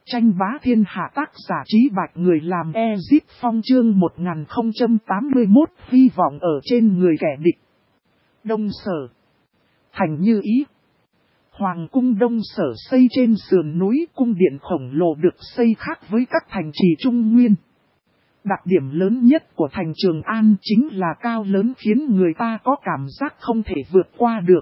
Tranh bá thiên hạ tác giả Trí Bạch người làm Ezip Phong chương 1081 hy vọng ở trên người kẻ địch. Đông Sở. Thành Như Ý. Hoàng cung Đông Sở xây trên sườn núi, cung điện khổng lồ được xây khác với các thành trì Trung Nguyên. Đặc điểm lớn nhất của thành Trường An chính là cao lớn khiến người ta có cảm giác không thể vượt qua được.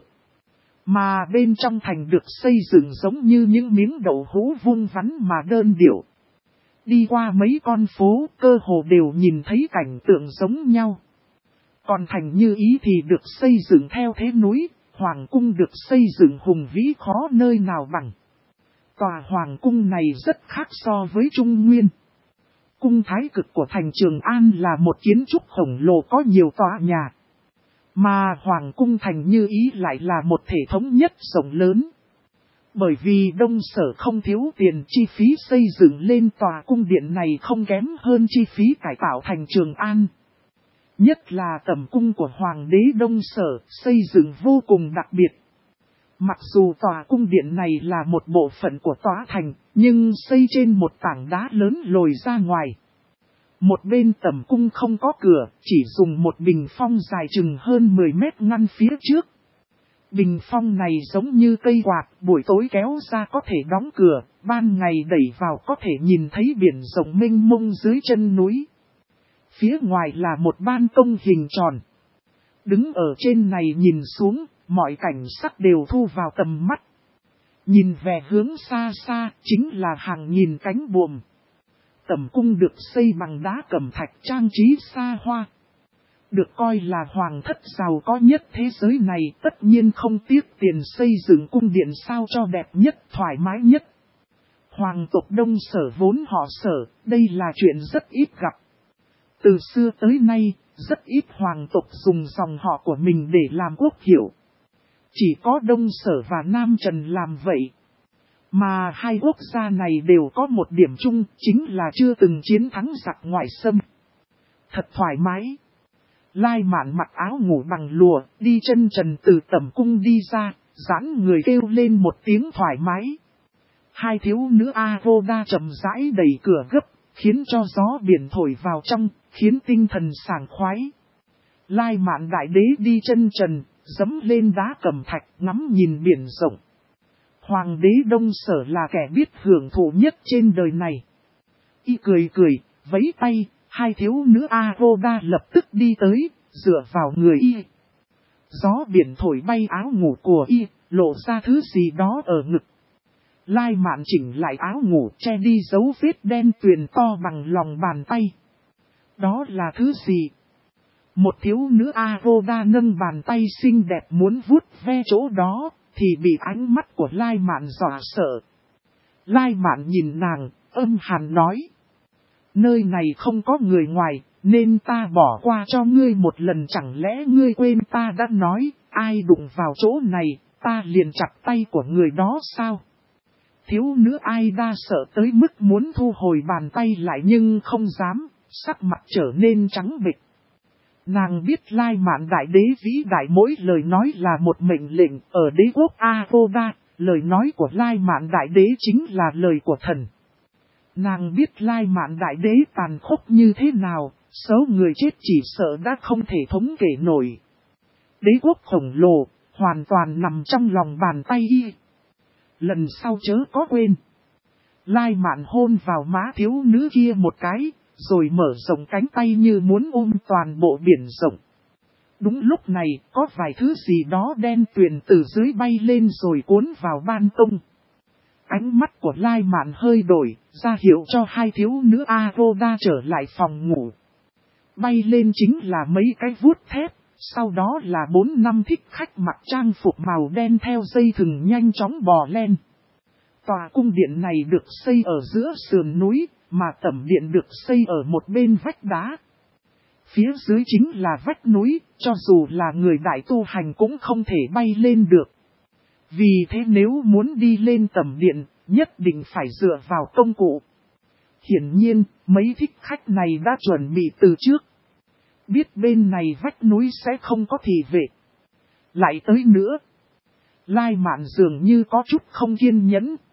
Mà bên trong thành được xây dựng giống như những miếng đậu hũ vuông vắn mà đơn điệu. Đi qua mấy con phố cơ hồ đều nhìn thấy cảnh tượng giống nhau. Còn thành Như Ý thì được xây dựng theo thế núi, hoàng cung được xây dựng hùng vĩ khó nơi nào bằng. Tòa hoàng cung này rất khác so với Trung Nguyên. Cung Thái Cực của thành Trường An là một kiến trúc khổng lồ có nhiều tòa nhà. Mà Hoàng cung Thành Như Ý lại là một thể thống nhất rộng lớn. Bởi vì Đông Sở không thiếu tiền, chi phí xây dựng lên tòa cung điện này không kém hơn chi phí cải tạo thành Trường An. Nhất là tẩm cung của Hoàng đế Đông Sở xây dựng vô cùng đặc biệt. Mặc dù tòa cung điện này là một bộ phận của tòa thành, nhưng xây trên một tảng đá lớn lồi ra ngoài. Một bên tẩm cung không có cửa, chỉ dùng một bình phong dài chừng hơn 10 mét ngăn phía trước. Bình phong này giống như cây quạt, buổi tối kéo ra có thể đóng cửa, ban ngày đẩy vào có thể nhìn thấy biển rộng mênh mông dưới chân núi. Phía ngoài là một ban công hình tròn. Đứng ở trên này nhìn xuống, mọi cảnh sắc đều thu vào tầm mắt. Nhìn về hướng xa xa, chính là hàng nghìn cánh buồm. Tẩm cung được xây bằng đá cẩm thạch trang trí xa hoa. Được coi là hoàng thất giàu có nhất thế giới này, tất nhiên không tiếc tiền xây dựng cung điện sao cho đẹp nhất, thoải mái nhất. Hoàng tộc Đông Sở vốn họ Sở, đây là chuyện rất ít gặp. Từ xưa tới nay, rất ít hoàng tộc dùng dòng họ của mình để làm quốc hiệu. Chỉ có Đông Sở và Nam Trần làm vậy. Mà hai quốc gia này đều có một điểm chung, chính là chưa từng chiến thắng giặc ngoại xâm. Thật thoải mái. Lai Mạn mặc áo ngủ bằng lụa, đi chân trần từ tẩm cung đi ra, giãn người kêu lên một tiếng thoải mái. Hai thiếu nữ Avoda chậm rãi đẩy cửa gấp, khiến cho gió biển thổi vào trong, khiến tinh thần sảng khoái. Lai Mạn đại đế đi chân trần, dẫm lên đá cẩm thạch, ngắm nhìn biển rộng. Hoàng đế Đông Sở là kẻ biết hưởng thụ nhất trên đời này. Y cười cười, vẫy tay, hai thiếu nữ Avoda lập tức đi tới, dựa vào người Y. Gió biển thổi bay áo ngủ của Y, lộ ra thứ gì đó ở ngực. Lai Mạn chỉnh lại áo ngủ, che đi dấu vết đen tuyền to bằng lòng bàn tay. Đó là thứ gì? Một thiếu nữ Avoda nâng bàn tay xinh đẹp muốn vuốt ve chỗ đó, thì bị ánh mắt của Lai Mạn dọa sợ. Lai Mạn nhìn nàng, âm hàn nói. Nơi này không có người ngoài, nên ta bỏ qua cho ngươi một lần, chẳng lẽ ngươi quên ta đã nói, ai đụng vào chỗ này, ta liền chặt tay của người đó sao? Thiếu nữ Aida sợ tới mức muốn thu hồi bàn tay lại nhưng không dám, sắc mặt trở nên trắng bệch. Nàng biết Lai Mạn đại đế vĩ đại mỗi lời nói là một mệnh lệnh, ở đế quốc Avoda, lời nói của Lai Mạn đại đế chính là lời của thần. Nàng biết Lai Mạn đại đế tàn khốc như thế nào, số người chết chỉ sợ đã không thể thống kể nổi. Đế quốc khổng lồ, hoàn toàn nằm trong lòng bàn tay Y. Lần sau chớ có quên. Lai Mạn hôn vào má thiếu nữ kia một cái, rồi mở rộng cánh tay như muốn ôm toàn bộ biển rộng. Đúng lúc này, có vài thứ gì đó đen tuyền từ dưới bay lên rồi cuốn vào ban công. Ánh mắt của Lai Mạn hơi đổi, ra hiệu cho hai thiếu nữ Avoda trở lại phòng ngủ. Bay lên chính là mấy cái vuốt thép, sau đó là 4-5 thích khách mặc trang phục màu đen theo dây thừng nhanh chóng bò lên. Tòa cung điện này được xây ở giữa sườn núi, mà tẩm điện được xây ở một bên vách đá. Phía dưới chính là vách núi, cho dù là người đại tu hành cũng không thể bay lên được. Vì thế nếu muốn đi lên tẩm điện, nhất định phải dựa vào công cụ. Hiển nhiên, mấy thích khách này đã chuẩn bị từ trước. Biết bên này vách núi sẽ không có thị vệ. Lại tới nữa. Lai Mạn dường như có chút không kiên nhẫn,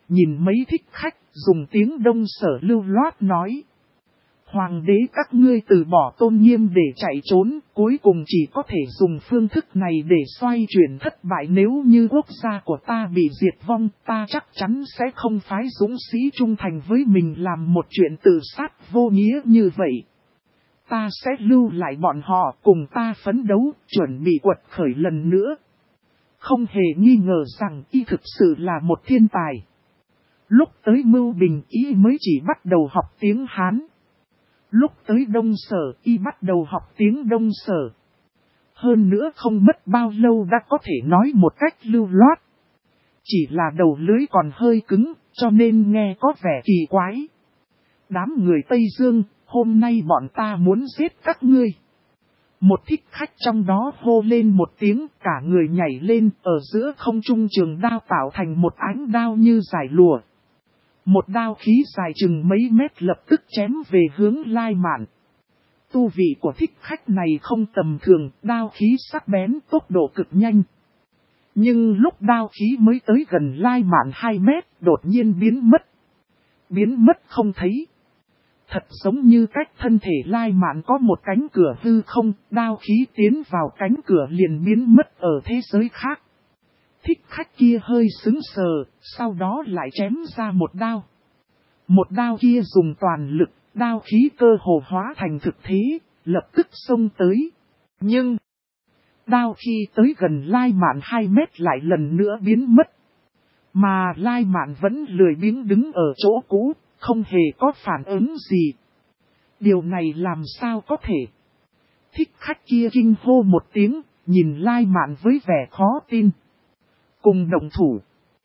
nhìn mấy thích khách, dùng tiếng Đông Sở lưu loát nói. Hoàng đế các ngươi từ bỏ tôn nghiêm để chạy trốn, cuối cùng chỉ có thể dùng phương thức này để xoay chuyển thất bại. Nếu như quốc gia của ta bị diệt vong, ta chắc chắn sẽ không phái dũng sĩ trung thành với mình làm một chuyện tự sát vô nghĩa như vậy. Ta sẽ lưu lại bọn họ cùng ta phấn đấu, chuẩn bị quật khởi lần nữa. Không hề nghi ngờ rằng y thực sự là một thiên tài. Lúc tới Mưu Bình y mới chỉ bắt đầu học tiếng Hán. Lúc tới Đông Sở y bắt đầu học tiếng Đông Sở. Hơn nữa không mất bao lâu đã có thể nói một cách lưu loát. Chỉ là đầu lưỡi còn hơi cứng, cho nên nghe có vẻ kỳ quái. Đám người Tây Dương, hôm nay bọn ta muốn giết các ngươi. Một thích khách trong đó hô lên một tiếng, cả người nhảy lên, ở giữa không trung trường đao tạo thành một ánh đao như dải lụa. Một đao khí dài chừng mấy mét lập tức chém về hướng Lai Mạn. Tu vị của thích khách này không tầm thường, đao khí sắc bén, tốc độ cực nhanh. Nhưng lúc đao khí mới tới gần Lai Mạn 2 mét, đột nhiên biến mất. Biến mất không thấy. Thật giống như cách thân thể Lai Mạn có một cánh cửa hư không, đao khí tiến vào cánh cửa liền biến mất ở thế giới khác. Thích khách kia hơi sững sờ, sau đó lại chém ra một đao. Một đao kia dùng toàn lực, đao khí cơ hồ hóa thành thực thế, lập tức xông tới. Nhưng, đao khi tới gần Lai Mạn 2 mét lại lần nữa biến mất. Mà Lai Mạn vẫn lười biếng đứng ở chỗ cũ, không hề có phản ứng gì. Điều này làm sao có thể? Thích khách kia kinh hô một tiếng, nhìn Lai Mạn với vẻ khó tin. Cùng động thủ.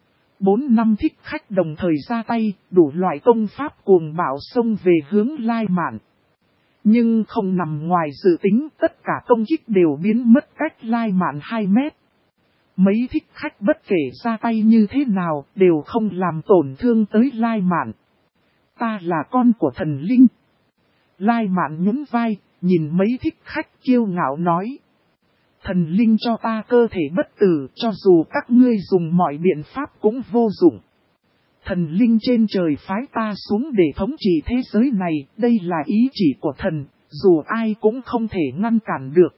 4 năm thích khách đồng thời ra tay, đủ loại công pháp cuồng bạo xông về hướng Lai Mạn. Nhưng không nằm ngoài dự tính, tất cả công kích đều biến mất cách Lai Mạn 2 mét. Mấy thích khách bất kể ra tay như thế nào, đều không làm tổn thương tới Lai Mạn. Ta là con của thần linh. Lai Mạn nhún vai, nhìn mấy thích khách kiêu ngạo nói. Thần linh cho ta cơ thể bất tử, cho dù các ngươi dùng mọi biện pháp cũng vô dụng. Thần linh trên trời phái ta xuống để thống trị thế giới này, đây là ý chỉ của thần, dù ai cũng không thể ngăn cản được.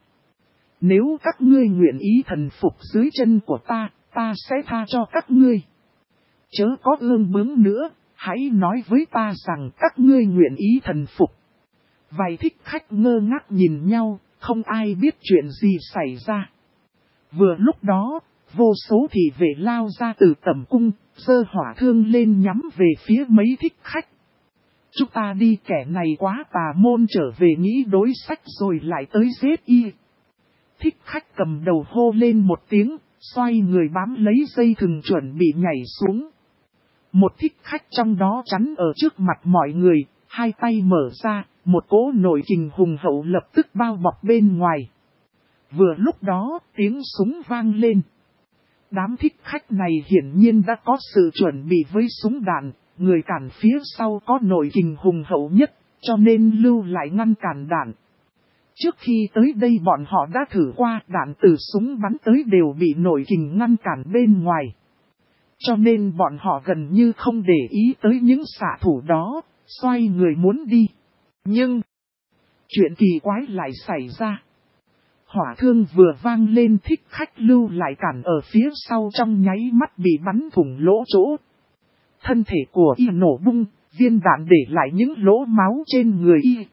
Nếu các ngươi nguyện ý thần phục dưới chân của ta, ta sẽ tha cho các ngươi. Chớ có ương bướng nữa, hãy nói với ta rằng các ngươi nguyện ý thần phục. Vài thích khách ngơ ngác nhìn nhau, không ai biết chuyện gì xảy ra. Vừa lúc đó, vô số thị vệ lao ra từ tầm cung, giơ hỏa thương lên nhắm về phía mấy thích khách. Chúng ta đi, kẻ này quá tà môn, trở về nghĩ đối sách rồi lại tới giết y. Thích khách cầm đầu hô lên một tiếng, xoay người bám lấy dây thừng chuẩn bị nhảy xuống. Một thích khách trong đó chắn ở trước mặt mọi người, hai tay mở ra, một cỗ nội kình hùng hậu lập tức bao bọc bên ngoài. Vừa lúc đó, tiếng súng vang lên. Đám thích khách này hiển nhiên đã có sự chuẩn bị với súng đạn, người cản phía sau có nội kình hùng hậu nhất, cho nên lưu lại ngăn cản đạn. Trước khi tới đây bọn họ đã thử qua, đạn từ súng bắn tới đều bị nội kình ngăn cản bên ngoài. Cho nên bọn họ gần như không để ý tới những xạ thủ đó, xoay người muốn đi. Nhưng, chuyện kỳ quái lại xảy ra. Hỏa thương vừa vang lên, thích khách lưu lại cản ở phía sau trong nháy mắt bị bắn thủng lỗ chỗ. Thân thể của y nổ bung, viên đạn để lại những lỗ máu trên người y.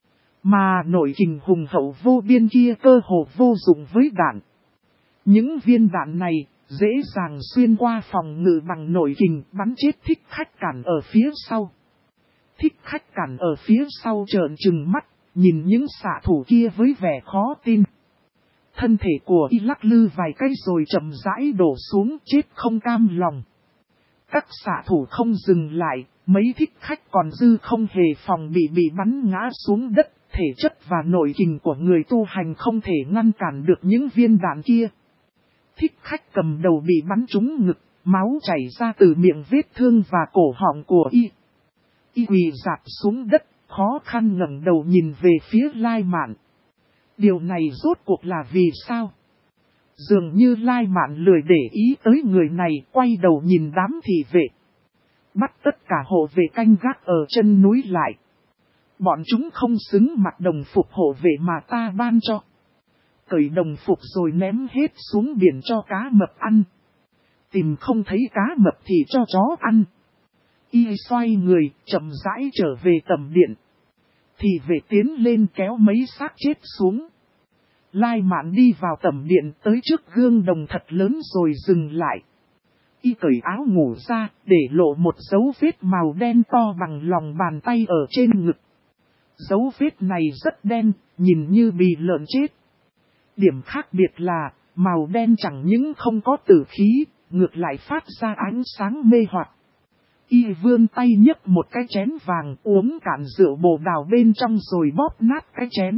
Mà nội kình hùng hậu vô biên kia cơ hồ vô dụng với đạn. Những viên đạn này dễ dàng xuyên qua phòng ngự bằng nội kình, bắn chết thích khách cản ở phía sau. Thích khách cản ở phía sau trợn trừng mắt, nhìn những xạ thủ kia với vẻ khó tin. Thân thể của y lắc lư vài cái rồi chậm rãi đổ xuống, chết không cam lòng. Các xạ thủ không dừng lại, mấy thích khách còn dư không hề phòng bị bắn ngã xuống đất, thể chất và nội kình của người tu hành không thể ngăn cản được những viên đạn kia. Thích khách cầm đầu bị bắn trúng ngực, máu chảy ra từ miệng vết thương và cổ họng của y. Y quỳ rạp xuống đất, khó khăn ngẩng đầu nhìn về phía Lai Mạn. Điều này rốt cuộc là vì sao? Dường như Lai Mạn lười để ý tới người này, quay đầu nhìn đám thị vệ. Bắt tất cả hộ vệ canh gác ở chân núi lại. Bọn chúng không xứng mặc đồng phục hộ vệ mà ta ban cho. Cởi đồng phục rồi ném hết xuống biển cho cá mập ăn. Tìm không thấy cá mập thì cho chó ăn. Y xoay người, chậm rãi trở về tầm điện. Thì vệ tiến lên kéo mấy xác chết xuống. Lai Mạn đi vào tầm điện tới trước gương đồng thật lớn rồi dừng lại. Y cởi áo ngủ ra, để lộ một dấu vết màu đen to bằng lòng bàn tay ở trên ngực. Dấu vết này rất đen, nhìn như bị lợn chết. Điểm khác biệt là, màu đen chẳng những không có tử khí, ngược lại phát ra ánh sáng mê hoặc. Y vươn tay nhấc một cái chén vàng uống cạn rượu bồ đào bên trong rồi bóp nát cái chén.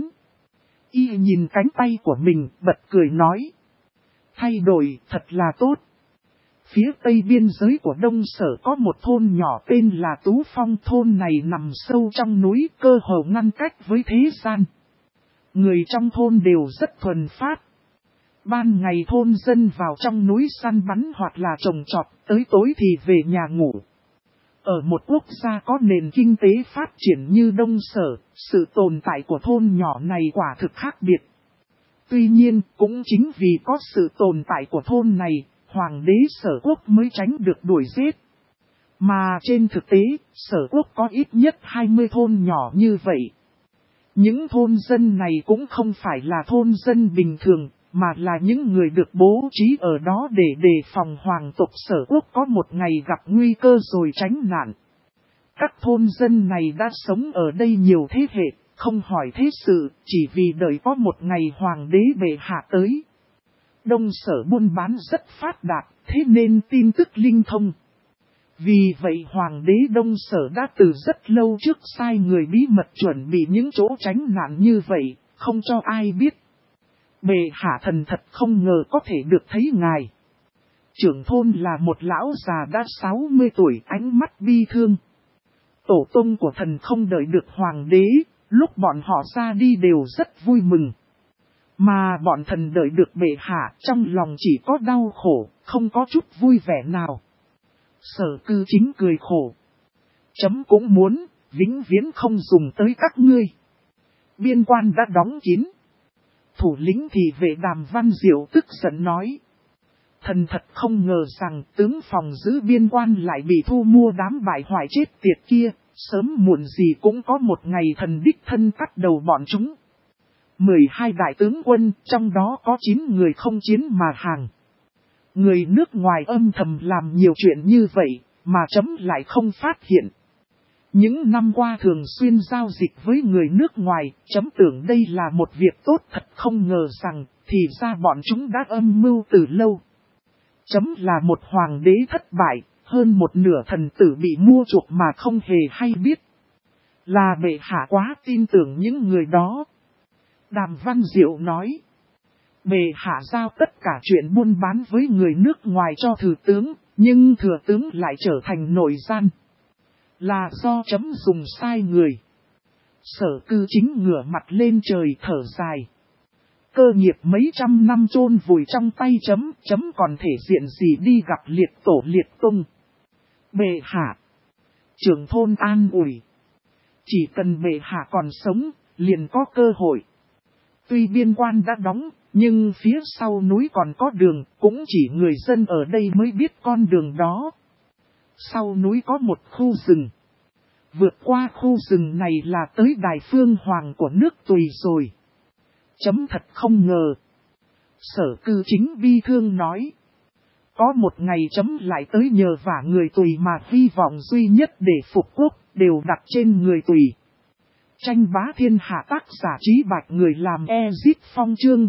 Y nhìn cánh tay của mình, bật cười nói. Thay đổi thật là tốt. Phía tây biên giới của Đông Sở có một thôn nhỏ tên là Tú Phong. Thôn này nằm sâu trong núi, cơ hồ ngăn cách với thế gian. Người trong thôn đều rất thuần phát. Ban ngày thôn dân vào trong núi săn bắn hoặc là trồng trọt, tới tối thì về nhà ngủ. Ở một quốc gia có nền kinh tế phát triển như Đông Sở, sự tồn tại của thôn nhỏ này quả thực khác biệt. Tuy nhiên, cũng chính vì có sự tồn tại của thôn này, Hoàng đế Sở Quốc mới tránh được đuổi giết. Mà trên thực tế, Sở Quốc có ít nhất 20 thôn nhỏ như vậy. Những thôn dân này cũng không phải là thôn dân bình thường, mà là những người được bố trí ở đó để đề phòng hoàng tộc Sở Quốc có một ngày gặp nguy cơ rồi tránh nạn. Các thôn dân này đã sống ở đây nhiều thế hệ, không hỏi thế sự, chỉ vì đợi có một ngày hoàng đế bệ hạ tới. Đông Sở buôn bán rất phát đạt, thế nên tin tức linh thông. Vì vậy Hoàng đế Đông Sở đã từ rất lâu trước sai người bí mật chuẩn bị những chỗ tránh nạn như vậy, không cho ai biết. Bệ hạ thần thật không ngờ có thể được thấy ngài. Trưởng thôn là một lão già đã 60 tuổi, ánh mắt bi thương. Tổ tông của thần không đợi được hoàng đế, lúc bọn họ ra đi đều rất vui mừng. Mà bọn thần đợi được bệ hạ, trong lòng chỉ có đau khổ, không có chút vui vẻ nào. Sở Cư Chính cười khổ. Chấm cũng muốn, vĩnh viễn không dùng tới các ngươi. Biên quan đã đóng kín. Thủ lĩnh thì vệ Đàm Văn Diệu tức giận nói. Thần thật không ngờ rằng tướng phòng giữ biên quan lại bị thu mua đám bại hoại chết tiệt kia, sớm muộn gì cũng có một ngày thần đích thân cắt đầu bọn chúng. 12 đại tướng quân, trong đó có 9 người không chiến mà hàng. Người nước ngoài âm thầm làm nhiều chuyện như vậy, mà chấm lại không phát hiện. Những năm qua thường xuyên giao dịch với người nước ngoài, chấm tưởng đây là một việc tốt thật không ngờ rằng, thì ra bọn chúng đã âm mưu từ lâu. Chấm là một hoàng đế thất bại, hơn một nửa thần tử bị mua chuộc mà không hề hay biết. Là bệ hạ quá tin tưởng những người đó. Đàm Văn Diệu nói. Bệ hạ giao tất cả chuyện buôn bán với người nước ngoài cho thừa tướng, nhưng thừa tướng lại trở thành nội gian. Là do chấm dùng sai người. Sở Cư Chính ngửa mặt lên trời thở dài. Cơ nghiệp mấy trăm năm chôn vùi trong tay chấm còn thể diện gì đi gặp liệt tổ liệt tung. Bệ hạ. Trưởng thôn an ủi. Chỉ cần bệ hạ còn sống, liền có cơ hội. Tuy biên quan đã đóng, nhưng phía sau núi còn có đường, cũng chỉ người dân ở đây mới biết con đường đó. Sau núi có một khu rừng. Vượt qua khu rừng này là tới đài phương hoàng của nước Tùy rồi. Chấm thật không ngờ. Sở Cư Chính bi thương nói. Có một ngày chấm lại tới nhờ vả người Tùy mà hy vọng duy nhất để phục quốc đều đặt trên người Tùy. Tranh bá thiên hạ tác giả Trí Bạch người làm Ezip Phong chương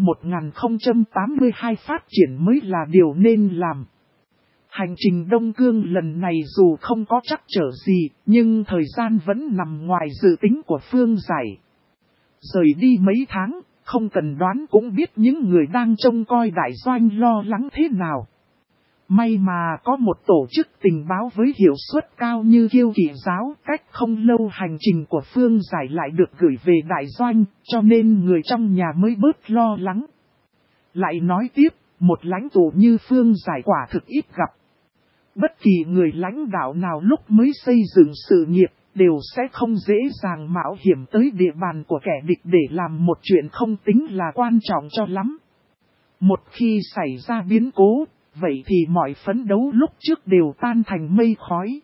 1082 phát triển mới là điều nên làm. Hành trình Đông Cương lần này dù không có trắc trở gì, nhưng thời gian vẫn nằm ngoài dự tính của Phương Giải. Rời đi mấy tháng, không cần đoán cũng biết những người đang trông coi đại doanh lo lắng thế nào. May mà có một tổ chức tình báo với hiệu suất cao như Kiêu Kỵ Giáo, cách không lâu hành trình của Phương Giải lại được gửi về đại doanh, cho nên người trong nhà mới bớt lo lắng. Lại nói tiếp, một lãnh tụ như Phương Giải quả thực ít gặp. Bất kỳ người lãnh đạo nào lúc mới xây dựng sự nghiệp, đều sẽ không dễ dàng mạo hiểm tới địa bàn của kẻ địch để làm một chuyện không tính là quan trọng cho lắm. Một khi xảy ra biến cố, vậy thì mọi phấn đấu lúc trước đều tan thành mây khói.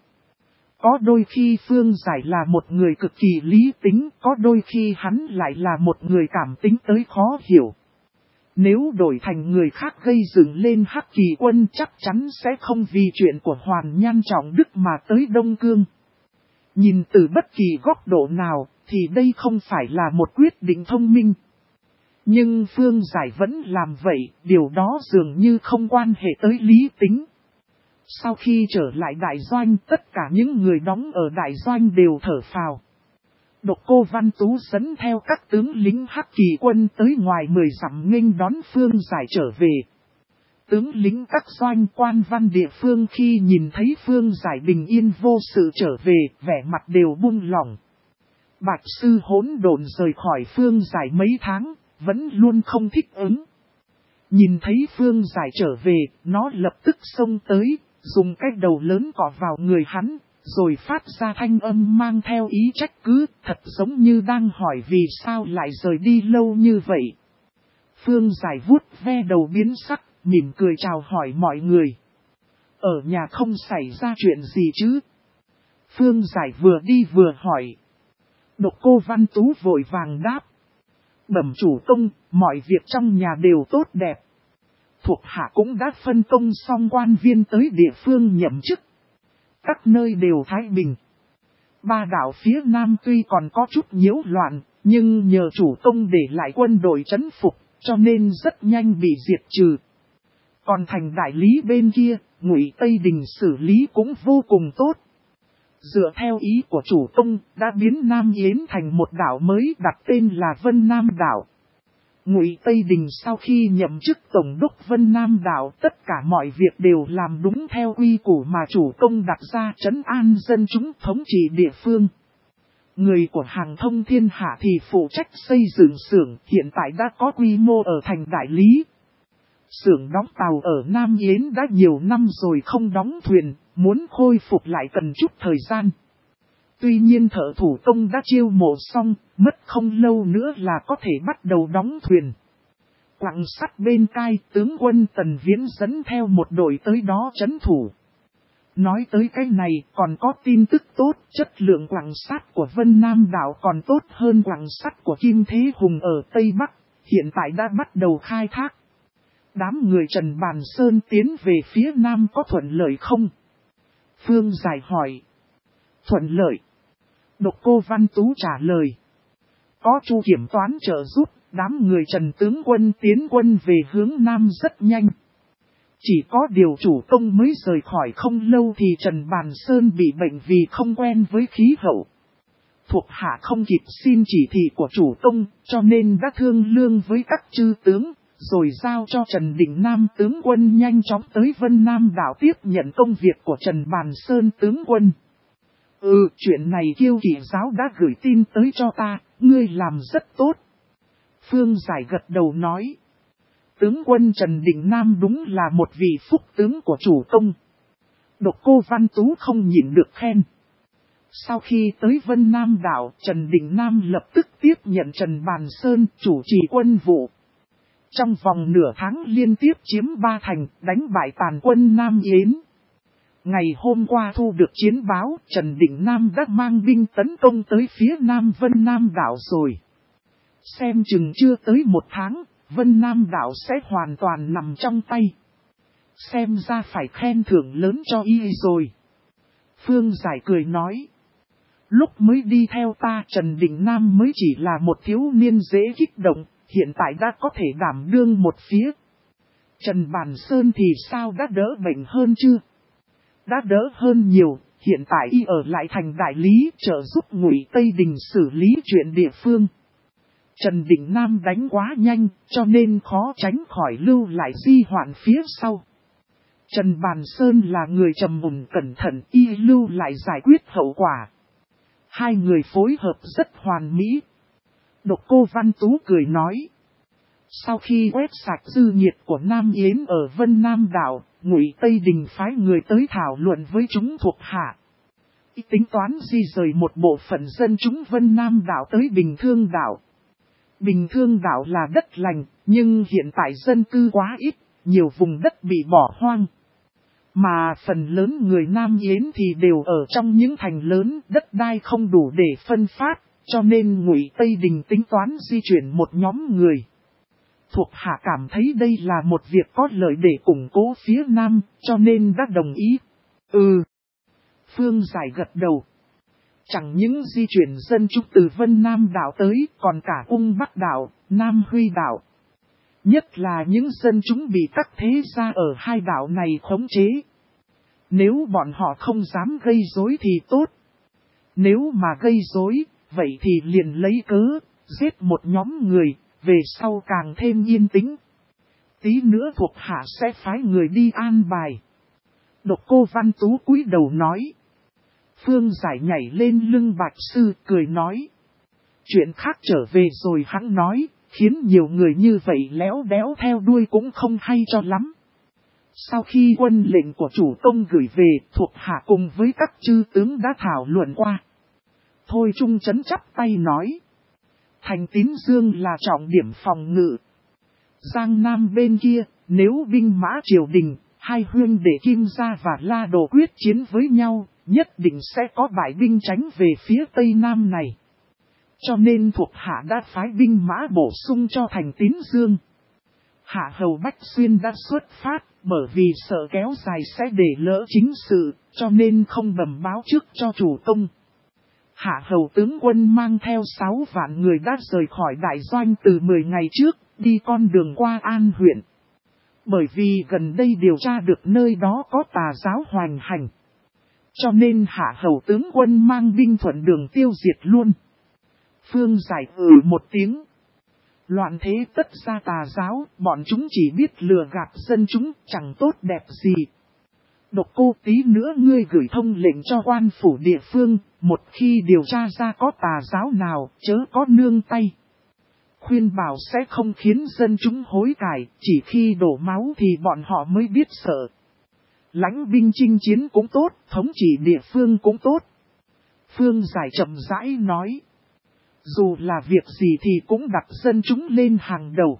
Có đôi khi Phương Giải là một người cực kỳ lý tính, có đôi khi hắn lại là một người cảm tính tới khó hiểu. Nếu đổi thành người khác gây dựng lên Hắc Kỳ quân chắc chắn sẽ không vì chuyện của Hoàn Nhan Trọng Đức mà tới Đông Cương. Nhìn từ bất kỳ góc độ nào thì đây không phải là một quyết định thông minh. Nhưng Phương Giải vẫn làm vậy, điều đó dường như không quan hệ tới lý tính. Sau khi trở lại đại doanh, tất cả những người đóng ở đại doanh đều thở phào. Độc Cô Văn Tú dẫn theo các tướng lính Hắc Kỳ quân tới ngoài 10 dặm nghênh đón Phương Giải trở về. Tướng lính các doanh quan văn địa phương khi nhìn thấy Phương Giải bình yên vô sự trở về, vẻ mặt đều buông lỏng. Bạch sư hỗn độn rời khỏi Phương Giải mấy tháng, vẫn luôn không thích ứng. Nhìn thấy Phương Giải trở về, nó lập tức xông tới, dùng cái đầu lớn cọ vào người hắn, rồi phát ra thanh âm mang theo ý trách cứ, thật giống như đang hỏi vì sao lại rời đi lâu như vậy. Phương Giải vuốt ve đầu biến sắc, mỉm cười chào hỏi mọi người. Ở nhà không xảy ra chuyện gì chứ? Phương Giải vừa đi vừa hỏi. Độc Cô Văn Tú vội vàng đáp. Bẩm chủ công, mọi việc trong nhà đều tốt đẹp. Thuộc hạ cũng đã phân công xong quan viên tới địa phương nhậm chức. Các nơi đều thái bình. Ba đảo phía Nam tuy còn có chút nhiễu loạn, nhưng nhờ chủ công để lại quân đội trấn phục, cho nên rất nhanh bị diệt trừ. Còn thành đại lý bên kia, Ngụy Tây Đình xử lý cũng vô cùng tốt. Dựa theo ý của chủ công, đã biến Nam Yến thành một đảo mới đặt tên là Vân Nam Đảo. Ngụy Tây Đình sau khi nhậm chức tổng đốc Vân Nam Đảo, tất cả mọi việc đều làm đúng theo quy củ mà chủ công đặt ra, trấn an dân chúng, thống trị địa phương. Người của Hàng Thông Thiên Hạ thì phụ trách xây dựng xưởng, hiện tại đã có quy mô ở thành đại lý. Xưởng đóng tàu ở Nam Yến đã nhiều năm rồi không đóng thuyền, muốn khôi phục lại cần chút thời gian. Tuy nhiên thợ thủ công đã chiêu mộ xong, mất không lâu nữa là có thể bắt đầu đóng thuyền. Quặng sắt bên cai, tướng quân Tần Viễn dẫn theo một đội tới đó trấn thủ. Nói tới cái này, còn có tin tức tốt, chất lượng quặng sắt của Vân Nam Đảo còn tốt hơn quặng sắt của Kim Thế Hùng ở Tây Bắc, hiện tại đã bắt đầu khai thác. Đám người Trần Bàn Sơn tiến về phía Nam có thuận lợi không? Phương Giải hỏi. Thuận lợi. Độc Cô Văn Tú trả lời. Có Chu kiểm toán trợ giúp, đám người Trần tướng quân tiến quân về hướng Nam rất nhanh. Chỉ có điều chủ công mới rời khỏi không lâu thì Trần Bàn Sơn bị bệnh vì không quen với khí hậu. Thuộc hạ không kịp xin chỉ thị của chủ công, cho nên đã thương lương với các chư tướng, rồi giao cho Trần Đình Nam tướng quân nhanh chóng tới Vân Nam Đảo tiếp nhận công việc của Trần Bàn Sơn tướng quân. Chuyện này Kiêu Kỵ giáo đã gửi tin tới cho ta, ngươi làm rất tốt. Phương Giải gật đầu nói. Tướng quân Trần Đình Nam đúng là một vị phúc tướng của chủ công. Độc Cô Văn Tú không nhịn được khen. Sau khi tới Vân Nam Đảo, Trần Đình Nam lập tức tiếp nhận Trần Bàn Sơn chủ trì quân vụ. Trong vòng nửa tháng liên tiếp chiếm 3 thành, đánh bại tàn quân Nam Yến. Ngày hôm qua thu được chiến báo, Trần Đình Nam đã mang binh tấn công tới phía Nam Vân Nam Đảo rồi. Xem chừng chưa tới 1 tháng, Vân Nam Đảo sẽ hoàn toàn nằm trong tay. Xem ra phải khen thưởng lớn cho y rồi. Phương Giải cười nói. Lúc mới đi theo ta Trần Đình Nam mới chỉ là một thiếu niên dễ kích động, hiện tại đã có thể đảm đương một phía. Trần Bàn Sơn thì sao đã đỡ bệnh hơn chưa? Đã đỡ hơn nhiều, hiện tại y ở lại thành đại lý trợ giúp Ngụy Tây Đình xử lý chuyện địa phương. Trần Đình Nam đánh quá nhanh, cho nên khó tránh khỏi lưu lại di hoạn phía sau. Trần Bàn Sơn là người trầm mùn cẩn thận, y lưu lại giải quyết hậu quả. Hai người phối hợp rất hoàn mỹ. Độc Cô Văn Tú cười nói. Sau khi quét sạch dư nhiệt của Nam Yến ở Vân Nam đảo, Ngụy Tây Đình phái người tới thảo luận với chúng thuộc hạ. Tính toán di rời một bộ phận dân chúng Vân Nam đảo tới Bình Thương đảo. Bình Thương đảo là đất lành, nhưng hiện tại dân cư quá ít, nhiều vùng đất bị bỏ hoang. Mà phần lớn người Nam Yến thì đều ở trong những thành lớn, đất đai không đủ để phân phát, cho nên Ngụy Tây Đình tính toán di chuyển một nhóm người. Thuộc hạ cảm thấy đây là một việc có lợi để củng cố phía Nam, cho nên đã đồng ý. Phương Giải gật đầu. Chẳng những di chuyển dân chúng từ Vân Nam đảo tới, còn cả Ung Bắc đảo, Nam Huy đảo. Nhất là những dân chúng bị các thế gia ở hai đảo này khống chế. Nếu bọn họ không dám gây rối thì tốt. Nếu mà gây rối, vậy thì liền lấy cớ, giết một nhóm người, về sau càng thêm yên tĩnh. Tí nữa thuộc hạ sẽ phái người đi an bài. Độc Cô Văn Tú cúi đầu nói. Phương Giải nhảy lên lưng Bạch Sư cười nói. Chuyện khác trở về rồi hắn nói, khiến nhiều người như vậy léo đéo theo đuôi cũng không hay cho lắm. Sau khi quân lệnh của chủ công gửi về, thuộc hạ cùng với các chư tướng đã thảo luận qua. Thôi Trung Chấn chắp tay nói. Thành Tín Dương là trọng điểm phòng ngự. Giang Nam bên kia, nếu binh mã triều đình, hai huynh đệ Kim Gia và La Đồ quyết chiến với nhau, nhất định sẽ có bại binh tránh về phía Tây Nam này. Cho nên thuộc hạ đã phái binh mã bổ sung cho Thành Tín Dương. Hạ hầu Bách Xuyên đã xuất phát, bởi vì sợ kéo dài sẽ để lỡ chính sự, cho nên không bẩm báo trước cho chủ công. Hạ hầu tướng quân mang theo 6 vạn người đã rời khỏi đại doanh từ 10 ngày trước, đi con đường qua An huyện. Bởi vì gần đây điều tra được nơi đó có tà giáo hoành hành. Cho nên hạ hầu tướng quân mang binh thuận đường tiêu diệt luôn. Phương Giải một tiếng. Loạn thế tất ra tà giáo, bọn chúng chỉ biết lừa gạt dân chúng, chẳng tốt đẹp gì. Độc Cô, tí nữa ngươi gửi thông lệnh cho quan phủ địa phương, một khi điều tra ra có tà giáo nào, chớ có nương tay. Khuyên bảo sẽ không khiến dân chúng hối cải, chỉ khi đổ máu thì bọn họ mới biết sợ. Lãnh binh chinh chiến cũng tốt, thống trị địa phương cũng tốt. Phương Giải chậm rãi nói. Dù là việc gì thì cũng đặt dân chúng lên hàng đầu.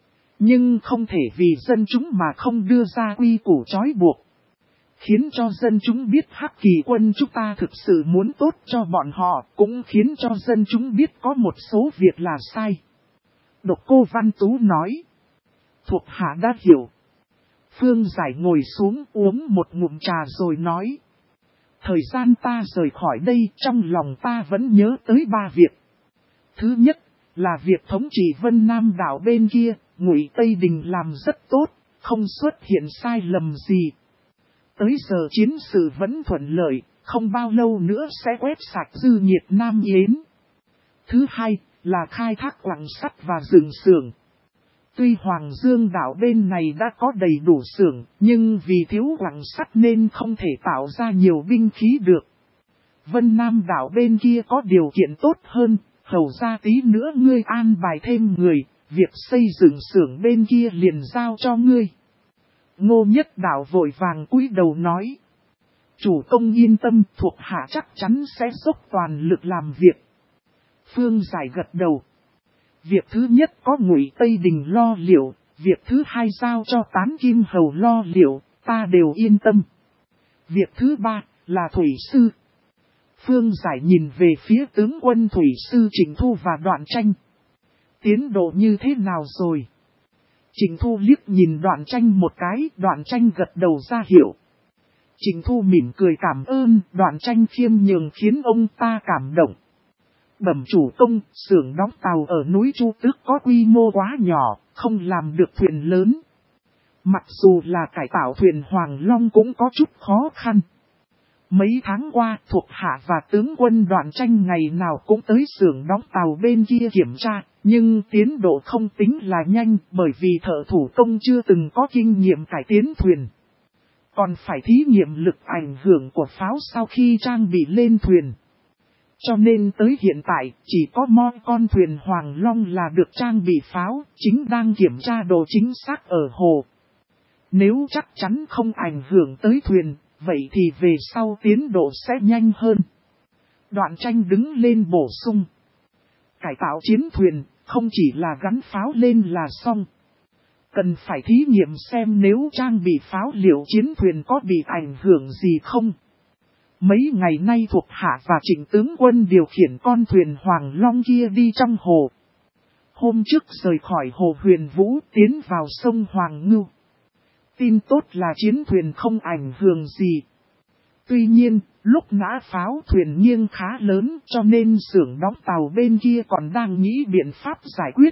Nhưng không thể vì dân chúng mà không đưa ra quy củ trói buộc. Khiến cho dân chúng biết Hắc Kỳ quân chúng ta thực sự muốn tốt cho bọn họ, cũng khiến cho dân chúng biết có một số việc là sai. Độc Cô Văn Tú nói. Thuộc hạ đã hiểu. Phương Giải ngồi xuống uống một ngụm trà rồi nói. Thời gian ta rời khỏi đây, trong lòng ta vẫn nhớ tới 3 việc. Thứ nhất là việc thống trị Vân Nam đảo bên kia, Ngụy Tây Đình làm rất tốt, không xuất hiện sai lầm gì. Tới giờ chiến sự vẫn thuận lợi, không bao lâu nữa sẽ quét sạch dư nhiệt Nam Yến. Thứ hai là khai thác quặng sắt và rừng xưởng. Tuy Hoàng Dương đảo bên này đã có đầy đủ xưởng, nhưng vì thiếu quặng sắt nên không thể tạo ra nhiều binh khí được. Vân Nam đảo bên kia có điều kiện tốt hơn, hầu ra tí nữa ngươi an bài thêm người, việc xây dựng xưởng bên kia liền giao cho ngươi. Ngô Nhất Đảo vội vàng cúi đầu nói. Chủ công yên tâm, thuộc hạ chắc chắn sẽ dốc toàn lực làm việc. Phương Giải gật đầu. Việc thứ nhất có Ngụy Tây Đình lo liệu, việc thứ hai giao cho Tán Kim Hầu lo liệu, ta đều yên tâm. Việc thứ ba là Thủy Sư. Phương Giải nhìn về phía tướng quân Thủy Sư Trịnh Thu và Đoạn Tranh. Tiến độ như thế nào rồi? Trịnh Thu liếc nhìn Đoạn Tranh một cái, Đoạn Tranh gật đầu ra hiệu. Trịnh Thu mỉm cười cảm ơn, Đoạn Tranh khiêm nhường khiến ông ta cảm động. Bẩm chủ công, xưởng đóng tàu ở núi Chu Tước có quy mô quá nhỏ, không làm được thuyền lớn. Mặc dù là cải tạo thuyền Hoàng Long cũng có chút khó khăn. Mấy tháng qua, thuộc hạ và tướng quân Đoạn Tranh ngày nào cũng tới xưởng đóng tàu bên kia kiểm tra, nhưng tiến độ không tính là nhanh bởi vì thợ thủ công chưa từng có kinh nghiệm cải tiến thuyền. Còn phải thí nghiệm lực ảnh hưởng của pháo sau khi trang bị lên thuyền. Cho nên tới hiện tại, chỉ có con thuyền Hoàng Long là được trang bị pháo, chính đang kiểm tra độ chính xác ở hồ. Nếu chắc chắn không ảnh hưởng tới thuyền, vậy thì về sau tiến độ sẽ nhanh hơn. Đoạn Tranh đứng lên bổ sung. Cải tạo chiến thuyền, không chỉ là gắn pháo lên là xong. Cần phải thí nghiệm xem nếu trang bị pháo liệu chiến thuyền có bị ảnh hưởng gì không. Mấy ngày nay thuộc hạ và Trịnh tướng quân điều khiển con thuyền Hoàng Long kia đi trong hồ. Hôm trước rời khỏi hồ Huyền Vũ tiến vào sông Hoàng Ngưu. Tin tốt là chiến thuyền không ảnh hưởng gì. Tuy nhiên, lúc nã pháo thuyền nghiêng khá lớn cho nên xưởng đóng tàu bên kia còn đang nghĩ biện pháp giải quyết.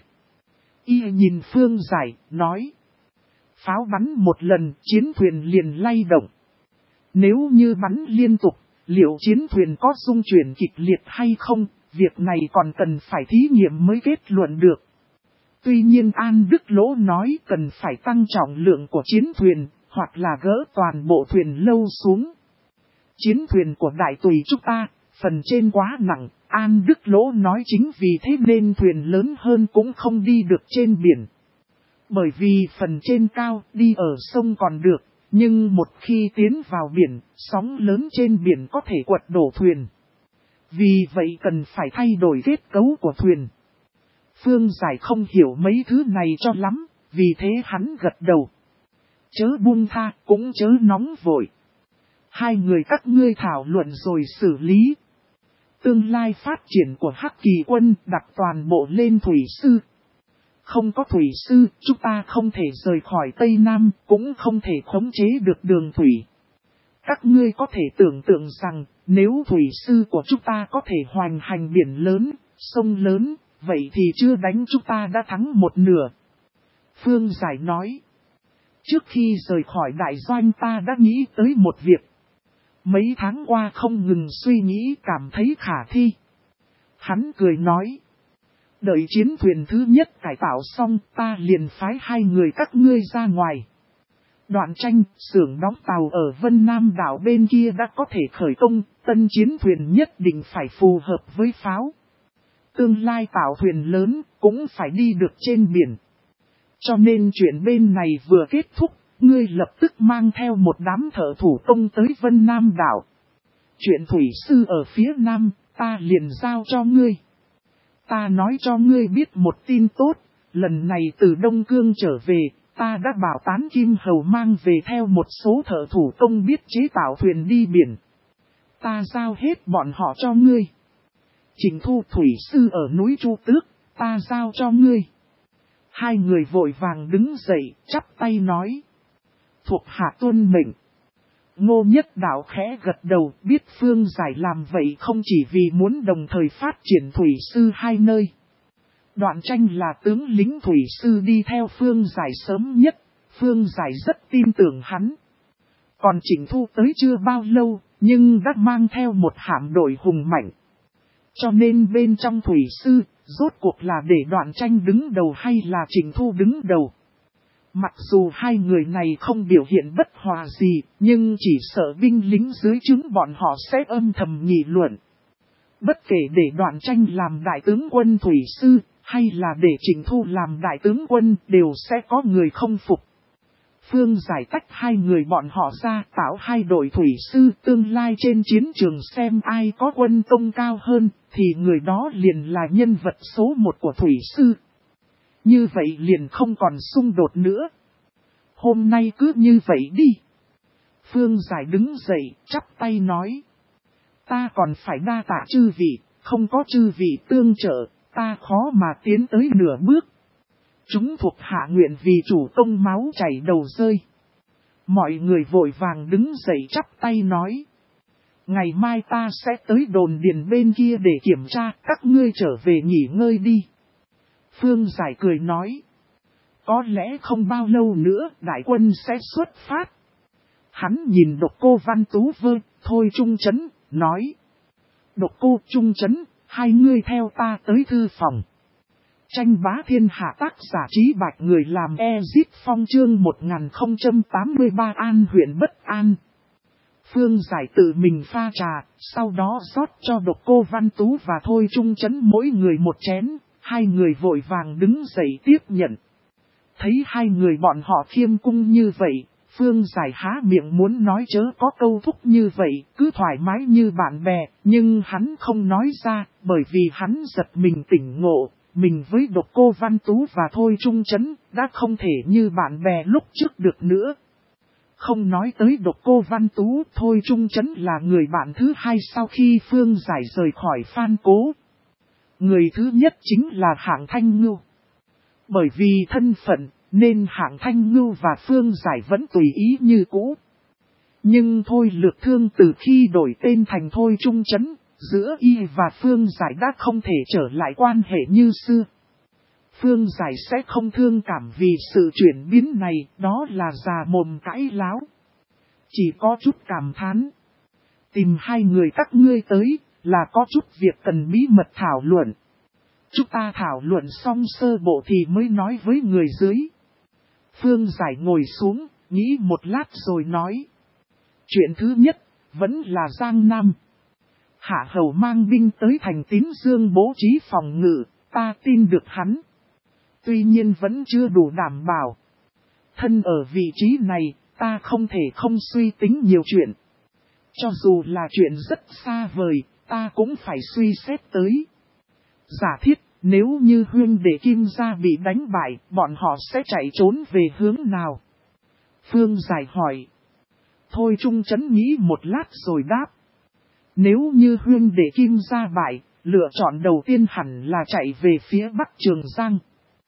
Y nhìn Phương Giải, nói. Pháo bắn một lần, chiến thuyền liền lay động. Nếu như bắn liên tục, liệu chiến thuyền có rung chuyển kịch liệt hay không, việc này còn cần phải thí nghiệm mới kết luận được. Tuy nhiên An Đức Lỗ nói cần phải tăng trọng lượng của chiến thuyền, hoặc là gỡ toàn bộ thuyền lâu xuống. Chiến thuyền của đại tùy chúng ta, phần trên quá nặng, An Đức Lỗ nói chính vì thế nên thuyền lớn hơn cũng không đi được trên biển. Bởi vì phần trên cao, đi ở sông còn được, nhưng một khi tiến vào biển, sóng lớn trên biển có thể quật đổ thuyền. Vì vậy cần phải thay đổi kết cấu của thuyền. Phương Giải không hiểu mấy thứ này cho lắm, vì thế hắn gật đầu. Chớ buông tha, cũng chớ nóng vội. Hai người các ngươi thảo luận rồi xử lý. Tương lai phát triển của Hắc Kỳ quân đặt toàn bộ lên thủy sư. Không có thủy sư, chúng ta không thể rời khỏi Tây Nam, cũng không thể khống chế được đường thủy. Các ngươi có thể tưởng tượng rằng, nếu thủy sư của chúng ta có thể hoành hành biển lớn, sông lớn, vậy thì chưa đánh chúng ta đã thắng một nửa. Phương Giải nói. Trước khi rời khỏi đại doanh ta đã nghĩ tới một việc. Mấy tháng qua không ngừng suy nghĩ cảm thấy khả thi. Hắn cười nói. Đợi chiến thuyền thứ nhất cải tạo xong ta liền phái hai người các ngươi ra ngoài. Đoạn Tranh, xưởng đóng tàu ở Vân Nam đảo bên kia đã có thể khởi công, tân chiến thuyền nhất định phải phù hợp với pháo. Tương lai tạo thuyền lớn cũng phải đi được trên biển. Cho nên chuyện bên này vừa kết thúc, ngươi lập tức mang theo một đám thợ thủ công tới Vân Nam đảo. Chuyện thủy sư ở phía Nam, ta liền giao cho ngươi. Ta nói cho ngươi biết một tin tốt, lần này từ Đông Cương trở về, ta đã bảo Tán Kim Hầu mang về theo một số thợ thủ công biết chế tạo thuyền đi biển. Ta giao hết bọn họ cho ngươi. Trình Thu thủy sư ở núi Chu Tước, ta giao cho ngươi. Hai người vội vàng đứng dậy, chắp tay nói. Thuộc hạ tuân mệnh. Ngô Nhất Đạo khẽ gật đầu, biết Phương Giải làm vậy không chỉ vì muốn đồng thời phát triển thủy sư hai nơi. Đoạn Tranh là tướng lính thủy sư đi theo Phương Giải sớm nhất, Phương Giải rất tin tưởng hắn. Còn Trịnh Thu tới chưa bao lâu, nhưng đã mang theo một hạm đội hùng mạnh. Cho nên bên trong thủy sư, rốt cuộc là để Đoạn Tranh đứng đầu hay là Trịnh Thu đứng đầu. Mặc dù hai người này không biểu hiện bất hòa gì, nhưng chỉ sợ binh lính dưới trướng bọn họ sẽ âm thầm nghị luận. Bất kể để Đoạn Tranh làm đại tướng quân thủy sư, hay là để Trịnh Thu làm đại tướng quân đều sẽ có người không phục. Phương Giải tách hai người bọn họ ra tạo hai đội thủy sư tương lai trên chiến trường xem ai có quân công cao hơn, thì người đó liền là nhân vật số một của thủy sư. Như vậy liền không còn xung đột nữa. Hôm nay cứ như vậy đi. Phương Giải đứng dậy, chắp tay nói. Ta còn phải đa tạ chư vị, không có chư vị tương trợ, ta khó mà tiến tới nửa bước. Chúng thuộc hạ nguyện vì chủ công máu chảy đầu rơi. Mọi người vội vàng đứng dậy chắp tay nói. Ngày mai ta sẽ tới đồn điền bên kia để kiểm tra, các ngươi trở về nghỉ ngơi đi. Phương Giải cười nói. Có lẽ không bao lâu nữa đại quân sẽ xuất phát. Hắn nhìn Độc Cô Văn Tú Vơ, Thôi Trung Chấn, nói. Độc Cô Trung Chấn, hai ngươi theo ta tới thư phòng. Tranh bá thiên hạ tác giả Trí Bạch người làm Ezip Phong chương 1083 An huyện Bất An. Phương Giải tự mình pha trà, sau đó rót cho Độc Cô Văn Tú và Thôi Trung Chấn mỗi người một chén, hai người vội vàng đứng dậy tiếp nhận. Thấy hai người bọn họ khiêm cung như vậy, Phương Giải há miệng muốn nói chớ có câu thúc như vậy, cứ thoải mái như bạn bè, nhưng hắn không nói ra, bởi vì hắn giật mình tỉnh ngộ, mình với Độc Cô Văn Tú và Thôi Trung Chấn đã không thể như bạn bè lúc trước được nữa. Không nói tới Độc Cô Văn Tú, Thôi Trung Chấn là người bạn thứ hai sau khi Phương Giải rời khỏi Phan Cố. Người thứ nhất chính là Hạng Thanh Ngưu. Bởi vì thân phận, nên Hạng Thanh Ngưu và Phương Giải vẫn tùy ý như cũ. Nhưng Thôi Lược Thương từ khi đổi tên thành Thôi Trung Chấn, giữa y và Phương Giải đã không thể trở lại quan hệ như xưa. Phương Giải sẽ không thương cảm vì sự chuyển biến này, đó là già mồm cãi láo. Chỉ có chút cảm thán. Tìm hai người các ngươi tới, là có chút việc cần bí mật thảo luận. Chúng ta thảo luận xong sơ bộ thì mới nói với người dưới. Phương Giải ngồi xuống, nghĩ một lát rồi nói. Chuyện thứ nhất, vẫn là Giang Nam. Hạ Hầu mang binh tới thành Tín Dương bố trí phòng ngự, ta tin được hắn. Tuy nhiên vẫn chưa đủ đảm bảo. Thân ở vị trí này, ta không thể không suy tính nhiều chuyện. Cho dù là chuyện rất xa vời, ta cũng phải suy xét tới. Giả thiết, nếu như huynh đệ Kim gia bị đánh bại, bọn họ sẽ chạy trốn về hướng nào? Phương Giải hỏi. Thôi Trung Chấn nghĩ một lát rồi đáp. Nếu như huynh đệ Kim gia bại, lựa chọn đầu tiên hẳn là chạy về phía Bắc Trường Giang.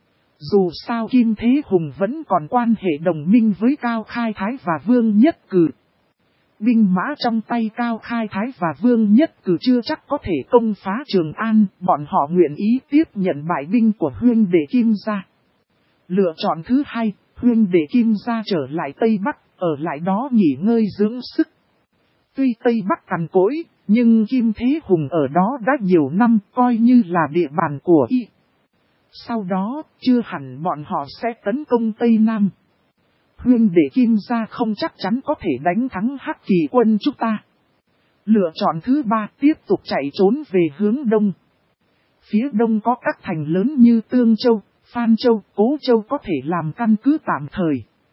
Dù sao Kim Thế Hùng vẫn còn quan hệ đồng minh với Cao Khai Thái và Vương Nhất Cử. Binh mã trong tay Cao Khai Thái và Vương Nhất Cử chưa chắc có thể công phá Trường An, bọn họ nguyện ý tiếp nhận bại binh của huynh đệ Kim gia. Lựa chọn thứ hai, huynh đệ Kim gia trở lại Tây Bắc, ở lại đó nghỉ ngơi dưỡng sức. Tuy Tây Bắc cằn cỗi, nhưng Kim Thế Hùng ở đó đã nhiều năm, coi như là địa bàn của y. Sau đó, chưa hẳn bọn họ sẽ tấn công Tây Nam. Huynh đệ Kim gia không chắc chắn có thể đánh thắng Hắc Kỳ quân chúng ta. Lựa chọn thứ ba, tiếp tục chạy trốn về hướng đông. Phía đông có các thành lớn như Tương Châu, Phan Châu, Cố Châu có thể làm căn cứ tạm thời.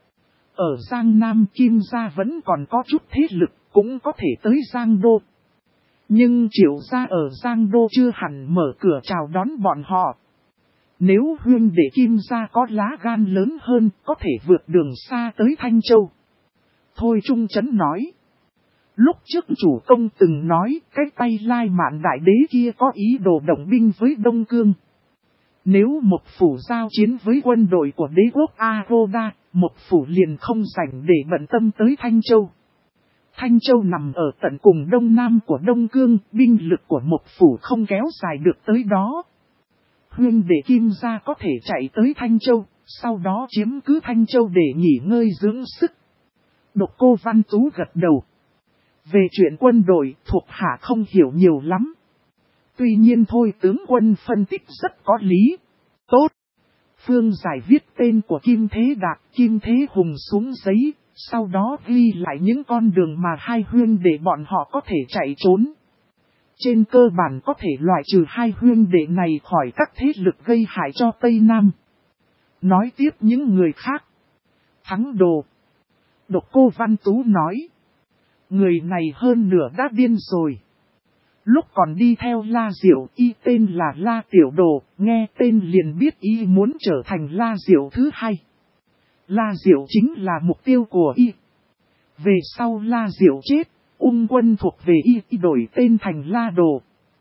Ở Giang Nam Kim gia vẫn còn có chút thế lực, cũng có thể tới Giang Đô. Nhưng Triệu gia ở Giang Đô chưa hẳn mở cửa chào đón bọn họ. Nếu huynh đệ Kim gia có lá gan lớn hơn, có thể vượt đường xa tới Thanh Châu. Thôi Trung Chấn nói. Lúc trước chủ công từng nói, cái tay Lai Mạn Đại Đế kia có ý đồ động binh với Đông Cương. Nếu một phủ giao chiến với quân đội của đế quốc Aroda, một phủ liền không rảnh để bận tâm tới Thanh Châu. Thanh Châu nằm ở tận cùng đông nam của Đông Cương, binh lực của một phủ không kéo dài được tới đó. Huynh đệ Kim gia có thể chạy tới Thanh Châu, sau đó chiếm cứ Thanh Châu để nghỉ ngơi dưỡng sức. Độc Cô Văn Tú gật đầu. Về chuyện quân đội, thuộc hạ không hiểu nhiều lắm. Tuy nhiên Thôi tướng quân phân tích rất có lý. Tốt. Phương Giải viết tên của Kim Thế Đạt, Kim Thế Hùng xuống giấy, sau đó ghi lại những con đường mà hai huynh đệ bọn họ có thể chạy trốn. Trên cơ bản có thể loại trừ hai huynh đệ này khỏi các thế lực gây hại cho Tây Nam. Nói tiếp những người khác. Thắng Đồ. Độc Cô Văn Tú nói. Người này hơn nửa đã điên rồi. Lúc còn đi theo La Diệu, y tên là La Tiểu Đồ, nghe tên liền biết y muốn trở thành La Diệu thứ hai. La Diệu chính là mục tiêu của y. Về sau La Diệu chết, Ung Quân thuộc về y đổi tên thành La Đồ.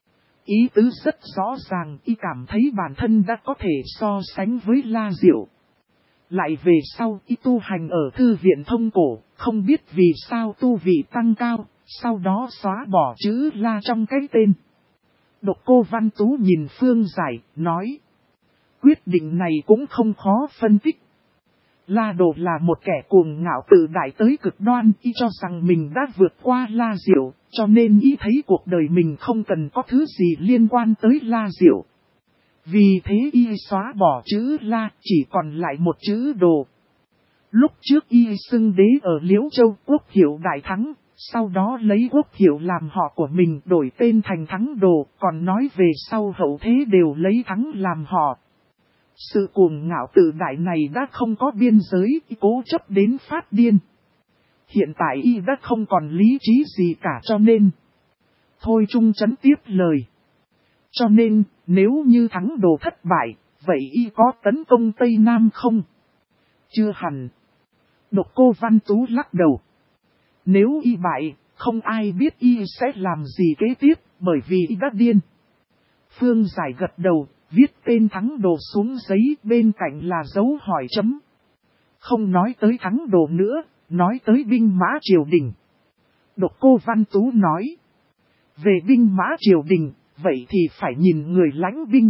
Ý tứ rất rõ ràng, y cảm thấy bản thân đã có thể so sánh với La Diệu. Lại về sau y tu hành ở thư viện thông cổ, không biết vì sao tu vị tăng cao, sau đó xóa bỏ chữ La trong cái tên. Độc Cô Văn Tú nhìn Phương Giải, nói. Quyết định này cũng không khó phân tích. La Đồ là một kẻ cuồng ngạo tự đại tới cực đoan, y cho rằng mình đã vượt qua La Diệu, cho nên y thấy cuộc đời mình không cần có thứ gì liên quan tới La Diệu. Vì thế y xóa bỏ chữ La, chỉ còn lại một chữ Đồ. Lúc trước y xưng đế ở Liễu Châu, quốc hiệu đại thắng, Sau đó lấy quốc hiệu làm họ của mình đổi tên thành Thắng Đồ, còn nói về sau hậu thế đều lấy Thắng làm họ. Sự cuồng ngạo tự đại này đã không có biên giới, cố chấp đến phát điên. Hiện tại y đã không còn lý trí gì cả cho nên. Thôi Trung Chấn tiếp lời. Cho nên, nếu như Thắng Đồ thất bại, vậy y có tấn công Tây Nam không? Chưa hẳn. Độc Cô Văn Tú lắc đầu. Nếu y bại, không ai biết y sẽ làm gì kế tiếp, bởi vì y đã điên. Phương Giải gật đầu, viết tên Thắng Đồ xuống giấy, bên cạnh là dấu hỏi chấm. Không nói tới Thắng Đồ nữa, nói tới binh mã triều đình. Độc Cô Văn Tú nói. Về binh mã triều đình, vậy thì phải nhìn người lãnh binh.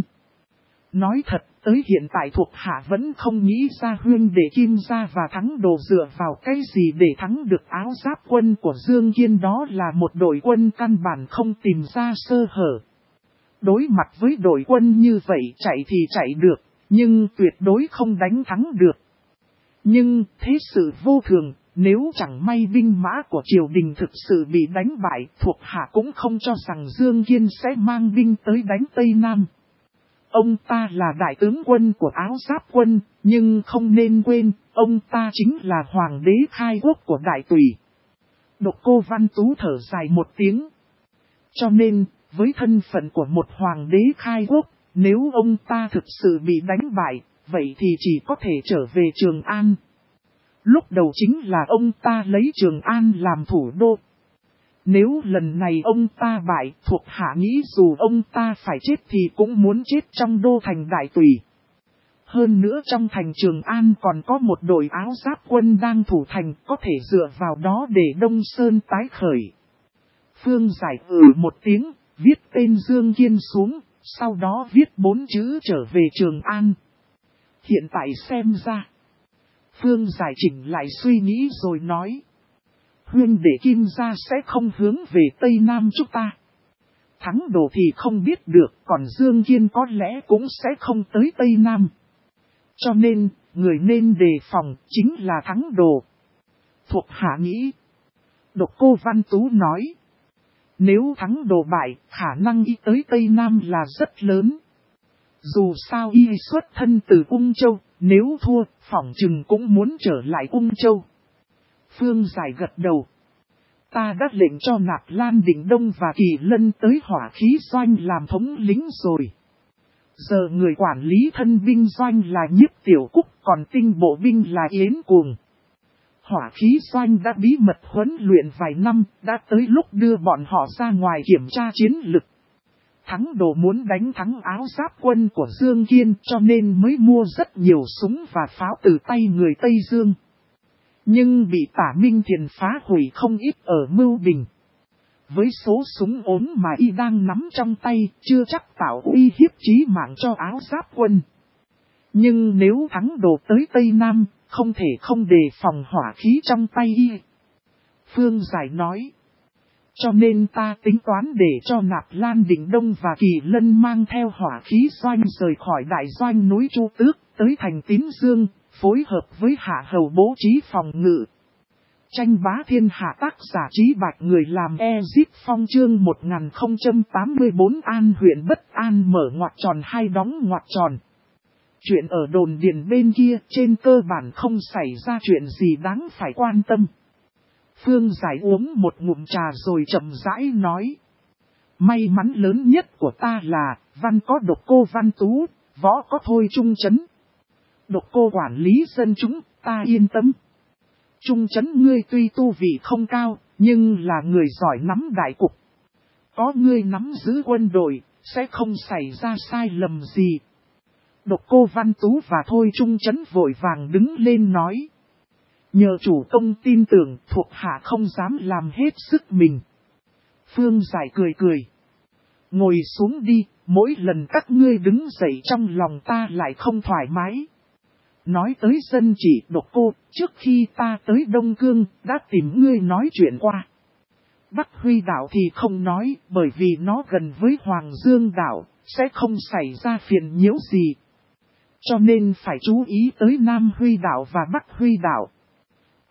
Nói thật, tới hiện tại thuộc hạ vẫn không nghĩ ra huynh đệ Kim Gia và Thắng Đồ dựa vào cái gì để thắng được áo giáp quân của Dương Kiên, đó là một đội quân căn bản không tìm ra sơ hở. Đối mặt với đội quân như vậy chạy thì chạy được, nhưng tuyệt đối không đánh thắng được. Nhưng thế sự vô thường, nếu chẳng may binh mã của triều đình thực sự bị đánh bại, thuộc hạ cũng không cho rằng Dương Kiên sẽ mang binh tới đánh Tây Nam. Ông ta là đại tướng quân của áo giáp quân, nhưng không nên quên, ông ta chính là hoàng đế khai quốc của Đại Tùy. Độc Cô Văn Tú thở dài một tiếng. Cho nên, với thân phận của một hoàng đế khai quốc, nếu ông ta thực sự bị đánh bại, vậy thì chỉ có thể trở về Trường An. Lúc đầu chính là ông ta lấy Trường An làm thủ đô. Nếu lần này ông ta bại, thuộc hạ nghĩ dù ông ta phải chết thì cũng muốn chết trong đô thành Đại Tùy. Hơn nữa trong thành Trường An còn có một đội áo giáp quân đang thủ thành, có thể dựa vào đó để Đông Sơn tái khởi. Phương Giải một tiếng, viết tên Dương Kiên xuống, sau đó viết 4 chữ trở về Trường An. Hiện tại xem ra. Phương Giải chỉnh lại suy nghĩ rồi nói. Huynh đệ Kim Gia sẽ không hướng về Tây Nam chúng ta. Thắng Đồ thì không biết được, còn Dương Kiên có lẽ cũng sẽ không tới Tây Nam. Cho nên, người nên đề phòng chính là Thắng Đồ. Thuộc hạ nghĩ. Độc Cô Văn Tú nói. Nếu Thắng Đồ bại, khả năng y tới Tây Nam là rất lớn. Dù sao y xuất thân từ Ung Châu, nếu thua, phỏng chừng cũng muốn trở lại Ung Châu. Phương Giải gật đầu. Ta đã lệnh cho Nạp Lan Định Đông và Kỳ Lân tới Hỏa Khí Doanh làm thống lĩnh rồi. Giờ người quản lý thân binh doanh là Nhiếp Tiểu Cúc, còn tinh bộ binh là Yến Cuồng. Hỏa Khí Doanh đã bí mật huấn luyện vài năm, đã tới lúc đưa bọn họ ra ngoài kiểm tra chiến lực. Thắng Đồ muốn đánh thắng áo giáp quân của Dương Kiên, cho nên mới mua rất nhiều súng và pháo từ tay người Tây Dương. Nhưng bị Tả Minh Thiền phá hủy không ít ở Mưu Bình. Với số súng ốm mà y đang nắm trong tay, chưa chắc tạo uy hiếp chí mạng cho áo giáp quân. Nhưng nếu Thắng Đồ tới Tây Nam, không thể không đề phòng hỏa khí trong tay y. Phương Giải nói. Cho nên ta tính toán để cho Nạp Lan Định Đông và Kỳ Lân mang theo hỏa khí doanh rời khỏi đại doanh núi Chu Tước, tới thành Tín Dương, phối hợp với Hạ Hầu bố trí phòng ngự. Tranh bá thiên hạ, tác giả Trí Bạch, người làm Ezip Phong, chương 1084 An huyện Bất An mở ngoặc tròn hai đóng ngoặc tròn. Chuyện ở đồn điền bên kia trên cơ bản không xảy ra chuyện gì đáng phải quan tâm. Phương Giải uống một ngụm trà rồi chậm rãi nói. May mắn lớn nhất của ta là, văn có Độc Cô Văn Tú, võ có Thôi Trung Chấn. Độc Cô quản lý dân chúng, ta yên tâm. Trung Chấn ngươi tuy tu vị không cao, nhưng là người giỏi nắm đại cục. Có ngươi nắm giữ quân đội, sẽ không xảy ra sai lầm gì. Độc Cô Văn Tú và Thôi Trung Chấn vội vàng đứng lên nói. Nhờ chủ công tin tưởng, thuộc hạ không dám làm hết sức mình. Phương Giải cười cười. Ngồi xuống đi, mỗi lần các ngươi đứng dậy trong lòng ta lại không thoải mái. Nói tới dân chỉ, Độc Cô, trước khi ta tới Đông Cương, đã tìm ngươi nói chuyện qua. Bắc Huy đảo thì không nói, bởi vì nó gần với Hoàng Dương đảo, sẽ không xảy ra phiền nhiễu gì. Cho nên phải chú ý tới Nam Huy đảo và Bắc Huy đảo.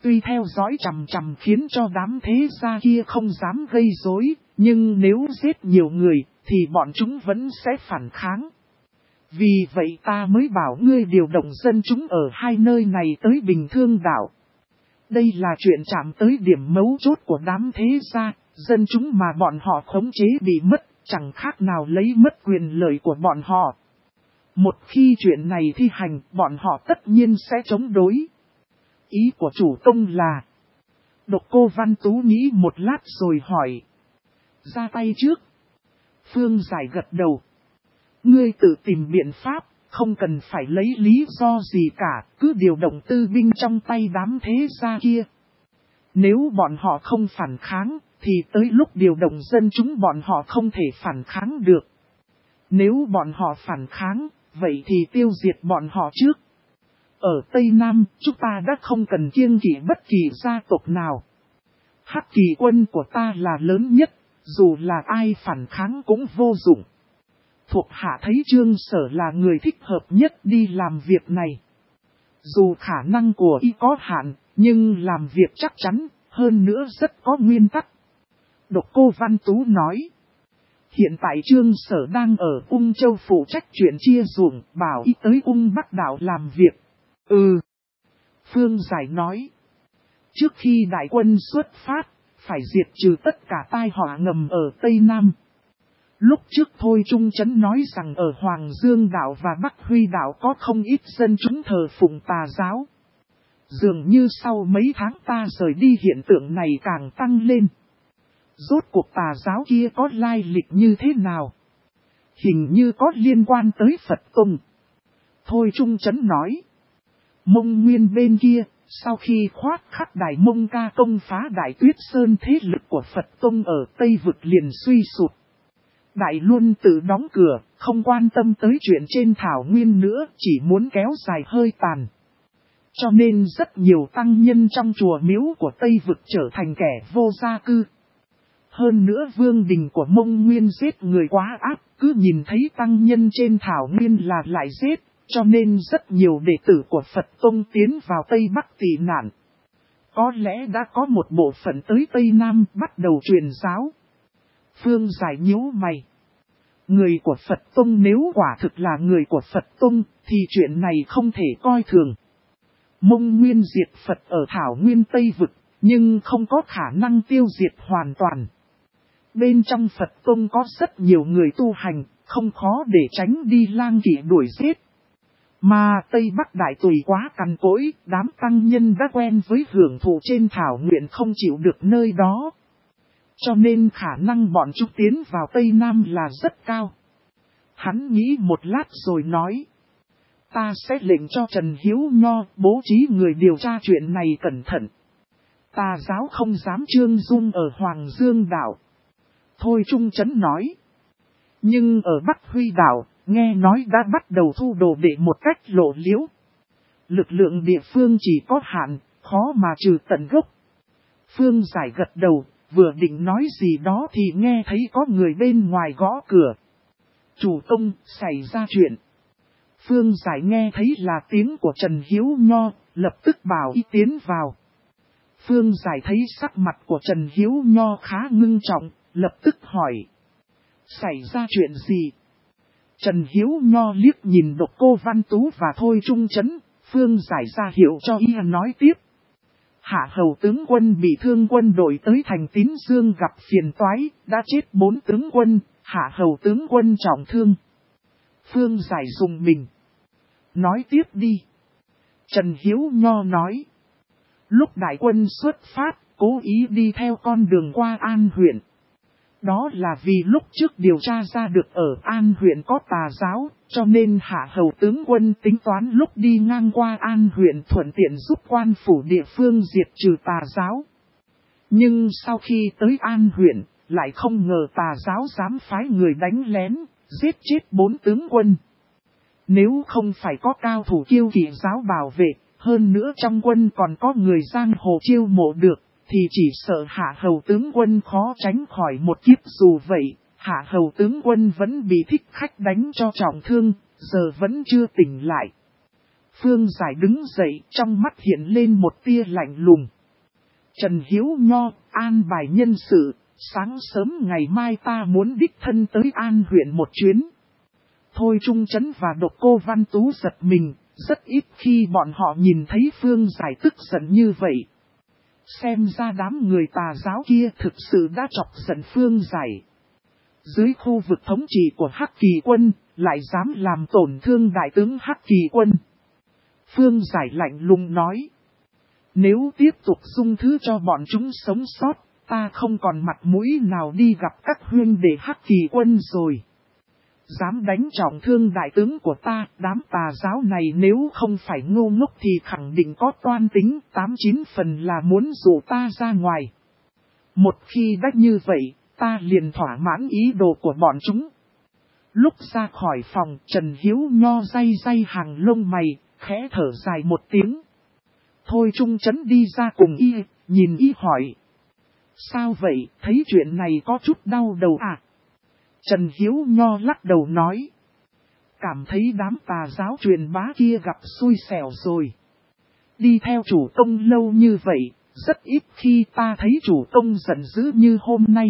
Tuy theo dõi chằm chằm khiến cho đám thế gia kia không dám gây rối, nhưng nếu giết nhiều người, thì bọn chúng vẫn sẽ phản kháng. Vì vậy ta mới bảo ngươi điều động dân chúng ở hai nơi này tới Bình Thương đảo. Đây là chuyện chạm tới điểm mấu chốt của đám thế gia, dân chúng mà bọn họ khống chế bị mất, chẳng khác nào lấy mất quyền lợi của bọn họ. Một khi chuyện này thi hành, bọn họ tất nhiên sẽ chống đối. Ý của chủ tông là... Độc Cô Văn Tú nghĩ một lát rồi hỏi. Ra tay trước. Phương Giải gật đầu. Ngươi tự tìm biện pháp, không cần phải lấy lý do gì cả, cứ điều động tư binh trong tay đám thế gia kia. Nếu bọn họ không phản kháng, thì tới lúc điều động dân chúng bọn họ không thể phản kháng được. Nếu bọn họ phản kháng, vậy thì tiêu diệt bọn họ trước. Ở Tây Nam, chúng ta đã không cần kiêng kỵ bất kỳ gia tộc nào. Hắc Kỳ quân của ta là lớn nhất, dù là ai phản kháng cũng vô dụng. Thuộc hạ thấy Trương Sở là người thích hợp nhất đi làm việc này. Dù khả năng của y có hạn, nhưng làm việc chắc chắn, hơn nữa rất có nguyên tắc. Độc Cô Văn Tú nói. Hiện tại Trương Sở đang ở Ung Châu phụ trách chuyện chia ruộng, bảo y tới Ung Bắc Đảo làm việc. Phương Giải nói. Trước khi đại quân xuất phát, phải diệt trừ tất cả tai họa ngầm ở Tây Nam. Lúc trước Thôi Trung Chấn nói rằng ở Hoàng Dương Đảo và Bắc Huy Đảo có không ít dân chúng thờ phụng tà giáo. Dường như sau mấy tháng ta rời đi hiện tượng này càng tăng lên. Rốt cuộc tà giáo kia có lai lịch như thế nào? Hình như có liên quan tới Phật Tông. Thôi Trung Chấn nói. Mông Nguyên bên kia, sau khi khoát khắc Đại Mông Ca công phá Đại Tuyết Sơn, thế lực của Phật Tông ở Tây Vực liền suy sụt. Đại Luân tự đóng cửa, không quan tâm tới chuyện trên thảo nguyên nữa, chỉ muốn kéo dài hơi tàn. Cho nên rất nhiều tăng nhân trong chùa miếu của Tây Vực trở thành kẻ vô gia cư. Hơn nữa vương đình của Mông Nguyên giết người quá ác, cứ nhìn thấy tăng nhân trên thảo nguyên là lại giết, cho nên rất nhiều đệ tử của Phật Tông tiến vào Tây Bắc tị nạn. Có lẽ đã có một bộ phận tới Tây Nam bắt đầu truyền giáo. Phương Giải nhíu mày. Người của Phật Tông nếu quả thực là người của Phật Tông, thì chuyện này không thể coi thường. Mông Nguyên diệt Phật ở thảo nguyên Tây Vực, nhưng không có khả năng tiêu diệt hoàn toàn. Bên trong Phật Tông có rất nhiều người tu hành, không khó để tránh đi lang kỵ đuổi giết. Mà Tây Bắc Đại Tùy quá cằn cỗi, đám tăng nhân đã quen với hưởng thụ trên thảo nguyên không chịu được nơi đó. Cho nên khả năng bọn chúng tiến vào Tây Nam là rất cao. Hắn nghĩ một lát rồi nói. Ta sẽ lệnh cho Trần Hiếu Nho bố trí người điều tra chuyện này cẩn thận. Tà giáo không dám trương dung ở Hoàng Dương Đảo. Thôi Trung Chấn nói. Nhưng ở Bắc Huy Đảo, nghe nói đã bắt đầu thu đồ đệ một cách lộ liễu. Lực lượng địa phương chỉ có hạn, khó mà trừ tận gốc. Phương Giải gật đầu, vừa định nói gì đó thì nghe thấy có người bên ngoài gõ cửa. Chủ tông, xảy ra chuyện. Phương Giải nghe thấy là tiếng của Trần Hiếu Nho, lập tức bảo y tiến vào. Phương Giải thấy sắc mặt của Trần Hiếu Nho khá ngưng trọng, lập tức hỏi. Xảy ra chuyện gì? Trần Hiếu Nho liếc nhìn Độc Cô Văn Tú và Thôi Trung Chấn, Phương Giải ra hiệu cho y nói tiếp. Hạ hầu tướng quân bị thương quân đội tới thành Tín Dương gặp phiền toái, đã chết 4 tướng quân, hạ hầu tướng quân trọng thương. Phương Giải dùng mình. Nói tiếp đi. Trần Hiếu Nho nói. Lúc đại quân xuất phát, cố ý đi theo con đường qua An huyện. Đó là vì lúc trước điều tra ra được ở An huyện có tà giáo, cho nên hạ hầu tướng quân tính toán lúc đi ngang qua An huyện thuận tiện giúp quan phủ địa phương diệt trừ tà giáo. Nhưng sau khi tới An huyện, lại không ngờ tà giáo dám phái người đánh lén, giết chết 4 tướng quân. Nếu không phải có cao thủ kiêu kỵ giáo bảo vệ, hơn nữa trong quân còn có người giang hồ chiêu mộ được, thì chỉ sợ hạ hầu tướng quân khó tránh khỏi một kiếp. Dù vậy, hạ hầu tướng quân vẫn bị thích khách đánh cho trọng thương, giờ vẫn chưa tỉnh lại. Phương Giải đứng dậy, trong mắt hiện lên một tia lạnh lùng. Trần Hiếu Nho, an bài nhân sự, sáng sớm ngày mai ta muốn đích thân tới An huyện một chuyến. Thôi Trung Chấn và Độc Cô Văn Tú giật mình, rất ít khi bọn họ nhìn thấy Phương Giải tức giận như vậy. Xem ra đám người tà giáo kia thực sự đã chọc giận Phương Giải. Dưới khu vực thống trị của Hắc Kỳ Quân, lại dám làm tổn thương đại tướng Hắc Kỳ Quân. Phương Giải lạnh lùng nói. Nếu tiếp tục dung thứ cho bọn chúng sống sót, ta không còn mặt mũi nào đi gặp các huynh đệ Hắc Kỳ Quân rồi. Dám đánh trọng thương đại tướng của ta, đám tà giáo này nếu không phải ngu ngốc thì khẳng định có toan tính, 89 phần là muốn dụ ta ra ngoài. Một khi đã như vậy, ta liền thỏa mãn ý đồ của bọn chúng. Lúc ra khỏi phòng, Trần Hiếu Nho day hàng lông mày, khẽ thở dài một tiếng. Thôi Trung Chấn đi ra cùng y, nhìn y hỏi. Sao vậy, thấy chuyện này có chút đau đầu à? Trần Hiếu Nho lắc đầu nói. Cảm thấy đám tà giáo truyền bá kia gặp xui xẻo rồi. Đi theo chủ công lâu như vậy, rất ít khi ta thấy chủ công giận dữ như hôm nay.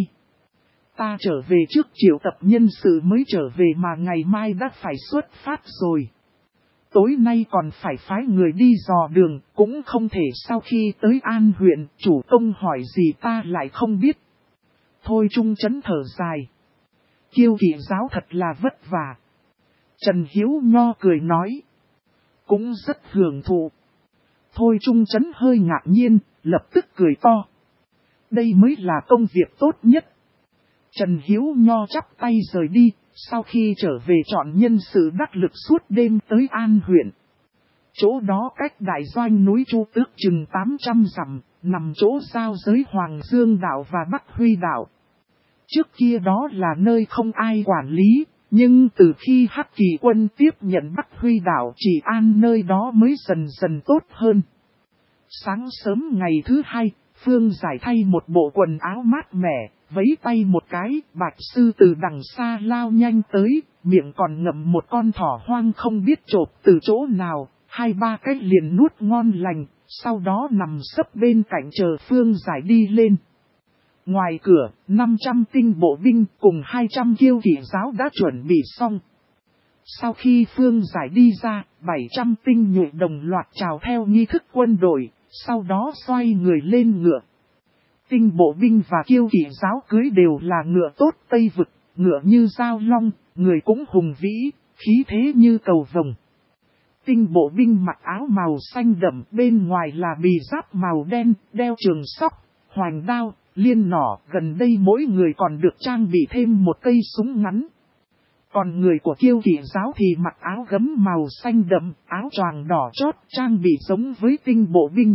Ta trở về trước triệu tập nhân sự mới trở về mà ngày mai đã phải xuất phát rồi. Tối nay còn phải phái người đi dò đường, cũng không thể sau khi tới An huyện, chủ công hỏi gì ta lại không biết. Thôi Trung Chấn thở dài. Kiêu kỵ giáo thật là vất vả. Trần Hiếu Nho cười nói. Cũng rất hưởng thụ. Thôi Trung Chấn hơi ngạc nhiên, lập tức cười to. Đây mới là công việc tốt nhất. Trần Hiếu Nho chắp tay rời đi, sau khi trở về chọn nhân sự đắc lực suốt đêm tới An huyện. Chỗ đó cách đại doanh núi Chu Tước chừng 800 dặm, nằm chỗ giao giới Hoàng Dương đảo và Bắc Huy đảo. Trước kia đó là nơi không ai quản lý, nhưng từ khi Hắc Kỳ Quân tiếp nhận Bắc Huy đảo trị an nơi đó mới dần dần tốt hơn. Sáng sớm ngày thứ hai, Phương Giải thay một bộ quần áo mát mẻ, vẫy tay một cái, Bạch Sư từ đằng xa lao nhanh tới, miệng còn ngậm một con thỏ hoang không biết chộp từ chỗ nào, 2-3 cái liền nuốt ngon lành, sau đó nằm sấp bên cạnh chờ Phương Giải đi lên. Ngoài cửa, 500 tinh bộ binh cùng 200 kiêu kỵ giáo đã chuẩn bị xong. Sau khi Phương Giải đi ra, 700 tinh nhuệ đồng loạt chào theo nghi thức quân đội, sau đó xoay người lên ngựa. Tinh bộ binh và kiêu kỵ giáo cưới đều là ngựa tốt Tây Vực, ngựa như dao long, người cũng hùng vĩ, khí thế như cầu vồng. Tinh bộ binh mặc áo màu xanh đậm, bên ngoài là bì giáp màu đen, đeo trường sóc, hoành đao, liên nỏ, gần đây mỗi người còn được trang bị thêm một cây súng ngắn. Còn người của kiêu kỵ giáo thì mặc áo gấm màu xanh đậm, áo choàng đỏ chót, trang bị giống với tinh bộ binh.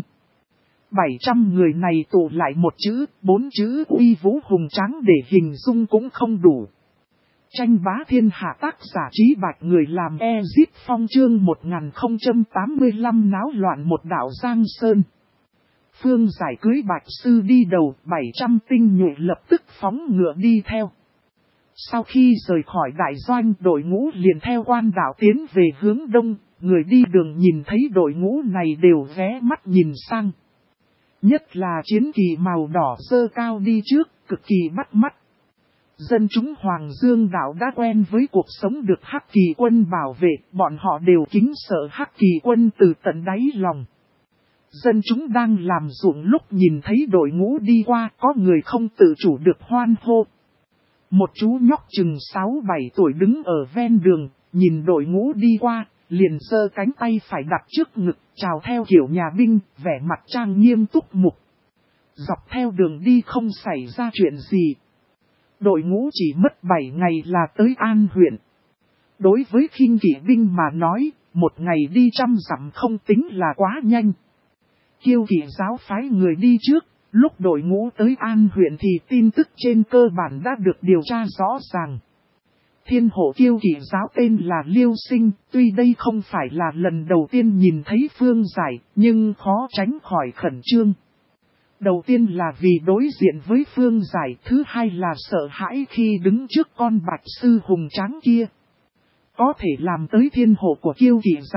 700 người này tụ lại một chữ, 4 chữ uy vũ hùng tráng để hình dung cũng không đủ. Tranh bá thiên hạ tác giả Trí Bạch người làm Ezip Phong chương 1085 náo loạn một đảo Giang Sơn. Phương Giải cưới Bạch Sư đi đầu, 700 tinh nhuệ lập tức phóng ngựa đi theo. Sau khi rời khỏi đại doanh, đội ngũ liền theo quan đạo tiến về hướng đông, người đi đường nhìn thấy đội ngũ này đều ghé mắt nhìn sang. Nhất là chiến kỳ màu đỏ dơ cao đi trước, cực kỳ bắt mắt. Dân chúng Hoàng Dương đảo đã quen với cuộc sống được Hắc Kỳ Quân bảo vệ, bọn họ đều kính sợ Hắc Kỳ Quân từ tận đáy lòng. Dân chúng đang làm ruộng lúc nhìn thấy đội ngũ đi qua, có người không tự chủ được hoan hô. Một chú nhóc chừng 6-7 tuổi đứng ở ven đường, nhìn đội ngũ đi qua, liền giơ cánh tay phải đặt trước ngực, chào theo kiểu nhà binh, vẻ mặt trang nghiêm túc mục. Dọc theo đường đi không xảy ra chuyện gì. Đội ngũ chỉ mất 7 ngày là tới An huyện. Đối với khinh kỵ binh mà nói, một ngày đi 100 dặm không tính là quá nhanh. Kiêu kỵ giáo phái người đi trước, lúc đội ngũ tới An huyện thì tin tức trên cơ bản đã được điều tra rõ ràng. Thiên hộ kiêu kỵ giáo tên là Liêu Sinh, tuy đây không phải là lần đầu tiên nhìn thấy Phương Giải, nhưng khó tránh khỏi khẩn trương. Đầu tiên là vì đối diện với Phương Giải, thứ hai là sợ hãi khi đứng trước con Bạch Sư hùng tráng kia. Có thể làm tới thiên hộ của kiêu kỵ giáo,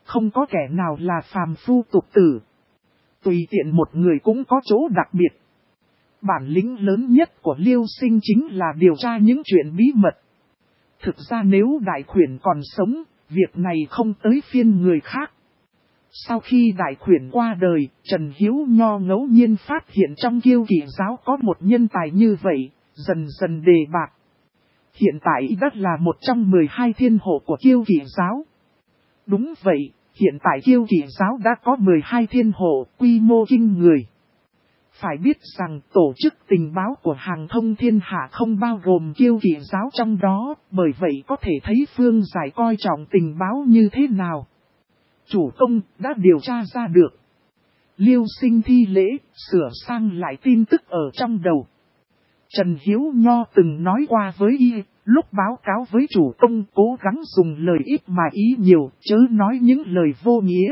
không có kẻ nào là phàm phu tục tử. Tùy tiện một người cũng có chỗ đặc biệt. Bản lĩnh lớn nhất của Liêu Sinh chính là điều tra những chuyện bí mật. Thực ra nếu đại khuyển còn sống, việc này không tới phiên người khác. Sau khi đại khuyển qua đời, Trần Hiếu Nho ngẫu nhiên phát hiện trong Kiêu Kỵ giáo có một nhân tài như vậy, dần dần đề bạc. Hiện tại đã là một trong 12 thiên hộ của Kiêu Kỵ giáo. Đúng vậy, hiện tại Kiêu Kỵ giáo đã có 12 thiên hộ, quy mô kinh người. Phải biết rằng tổ chức tình báo của hàng thông thiên hạ không bao gồm Kiêu Kỵ giáo trong đó, bởi vậy có thể thấy Phương Giải coi trọng tình báo như thế nào. Chủ công đã điều tra ra được. Liêu Sinh thi lễ, sửa sang lại tin tức ở trong đầu. Trần Hiếu Nho từng nói qua với y, lúc báo cáo với chủ công cố gắng dùng lời ít mà ý nhiều, chớ nói những lời vô nghĩa.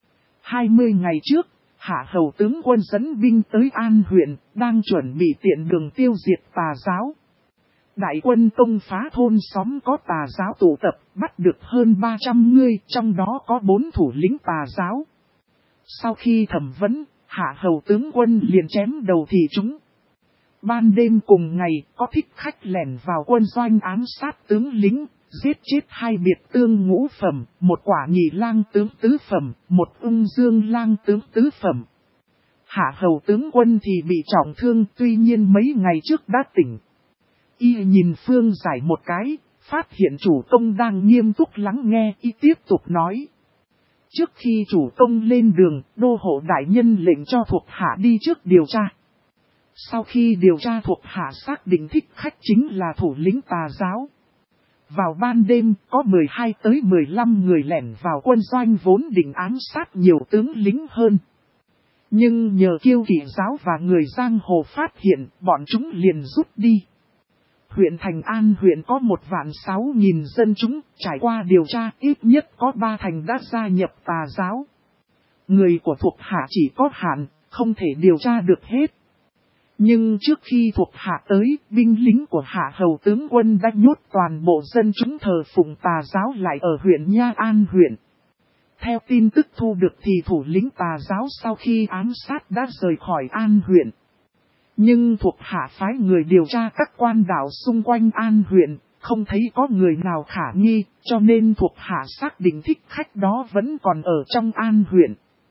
20 ngày trước, Hạ Hầu tướng quân dẫn binh tới An huyện, đang chuẩn bị tiện đường tiêu diệt tà giáo. Đại quân công phá thôn xóm có tà giáo tụ tập, bắt được hơn 300 người, trong đó có 4 thủ lĩnh tà giáo. Sau khi thẩm vấn, Hạ Hầu tướng quân liền chém đầu thì chúng. Ban đêm cùng ngày, có thích khách lẻn vào quân doanh ám sát tướng lính, giết chết 2 biệt tương ngũ phẩm, 1 quả nhị lang tướng tứ phẩm, 1 ung dương lang tướng tứ phẩm. Hạ Hầu tướng quân thì bị trọng thương, tuy nhiên mấy ngày trước đã tỉnh. Y nhìn Phương Giải một cái, phát hiện chủ công đang nghiêm túc lắng nghe, y tiếp tục nói. Trước khi chủ công lên đường, đô hộ đại nhân lệnh cho thuộc hạ đi trước điều tra. Sau khi điều tra thuộc hạ xác định thích khách chính là thủ lĩnh tà giáo. Vào ban đêm, có 12 tới 15 người lẻn vào quân doanh vốn định ám sát nhiều tướng lính hơn. Nhưng nhờ Kiêu Kỵ giáo và người giang hồ phát hiện, bọn chúng liền rút đi. Huyện thành An huyện có 1.600.000 dân chúng, trải qua điều tra ít nhất có 3 thành đã gia nhập tà giáo. Người của thuộc hạ chỉ có hạn, không thể điều tra được hết. Nhưng trước khi thuộc hạ tới, binh lính của Hạ Hầu tướng quân đã nhốt toàn bộ dân chúng thờ phụng tà giáo lại ở huyện Nha An huyện. Theo tin tức thu được thì thủ lĩnh tà giáo sau khi ám sát đã rời khỏi An huyện. Nhưng thuộc hạ phái người điều tra các quan đảo xung quanh An huyện, không thấy có người nào khả nghi, cho nên thuộc hạ xác định thích khách đó vẫn còn ở trong An huyện.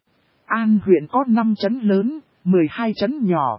An huyện có 5 trấn lớn, 12 trấn nhỏ,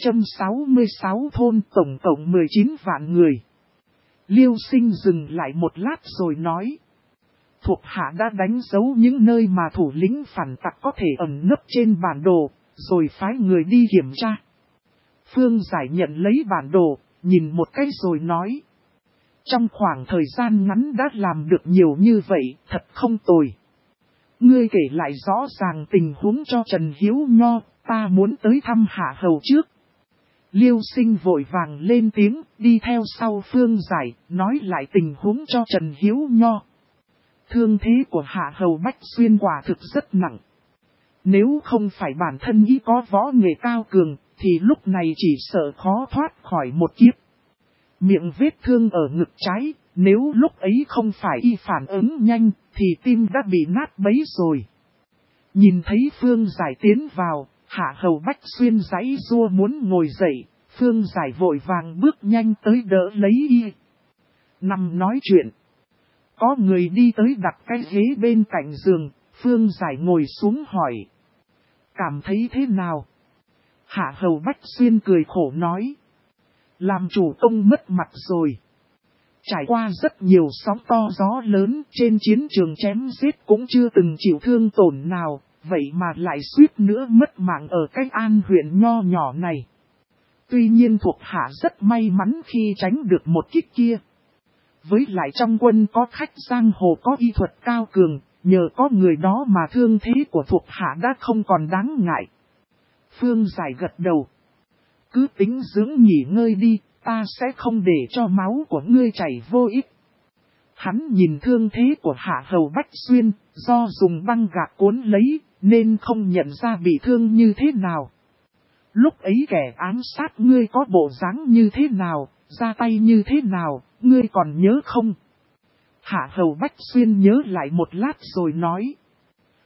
166 thôn, tổng cộng 19 vạn người. Liêu Sinh dừng lại một lát rồi nói. Thuộc hạ đã đánh dấu những nơi mà thủ lĩnh phản tặc có thể ẩn nấp trên bản đồ, rồi phái người đi kiểm tra. Phương Giải nhận lấy bản đồ, nhìn một cái rồi nói. Trong khoảng thời gian ngắn đã làm được nhiều như vậy, thật không tồi. Ngươi kể lại rõ ràng tình huống cho Trần Hiếu Nho, ta muốn tới thăm Hạ Hầu trước. Liêu Sinh vội vàng lên tiếng, đi theo sau Phương Giải, nói lại tình huống cho Trần Hiếu Nho. Thương thế của Hạ Hầu Bách Xuyên quả thực rất nặng. Nếu không phải bản thân y có võ nghệ cao cường, thì lúc này chỉ sợ khó thoát khỏi một kiếp. Miệng vết thương ở ngực trái, nếu lúc ấy không phải y phản ứng nhanh, thì tim đã bị nát bấy rồi. Nhìn thấy Phương Giải tiến vào, Hạ Hầu Bách Xuyên giãy giụa muốn ngồi dậy, Phương Giải vội vàng bước nhanh tới đỡ lấy y. Nằm nói chuyện. Có người đi tới đặt cái ghế bên cạnh giường, Phương Giải ngồi xuống hỏi. Cảm thấy thế nào? Hạ Hầu Bách Xuyên cười khổ nói. Làm chủ công mất mặt rồi. Trải qua rất nhiều sóng to gió lớn, trên chiến trường chém giết cũng chưa từng chịu thương tổn nào, vậy mà lại suýt nữa mất mạng ở cái An huyện nho nhỏ này. Tuy nhiên thuộc hạ rất may mắn khi tránh được một kích kia. Với lại trong quân có khách giang hồ có y thuật cao cường, nhờ có người đó mà thương thế của thuộc hạ đã không còn đáng ngại. Phương Giải gật đầu. Cứ tính dưỡng nghỉ ngơi đi, ta sẽ không để cho máu của ngươi chảy vô ích. Hắn nhìn thương thế của Hạ Hầu Bách Xuyên, do dùng băng gạc cuốn lấy, nên không nhận ra bị thương như thế nào. Lúc ấy kẻ ám sát ngươi có bộ dáng như thế nào, ra tay như thế nào, ngươi còn nhớ không? Hạ Hầu Bách Xuyên nhớ lại một lát rồi nói.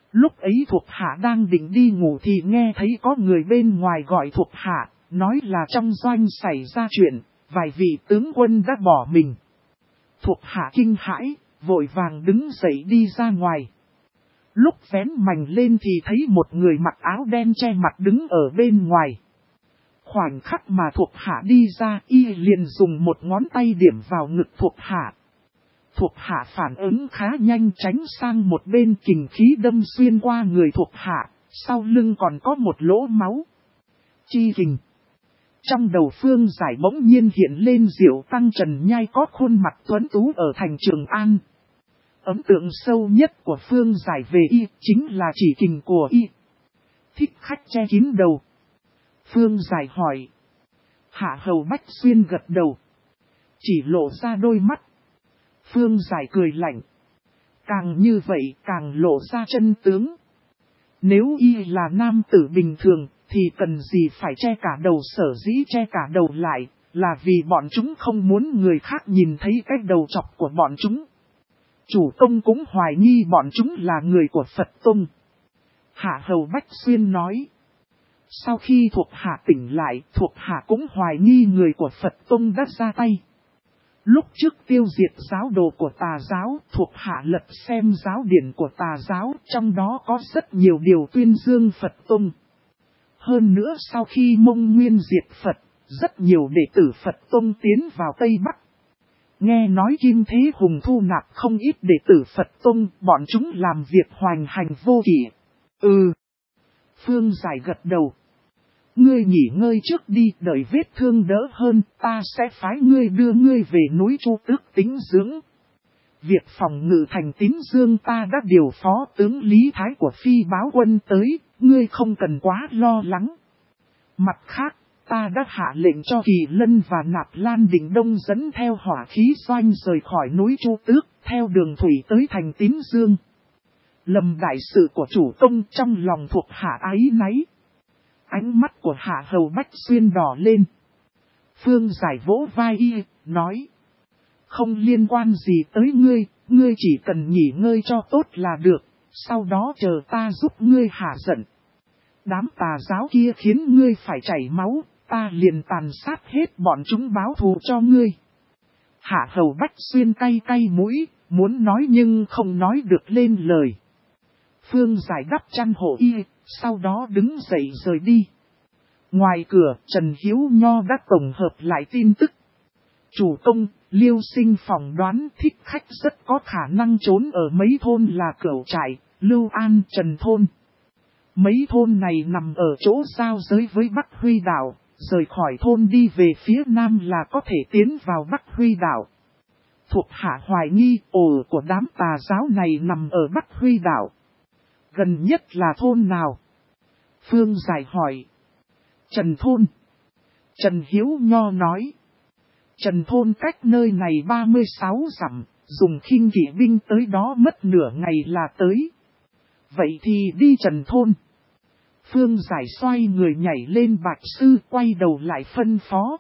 Lúc ấy thuộc hạ đang định đi ngủ thì nghe thấy có người bên ngoài gọi thuộc hạ, nói là trong doanh xảy ra chuyện, vài vị tướng quân đã bỏ mình. Thuộc hạ kinh hãi, vội vàng đứng dậy đi ra ngoài. Lúc vén mành lên thì thấy một người mặc áo đen che mặt đứng ở bên ngoài. Khoảnh khắc mà thuộc hạ đi ra, y liền dùng một ngón tay điểm vào ngực thuộc hạ. Thuộc hạ phản ứng khá nhanh, tránh sang một bên, kình khí đâm xuyên qua người thuộc hạ, sau lưng còn có một lỗ máu. Chi kình. Trong đầu Phương Giải bỗng nhiên hiện lên Diệu Tăng Trần Nhai có khuôn mặt tuấn tú ở thành Trường An. Ấn tượng sâu nhất của Phương Giải về y chính là chỉ kình của y. Thích khách che kín đầu. Phương Giải hỏi. Hạ hầu Bách Xuyên gật đầu. Chỉ lộ ra đôi mắt. Phương Giải cười lạnh. Càng như vậy càng lộ ra chân tướng. Nếu y là nam tử bình thường thì cần gì phải che cả đầu, sở dĩ che cả đầu lại là vì bọn chúng không muốn người khác nhìn thấy cái đầu chọc của bọn chúng. Chủ công cũng hoài nghi bọn chúng là người của Phật Tông. Hạ hầu Bách Xuyên nói. Sau khi thuộc hạ tỉnh lại, thuộc hạ cũng hoài nghi người của Phật Tông đã ra tay. Lúc trước tiêu diệt giáo đồ của tà giáo, thuộc hạ lật xem giáo điển của tà giáo, trong đó có rất nhiều điều tuyên dương Phật Tông. Hơn nữa sau khi Mông Nguyên diệt Phật, rất nhiều đệ tử Phật Tông tiến vào Tây Bắc. Nghe nói Kim Thế Hùng thu nạp không ít đệ tử Phật Tông, bọn chúng làm việc hoành hành vô kỷ. Phương Giải gật đầu. Ngươi nghỉ ngơi trước đi, đợi vết thương đỡ hơn, ta sẽ phái ngươi đưa ngươi về núi Chu Tước tính dưỡng. Việc phòng ngự thành Tín Dương ta đã điều phó tướng Lý Thái của Phi báo quân tới, ngươi không cần quá lo lắng. Mặt khác, ta đã hạ lệnh cho Kỳ Lân và Nạp Lan Định Đông dẫn theo hỏa khí doanh rời khỏi núi Chu Tước, theo đường thủy tới thành Tín Dương. Lầm đại sự của chủ công, trong lòng thuộc hạ áy náy. Ánh mắt của Hạ hầu Bách Xuyên đỏ lên. Phương Giải vỗ vai y, nói. Không liên quan gì tới ngươi, ngươi chỉ cần nghỉ ngơi cho tốt là được, sau đó chờ ta giúp ngươi hạ giận. Đám tà giáo kia khiến ngươi phải chảy máu, ta liền tàn sát hết bọn chúng báo thù cho ngươi. Hạ hầu Bách Xuyên cay cay mũi, muốn nói nhưng không nói được lên lời. Phương Giải đắp chăn hộ y, sau đó đứng dậy rời đi. Ngoài cửa, Trần Hiếu Nho đã tổng hợp lại tin tức. Chủ công, Liêu Sinh phỏng đoán thích khách rất có khả năng trốn ở mấy thôn là Cửu Trại, Lưu An, Trần Thôn. Mấy thôn này nằm ở chỗ giao giới với Bắc Huy Đảo, rời khỏi thôn đi về phía nam là có thể tiến vào Bắc Huy Đảo. Thuộc hạ hoài nghi ổ của đám tà giáo này nằm ở Bắc Huy Đảo. Gần nhất là thôn nào? Phương Giải hỏi. Trần Thôn. Trần Hiếu Nho nói. Trần Thôn cách nơi này 36 dặm, dùng khinh kỵ binh tới đó mất nửa ngày là tới. Vậy thì đi Trần Thôn. Phương Giải xoay người nhảy lên Bạch Sư, quay đầu lại phân phó.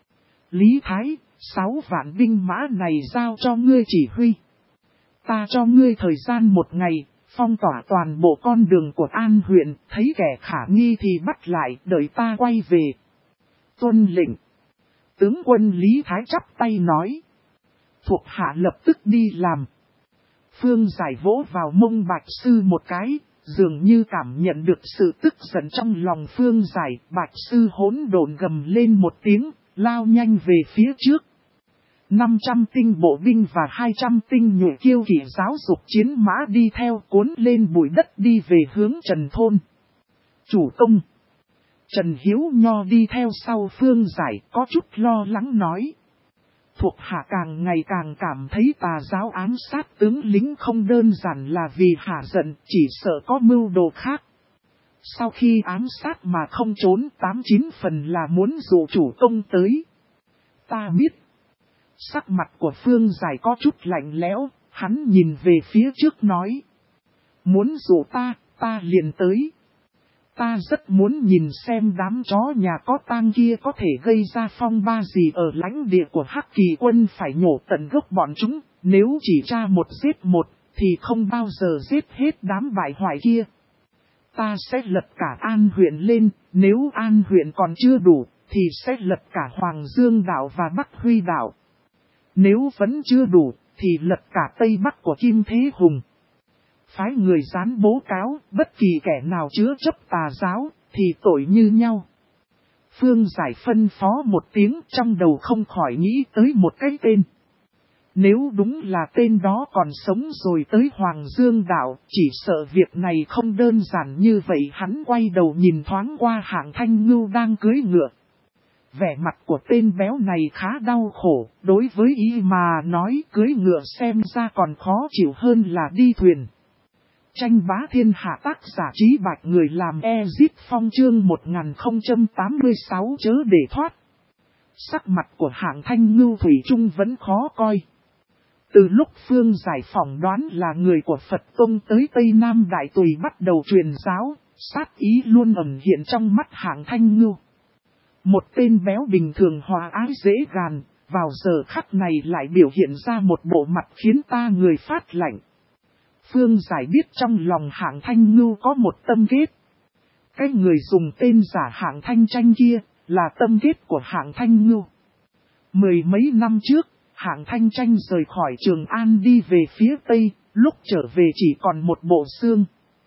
Lý Thái, 6 vạn binh mã này giao cho ngươi chỉ huy. Ta cho ngươi thời gian 1 ngày, phong tỏa toàn bộ con đường của An huyện, thấy kẻ khả nghi thì bắt lại, đợi ta quay về. Tuân lệnh. Tướng quân Lý Thái chắp tay nói. Thuộc hạ lập tức đi làm. Phương Giải vỗ vào mông Bạch Sư một cái, dường như cảm nhận được sự tức giận trong lòng Phương Giải. Bạch Sư hỗn độn gầm lên một tiếng, lao nhanh về phía trước. 500 tinh bộ binh và 200 tinh nhuệ kiêu kỵ giáo dục chiến mã đi theo, cuốn lên bụi đất đi về hướng Trần Thôn. Chủ công. Trần Hiếu Nho đi theo sau Phương Giải, có chút lo lắng nói. Thuộc hạ càng ngày càng cảm thấy tà giáo ám sát tướng lính không đơn giản là vì hả giận, chỉ sợ có mưu đồ khác. Sau khi ám sát mà không trốn, 89 phần là muốn dụ chủ công tới. Ta biết. Sắc mặt của Phương Giải có chút lạnh lẽo, hắn nhìn về phía trước nói. Muốn dụ ta liền tới. Ta rất muốn nhìn xem đám chó nhà có tang kia có thể gây ra phong ba gì ở lãnh địa của Hắc Kỳ quân, phải nhổ tận gốc bọn chúng. Nếu chỉ tra một giết một, thì thì không bao giờ giết hết đám bại hoại kia. Ta sẽ lật cả An huyện lên, nếu An huyện còn chưa đủ, thì sẽ lật cả Hoàng Dương đảo và Bắc Huy đảo. Nếu vẫn chưa đủ, thì lật cả Tây Bắc của Kim Thế Hùng. Phái người gián bố cáo, bất kỳ kẻ nào chứa chấp tà giáo, thì tội như nhau. Phương Giải phân phó một tiếng, trong đầu không khỏi nghĩ tới một cái tên. Nếu đúng là tên đó còn sống rồi tới Hoàng Dương đảo, chỉ sợ việc này không đơn giản như vậy. Hắn quay đầu nhìn thoáng qua Hạng Thanh Ngưu đang cưỡi ngựa. Vẻ mặt của tên béo này khá đau khổ, đối với y mà nói cưỡi ngựa xem ra còn khó chịu hơn là đi thuyền. Tranh bá thiên hạ, tác giả Trí Bạch, người làm Ezip Phong, chương 1086 chớ để thoát. Sắc mặt của Hạng Thanh Ngưu thủy chung vẫn khó coi. Từ lúc Phương Giải phỏng đoán là người của Phật Tông tới Tây Nam Đại Tùy bắt đầu truyền giáo, sát ý luôn ẩn hiện trong mắt Hạng Thanh Ngưu. Một tên béo bình thường hòa ái dễ gàn, vào giờ khắc này lại biểu hiện ra một bộ mặt khiến ta người phát lạnh. Phương Giải biết trong lòng Hạng Thanh Ngưu có một tâm kết. Cái người dùng tên giả Hạng Thanh Tranh kia, là tâm kết của Hạng Thanh Ngưu. Mười mấy năm trước, Hạng Thanh Tranh rời khỏi Trường An đi về phía Tây, lúc trở về chỉ còn một bộ xương.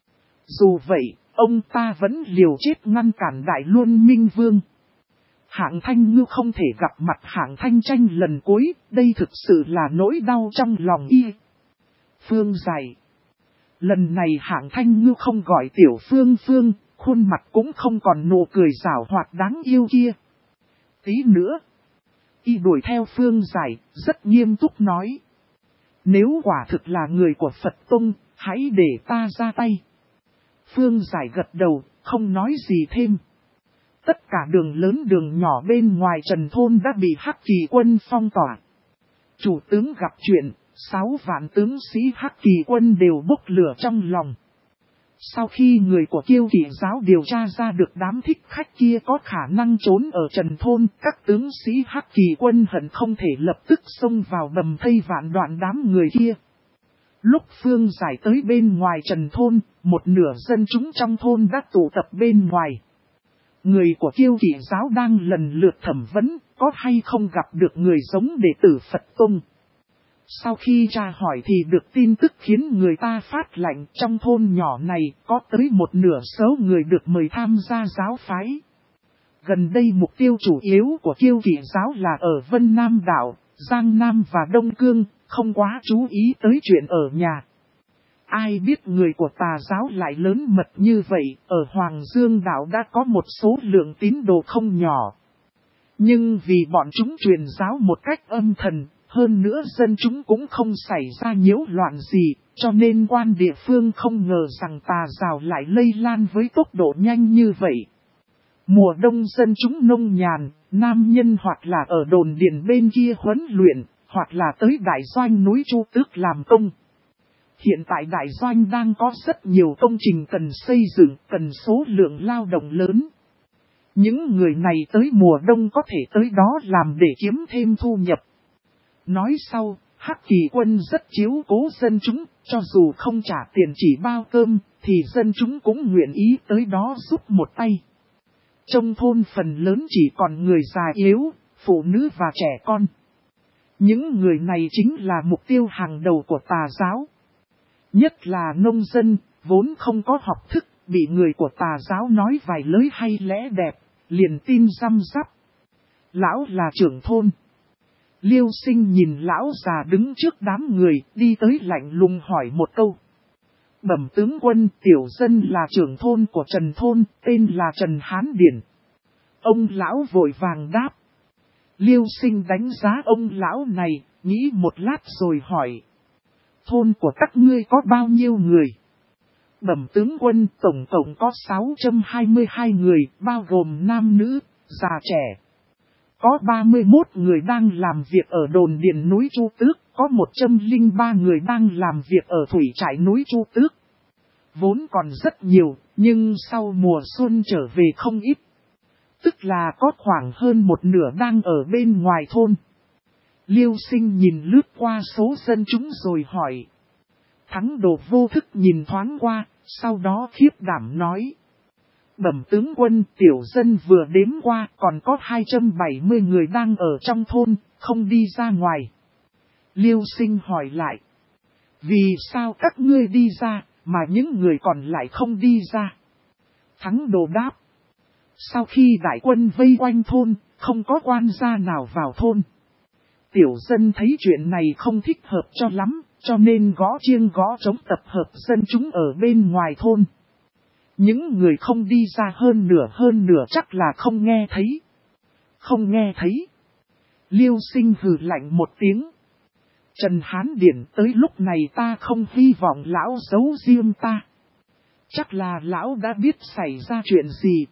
Dù vậy, ông ta vẫn liều chết ngăn cản Đại Luân Minh Vương. Hạng Thanh Ngưu không thể gặp mặt Hạng Thanh Tranh lần cuối, đây thực sự là nỗi đau trong lòng y. Phương Giải. Lần này Hạng Thanh Ngưu không gọi Tiểu Phương Phương, khuôn mặt cũng không còn nụ cười giảo hoạt đáng yêu kia. Tí nữa, y đuổi theo Phương Giải, rất nghiêm túc nói. Nếu quả thực là người của Phật Tông, hãy để ta ra tay. Phương Giải gật đầu, không nói gì thêm. Tất cả đường lớn đường nhỏ bên ngoài Trần Thôn đã bị Hắc Kỳ quân phong tỏa. Chủ tướng gặp chuyện, 6 vạn tướng sĩ Hắc Kỳ quân đều bốc lửa trong lòng. Sau khi người của Kiêu Kỵ giáo điều tra ra được đám thích khách kia có khả năng trốn ở Trần Thôn, các tướng sĩ Hắc Kỳ quân hận không thể lập tức xông vào bầm thây vạn đoạn đám người kia. Lúc Phương Giải tới bên ngoài Trần Thôn, một nửa dân chúng trong thôn đã tụ tập bên ngoài. Người của Kiêu Kỵ giáo đang lần lượt thẩm vấn, có hay không gặp được người giống đệ tử Phật Tông. Sau khi tra hỏi thì được tin tức khiến người ta phát lạnh, trong thôn nhỏ này có tới một nửa số người được mời tham gia giáo phái. Gần đây mục tiêu chủ yếu của Kiêu Kỵ giáo là ở Vân Nam Đảo, Giang Nam và Đông Cương, không quá chú ý tới chuyện ở nhà. Ai biết người của tà giáo lại lớn mật như vậy, ở Hoàng Dương Đảo đã có một số lượng tín đồ không nhỏ. Nhưng vì bọn chúng truyền giáo một cách âm thầm, hơn nữa dân chúng cũng không xảy ra nhiễu loạn gì, cho nên quan địa phương không ngờ rằng tà giáo lại lây lan với tốc độ nhanh như vậy. Mùa đông dân chúng nông nhàn, nam nhân hoặc là ở đồn điền bên kia huấn luyện, hoặc là tới đại doanh núi Chu Tước làm công. Hiện tại đại doanh đang có rất nhiều công trình cần xây dựng, cần số lượng lao động lớn. Những người này tới mùa đông có thể tới đó làm để kiếm thêm thu nhập. Nói sau, Hắc Kỳ quân rất chiếu cố dân chúng, cho dù không trả tiền chỉ bao cơm, thì dân chúng cũng nguyện ý tới đó giúp một tay. Trong thôn phần lớn chỉ còn người già yếu, phụ nữ và trẻ con. Những người này chính là mục tiêu hàng đầu của tà giáo. Nhất là nông dân, vốn không có học thức, bị người của tà giáo nói vài lời hay lẽ đẹp, liền tin răm rắp. Lão là trưởng thôn. Liêu Sinh nhìn lão già đứng trước đám người, đi tới lạnh lùng hỏi một câu. Bẩm tướng quân, tiểu dân là trưởng thôn của Trần Thôn, tên là Trần Hán Điển. Ông lão vội vàng đáp. Liêu Sinh đánh giá ông lão này, nghĩ một lát rồi hỏi. Thôn của các ngươi có bao nhiêu người? Bẩm tướng quân, tổng cộng có 622 người, bao gồm nam nữ, già trẻ. Có 31 người đang làm việc ở đồn điện núi Chu Tước, có 103 người đang làm việc ở thủy trại núi Chu Tước. Vốn còn rất nhiều, nhưng sau mùa xuân trở về không ít. Tức là có khoảng hơn một nửa đang ở bên ngoài thôn. Liêu Sinh nhìn lướt qua số dân chúng rồi hỏi. Thắng Đồ vô thức nhìn thoáng qua, sau đó khiếp đảm nói. Bẩm tướng quân, tiểu dân vừa đếm qua, còn có 270 người đang ở trong thôn, không đi ra ngoài. Liêu Sinh hỏi lại. Vì sao các ngươi đi ra, mà những người còn lại không đi ra? Thắng Đồ đáp. Sau khi đại quân vây quanh thôn, không có quan gia nào vào thôn. Tiểu dân thấy chuyện này không thích hợp cho lắm, cho nên gõ chiêng gõ trống tập hợp dân chúng ở bên ngoài thôn. Những người không đi ra hơn nửa chắc là không nghe thấy. Không nghe thấy. Liêu Sinh hừ lạnh một tiếng. Trần Hán Điển, tới lúc này ta không hy vọng lão giấu riêng ta. Chắc là lão đã biết xảy ra chuyện gì.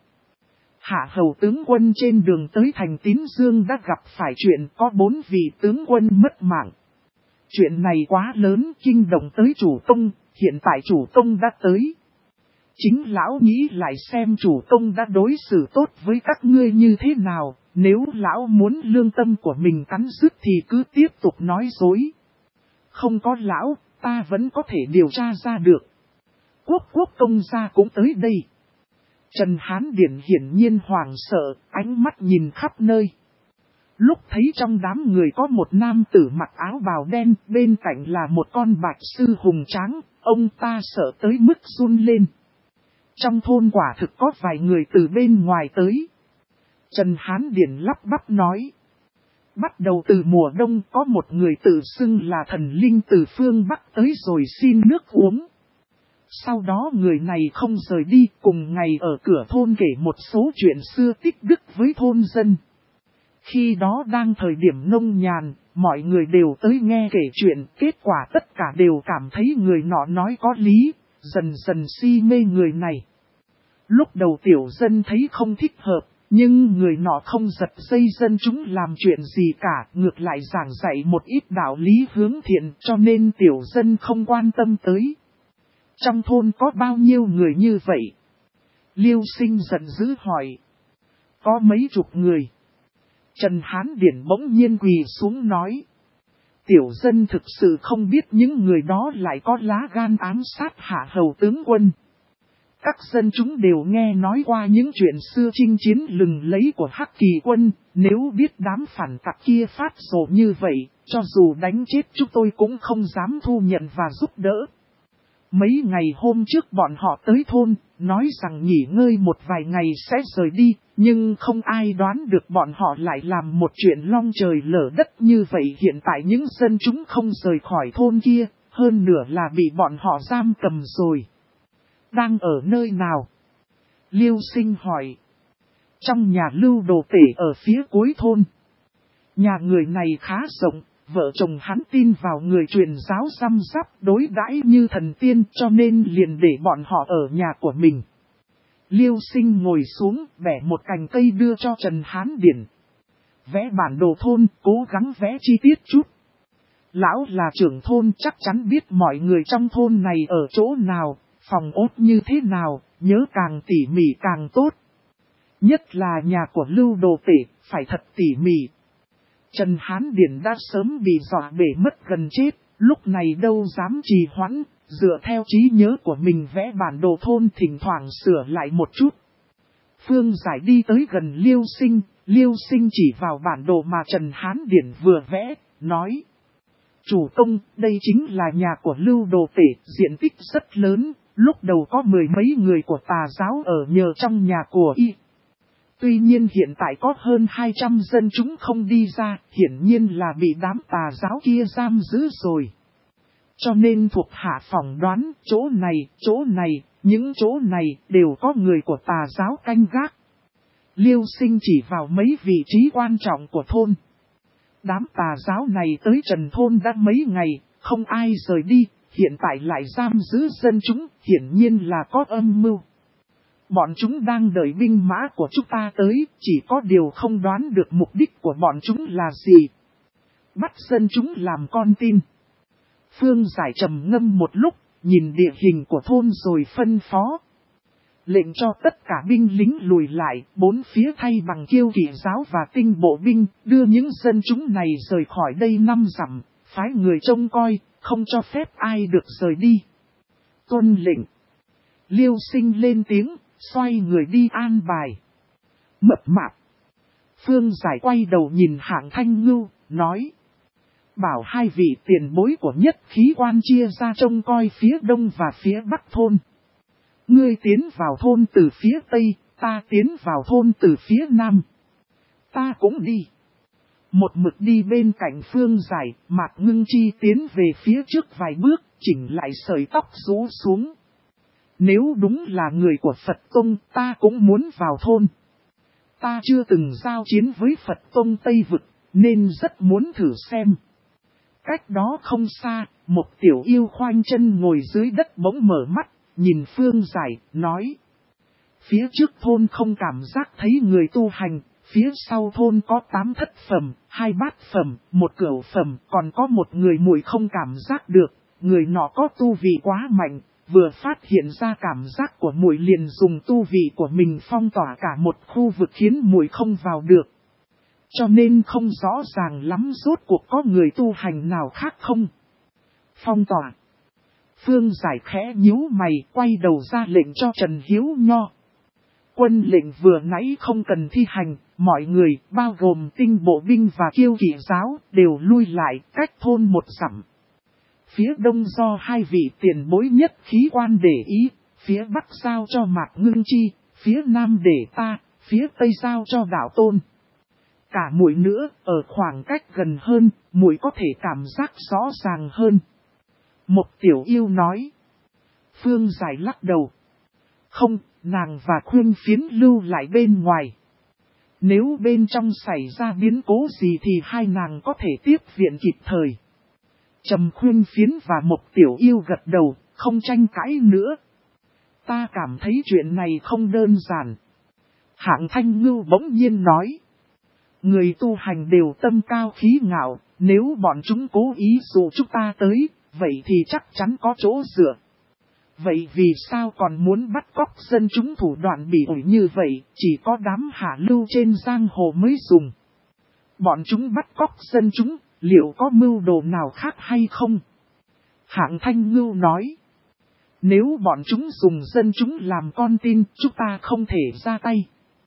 Hạ hầu tướng quân trên đường tới thành Tín Dương đã gặp phải chuyện có 4 vị tướng quân mất mạng. Chuyện này quá lớn, kinh động tới chủ tông, hiện tại chủ tông đã tới. Chính lão nghĩ lại xem chủ tông đã đối xử tốt với các ngươi như thế nào, nếu lão muốn lương tâm của mình cắn rứt thì cứ tiếp tục nói dối. Không có lão, ta vẫn có thể điều tra ra được. Quốc công gia cũng tới đây. Trần Hán Điển hiển nhiên hoảng sợ, ánh mắt nhìn khắp nơi. Lúc thấy trong đám người có một nam tử mặc áo bào đen, bên cạnh là một con bạch sư hùng tráng, ông ta sợ tới mức run lên. Trong thôn quả thực có vài người từ bên ngoài tới. Trần Hán Điển lắp bắp nói. Bắt đầu từ mùa đông có một người tự xưng là thần linh từ phương Bắc tới rồi xin nước uống. Sau đó người này không rời đi, cùng ngày ở cửa thôn kể một số chuyện xưa tích đức với thôn dân. Khi đó đang thời điểm nông nhàn, mọi người đều tới nghe kể chuyện, kết quả tất cả đều cảm thấy người nọ nói có lý, dần dần si mê người này. Lúc đầu tiểu dân thấy không thích hợp, nhưng người nọ không giật dây dân chúng làm chuyện gì cả, ngược lại giảng dạy một ít đạo lý hướng thiện, cho nên tiểu dân không quan tâm tới. Trong thôn có bao nhiêu người như vậy? Liêu Sinh giận dữ hỏi. Có mấy chục người. Trần Hán Điển bỗng nhiên quỳ xuống nói. Tiểu dân thực sự không biết những người đó lại có lá gan ám sát hạ hầu tướng quân. Các dân chúng đều nghe nói qua những chuyện xưa chinh chiến lừng lẫy của Hắc Kỳ quân, nếu biết đám phản tặc kia phát rồ như vậy, cho dù đánh chết chúng tôi cũng không dám thu nhận và giúp đỡ. Mấy ngày hôm trước bọn họ tới thôn, nói rằng nghỉ ngơi một vài ngày sẽ rời đi, nhưng không ai đoán được bọn họ lại làm một chuyện long trời lở đất như vậy. Hiện tại những dân chúng không rời khỏi thôn kia, hơn nửa là bị bọn họ giam cầm rồi. Đang ở nơi nào? Liêu Sinh hỏi. Trong nhà Lưu Đồ Tể ở phía cuối thôn. Nhà người này khá rộng. Vợ chồng hắn tin vào người truyền giáo răm rắp đối đãi như thần tiên cho nên liền để bọn họ ở nhà của mình. Liêu Sinh ngồi xuống bẻ một cành cây đưa cho Trần Hán Điển. Vẽ bản đồ thôn, cố gắng vẽ chi tiết chút. Lão là trưởng thôn chắc chắn biết mọi người trong thôn này ở chỗ nào, phòng ốt như thế nào, nhớ càng tỉ mỉ càng tốt. Nhất là nhà của Lưu Đồ Tể, phải thật tỉ mỉ. Trần Hán Điển đã sớm bị dọa bể mất gần chết, lúc này đâu dám trì hoãn, dựa theo trí nhớ của mình vẽ bản đồ thôn thỉnh thoảng sửa lại một chút. Phương Giải đi tới gần Liêu Sinh chỉ vào bản đồ mà Trần Hán Điển vừa vẽ, nói. Chủ công, đây chính là nhà của Lưu Đồ Tể, diện tích rất lớn, lúc đầu có 10 mấy người của tà giáo ở nhờ trong nhà của y. Tuy nhiên hiện tại có hơn 200 dân chúng không đi ra, hiển nhiên là bị đám tà giáo kia giam giữ rồi. Cho nên thuộc hạ phỏng đoán, chỗ này, những chỗ này đều có người của tà giáo canh gác. Liêu Sinh chỉ vào mấy vị trí quan trọng của thôn. Đám tà giáo này tới Trần Thôn đã mấy ngày, không ai rời đi, hiện tại lại giam giữ dân chúng, hiển nhiên là có âm mưu. Bọn chúng đang đợi binh mã của chúng ta tới, chỉ có điều không đoán được mục đích của bọn chúng là gì. Bắt dân chúng làm con tin. Phương Giải trầm ngâm một lúc, nhìn địa hình của thôn rồi phân phó. Lệnh cho tất cả binh lính lùi lại, bốn phía thay bằng Kiêu Kỵ giáo và tinh bộ binh, đưa những dân chúng này rời khỏi đây 5 dặm, phái người trông coi, không cho phép ai được rời đi. Tuân lệnh. Liêu Sinh lên tiếng, xoay người đi an bài. Mập mạp. Phương Giải quay đầu nhìn Hạng Thanh Ngưu, nói. Bảo hai vị tiền bối của nhất khí quan chia ra trông coi phía đông và phía bắc thôn. Ngươi tiến vào thôn từ phía tây, ta tiến vào thôn từ phía nam. Ta cũng đi. Một mực đi bên cạnh Phương Giải, Mạc Ngưng Chi tiến về phía trước vài bước, chỉnh lại sợi tóc rũ xuống. Nếu đúng là người của Phật Tông, ta cũng muốn vào thôn. Ta chưa từng giao chiến với Phật Tông Tây Vực, nên rất muốn thử xem. Cách đó không xa, một tiểu yêu khoanh chân ngồi dưới đất bỗng mở mắt, nhìn Phương Giải, nói. Phía trước thôn không cảm giác thấy người tu hành, phía sau thôn có 8 thất phẩm, 2 bát phẩm, 1 cửu phẩm, còn có một người muội không cảm giác được, người nọ có tu vị quá mạnh, vừa phát hiện ra cảm giác của muội liền dùng tu vị của mình phong tỏa cả một khu vực khiến muội không vào được. Cho nên không rõ ràng lắm rốt cuộc có người tu hành nào khác không. Phong tỏa. Phương Giải khẽ nhíu mày, quay đầu ra lệnh cho Trần Hiếu Nho. Quân lệnh vừa nãy không cần thi hành, mọi người, bao gồm tinh bộ binh và kiêu kỵ giáo, đều lui lại cách thôn 1 dặm. Phía đông do hai vị tiền bối nhất khí quan để ý, phía bắc giao cho Mạc Ngưng Chi, phía nam để ta, phía tây giao cho Đạo Tôn. Cả muội nữa, ở khoảng cách gần hơn, muội có thể cảm giác rõ ràng hơn. Một tiểu yêu nói. Phương Giải lắc đầu. Không, nàng và Khuyên Phiến lưu lại bên ngoài. Nếu bên trong xảy ra biến cố gì thì hai nàng có thể tiếp viện kịp thời. Trầm Khuyên Phiến và một tiểu yêu gật đầu, không tranh cãi nữa. Ta cảm thấy chuyện này không đơn giản. Hạng Thanh Ngưu bỗng nhiên nói. Người tu hành đều tâm cao khí ngạo, nếu bọn chúng cố ý dụ chúng ta tới, vậy thì chắc chắn có chỗ dựa. Vậy vì sao còn muốn bắt cóc dân chúng thủ đoạn bỉ ổi như vậy, chỉ có đám hạ lưu trên giang hồ mới dùng. Bọn chúng bắt cóc dân chúng, liệu có mưu đồ nào khác hay không? Hạng Thanh Ngưu nói. Nếu bọn chúng dùng dân chúng làm con tin, chúng ta không thể ra tay.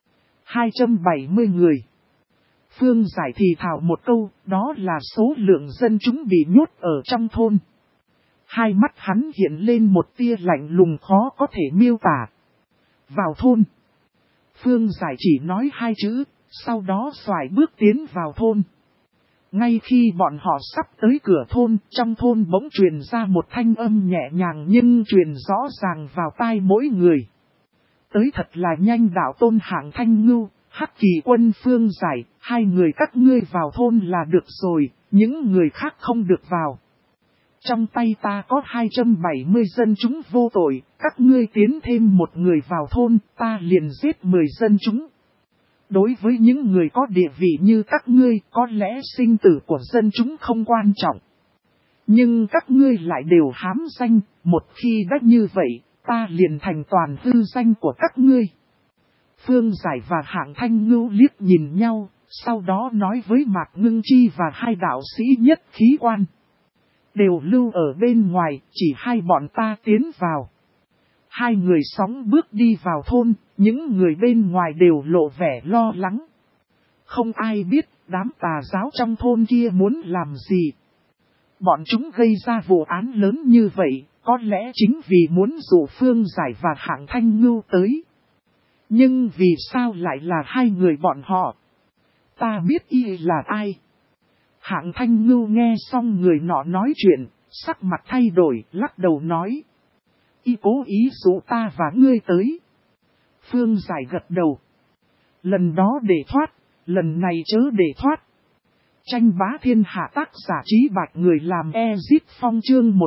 270 người. Phương Giải thì thảo một câu, đó là số lượng dân chúng bị nhốt ở trong thôn. Hai mắt hắn hiện lên một tia lạnh lùng khó có thể miêu tả. Vào thôn. Phương Giải chỉ nói 2 chữ, sau đó xoài bước tiến vào thôn. Ngay khi bọn họ sắp tới cửa thôn, trong thôn bỗng truyền ra một thanh âm nhẹ nhàng nhưng truyền rõ ràng vào tai mỗi người. Tới thật là nhanh. Đạo Tôn, Hạng Thanh Ngưu, Hắc Kỳ Quân, Phương Giải, 2 người các ngươi vào thôn là được rồi, những người khác không được vào. Trong tay ta có 270 dân chúng vô tội, các ngươi tiến thêm một người vào thôn, ta liền giết 10 dân chúng. Đối với những người có địa vị như các ngươi, có lẽ sinh tử của dân chúng không quan trọng. Nhưng các ngươi lại đều hám danh, một khi đã như vậy, ta liền thành toàn hư danh của các ngươi. Phương Giải và Hạng Thanh Ngưu liếc nhìn nhau, sau đó nói với Mạc Ngưng Chi và 2 đạo sĩ nhất khí quan. Đều lưu ở bên ngoài, chỉ 2 bọn ta tiến vào. 2 người sóng bước đi vào thôn, những người bên ngoài đều lộ vẻ lo lắng. Không ai biết đám tà giáo trong thôn kia muốn làm gì. Bọn chúng gây ra vụ án lớn như vậy, có lẽ chính vì muốn dụ Phương Giải và Hạng Thanh Ngưu tới. Nhưng vì sao lại là 2 người bọn họ? Ta biết y là ai? Hạng Thanh Ngưu nghe xong người nọ nói chuyện, sắc mặt thay đổi, lắc đầu nói. Y cố ý dụ ta và ngươi tới. Phương Giải gật đầu. Lần đó để thoát, lần này chớ để thoát. Tranh bá thiên hạ, tác giả Trí Bạch, người làm Ezit Phong, chương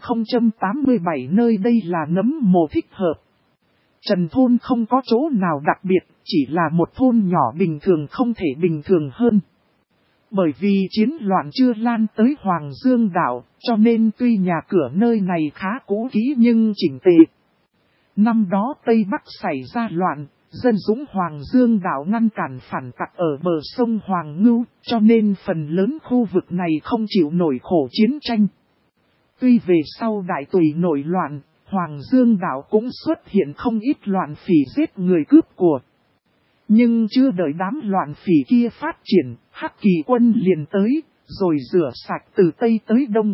1087. Nơi đây là nấm mồ thích hợp. Trần thôn không có chỗ nào đặc biệt, chỉ là một thôn nhỏ bình thường không thể bình thường hơn. Bởi vì chiến loạn chưa lan tới Hoàng Dương đảo, cho nên tuy nhà cửa nơi này khá cũ kỹ nhưng chỉnh tề. Năm đó Tây Bắc xảy ra loạn, dân dũng Hoàng Dương đảo ngăn cản phản tặc ở bờ sông Hoàng Ngưu, cho nên phần lớn khu vực này không chịu nổi khổ chiến tranh. Tuy về sau Đại Tùy nổi loạn, Hoàng Dương đảo cũng xuất hiện không ít loạn phỉ giết người cướp của. Nhưng chưa đợi đám loạn phỉ kia phát triển, Hắc Kỳ quân liền tới, rồi rửa sạch từ Tây tới Đông.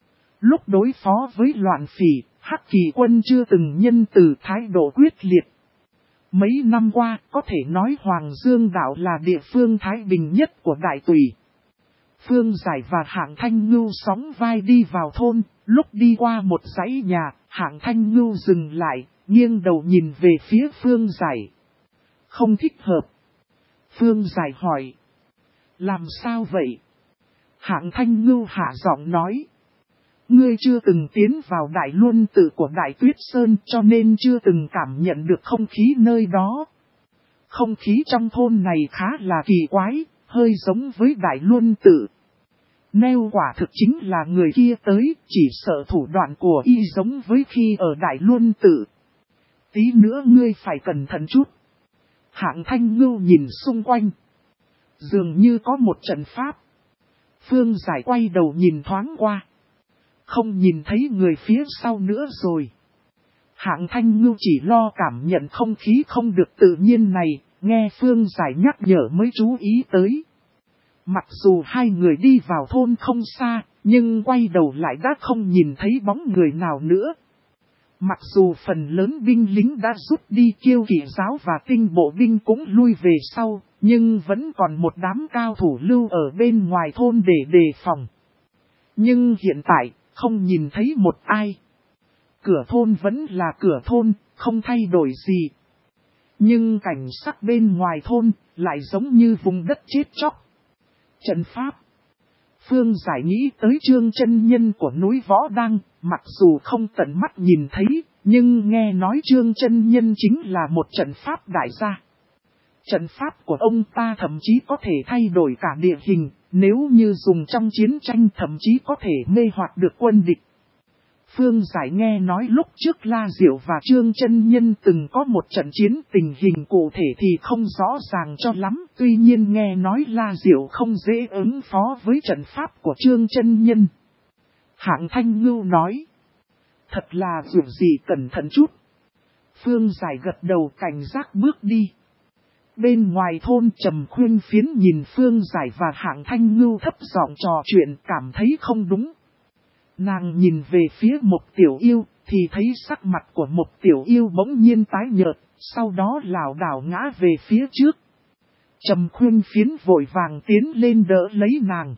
Lúc đối phó với loạn phỉ, Hắc Kỳ quân chưa từng nhân từ thái độ quyết liệt. Mấy năm qua, có thể nói Hoàng Dương đảo là địa phương thái bình nhất của Đại Tùy. Phương Giải và Hạng Thanh Ngưu sóng vai đi vào thôn, lúc đi qua một dãy nhà, Hạng Thanh Ngưu dừng lại, nghiêng đầu nhìn về phía Phương Giải. Không thích hợp. Phương Giải hỏi. Làm sao vậy? Hạng Thanh Ngưu hạ giọng nói. Ngươi chưa từng tiến vào Đại Luân Tự của Đại Tuyết Sơn cho nên chưa từng cảm nhận được không khí nơi đó. Không khí trong thôn này khá là kỳ quái, hơi giống với Đại Luân Tự. Nêu quả thực chính là người kia tới, chỉ sợ thủ đoạn của y giống với khi ở Đại Luân Tự. Tí nữa ngươi phải cẩn thận chút. Hạng Thanh Ngưu nhìn xung quanh. Dường như có một trận pháp. Phương Giải quay đầu nhìn thoáng qua. Không nhìn thấy người phía sau nữa rồi. Hạng Thanh Ngưu chỉ lo cảm nhận không khí không được tự nhiên này, nghe Phương Giải nhắc nhở mới chú ý tới. Mặc dù hai người đi vào thôn không xa, nhưng quay đầu lại đã không nhìn thấy bóng người nào nữa. Mặc dù phần lớn binh lính đã rút đi, Kiêu Kỵ giáo và tinh bộ binh cũng lui về sau, nhưng vẫn còn một đám cao thủ lưu ở bên ngoài thôn để đề phòng. Nhưng hiện tại, không nhìn thấy một ai. Cửa thôn vẫn là cửa thôn, không thay đổi gì. Nhưng cảnh sắc bên ngoài thôn lại giống như vùng đất chết chóc. Trận pháp. Phương Giải nghĩ tới Trương chân nhân của núi Võ Đăng, mặc dù không tận mắt nhìn thấy, nhưng nghe nói Trương chân nhân chính là một trận pháp đại gia. Trận pháp của ông ta thậm chí có thể thay đổi cả địa hình, nếu như dùng trong chiến tranh thậm chí có thể mê hoặc được quân địch. Phương Giải nghe nói lúc trước La Diệu và Trương chân nhân từng có một trận chiến, tình hình cụ thể thì không rõ ràng cho lắm. Tuy nhiên nghe nói La Diệu không dễ ứng phó với trận pháp của Trương chân nhân. Hạng Thanh Ngưu nói. Thật là dù gì cẩn thận chút. Phương Giải gật đầu cảnh giác bước đi. Bên ngoài thôn Trầm Khuyên Phiến nhìn Phương Giải và Hạng Thanh Ngưu thấp giọng trò chuyện, cảm thấy không đúng. Nàng nhìn về phía Mục Tiểu Yêu, thì thấy sắc mặt của Mục Tiểu Yêu bỗng nhiên tái nhợt, sau đó lảo đảo ngã về phía trước. Trầm Khuyên Phiến vội vàng tiến lên đỡ lấy nàng.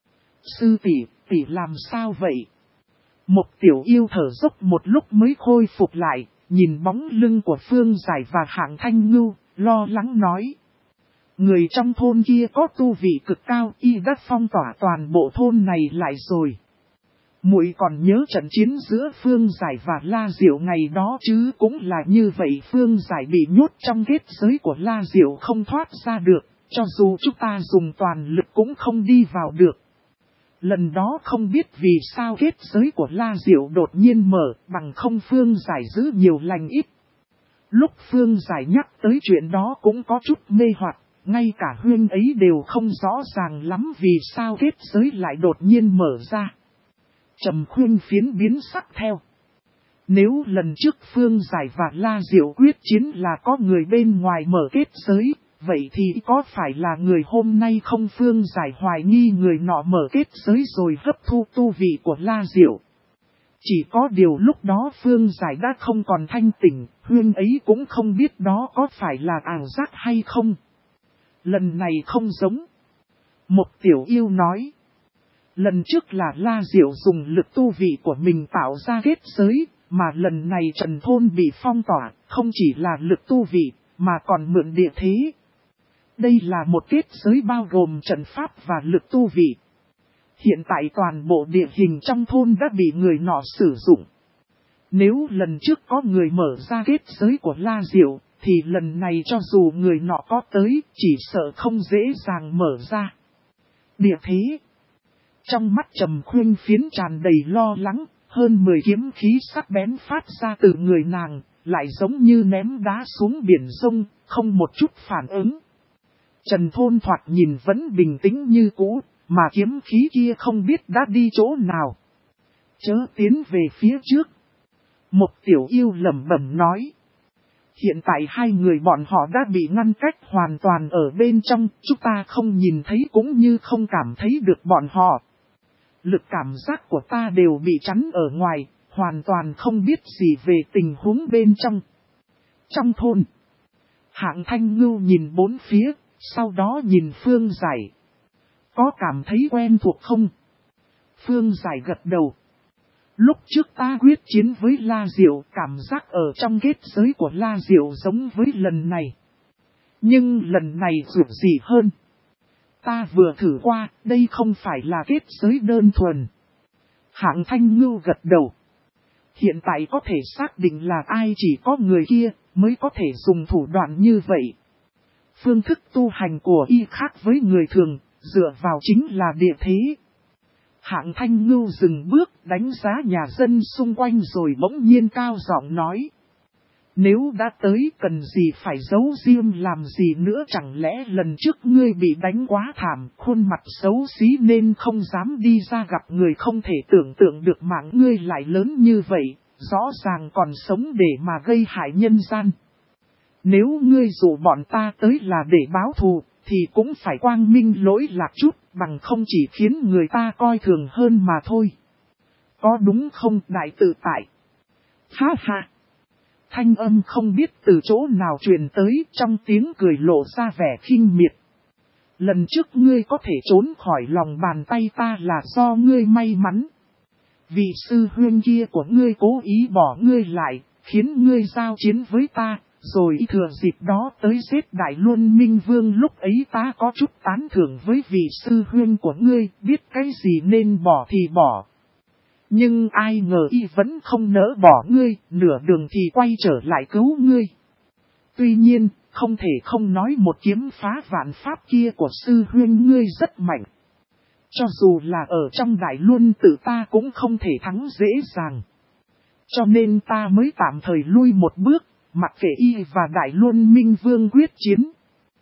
Sư tỷ, tỷ làm sao vậy? Mục Tiểu Yêu thở dốc một lúc mới khôi phục lại, nhìn bóng lưng của Phương Giải và Hạng Thanh Ngưu, lo lắng nói. Người trong thôn kia có tu vị cực cao, y đã phong tỏa toàn bộ thôn này lại rồi. Muội còn nhớ trận chiến giữa Phương Giải và La Diệu ngày đó chứ, cũng là như vậy. Phương Giải bị nhốt trong kết giới của La Diệu không thoát ra được, cho dù chúng ta dùng toàn lực cũng không đi vào được. Lần đó không biết vì sao kết giới của La Diệu đột nhiên mở, bằng không Phương Giải giữ nhiều lành ít. Lúc Phương Giải nhắc tới chuyện đó cũng có chút mê hoặc, ngay cả Huyên ấy đều không rõ ràng lắm vì sao kết giới lại đột nhiên mở ra. Trầm Khuyên Phiến biến sắc theo. Nếu lần trước Phương Giải và La Diệu quyết chiến là có người bên ngoài mở kết giới, vậy thì có phải là người hôm nay không? Phương Giải hoài nghi người nọ mở kết giới rồi hấp thu tu vị của La Diệu. Chỉ có điều lúc đó Phương Giải đã không còn thanh tỉnh, Huyên ấy cũng không biết đó có phải là ảo giác hay không. Lần này không giống. Một Tiểu Yêu nói. Lần trước là La Diệu dùng lực tu vị của mình tạo ra kết giới, mà lần này Trần Thôn bị phong tỏa, không chỉ là lực tu vị, mà còn mượn địa thế. Đây là một kết giới bao gồm trận pháp và lực tu vị. Hiện tại toàn bộ địa hình trong thôn đã bị người nọ sử dụng. Nếu lần trước có người mở ra kết giới của La Diệu, thì lần này cho dù người nọ có tới, chỉ sợ không dễ dàng mở ra. Địa thế. Trong mắt Trầm Khuyên Phiến tràn đầy lo lắng, hơn 10 kiếm khí sắc bén phát ra từ người nàng, lại giống như ném đá xuống biển sông, không một chút phản ứng. Trần Thôn thoạt nhìn vẫn bình tĩnh như cũ, mà kiếm khí kia không biết đã đi chỗ nào. Chớ tiến về phía trước. Một tiểu yêu lẩm bẩm nói. Hiện tại hai người bọn họ đã bị ngăn cách hoàn toàn ở bên trong, chúng ta không nhìn thấy cũng như không cảm thấy được bọn họ. Lực cảm giác của ta đều bị chắn ở ngoài, hoàn toàn không biết gì về tình huống bên trong. Trong thôn, Hạng Thanh Ngưu nhìn bốn phía, sau đó nhìn Phương Giải. Có cảm thấy quen thuộc không? Phương Giải gật đầu. Lúc trước ta quyết chiến với La Diệu, cảm giác ở trong kết giới của La Diệu giống với lần này. Nhưng lần này dù gì hơn. Ta vừa thử qua, đây không phải là kết giới đơn thuần. Hạng Thanh Ngưu gật đầu. Hiện tại có thể xác định là ai, chỉ có người kia mới có thể dùng thủ đoạn như vậy. Phương thức tu hành của y khác với người thường, dựa vào chính là địa thế. Hạng Thanh Ngưu dừng bước đánh giá nhà dân xung quanh rồi bỗng nhiên cao giọng nói. Nếu đã tới cần gì phải giấu riêng làm gì nữa, chẳng lẽ lần trước ngươi bị đánh quá thảm, khuôn mặt xấu xí nên không dám đi ra gặp người, không thể tưởng tượng được mạng ngươi lại lớn như vậy, rõ ràng còn sống để mà gây hại nhân gian. Nếu ngươi dụ bọn ta tới là để báo thù, thì cũng phải quang minh lỗi lạc chút, bằng không chỉ khiến người ta coi thường hơn mà thôi. Có đúng không đại tự tại? Ha ha! Thanh âm không biết từ chỗ nào truyền tới, trong tiếng cười lộ ra vẻ khinh miệt. Lần trước ngươi có thể trốn khỏi lòng bàn tay ta là do ngươi may mắn. Vị sư huynh kia của ngươi cố ý bỏ ngươi lại, khiến ngươi giao chiến với ta, rồi thừa dịp đó tới giết Đại Luân Minh Vương. Lúc ấy ta có chút tán thưởng với vị sư huynh của ngươi, biết cái gì nên bỏ thì bỏ. Nhưng ai ngờ y vẫn không nỡ bỏ ngươi, nửa đường thì quay trở lại cứu ngươi. Tuy nhiên, không thể không nói một kiếm phá vạn pháp kia của sư huynh ngươi rất mạnh. Cho dù là ở trong Đại Luân tự ta cũng không thể thắng dễ dàng. Cho nên ta mới tạm thời lui một bước, mặc kệ y và Đại Luân Minh Vương quyết chiến.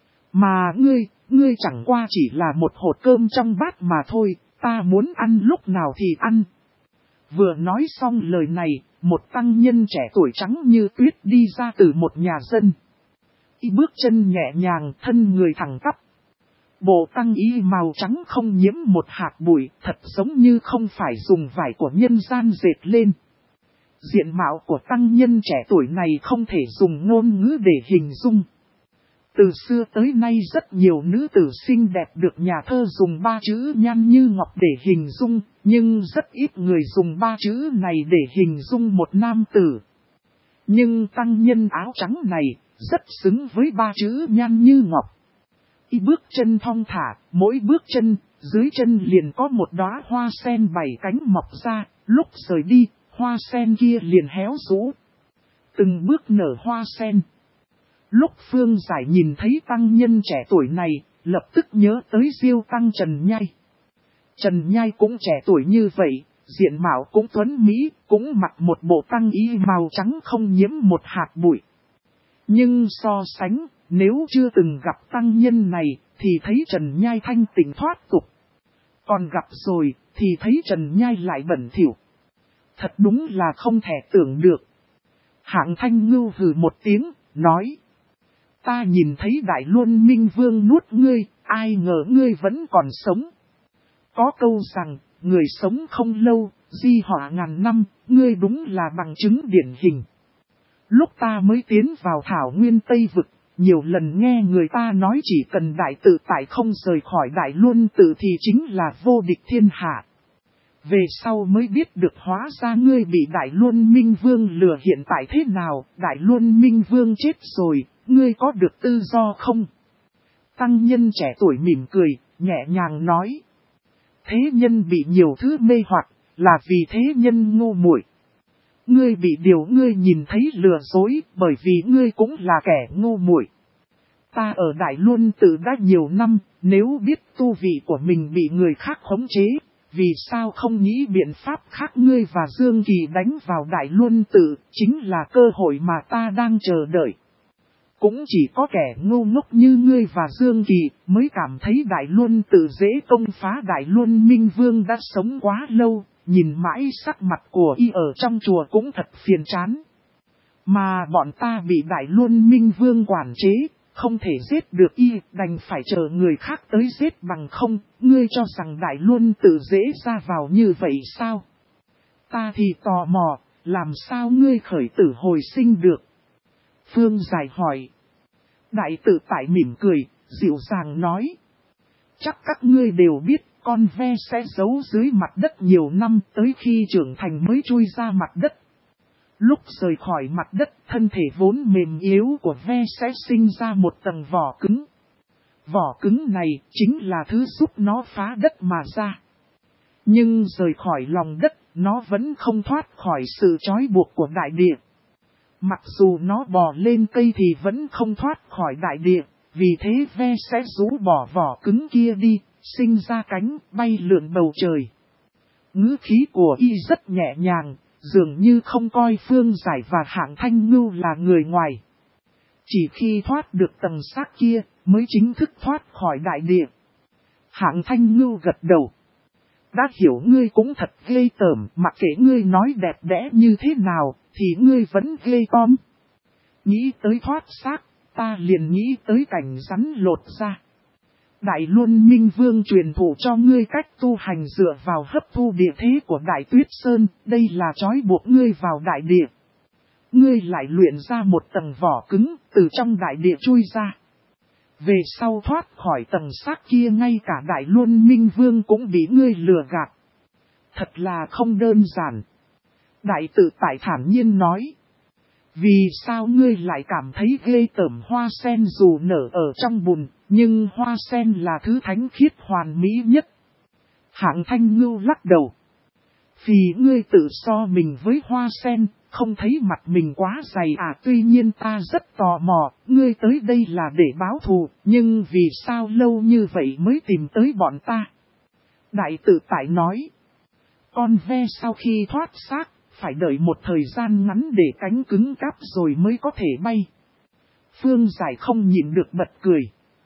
Mà ngươi chẳng qua chỉ là một hột cơm trong bát mà thôi, ta muốn ăn lúc nào thì ăn. Vừa nói xong lời này, một tăng nhân trẻ tuổi trắng như tuyết đi ra từ một nhà dân. Y bước chân nhẹ nhàng, thân người thẳng tắp. Bộ tăng y màu trắng không nhiễm một hạt bụi, thật giống như không phải dùng vải của nhân gian dệt lên. Diện mạo của tăng nhân trẻ tuổi này không thể dùng ngôn ngữ để hình dung. Từ xưa tới nay rất nhiều nữ tử xinh đẹp được nhà thơ dùng ba chữ nhan như ngọc để hình dung, nhưng rất ít người dùng ba chữ này để hình dung một nam tử. Nhưng tăng nhân áo trắng này rất xứng với ba chữ nhan như ngọc. Y bước chân thong thả, mỗi bước chân, dưới chân liền có một đóa hoa sen bảy cánh mọc ra, lúc rời đi, hoa sen kia liền héo rũ. Từng bước nở hoa sen. Lúc Phương Giải nhìn thấy tăng nhân trẻ tuổi này, lập tức nhớ tới Diêu tăng Trần Nhai. Trần Nhai cũng trẻ tuổi như vậy, diện mạo cũng tuấn mỹ, cũng mặc một bộ tăng y màu trắng không nhiễm một hạt bụi. Nhưng so sánh, nếu chưa từng gặp tăng nhân này, thì thấy Trần Nhai thanh tịnh thoát tục. Còn gặp rồi, thì thấy Trần Nhai lại bẩn thỉu. Thật đúng là không thể tưởng được. Hạng Thanh Ngưu hừ một tiếng, nói. Ta nhìn thấy Đại Luân Minh Vương nuốt ngươi, ai ngờ ngươi vẫn còn sống. Có câu rằng, người sống không lâu, di họa ngàn năm, ngươi đúng là bằng chứng điển hình. Lúc ta mới tiến vào Thảo Nguyên Tây Vực, nhiều lần nghe người ta nói chỉ cần đại tự tại không rời khỏi Đại Luân tự thì chính là vô địch thiên hạ. Về sau mới biết được hóa ra ngươi bị Đại Luân Minh Vương lừa, hiện tại thế nào, Đại Luân Minh Vương chết rồi, ngươi có được tự do không? Tăng nhân trẻ tuổi mỉm cười, nhẹ nhàng nói. Thế nhân bị nhiều thứ mê hoặc, là vì thế nhân ngu muội. Ngươi bị điều ngươi nhìn thấy lừa dối, bởi vì ngươi cũng là kẻ ngu muội. Ta ở Đại Luân tự đã nhiều năm, nếu biết tu vị của mình bị người khác khống chế, vì sao không nghĩ biện pháp khác? Ngươi và Dương Kỳ đánh vào Đại Luân tự, chính là cơ hội mà ta đang chờ đợi. Cũng chỉ có kẻ ngu ngốc như ngươi và Dương Kỳ mới cảm thấy Đại Luân tự dễ công phá. Đại Luân Minh Vương đã sống quá lâu, nhìn mãi sắc mặt của y ở trong chùa cũng thật phiền chán. Mà bọn ta bị Đại Luân Minh Vương quản chế, không thể giết được y, đành phải chờ người khác tới giết bằng không, ngươi cho rằng Đại Luân tự dễ ra vào như vậy sao? Ta thì tò mò, làm sao ngươi khởi tử hồi sinh được? Phương Giải hỏi. Đại tự tại mỉm cười, dịu dàng nói. Chắc các ngươi đều biết, con ve sẽ giấu dưới mặt đất nhiều năm tới khi trưởng thành mới chui ra mặt đất. Lúc rời khỏi mặt đất, thân thể vốn mềm yếu của ve sẽ sinh ra một tầng vỏ cứng. Vỏ cứng này chính là thứ giúp nó phá đất mà ra. Nhưng rời khỏi lòng đất, nó vẫn không thoát khỏi sự trói buộc của đại địa. Mặc dù nó bò lên cây thì vẫn không thoát khỏi đại địa, vì thế ve sẽ rũ bỏ vỏ cứng kia đi, sinh ra cánh, bay lượn bầu trời. Ngữ khí của y rất nhẹ nhàng, dường như không coi Phương Giải và Hạng Thanh Ngưu là người ngoài. Chỉ khi thoát được tầng xác kia, mới chính thức thoát khỏi đại địa. Hạng Thanh Ngưu gật đầu. Đã hiểu ngươi cũng thật ghê tởm, mặc kệ ngươi nói đẹp đẽ như thế nào, thì ngươi vẫn ghê tởm. Nghĩ tới thoát xác, ta liền nghĩ tới cảnh rắn lột ra. Đại Luân Minh Vương truyền thụ cho ngươi cách tu hành dựa vào hấp thu địa thế của Đại Tuyết Sơn, đây là trói buộc ngươi vào đại địa. Ngươi lại luyện ra một tầng vỏ cứng, từ trong đại địa chui ra. Về sau thoát khỏi tầng xác kia ngay cả Đại Luân Minh Vương cũng bị ngươi lừa gạt. Thật là không đơn giản. Đại tự tại thản nhiên nói. Vì sao ngươi lại cảm thấy ghê tởm hoa sen dù nở ở trong bùn, nhưng hoa sen là thứ thánh khiết hoàn mỹ nhất? Hạng Thanh Ngưu lắc đầu. Vì ngươi tự so mình với hoa sen, không thấy mặt mình quá dày à? Tuy nhiên ta rất tò mò, ngươi tới đây là để báo thù, nhưng vì sao lâu như vậy mới tìm tới bọn ta? Đại tự tại nói. Con ve sau khi thoát xác, phải đợi một thời gian ngắn để cánh cứng cáp rồi mới có thể bay. Phương Giải không nhịn được bật cười.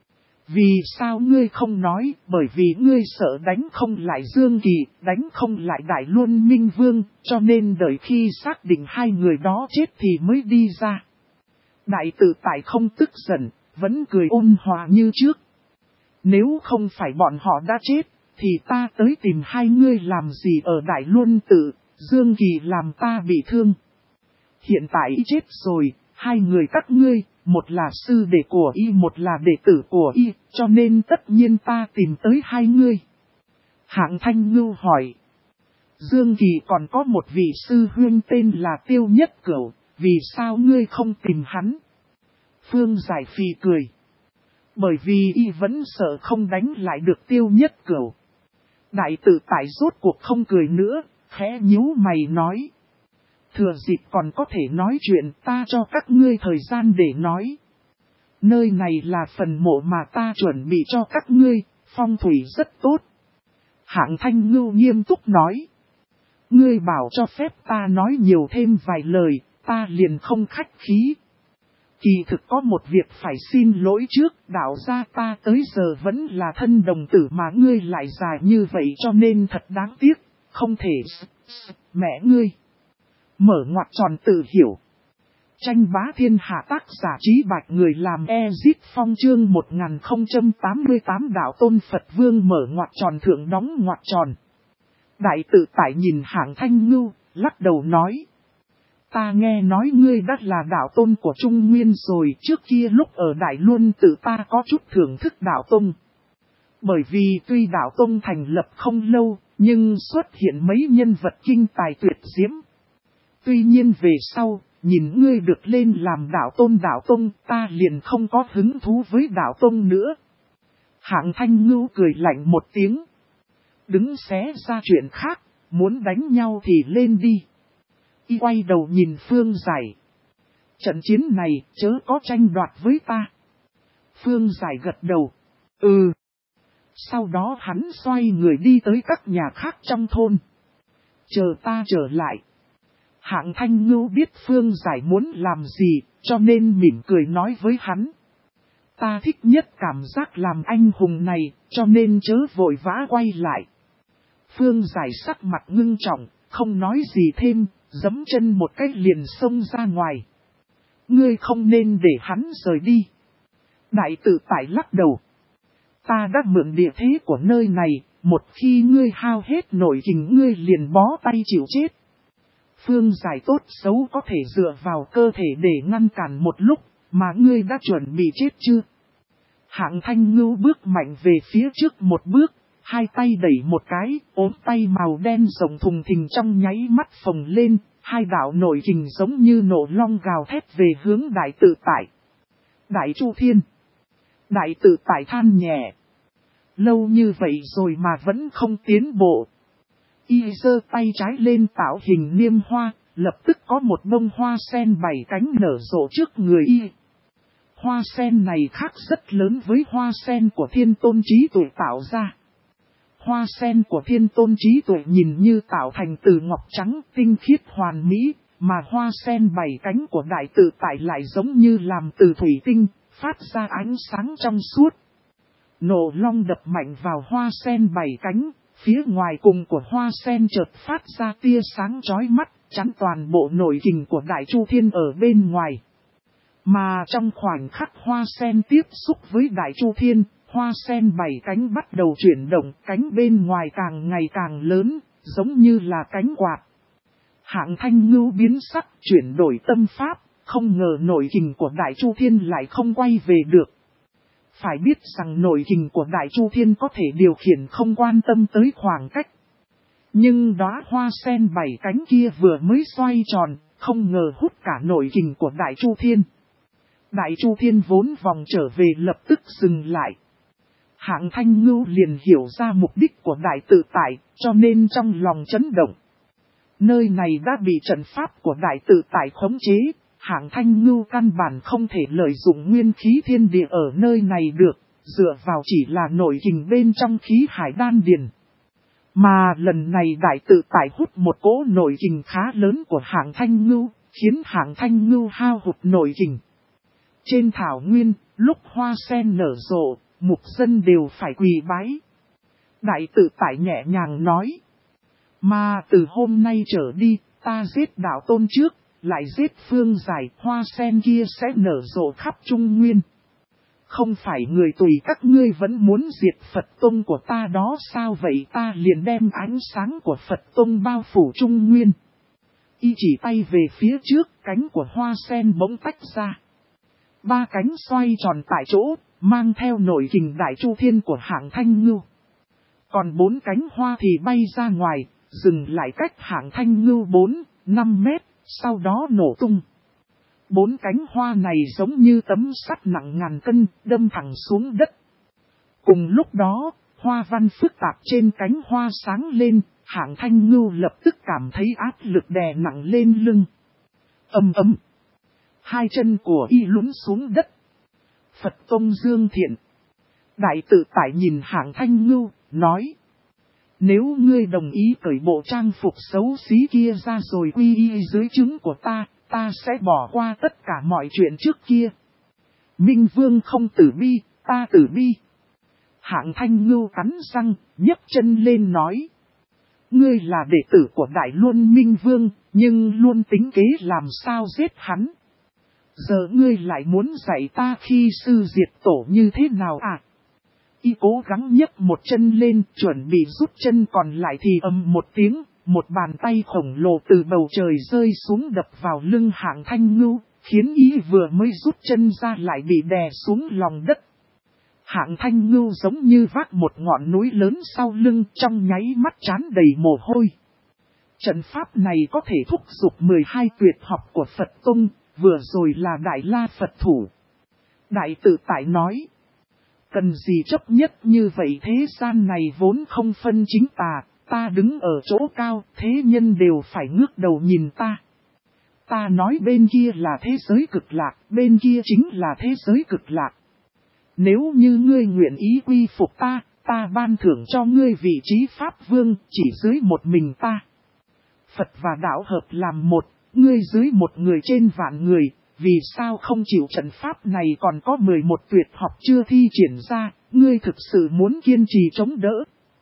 Vì sao ngươi không nói? Bởi vì ngươi sợ đánh không lại Dương Kỳ, đánh không lại Đại Luân Minh Vương, cho nên đợi khi xác định hai người đó chết thì mới đi ra. Đại tự tại không tức giận, vẫn cười ôn hòa như trước. Nếu không phải bọn họ đã chết, thì ta tới tìm hai ngươi làm gì ở Đại Luân Tự? Dương Kỳ làm ta bị thương. Hiện tại chết rồi, hai người các ngươi, một là sư đệ của y, một là đệ tử của y, cho nên tất nhiên ta tìm tới hai ngươi. Hạng Thanh Ngưu hỏi. Dương Kỳ còn có một vị sư huynh tên là Tiêu Nhất Cửu, vì sao ngươi không tìm hắn? Phương Giải phì cười. Bởi vì y vẫn sợ không đánh lại được Tiêu Nhất Cửu. Đại tự tại rốt cuộc không cười nữa, khẽ nhíu mày nói. Thừa dịp còn có thể nói chuyện, ta cho các ngươi thời gian để nói. Nơi này là phần mộ mà ta chuẩn bị cho các ngươi, phong thủy rất tốt. Hạng Thanh Ngưu nghiêm túc nói. Ngươi bảo cho phép ta nói nhiều thêm vài lời, ta liền không khách khí. Kỳ thực có một việc phải xin lỗi trước, đạo gia ta tới giờ vẫn là thân đồng tử mà ngươi lại dài như vậy cho nên thật đáng tiếc, không thể mẹ ngươi. Mở ngoặc tròn tự hiểu. Tranh bá thiên hạ tác giả Trí Bạch người làm Ezit Phong chương 1088 đạo tôn Phật Vương mở ngoặc tròn thượng đóng ngoặc tròn. Đại tự tại nhìn Hạng Thanh Ngưu, lắc đầu nói. Ta nghe nói ngươi đã là đạo tôn của Trung Nguyên rồi, trước kia lúc ở Đại Luân Tự ta có chút thưởng thức đạo tôn. Bởi vì tuy đạo tôn thành lập không lâu, nhưng xuất hiện mấy nhân vật kinh tài tuyệt diễm. Tuy nhiên về sau, nhìn ngươi được lên làm đạo tôn ta liền không có hứng thú với đạo tôn nữa. Hạng Thanh Ngưu cười lạnh một tiếng. Đứng xé ra chuyện khác, muốn đánh nhau thì lên đi. Y quay đầu nhìn Phương Giải. Trận chiến này chớ có tranh đoạt với ta. Phương Giải gật đầu. Ừ. Sau đó hắn xoay người đi tới các nhà khác trong thôn. Chờ ta trở lại. Hạng Thanh Ngưu biết Phương Giải muốn làm gì, cho nên mỉm cười nói với hắn. Ta thích nhất cảm giác làm anh hùng này, cho nên chớ vội vã quay lại. Phương Giải sắc mặt ngưng trọng, không nói gì thêm, giẫm chân một cái liền xông ra ngoài. Ngươi không nên để hắn rời đi. Đại tự tại lắc đầu. Ta đã mượn địa thế của nơi này, một khi ngươi hao hết nội kình ngươi liền bó tay chịu chết. Phương Giải tốt xấu có thể dựa vào cơ thể để ngăn cản một lúc, mà ngươi đã chuẩn bị chết chưa? Hạng Thanh Ngưu bước mạnh về phía trước một bước, hai tay đẩy một cái, ốm tay màu đen rộng thùng thình trong nháy mắt phồng lên, hai đạo nội kình giống như nổ long gào thét về hướng Đại tự tại. Đại Chu Thiên. Đại tự tại than nhẹ. Lâu như vậy rồi mà vẫn không tiến bộ. Y giơ tay trái lên tạo hình niêm hoa, lập tức có một bông hoa sen bảy cánh nở rộ trước người y. Hoa sen này khác rất lớn với hoa sen của Thiên Tôn Trí Tuệ tạo ra. Hoa sen của Thiên Tôn Trí Tuệ nhìn như tạo thành từ ngọc trắng tinh khiết hoàn mỹ, mà hoa sen bảy cánh của Đại tự tại lại giống như làm từ thủy tinh, phát ra ánh sáng trong suốt. Nổ long đập mạnh vào hoa sen bảy cánh, phía ngoài cùng của hoa sen chợt phát ra tia sáng chói mắt, chắn toàn bộ nội kình của Đại Chu Thiên ở bên ngoài. Mà trong khoảnh khắc hoa sen tiếp xúc với Đại Chu Thiên, hoa sen bảy cánh bắt đầu chuyển động, cánh bên ngoài càng ngày càng lớn, giống như là cánh quạt. Hạng Thanh Ngưu biến sắc, chuyển đổi tâm pháp, không ngờ nội kình của Đại Chu Thiên lại không quay về được. Phải biết rằng nội kình của Đại Chu Thiên có thể điều khiển không quan tâm tới khoảng cách. Nhưng đóa hoa sen bảy cánh kia vừa mới xoay tròn, không ngờ hút cả nội kình của Đại Chu Thiên. Đại Chu Thiên vốn vòng trở về lập tức dừng lại. Hạng Thanh Ngưu liền hiểu ra mục đích của Đại tự tại, cho nên trong lòng chấn động. Nơi này đã bị trận pháp của Đại tự tại khống chế, Hạng Thanh Ngưu căn bản không thể lợi dụng nguyên khí thiên địa ở nơi này được, dựa vào chỉ là nội kình bên trong khí hải đan điền. Mà lần này Đại tự tại hút một cỗ nội kình khá lớn của Hạng Thanh Ngưu, khiến Hạng Thanh Ngưu hao hụt nội kình. Trên thảo nguyên, lúc hoa sen nở rộ, mục dân đều phải quỳ bái. Đại tự tại nhẹ nhàng nói. Mà từ hôm nay trở đi, ta giết đạo tôn trước, lại giết Phương Giải, hoa sen kia sẽ nở rộ khắp Trung Nguyên. Không phải người tùy các ngươi vẫn muốn diệt Phật Tông của ta đó sao vậy, ta liền đem ánh sáng của Phật Tông bao phủ Trung Nguyên. Y chỉ tay về phía trước, cánh của hoa sen bỗng tách ra. Ba cánh xoay tròn tại chỗ, mang theo nội kình Đại Chu Thiên của Hạng Thanh Ngưu. Còn bốn cánh hoa thì bay ra ngoài, dừng lại cách Hạng Thanh Ngưu 4-5 mét, sau đó nổ tung. Bốn cánh hoa này giống như tấm sắt nặng ngàn cân, đâm thẳng xuống đất. Cùng lúc đó, hoa văn phức tạp trên cánh hoa sáng lên, Hạng Thanh Ngưu lập tức cảm thấy áp lực đè nặng lên lưng. Ầm ầm. Hai chân của y lún xuống đất. Phật Tông Dương Thiện. Đại tự tại nhìn Hạng Thanh Ngưu, nói. Nếu ngươi đồng ý cởi bộ trang phục xấu xí kia ra rồi quy y dưới trướng của ta, ta sẽ bỏ qua tất cả mọi chuyện trước kia. Minh Vương không tử bi, ta tử bi. Hạng Thanh Ngưu cắn răng, nhấc chân lên nói. Ngươi là đệ tử của Đại Luân Minh Vương, nhưng luôn tính kế làm sao giết hắn. Giờ ngươi lại muốn dạy ta khi sư diệt tổ như thế nào à? Y cố gắng nhấc một chân lên, chuẩn bị rút chân còn lại thì ầm một tiếng, một bàn tay khổng lồ từ bầu trời rơi xuống đập vào lưng Hạng Thanh Ngưu, khiến y vừa mới rút chân ra lại bị đè xuống lòng đất. Hạng Thanh Ngưu giống như vác một ngọn núi lớn sau lưng, trong nháy mắt trán đầy mồ hôi. Trận pháp này có thể thúc giục 12 tuyệt học của Phật Tông, vừa rồi là Đại La Phật Thủ. Đại tự tại nói. Cần gì chấp nhất như vậy, thế gian này vốn không phân chính tà, ta đứng ở chỗ cao, thế nhân đều phải ngước đầu nhìn ta. Ta nói bên kia là thế giới cực lạc, bên kia chính là thế giới cực lạc. Nếu như ngươi nguyện ý quy phục ta, ta ban thưởng cho ngươi vị trí Pháp Vương chỉ dưới một mình ta. Phật và đạo hợp làm một, ngươi dưới một người trên vạn người. Vì sao không chịu trận pháp này, còn có 11 tuyệt học chưa thi triển ra, ngươi thực sự muốn kiên trì chống đỡ.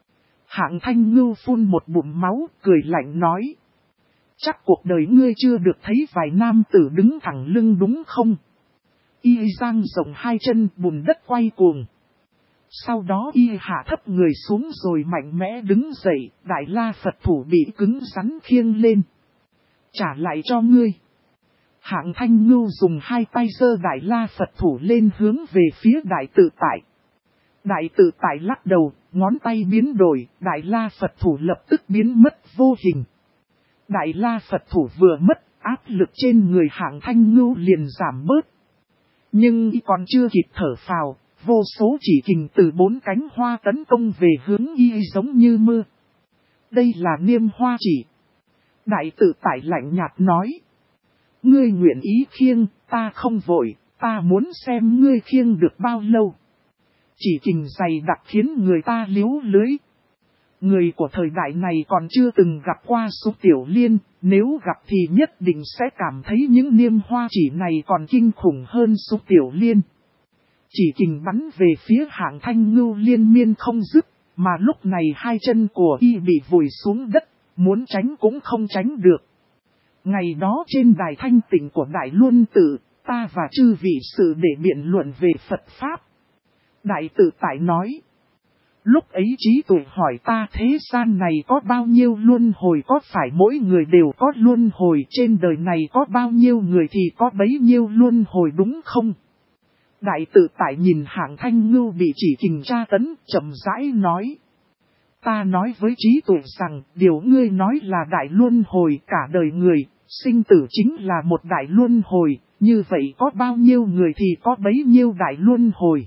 Hạng Thanh Ngưu phun một bụng máu, cười lạnh nói. Chắc cuộc đời ngươi chưa được thấy vài nam tử đứng thẳng lưng đúng không? Y giang rộng hai chân, bùn đất quay cuồng. Sau đó y hạ thấp người xuống rồi mạnh mẽ đứng dậy, Đại La Phật thủ bị cứng rắn khiêng lên. Trả lại cho ngươi. Hạng Thanh Ngưu dùng hai tay giơ Đại La Phật thủ lên hướng về phía Đại Tự Tại. Đại Tự Tại lắc đầu, ngón tay biến đổi, Đại La Phật thủ lập tức biến mất vô hình. Đại La Phật thủ vừa mất, áp lực trên người Hạng Thanh Ngưu liền giảm bớt. Nhưng y còn chưa kịp thở phào, vô số chỉ kình từ bốn cánh hoa tấn công về hướng y giống như mưa. Đây là Niêm Hoa chỉ. Đại Tự Tại lạnh nhạt nói. Ngươi nguyện ý khiêng, ta không vội, ta muốn xem ngươi khiêng được bao lâu. Chỉ kình dày đặc khiến người ta liếu lưới. Người của thời đại này còn chưa từng gặp qua Súc Tiểu Liên, nếu gặp thì nhất định sẽ cảm thấy những Niêm Hoa chỉ này còn kinh khủng hơn Súc Tiểu Liên. Chỉ kình bắn về phía Hạng Thanh Ngưu liên miên không dứt, mà lúc này hai chân của y bị vùi xuống đất, muốn tránh cũng không tránh được. Ngày đó trên đài thanh tịnh của Đại Luân Tự, ta và chư vị sự để biện luận về Phật Pháp. Đại Tự Tại nói. Lúc ấy trí tuệ hỏi ta thế gian này có bao nhiêu luân hồi, có phải mỗi người đều có luân hồi, trên đời này có bao nhiêu người thì có bấy nhiêu luân hồi đúng không? Đại Tự Tại nhìn Hạng Thanh Ngưu bị chỉ kình tra tấn, chậm rãi nói. Ta nói với trí tuệ rằng, điều ngươi nói là đại luân hồi, cả đời người, sinh tử chính là một đại luân hồi, như vậy có bao nhiêu người thì có bấy nhiêu đại luân hồi.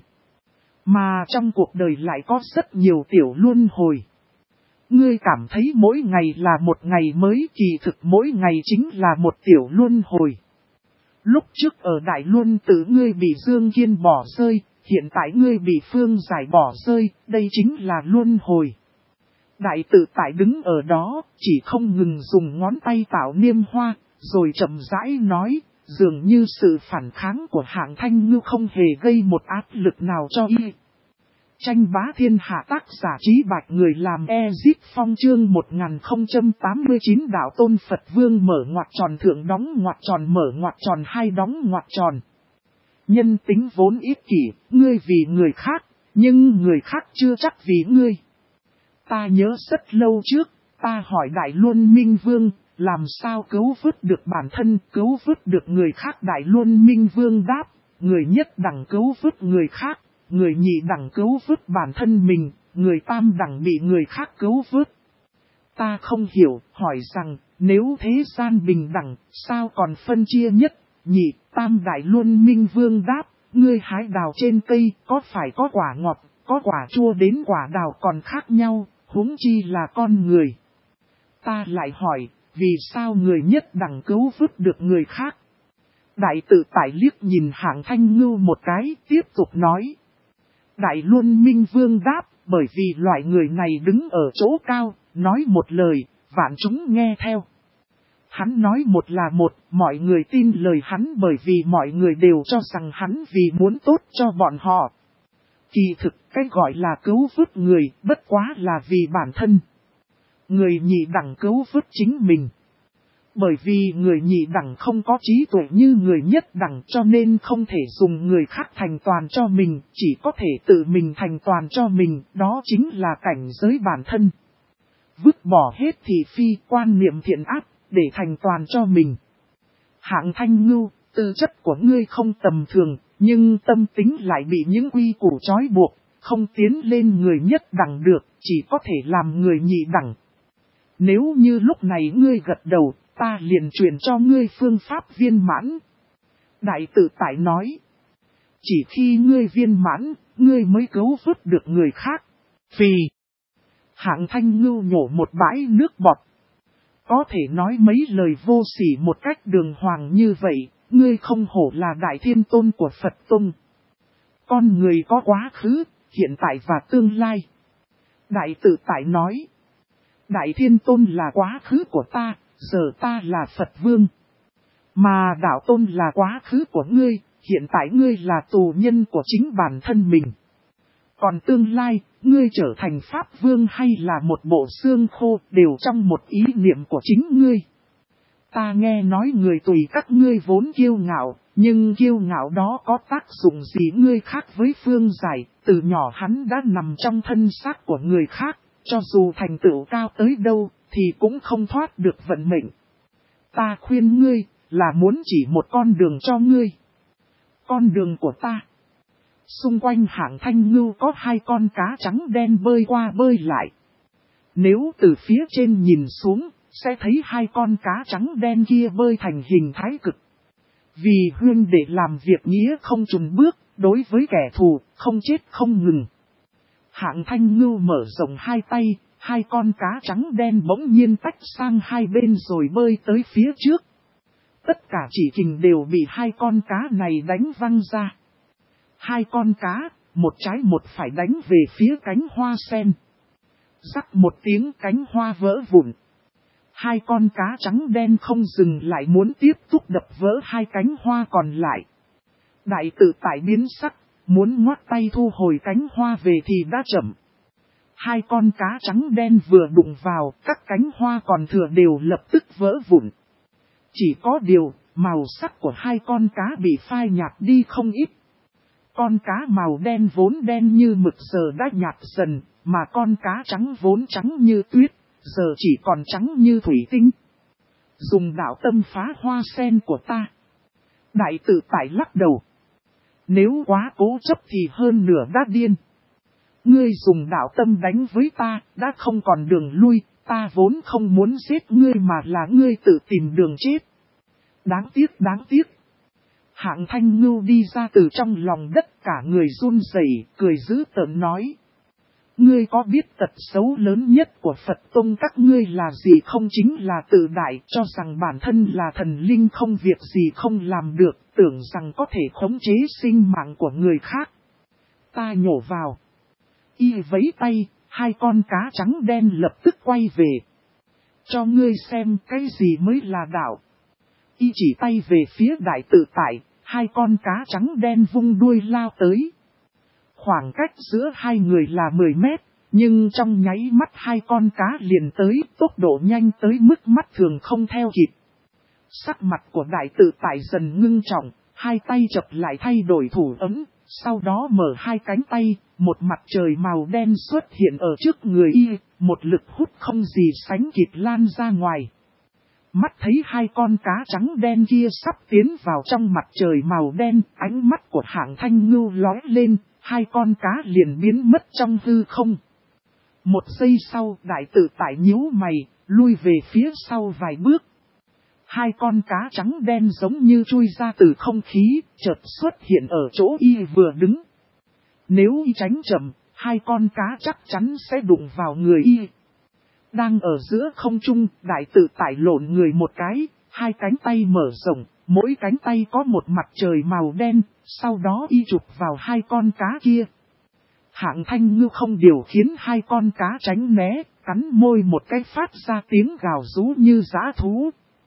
Mà trong cuộc đời lại có rất nhiều tiểu luân hồi. Ngươi cảm thấy mỗi ngày là một ngày mới, kỳ thực mỗi ngày chính là một tiểu luân hồi. Lúc trước ở Đại Luân Tự ngươi bị Dương Kiên bỏ rơi, hiện tại ngươi bị Phương Giải bỏ rơi, đây chính là luân hồi. Đại Tự Tại đứng ở đó, chỉ không ngừng dùng ngón tay tạo Niêm Hoa, rồi chậm rãi nói, dường như sự phản kháng của Hạng Thanh Ngưu không hề gây một áp lực nào cho y. Tranh bá thiên hạ, tác giả Trí Bạch, người làm Ezip Phong, chương 1089. Đạo Tôn Phật Vương mở ngoặc tròn thượng đóng ngoặc tròn mở ngoặc tròn hai đóng ngoặc tròn. Nhân tính vốn ích kỷ, ngươi vì người khác, nhưng người khác chưa chắc vì ngươi. Ta nhớ rất lâu trước, ta hỏi Đại Luân Minh Vương, làm sao cứu vớt được bản thân, cứu vớt được người khác. Đại Luân Minh Vương đáp, người nhất đẳng cứu vớt người khác, người nhị đẳng cứu vớt bản thân mình, người tam đẳng bị người khác cứu vớt. Ta không hiểu, hỏi rằng, nếu thế gian bình đẳng, sao còn phân chia nhất, nhị, tam? Đại Luân Minh Vương đáp, ngươi hái đào trên cây, có phải có quả ngọt, có quả chua đến quả đào còn khác nhau, huống chi là con người. Ta lại hỏi, vì sao người nhất đẳng cứu vớt được người khác? Đại Tự Tại liếc nhìn Hạng Thanh Ngưu một cái, tiếp tục nói. Đại Luân Minh Vương đáp, bởi vì loại người này đứng ở chỗ cao, nói một lời, vạn chúng nghe theo. Hắn nói một là một, mọi người tin lời hắn bởi vì mọi người đều cho rằng hắn vì muốn tốt cho bọn họ. Kỳ thực, cái gọi là cứu vớt người, bất quá là vì bản thân. Người nhị đẳng cứu vớt chính mình. Bởi vì người nhị đẳng không có trí tuệ như người nhất đẳng, cho nên không thể dùng người khác thành toàn cho mình, chỉ có thể tự mình thành toàn cho mình, đó chính là cảnh giới bản thân. Vứt bỏ hết thị phi, quan niệm thiện ác, để thành toàn cho mình. Hạng Thanh Ngưu, tư chất của ngươi không tầm thường, nhưng tâm tính lại bị những quy củ trói buộc, không tiến lên người nhất đẳng được, chỉ có thể làm người nhị đẳng. Nếu như lúc này ngươi gật đầu, ta liền truyền cho ngươi phương pháp viên mãn. Đại Tự Tại nói, chỉ khi ngươi viên mãn, ngươi mới cứu vớt được người khác. Phì. Hạng Thanh Ngưu nhổ một bãi nước bọt. Có thể nói mấy lời vô sỉ một cách đường hoàng như vậy, ngươi không hổ là Đại Thiên Tôn của Phật Tông. Con người có quá khứ, hiện tại và tương lai. Đại Tự Tại nói, Đại Thiên Tôn là quá khứ của ta, giờ ta là Phật Vương. Mà Đạo Tôn là quá khứ của ngươi, hiện tại ngươi là tù nhân của chính bản thân mình. Còn tương lai, ngươi trở thành Pháp Vương hay là một bộ xương khô đều trong một ý niệm của chính ngươi. Ta nghe nói người tùy các ngươi vốn kiêu ngạo, nhưng kiêu ngạo đó có tác dụng gì ngươi khác với Phương Giải, từ nhỏ hắn đã nằm trong thân xác của người khác, cho dù thành tựu cao tới đâu, thì cũng không thoát được vận mệnh. Ta khuyên ngươi, là muốn chỉ một con đường cho ngươi. Con đường của ta. Xung quanh Hạng Thanh Ngưu có 2 con cá trắng đen bơi qua bơi lại. Nếu từ phía trên nhìn xuống, sẽ thấy 2 con cá trắng đen kia bơi thành hình thái cực. Vì huynh để làm việc nghĩa không chùn bước, đối với kẻ thù, không chết không ngừng. Hạng Thanh Ngưu mở rộng 2 tay, 2 con cá trắng đen bỗng nhiên tách sang hai bên rồi bơi tới phía trước. Tất cả chỉ kình đều bị 2 con cá này đánh văng ra. 2 con cá, một trái một phải đánh về phía cánh hoa sen. Rắc một tiếng cánh hoa vỡ vụn. 2 con cá trắng đen không dừng lại muốn tiếp tục đập vỡ 2 cánh hoa còn lại. Đại tự tại biến sắc, muốn ngoắt tay thu hồi cánh hoa về thì đã chậm. 2 con cá trắng đen vừa đụng vào, các cánh hoa còn thừa đều lập tức vỡ vụn. Chỉ có điều, màu sắc của 2 con cá bị phai nhạt đi không ít. Con cá màu đen vốn đen như mực giờ đã nhạt dần, mà con cá trắng vốn trắng như tuyết, giờ chỉ còn trắng như thủy tinh. Dùng đạo tâm phá hoa sen của ta. Đại tự tại lắc đầu. Nếu quá cố chấp thì hơn nửa đã điên. Ngươi dùng đạo tâm đánh với ta, đã không còn đường lui, ta vốn không muốn giết ngươi mà là ngươi tự tìm đường chết. Đáng tiếc, đáng tiếc. Hạng Thanh Ngưu đi ra từ trong lòng đất cả người run rẩy, cười dữ tợn nói. Ngươi có biết tật xấu lớn nhất của Phật Tông các ngươi là gì không, chính là tự đại, cho rằng bản thân là thần linh không việc gì không làm được, tưởng rằng có thể khống chế sinh mạng của người khác. Ta nhổ vào. Y vẫy tay, 2 con cá trắng đen lập tức quay về. Cho ngươi xem cái gì mới là đạo. Y chỉ tay về phía đại tự tại, 2 con cá trắng đen vung đuôi lao tới. Khoảng cách giữa 2 người là 10 mét, nhưng trong nháy mắt 2 con cá liền tới, tốc độ nhanh tới mức mắt thường không theo kịp. Sắc mặt của đại tự tại dần ngưng trọng, 2 tay chập lại thay đổi thủ ấm, sau đó mở 2 cánh tay, một mặt trời màu đen xuất hiện ở trước người y, một lực hút không gì sánh kịp lan ra ngoài. Mắt thấy 2 con cá trắng đen kia sắp tiến vào trong mặt trời màu đen, ánh mắt của Hạng Thanh Ngưu lóe lên, 2 con cá liền biến mất trong hư không. Một giây sau, đại tự tại nhíu mày, lui về phía sau vài bước. 2 con cá trắng đen giống như chui ra từ không khí, chợt xuất hiện ở chỗ y vừa đứng. Nếu y tránh chậm, 2 con cá chắc chắn sẽ đụng vào người y. Đang ở giữa không trung, đại tự tại lộn người một cái, 2 cánh tay mở rộng, mỗi cánh tay có một mặt trời màu đen, sau đó y chụp vào 2 con cá kia. Hạng Thanh Ngưu không điều khiến 2 con cá tránh né, cắn môi một cái phát ra tiếng gào rú như dã thú.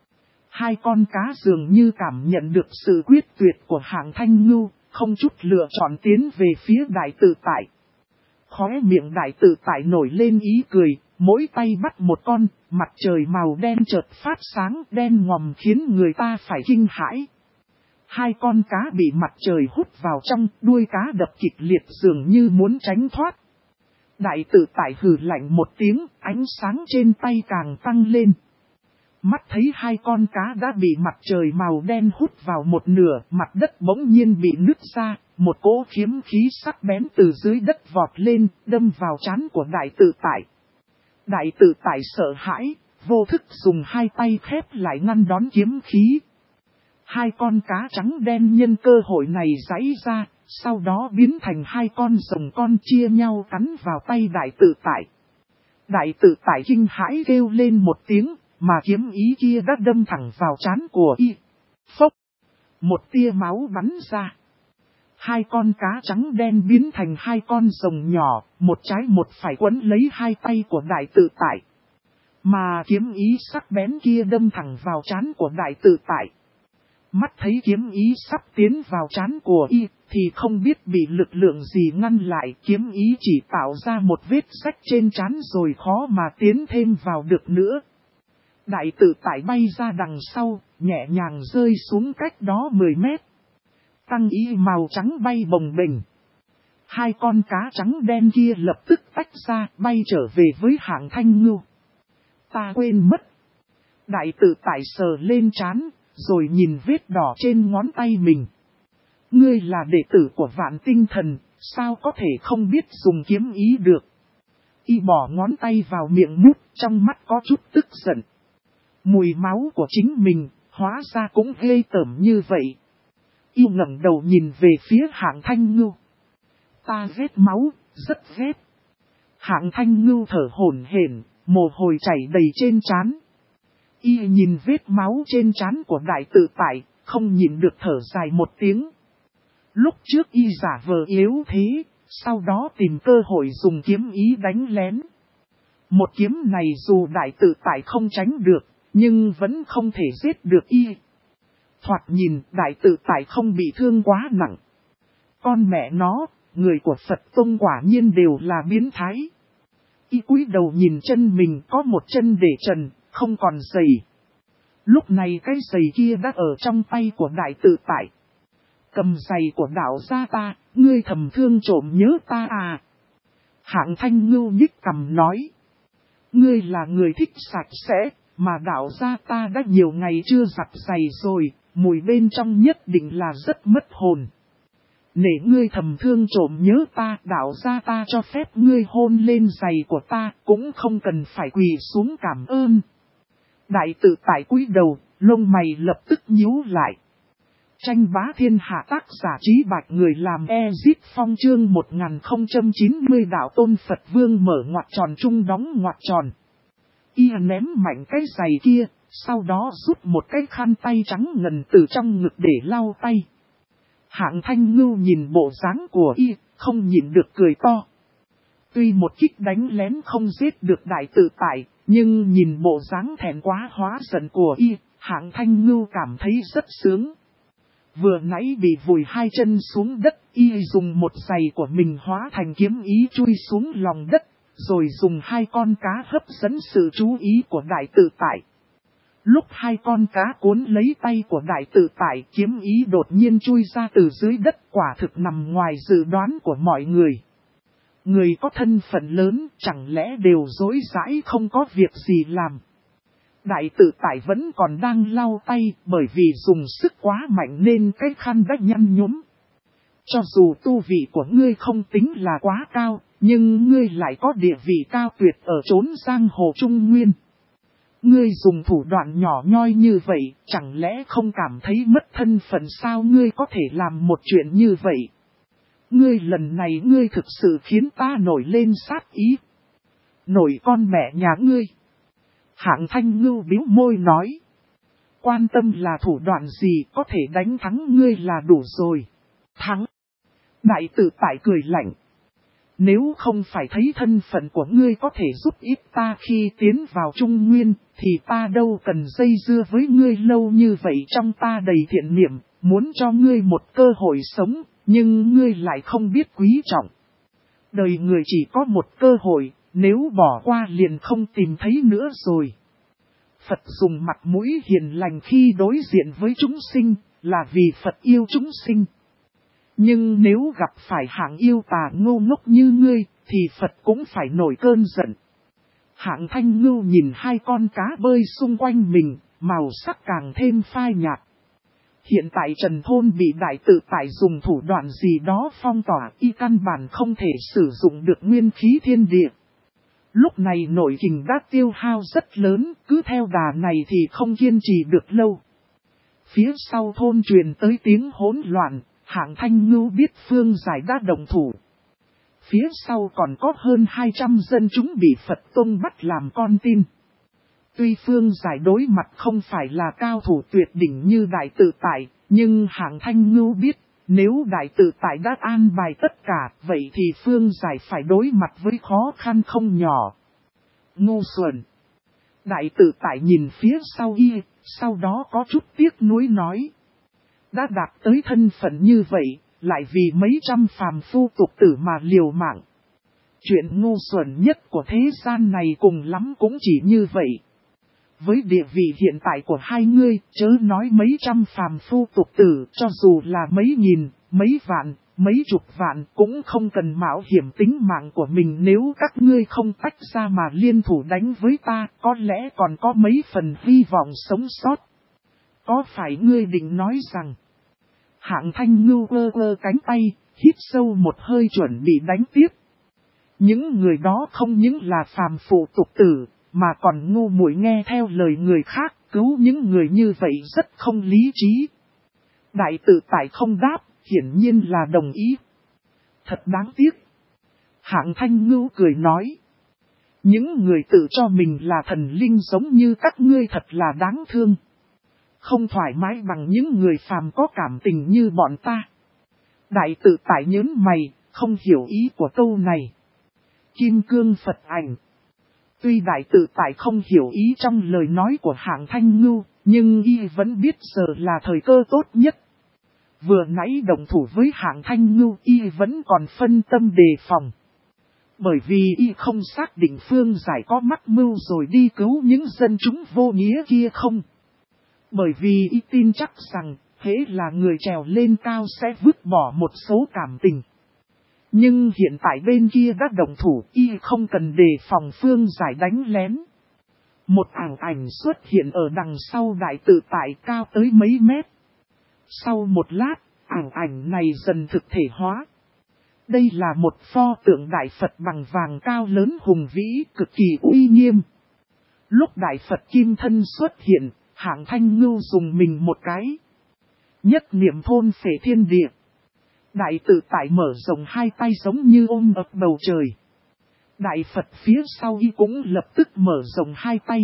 2 con cá dường như cảm nhận được sự quyết tuyệt của Hạng Thanh Ngưu, không chút lựa chọn tiến về phía đại tự tại. Khóe miệng đại tự tại nổi lên ý cười, mỗi tay bắt một con, mặt trời màu đen chợt phát sáng đen ngòm khiến người ta phải kinh hãi. 2 con cá bị mặt trời hút vào trong, đuôi cá đập kịch liệt dường như muốn tránh thoát. Đại tự tại hừ lạnh một tiếng, ánh sáng trên tay càng tăng lên. Mắt thấy 2 con cá đã bị mặt trời màu đen hút vào một nửa, mặt đất bỗng nhiên bị nứt ra, một cỗ kiếm khí sắc bén từ dưới đất vọt lên, đâm vào trán của đại tự tại. Đại tự tại sợ hãi, vô thức dùng 2 tay khép lại ngăn đón kiếm khí. 2 con cá trắng đen nhân cơ hội này giãy ra, sau đó biến thành 2 con rồng con chia nhau cắn vào tay đại tự tại. Đại tự tại kinh hãi kêu lên một tiếng, mà kiếm ý kia đã đâm thẳng vào trán của y. Phốc! Một tia máu bắn ra. 2 con cá trắng đen biến thành 2 con rồng nhỏ, một trái một phải quấn lấy 2 tay của đại tự tại. Mà kiếm ý sắc bén kia đâm thẳng vào trán của đại tự tại. Mắt thấy kiếm ý sắp tiến vào trán của y, thì không biết bị lực lượng gì ngăn lại, kiếm ý chỉ tạo ra một vết rách trên trán rồi khó mà tiến thêm vào được nữa. Đại tự tại bay ra đằng sau, nhẹ nhàng rơi xuống cách đó 10 mét. Tăng y màu trắng bay bồng bềnh. Hai con cá trắng đen kia lập tức tách ra, bay trở về với Hạng Thanh Ngưu. Ta quên mất. Đại tự tại sờ lên trán, rồi nhìn vết đỏ trên ngón tay mình. Ngươi là đệ tử của Vạn Tinh Thần, sao có thể không biết dùng kiếm ý được? Y bỏ ngón tay vào miệng mút, trong mắt có chút tức giận. Mùi máu của chính mình, hóa ra cũng ghê tởm như vậy. Y ngẩng đầu nhìn về phía Hạng Thanh Ngưu. Ta ghét máu, rất ghét. Hạng Thanh Ngưu thở hổn hển, mồ hôi chảy đầy trên trán. Y nhìn vết máu trên trán của đại tự tại, không nhìn được thở dài một tiếng. Lúc trước y giả vờ yếu thế, sau đó tìm cơ hội dùng kiếm ý đánh lén. Một kiếm này dù đại tự tại không tránh được, nhưng vẫn không thể giết được y. Thoạt nhìn đại tự tại không bị thương quá nặng. Con mẹ nó, người của Phật Tông quả nhiên đều là biến thái. Y cúi đầu nhìn chân mình có một chân để trần, không còn giày. Lúc này cái giày kia đã ở trong tay của đại tự tại. Cầm giày của đạo gia ta, ngươi thầm thương trộm nhớ ta à? Hạng Thanh Ngưu nhích cằm nói. Ngươi là người thích sạch sẽ, mà đạo gia ta đã nhiều ngày chưa giặt giày rồi, mùi bên trong nhất định là rất mất hồn. Nể ngươi thầm thương trộm nhớ ta, đạo gia ta cho phép ngươi hôn lên giày của ta, cũng không cần phải quỳ xuống cảm ơn. Đại tự tại cúi đầu, lông mày lập tức nhíu lại. Tranh bá thiên hạ tác giả Trí Bạch người làm Ezit Phong chương 1090 đạo tôn Phật Vương mở ngoặc tròn trung đóng ngoặc tròn. Y ném mạnh cái giày kia, sau đó rút một cái khăn tay trắng ngần từ trong ngực để lau tay. Hạng Thanh Ngưu nhìn bộ dáng của y, không nhịn được cười to. Tuy một kích đánh lén không giết được đại tự tại, nhưng nhìn bộ dáng thẹn quá hóa giận của y, Hạng Thanh Ngưu cảm thấy rất sướng. Vừa nãy bị vùi hai chân xuống đất, y dùng một giày của mình hóa thành kiếm ý chui xuống lòng đất, rồi dùng hai con cá hấp dẫn sự chú ý của đại tự tại. Lúc hai con cá cuốn lấy tay của đại tự tại, kiếm ý đột nhiên chui ra từ dưới đất, quả thực nằm ngoài dự đoán của mọi người. Người có thân phận lớn chẳng lẽ đều dối dãi không có việc gì làm. Đại tự tại vẫn còn đang lau tay, bởi vì dùng sức quá mạnh nên cái khăn đã nhăn nhúm. Cho dù tu vị của ngươi không tính là quá cao, nhưng ngươi lại có địa vị cao tuyệt ở chốn giang hồ Trung Nguyên. Ngươi dùng thủ đoạn nhỏ nhoi như vậy, chẳng lẽ không cảm thấy mất thân phận sao? Ngươi có thể làm một chuyện như vậy? Ngươi lần này ngươi thực sự khiến ta nổi lên sát ý. Nổi con mẹ nhà ngươi. Hạng Thanh Ngưu bĩu môi nói. Quan tâm là thủ đoạn gì, có thể đánh thắng ngươi là đủ rồi. Thắng. Đại tự tại cười lạnh. Nếu không phải thấy thân phận của ngươi có thể giúp ích ta khi tiến vào Trung Nguyên, thì ta đâu cần dây dưa với ngươi lâu như vậy. Trong ta đầy thiện niệm, muốn cho ngươi một cơ hội sống, nhưng ngươi lại không biết quý trọng. Đời người chỉ có một cơ hội, nếu bỏ qua liền không tìm thấy nữa rồi. Phật dùng mặt mũi hiền lành khi đối diện với chúng sinh, là vì Phật yêu chúng sinh. Nhưng nếu gặp phải hạng yêu tà ngu ngốc như ngươi, thì Phật cũng phải nổi cơn giận. Hạng Thanh Ngưu nhìn hai con cá bơi xung quanh mình, màu sắc càng thêm phai nhạt. Hiện tại Trần Thôn bị đại tự tại dùng thủ đoạn gì đó phong tỏa, y căn bản không thể sử dụng được nguyên khí thiên địa. Lúc này nội kình đã tiêu hao rất lớn, cứ theo đà này thì không kiên trì được lâu. Phía sau thôn truyền tới tiếng hỗn loạn, Hạng Thanh Ngưu biết Phương Giải đã đồng thủ. Phía sau còn có hơn 200 dân chúng bị Phật Tông bắt làm con tin. Tuy Phương Giải đối mặt không phải là cao thủ tuyệt đỉnh như đại tự tại, nhưng Hạng Thanh Ngưu biết, nếu đại tự tại đã an bài tất cả, vậy thì Phương Giải phải đối mặt với khó khăn không nhỏ. Ngu xuẩn. Đại tự tại nhìn phía sau y, sau đó có chút tiếc nuối nói. Đã đạt tới thân phận như vậy, lại vì mấy trăm phàm phu tục tử mà liều mạng. Chuyện ngu xuẩn nhất của thế gian này cùng lắm cũng chỉ như vậy. Với địa vị hiện tại của hai ngươi, chớ nói mấy trăm phàm phu tục tử, cho dù là mấy nghìn, mấy vạn, mấy chục vạn cũng không cần mạo hiểm tính mạng của mình nếu các ngươi không tách ra mà liên thủ đánh với ta, có lẽ còn có mấy phần hy vọng sống sót. Có phải ngươi định nói rằng, Hạng Thanh Ngưu ơ cánh tay, hít sâu một hơi chuẩn bị đánh tiếp. Những người đó không những là phàm phu tục tử, mà còn ngu muội nghe theo lời người khác, cứu những người như vậy rất không lý trí. Đại tự tại không đáp, hiển nhiên là đồng ý. Thật đáng tiếc. Hạng Thanh Ngưu cười nói. Những người tự cho mình là thần linh giống như các ngươi thật là đáng thương. Không thoải mái bằng những người phàm có cảm tình như bọn ta. Đại tự tại nhớn mày, không hiểu ý của câu này. Kim cương Phật ảnh. Tuy đại tự tại không hiểu ý trong lời nói của Hạng Thanh Ngưu, nhưng y vẫn biết giờ là thời cơ tốt nhất. Vừa nãy đồng thủ với Hạng Thanh Ngưu y vẫn còn phân tâm đề phòng. Bởi vì y không xác định phương giải có mắc mưu rồi đi cứu những dân chúng vô nghĩa kia không. Bởi vì y tin chắc rằng, hễ là người trèo lên cao sẽ vứt bỏ một số cảm tình. Nhưng hiện tại bên kia đã đồng thủ y không cần đề phòng phương giải đánh lén. Một ảnh xuất hiện ở đằng sau đại tự tại cao tới mấy mét. Sau một lát, ảnh này dần thực thể hóa. Đây là một pho tượng Đại Phật bằng vàng cao lớn hùng vĩ, cực kỳ uy nghiêm. Lúc Đại Phật kim thân xuất hiện, Hạng Thanh Ngưu dùng mình một cái. Nhất niệm thôn phệ thiên địa. Đại tự tại mở rộng hai tay giống như ôm ập bầu trời. Đại Phật phía sau y cũng lập tức mở rộng hai tay.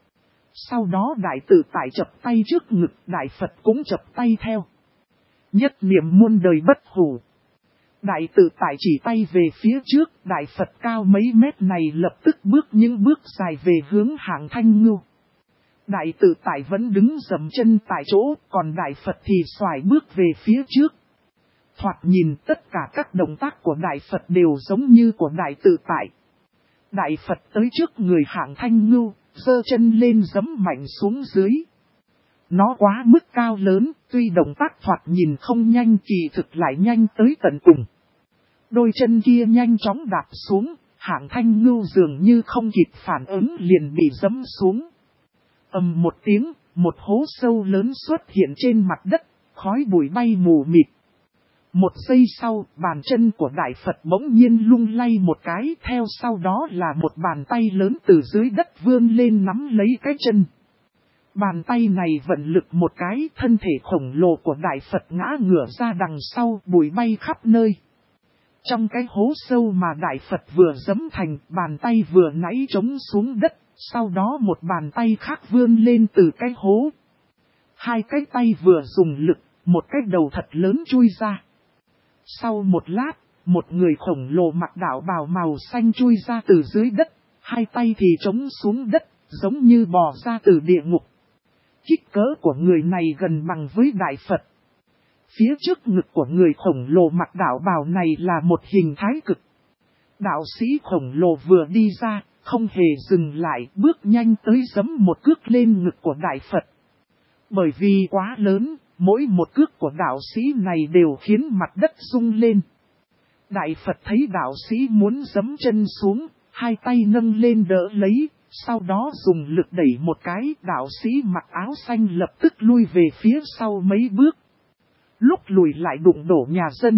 Sau đó đại tự tại chập tay trước ngực, Đại Phật cũng chập tay theo. Nhất niệm muôn đời bất hủ. Đại tự tại chỉ tay về phía trước, Đại Phật cao mấy mét này lập tức bước những bước dài về hướng Hạng Thanh Ngưu. Đại tự tại vẫn đứng dậm chân tại chỗ, còn Đại Phật thì xoài bước về phía trước. Thoạt nhìn tất cả các động tác của Đại Phật đều giống như của Đại tự tại. Đại Phật tới trước người Hạng Thanh Ngưu, giơ chân lên giẫm mạnh xuống dưới. Nó quá mức cao lớn, tuy động tác thoạt nhìn không nhanh kỳ thực lại nhanh tới tận cùng. Đôi chân kia nhanh chóng đạp xuống, Hạng Thanh Ngưu dường như không kịp phản ứng liền bị giẫm xuống. Ầm một tiếng, một hố sâu lớn xuất hiện trên mặt đất, khói bụi bay mù mịt. Một giây sau, bàn chân của Đại Phật bỗng nhiên lung lay một cái, theo sau đó là một bàn tay lớn từ dưới đất vươn lên nắm lấy cái chân. Bàn tay này vận lực một cái, thân thể khổng lồ của Đại Phật ngã ngửa ra đằng sau, bụi bay khắp nơi. Trong cái hố sâu mà Đại Phật vừa giẫm thành, bàn tay vừa nãy trống xuống đất, sau đó một bàn tay khác vươn lên từ cái hố. Hai cái tay vừa dùng lực, một cái đầu thật lớn chui ra. Sau một lát, một người khổng lồ mặc đạo bào màu xanh chui ra từ dưới đất, hai tay thì trống xuống đất, giống như bò ra từ địa ngục. Kích cỡ của người này gần bằng với Đại Phật. Phía trước ngực của người khổng lồ mặc đạo bào này là một hình thái cực. Đạo sĩ khổng lồ vừa đi ra, không hề dừng lại, bước nhanh tới giẫm một cước lên ngực của Đại Phật. Bởi vì quá lớn, mỗi một cước của đạo sĩ này đều khiến mặt đất rung lên. Đại Phật thấy đạo sĩ muốn giẫm chân xuống, hai tay nâng lên đỡ lấy, sau đó dùng lực đẩy một cái, đạo sĩ mặc áo xanh lập tức lui về phía sau mấy bước. Lúc lùi lại đụng đổ nhà dân.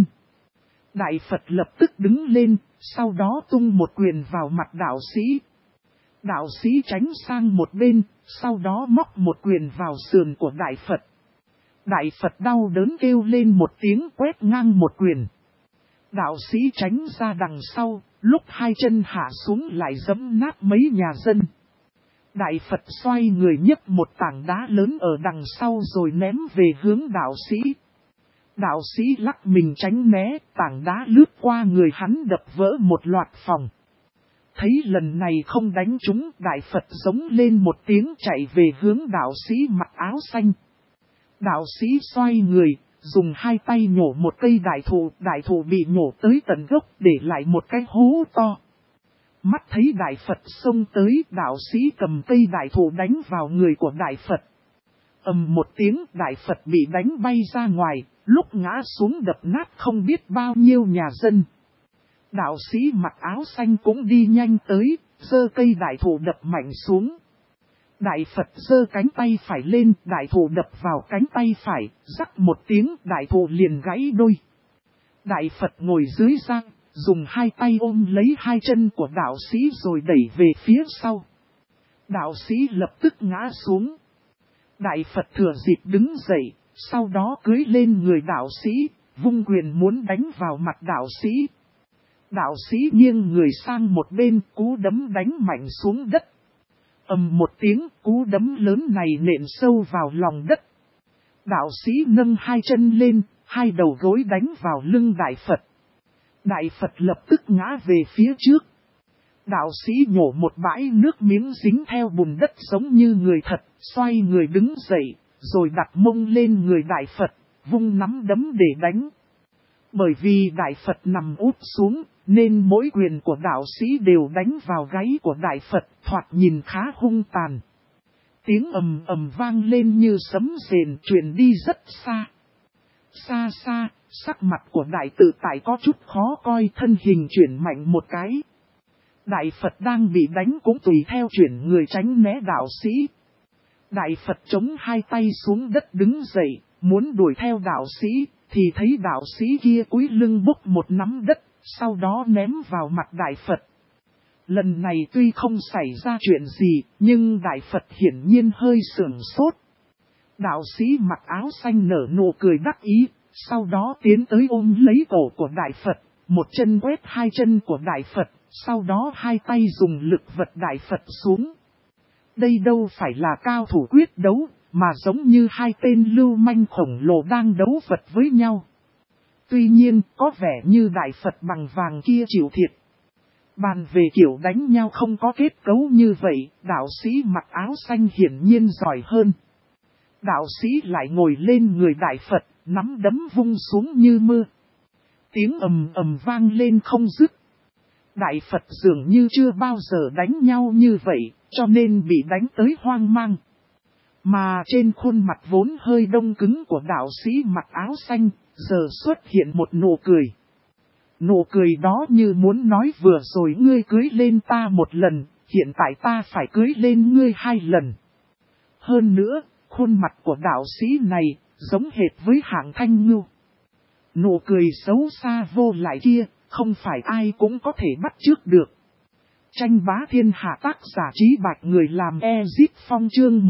Đại Phật lập tức đứng lên, sau đó tung một quyền vào mặt đạo sĩ. Đạo sĩ tránh sang một bên, sau đó móc một quyền vào sườn của Đại Phật. Đại Phật đau đớn kêu lên một tiếng quét ngang một quyền. Đạo sĩ tránh ra đằng sau, lúc hai chân hạ xuống lại giẫm nát mấy nhà dân. Đại Phật xoay người nhấc một tảng đá lớn ở đằng sau rồi ném về hướng đạo sĩ. Đạo sĩ lắc mình tránh né, tảng đá lướt qua người hắn đập vỡ một loạt phòng. Thấy lần này không đánh trúng, Đại Phật giống lên một tiếng chạy về hướng đạo sĩ mặc áo xanh. Đạo sĩ xoay người, dùng hai tay nhổ một cây đại thụ bị nhổ tới tận gốc để lại một cái hố to. Mắt thấy Đại Phật xông tới, đạo sĩ cầm cây đại thụ đánh vào người của Đại Phật. Ầm một tiếng, Đại Phật bị đánh bay ra ngoài, lúc ngã xuống đập nát không biết bao nhiêu nhà dân. Đạo sĩ mặc áo xanh cũng đi nhanh tới, giơ cây đại thụ đập mạnh xuống. Đại Phật giơ cánh tay phải lên, đại thụ đập vào cánh tay phải, rắc một tiếng, đại thụ liền gãy đôi. Đại Phật ngồi dưới giang, dùng hai tay ôm lấy hai chân của đạo sĩ rồi đẩy về phía sau. Đạo sĩ lập tức ngã xuống. Đại Phật thừa dịp đứng dậy, sau đó cưỡi lên người đạo sĩ, vung quyền muốn đánh vào mặt đạo sĩ. Đạo sĩ nghiêng người sang một bên, cú đấm đánh mạnh xuống đất. Ầm một tiếng, cú đấm lớn này nện sâu vào lòng đất. Đạo sĩ nâng hai chân lên, hai đầu gối đánh vào lưng Đại Phật. Đại Phật lập tức ngã về phía trước. Đạo sĩ nhổ một bãi nước miếng dính theo bùn đất giống như người thật, xoay người đứng dậy, rồi đặt mông lên người Đại Phật, vung nắm đấm để đánh. Bởi vì Đại Phật nằm úp xuống, nên mỗi quyền của đạo sĩ đều đánh vào gáy của Đại Phật, thoạt nhìn khá hung tàn. Tiếng ầm ầm vang lên như sấm rền truyền đi rất xa. Xa xa, sắc mặt của Đại Tự Tại có chút khó coi, thân hình chuyển mạnh một cái. Đại Phật đang bị đánh cũng tùy theo chuyển người tránh né đạo sĩ. Đại Phật chống hai tay xuống đất đứng dậy, muốn đuổi theo đạo sĩ, thì thấy đạo sĩ kia cúi lưng bốc một nắm đất, sau đó ném vào mặt Đại Phật. Lần này tuy không xảy ra chuyện gì, nhưng Đại Phật hiển nhiên hơi sửng sốt. Đạo sĩ mặc áo xanh nở nụ cười đắc ý, sau đó tiến tới ôm lấy cổ của Đại Phật, một chân quét hai chân của Đại Phật, sau đó hai tay dùng lực vật Đại Phật xuống. Đây đâu phải là cao thủ quyết đấu, mà giống như hai tên lưu manh khổng lồ đang đấu vật với nhau. Tuy nhiên, có vẻ như Đại Phật bằng vàng kia chịu thiệt. Bàn về kiểu đánh nhau không có kết cấu như vậy, đạo sĩ mặc áo xanh hiển nhiên giỏi hơn. Đạo sĩ lại ngồi lên người Đại Phật, nắm đấm vung xuống như mưa. Tiếng ầm ầm vang lên không dứt. Đại Phật dường như chưa bao giờ đánh nhau như vậy, cho nên bị đánh tới hoang mang. Mà trên khuôn mặt vốn hơi đông cứng của đạo sĩ mặc áo xanh, giờ xuất hiện một nụ cười. Nụ cười đó như muốn nói vừa rồi ngươi cưới lên ta một lần, hiện tại ta phải cưới lên ngươi hai lần. Hơn nữa, khuôn mặt của đạo sĩ này, giống hệt với Hạng Thanh Ngưu. Nụ cười xấu xa vô lại kia, không phải ai cũng có thể bắt chước được. Tranh bá thiên hạ tác giả Trí Bạch người làm Ezip Phong chương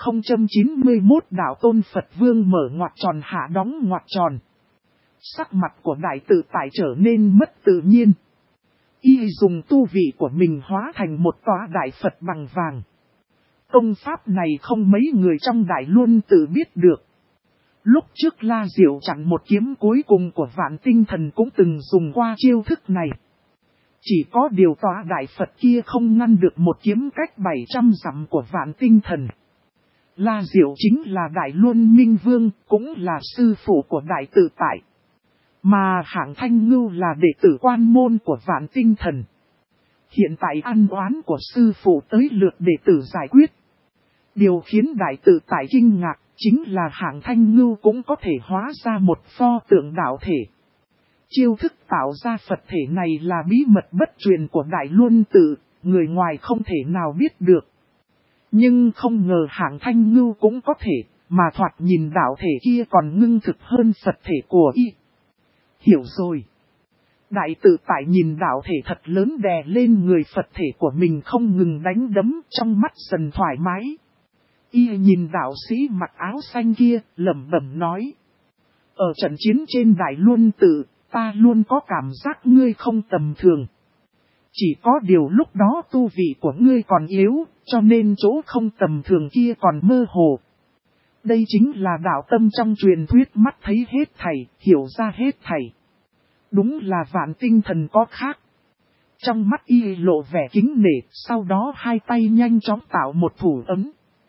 1091 đạo tôn Phật Vương mở ngoặc tròn hạ đóng ngoặc tròn. Sắc mặt của Đại Tự Tại trở nên mất tự nhiên. Y dùng tu vị của mình hóa thành một tòa Đại Phật bằng vàng. Công pháp này không mấy người trong Đại Luân tự biết được. Lúc trước La Diệu chặn một kiếm cuối cùng của Vạn Tinh Thần cũng từng dùng qua chiêu thức này. Chỉ có điều tòa Đại Phật kia không ngăn được một kiếm cách 700 dặm của Vạn Tinh Thần. La Diệu chính là Đại Luân Minh Vương, cũng là sư phụ của Đại Tự Tại. Mà Hạng Thanh Ngưu là đệ tử quan môn của Vạn Tinh Thần. Hiện tại ăn oán của sư phụ tới lượt đệ tử giải quyết. Điều khiến Đại Tự Tại kinh ngạc chính là Hạng Thanh Ngưu cũng có thể hóa ra một pho tượng đạo thể. Chiêu thức tạo ra Phật thể này là bí mật bất truyền của Đại Luân Tự, người ngoài không thể nào biết được. Nhưng không ngờ Hạng Thanh Ngưu cũng có thể, mà thoạt nhìn đạo thể kia còn ngưng thực hơn Phật thể của y. Hiểu rồi. Đại Tự Tại nhìn đạo thể thật lớn đè lên người Phật thể của mình không ngừng đánh đấm, trong mắt dần thoải mái. Y nhìn đạo sĩ mặc áo xanh kia, lẩm bẩm nói. Ở trận chiến trên Đại Luân Tự, ta luôn có cảm giác ngươi không tầm thường. Chỉ có điều lúc đó tu vị của ngươi còn yếu, cho nên chỗ không tầm thường kia còn mơ hồ. Đây chính là đạo tâm trong truyền thuyết mắt thấy hết thảy, hiểu ra hết thảy. Đúng là Vạn Tinh Thần có khác. Trong mắt y lộ vẻ kính nể, sau đó hai tay nhanh chóng tạo một thủ ấn.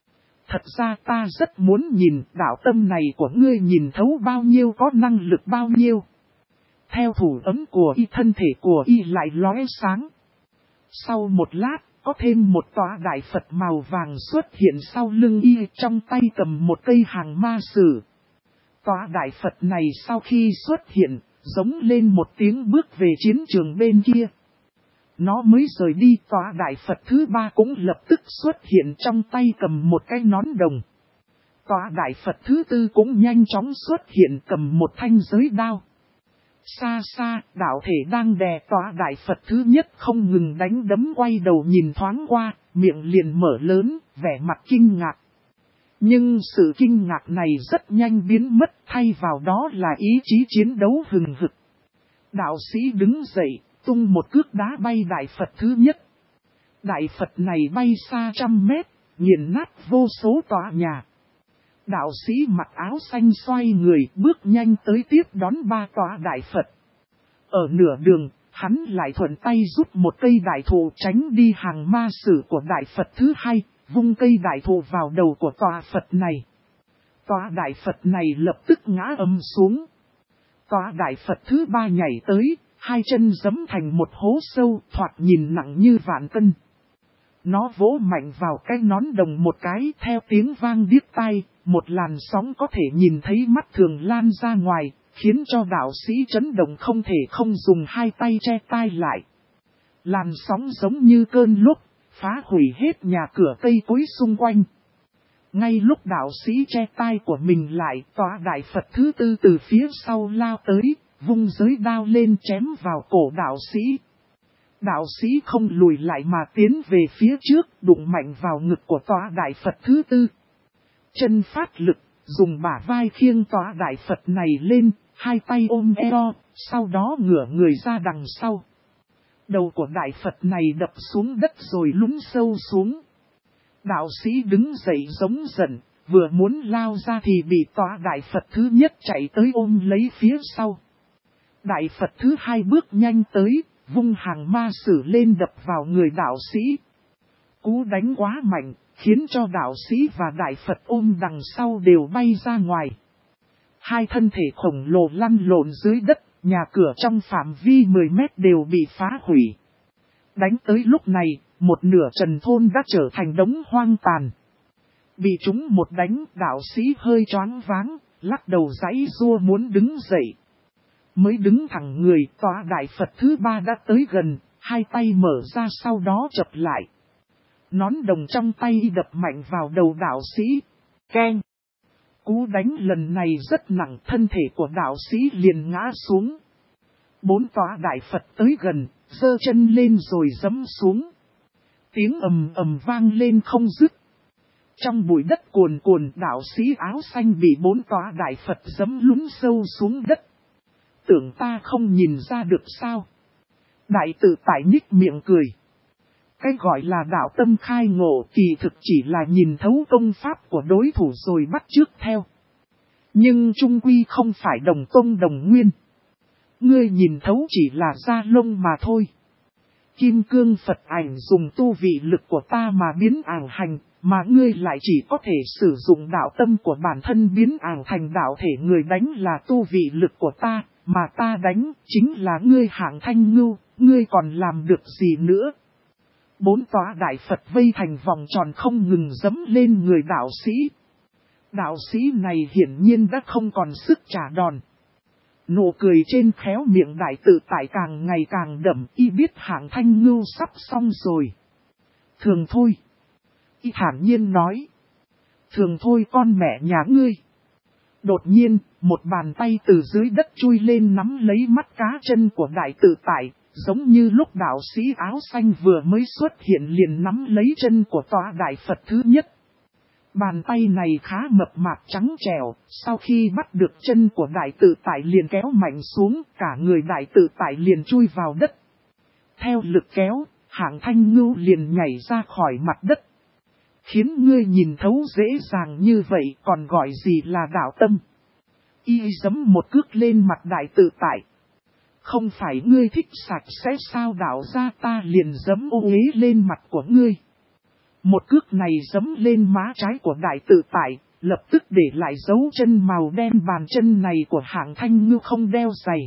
Thật ra ta rất muốn nhìn đạo tâm này của ngươi nhìn thấu bao nhiêu có năng lực bao nhiêu. Theo thủ ấm của y thân thể của y lại lóe sáng. Sau một lát, có thêm một tòa đại Phật màu vàng xuất hiện sau lưng y trong tay cầm một cây hàng ma sử. Tòa đại Phật này sau khi xuất hiện, giống lên một tiếng bước về chiến trường bên kia. Nó mới rời đi, tòa đại Phật thứ ba cũng lập tức xuất hiện trong tay cầm một cái nón đồng. Tòa đại Phật thứ tư cũng nhanh chóng xuất hiện cầm một thanh giới đao. Xa xa, đạo thể đang đè tòa đại Phật thứ nhất không ngừng đánh đấm quay đầu nhìn thoáng qua, miệng liền mở lớn, vẻ mặt kinh ngạc. Nhưng sự kinh ngạc này rất nhanh biến mất, thay vào đó là ý chí chiến đấu hừng hực. Đạo sĩ đứng dậy, tung một cước đá bay đại Phật thứ nhất. Đại Phật này bay xa trăm mét, nghiền nát vô số tòa nhà. Đạo sĩ mặc áo xanh xoay người bước nhanh tới tiếp đón ba tòa đại Phật. Ở nửa đường, hắn lại thuận tay rút một cây đại thụ tránh đi hàng ma sử của đại Phật thứ hai, vung cây đại thụ vào đầu của tòa Phật này. Tòa đại Phật này lập tức ngã ầm xuống. Tòa đại Phật thứ ba nhảy tới, hai chân giẫm thành một hố sâu thoạt nhìn nặng như vạn cân. Nó vỗ mạnh vào cái nón đồng một cái theo tiếng vang điếc tai, một làn sóng có thể nhìn thấy mắt thường lan ra ngoài, khiến cho đạo sĩ chấn động không thể không dùng hai tay che tai lại. Làn sóng giống như cơn lốc, phá hủy hết nhà cửa cây cối xung quanh. Ngay lúc đạo sĩ che tai của mình lại, tòa đại Phật thứ tư từ phía sau lao tới, vung giới đao lên chém vào cổ đạo sĩ. Đạo sĩ không lùi lại mà tiến về phía trước, đụng mạnh vào ngực của tòa đại Phật thứ tư. Chân phát lực, dùng bả vai khiêng tòa đại Phật này lên, hai tay ôm eo, sau đó ngửa người ra đằng sau. Đầu của đại Phật này đập xuống đất rồi lún sâu xuống. Đạo sĩ đứng dậy giống giận, vừa muốn lao ra thì bị tòa đại Phật thứ nhất chạy tới ôm lấy phía sau. Đại Phật thứ hai bước nhanh tới, vung hàng ma sử lên đập vào người đạo sĩ. Cú đánh quá mạnh, khiến cho đạo sĩ và đại Phật ôm đằng sau đều bay ra ngoài. Hai thân thể khổng lồ lăn lộn dưới đất, nhà cửa trong phạm vi 10 mét đều bị phá hủy. Đánh tới lúc này, một nửa trần thôn đã trở thành đống hoang tàn. Bị chúng một đánh, đạo sĩ hơi choáng váng, lắc đầu giãy giụa muốn đứng dậy. Mới đứng thẳng người, tòa đại Phật thứ ba đã tới gần, hai tay mở ra sau đó chập lại. Nón đồng trong tay đập mạnh vào đầu đạo sĩ. Keng! Cú đánh lần này rất nặng, thân thể của đạo sĩ liền ngã xuống. Bốn tòa đại Phật tới gần, giơ chân lên rồi giẫm xuống. Tiếng ầm ầm vang lên không dứt. Trong bụi đất cuồn cuồn, đạo sĩ áo xanh bị bốn tòa đại Phật giẫm lún sâu xuống đất. Tưởng ta không nhìn ra được sao? Đại tự tại nhích miệng cười. Cái gọi là đạo tâm khai ngộ kỳ thực chỉ là nhìn thấu công pháp của đối thủ rồi bắt chước theo. Nhưng chung quy không phải đồng tông đồng nguyên. Ngươi nhìn thấu chỉ là da lông mà thôi. Kim cương Phật ảnh dùng tu vị lực của ta mà biến ảo hành, mà ngươi lại chỉ có thể sử dụng đạo tâm của bản thân biến ảo thành đạo thể. Người đánh là tu vị lực của ta, mà ta đánh chính là ngươi hạng thanh ngưu, ngươi còn làm được gì nữa? Bốn tòa đại Phật vây thành vòng tròn không ngừng giẫm lên người đạo sĩ. Đạo sĩ này hiển nhiên đã không còn sức trả đòn. Nụ cười trên khéo miệng đại tự tại càng ngày càng đậm, y biết hạng thanh ngưu sắp xong rồi. Thường thôi. Y thản nhiên nói. Thường thôi con mẹ nhà ngươi. Đột nhiên, một bàn tay từ dưới đất chui lên nắm lấy mắt cá chân của đại tự tại, giống như lúc đạo sĩ áo xanh vừa mới xuất hiện liền nắm lấy chân của tòa đại Phật thứ nhất. Bàn tay này khá mập mạp trắng trẻo, sau khi bắt được chân của đại tự tại liền kéo mạnh xuống, cả người đại tự tại liền chui vào đất. Theo lực kéo, hạng thanh ngưu liền nhảy ra khỏi mặt đất. Khiến ngươi nhìn thấu dễ dàng như vậy còn gọi gì là đạo tâm. Y giẫm một cước lên mặt đại tự tại. Không phải ngươi thích sạch sẽ sao đạo ra ta liền giẫm ô uế lên mặt của ngươi. Một cước này giẫm lên má trái của đại tự tại, lập tức để lại dấu chân màu đen. Bàn chân này của Hạng Thanh Ngưu không đeo giày.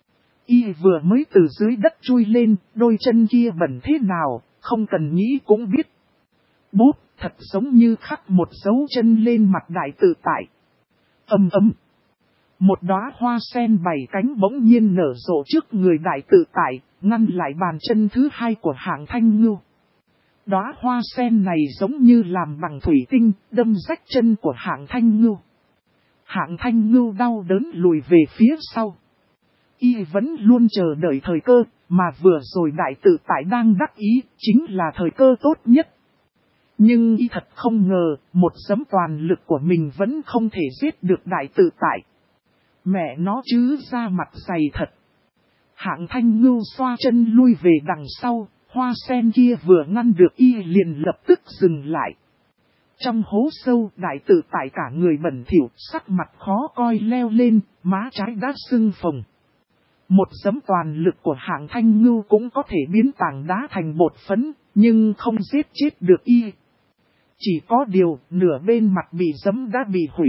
Y vừa mới từ dưới đất chui lên, đôi chân kia bẩn thế nào, không cần nghĩ cũng biết. Bốp, thật giống như khắc một dấu chân lên mặt đại tự tại. Ầm ầm. Một đóa hoa sen 7 cánh bỗng nhiên nở rộ trước người đại tự tại, ngăn lại bàn chân thứ hai của Hạng Thanh Ngưu. Đóa hoa sen này giống như làm bằng thủy tinh, đâm rách chân của Hạng Thanh Ngưu. Hạng Thanh Ngưu đau đớn lùi về phía sau. Y vẫn luôn chờ đợi thời cơ, mà vừa rồi đại tự tại đang đắc ý, chính là thời cơ tốt nhất. Nhưng y thật không ngờ, một giấm toàn lực của mình vẫn không thể giết được đại tự tại. Mẹ nó chứ, ra mặt dày thật. Hạng Thanh Ngưu xoa chân lui về đằng sau, hoa sen kia vừa ngăn được y liền lập tức dừng lại. Trong hố sâu, đại tự tại cả người bẩn thỉu, sắc mặt khó coi leo lên, má trái đã sưng phồng. Một giấm toàn lực của Hạng Thanh Ngưu cũng có thể biến tảng đá thành bột phấn, nhưng không giết chết được y. Chỉ có điều, nửa bên mặt bị giấm đã bị hủy.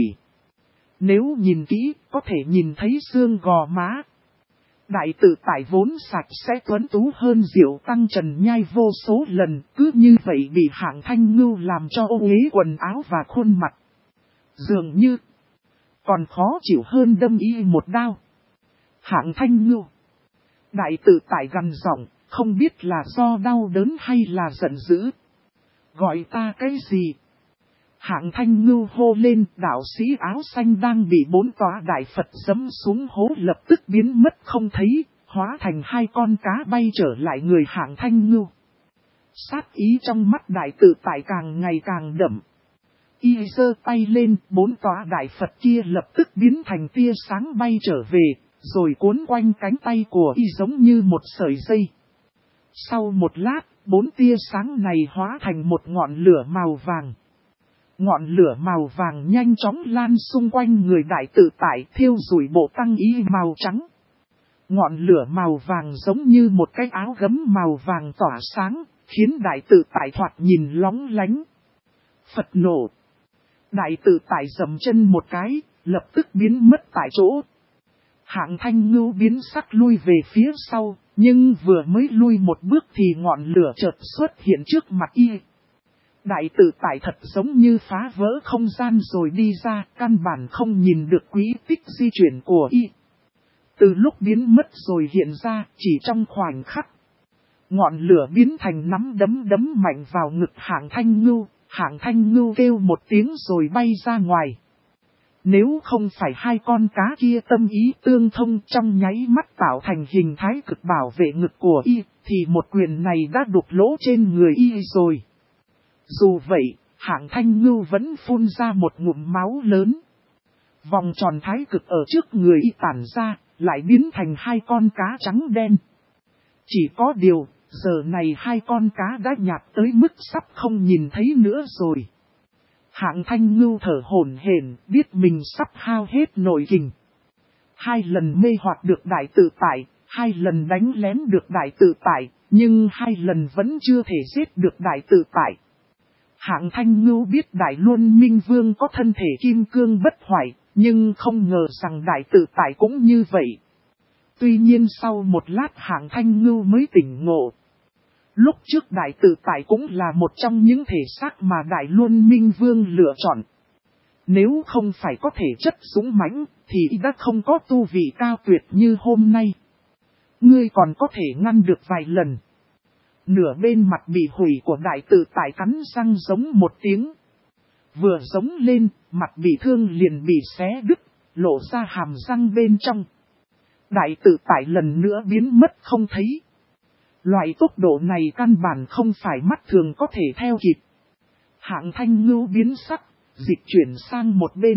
Nếu nhìn kỹ, có thể nhìn thấy xương gò má. Đại tự tại vốn sạch sẽ tuấn tú hơn Diệu Tăng Trần Nhai vô số lần, cứ như vậy bị Hạng Thanh Ngưu làm cho ô uế quần áo và khuôn mặt. Dường như còn khó chịu hơn đâm y một đao. Hạng Thanh Ngưu. Đại tự tại gằn giọng, không biết là do đau đớn hay là giận dữ. Gọi ta cái gì? Hạng Thanh Ngưu hô lên, đạo sĩ áo xanh đang bị 4 tòa đại Phật giẫm xuống hố lập tức biến mất không thấy, hóa thành 2 con cá bay trở lại người Hạng Thanh Ngưu. Sát ý trong mắt đại tự tại càng ngày càng đậm. Y giơ tay lên, 4 tòa đại Phật kia lập tức biến thành tia sáng bay trở về, rồi cuốn quanh cánh tay của y giống như một sợi dây. Sau một lát, 4 tia sáng này hóa thành một ngọn lửa màu vàng. Ngọn lửa màu vàng nhanh chóng lan xung quanh người đại tự tại, thiêu rụi bộ tăng y màu trắng. Ngọn lửa màu vàng giống như một cái áo gấm màu vàng tỏa sáng, khiến đại tự tại thoạt nhìn lóng lánh. Phật nổ. Đại tự tại dầm chân một cái, lập tức biến mất tại chỗ. Hạng Thanh Ngưu biến sắc lui về phía sau, nhưng vừa mới lui một bước thì ngọn lửa chợt xuất hiện trước mặt y. Đại tự tại thật giống như phá vỡ không gian rồi đi ra, căn bản không nhìn được quỹ tích di chuyển của y. Từ lúc biến mất rồi hiện ra, chỉ trong khoảnh khắc. Ngọn lửa biến thành nắm đấm đấm mạnh vào ngực Hạng Thanh Ngưu. Hạng Thanh Ngưu kêu một tiếng rồi bay ra ngoài. Nếu không phải 2 con cá kia tâm ý tương thông trong nháy mắt tạo thành hình thái cực bảo vệ ngực của y, thì một quyền này đã đục lỗ trên người y rồi. Dù vậy, Hạng Thanh Ngưu vẫn phun ra một ngụm máu lớn. Vòng tròn thái cực ở trước người y tản ra, lại biến thành 2 con cá trắng đen. Chỉ có điều, giờ này 2 con cá đã nhạt tới mức sắp không nhìn thấy nữa rồi. Hạng Thanh Ngưu thở hổn hển, biết mình sắp hao hết nội kình. 2 lần mê hoặc được đại tự tại, 2 lần đánh lén được đại tự tại, nhưng 2 lần vẫn chưa thể giết được đại tự tại. Hạng Thanh Ngưu biết Đại Luân Minh Vương có thân thể kim cương bất hoại, nhưng không ngờ rằng đại tự tại cũng như vậy. Tuy nhiên sau một lát Hạng Thanh Ngưu mới tỉnh ngộ. Lúc trước đại tự tại cũng là một trong những thể xác mà Đại Luân Minh Vương lựa chọn. Nếu không phải có thể chất dũng mãnh, thì đã không có tu vị cao tuyệt như hôm nay. Ngươi còn có thể ngăn được vài lần. Nửa bên mặt bị hủy của đại tự tại cắn răng giống một tiếng. Vừa giống lên, mặt bị thương liền bị xé đứt, lộ ra hàm răng bên trong. Đại tự tại lần nữa biến mất không thấy. Loại tốc độ này căn bản không phải mắt thường có thể theo kịp. Hạng Thanh Ngưu biến sắc, dịch chuyển sang một bên.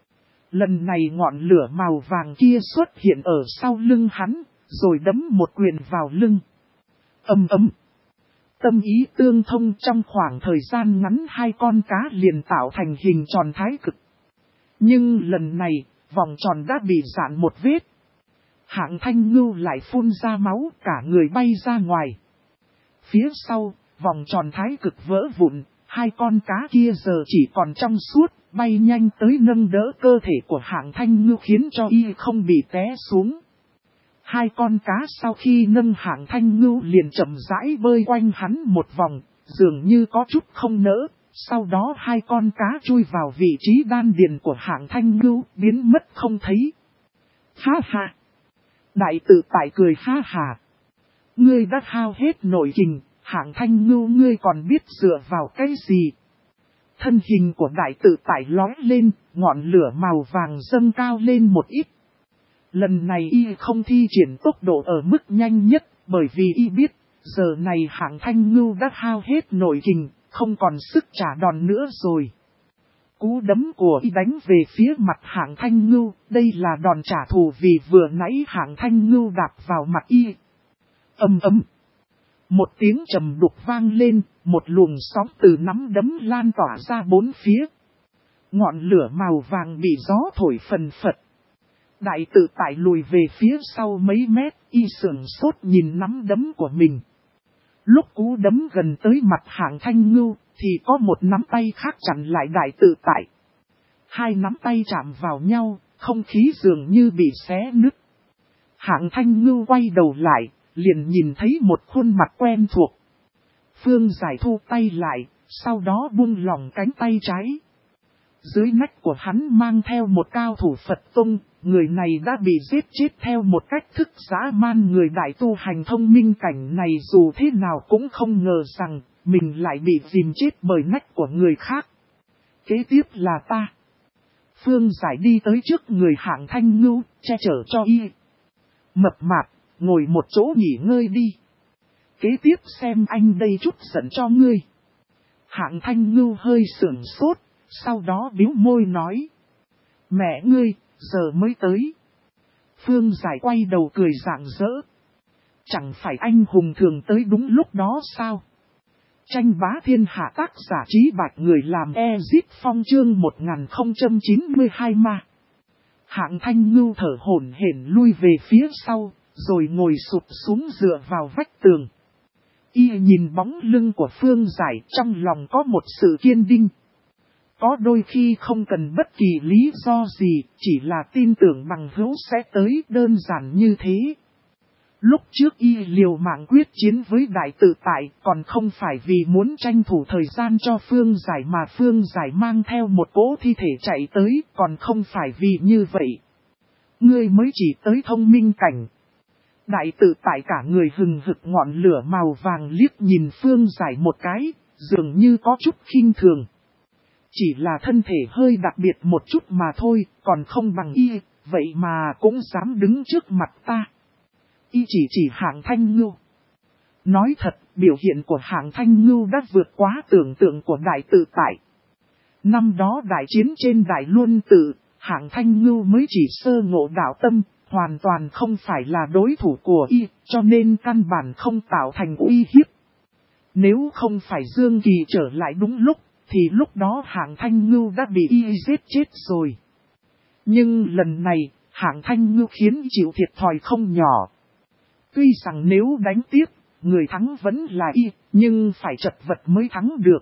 Lần này ngọn lửa màu vàng kia xuất hiện ở sau lưng hắn, rồi đấm một quyền vào lưng. Ầm ầm. Tâm ý tương thông trong khoảng thời gian ngắn 2 con cá liền tạo thành hình tròn thái cực. Nhưng lần này, vòng tròn đã bị rạn một vết. Hạng Thanh Ngưu lại phun ra máu, cả người bay ra ngoài. Phía sau, vòng tròn thái cực vỡ vụn, Hai con cá kia giờ chỉ còn trong suốt, bay nhanh tới nâng đỡ cơ thể của Hạng Thanh Ngưu khiến cho y không bị té xuống. Hai con cá sau khi nâng Hạng Thanh Ngưu liền chậm rãi bơi quanh hắn một vòng, dường như có chút không nỡ. Sau đó hai con cá chui vào vị trí đan điền của Hạng Thanh Ngưu, biến mất không thấy. Ha ha! Đại tự tại cười ha ha. Ngươi đã hao hết nội kình, Hạng Thanh Ngưu ngươi còn biết dựa vào cái gì? Thân hình của đại tự tại lói lên, ngọn lửa màu vàng dâng cao lên một ít. Lần này y không thi triển tốc độ ở mức nhanh nhất, bởi vì y biết, giờ này Hạng Thanh Ngưu đã hao hết nội kình, không còn sức trả đòn nữa rồi. Cú đấm của y đánh về phía mặt Hạng Thanh Ngưu, đây là đòn trả thù vì vừa nãy Hạng Thanh Ngưu đạp vào mặt y. Ầm ầm. Một tiếng trầm đục vang lên, một luồng sóng từ nắm đấm lan tỏa ra bốn phía. Ngọn lửa màu vàng bị gió thổi phần phật. Đại tự tại lùi về phía sau mấy mét, y sửng sốt nhìn nắm đấm của mình. Lúc cú đấm gần tới mặt Hạng Thanh Ngưu, thì có một nắm tay khác chặn lại đại tự tại. Hai nắm tay chạm vào nhau, không khí dường như bị xé nứt. Hạng Thanh Ngưu quay đầu lại, liền nhìn thấy một khuôn mặt quen thuộc. Phương Giải thu tay lại, sau đó buông lỏng cánh tay trái. Dưới nách của hắn mang theo một cao thủ Phật Tông, người này đã bị giết chết theo một cách thức dã man. Người đại tu hành thông minh cảnh này dù thế nào cũng không ngờ rằng mình lại bị dìm chết bởi nách của người khác. Kế tiếp là ta. Phương Giải đi tới trước người Hạng Thanh Ngưu, che chở cho y. Mập mạp, ngồi một chỗ nghỉ ngơi đi. Kế tiếp xem anh đây chút giận cho ngươi. Hạng Thanh Ngưu hơi sửng sốt, sau đó bĩu môi nói. Mẹ ngươi, giờ mới tới. Phương Giải quay đầu cười rạng rỡ. Chẳng phải anh hùng thường tới đúng lúc đó sao? Tranh bá thiên hạ tác giả Trí Bạch người làm Ezip Phong chương 1092 ma. Hạng Thanh Ngưu thở hổn hển lui về phía sau, rồi ngồi sụp xuống dựa vào vách tường. Y nhìn bóng lưng của Phương Giải trong lòng có một sự kiên định. Có đôi khi không cần bất kỳ lý do gì, chỉ là tin tưởng bằng hữu sẽ tới, đơn giản như thế. Lúc trước y liều mạng quyết chiến với đại tự tại, còn không phải vì muốn tranh thủ thời gian cho Phương Giải mà Phương Giải mang theo một cỗ thi thể chạy tới, còn không phải vì như vậy. Ngươi mới chỉ tới thông minh cảnh. Đại tự tại cả người hừng hực ngọn lửa màu vàng liếc nhìn Phương Giải một cái, dường như có chút khinh thường. Chỉ là thân thể hơi đặc biệt một chút mà thôi, còn không bằng y, vậy mà cũng dám đứng trước mặt ta. Y chỉ Hạng Thanh Ngưu. Nói thật, biểu hiện của Hạng Thanh Ngưu đã vượt quá tưởng tượng của đại tự tại. Năm đó đại chiến trên Đại Luân Tự, Hạng Thanh Ngưu mới chỉ sơ ngộ đạo tâm, hoàn toàn không phải là đối thủ của y, cho nên căn bản không tạo thành uy hiếp. Nếu không phải Dương Kỳ trở lại đúng lúc, thì lúc đó Hạng Thanh Ngưu đã bị y giết chết rồi. Nhưng lần này, Hạng Thanh Ngưu khiến chịu thiệt thòi không nhỏ. Tuy rằng nếu đánh tiếp, người thắng vẫn là y, nhưng phải chật vật mới thắng được.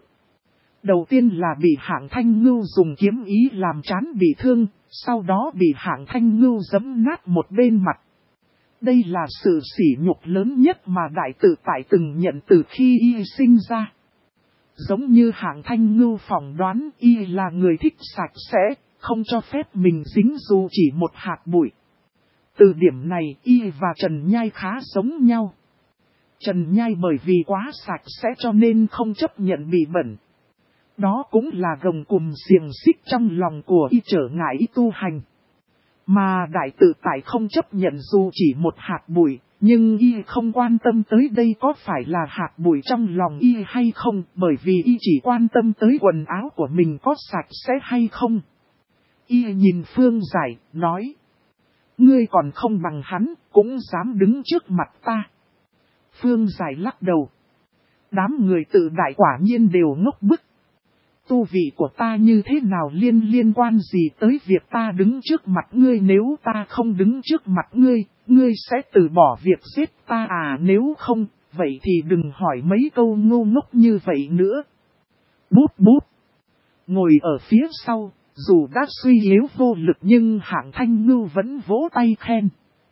Đầu tiên là bị Hạng Thanh Ngưu dùng kiếm ý làm trán bị thương, sau đó bị Hạng Thanh Ngưu giẫm nát một bên mặt. Đây là sự sỉ nhục lớn nhất mà đại tự tại từng nhận từ khi y sinh ra. Giống như Hạng Thanh Ngưu phỏng đoán y là người thích sạch sẽ, không cho phép mình dính dù chỉ một hạt bụi. Từ điểm này y và Trần Nhai khá giống nhau. Trần Nhai bởi vì quá sạch sẽ cho nên không chấp nhận bị bẩn. Đó cũng là gồng cùm xiềng xích trong lòng của y trở ngại y tu hành. Mà đại tự tại không chấp nhận dù chỉ một hạt bụi, nhưng y không quan tâm tới đây có phải là hạt bụi trong lòng y hay không, bởi vì y chỉ quan tâm tới quần áo của mình có sạch sẽ hay không. Y nhìn Phương Giải, nói. Ngươi còn không bằng hắn, cũng dám đứng trước mặt ta. Phương Giải lắc đầu. Đám người tự đại quả nhiên đều ngốc bức. Tu vị của ta như thế nào liên quan gì tới việc ta đứng trước mặt ngươi, nếu ta không đứng trước mặt ngươi, ngươi sẽ từ bỏ việc giết ta à, nếu không, vậy thì đừng hỏi mấy câu ngu ngốc như vậy nữa. Bút bút. Ngồi ở phía sau, dù đã suy yếu vô lực nhưng Hạng Thanh Ngưu vẫn vỗ tay khen.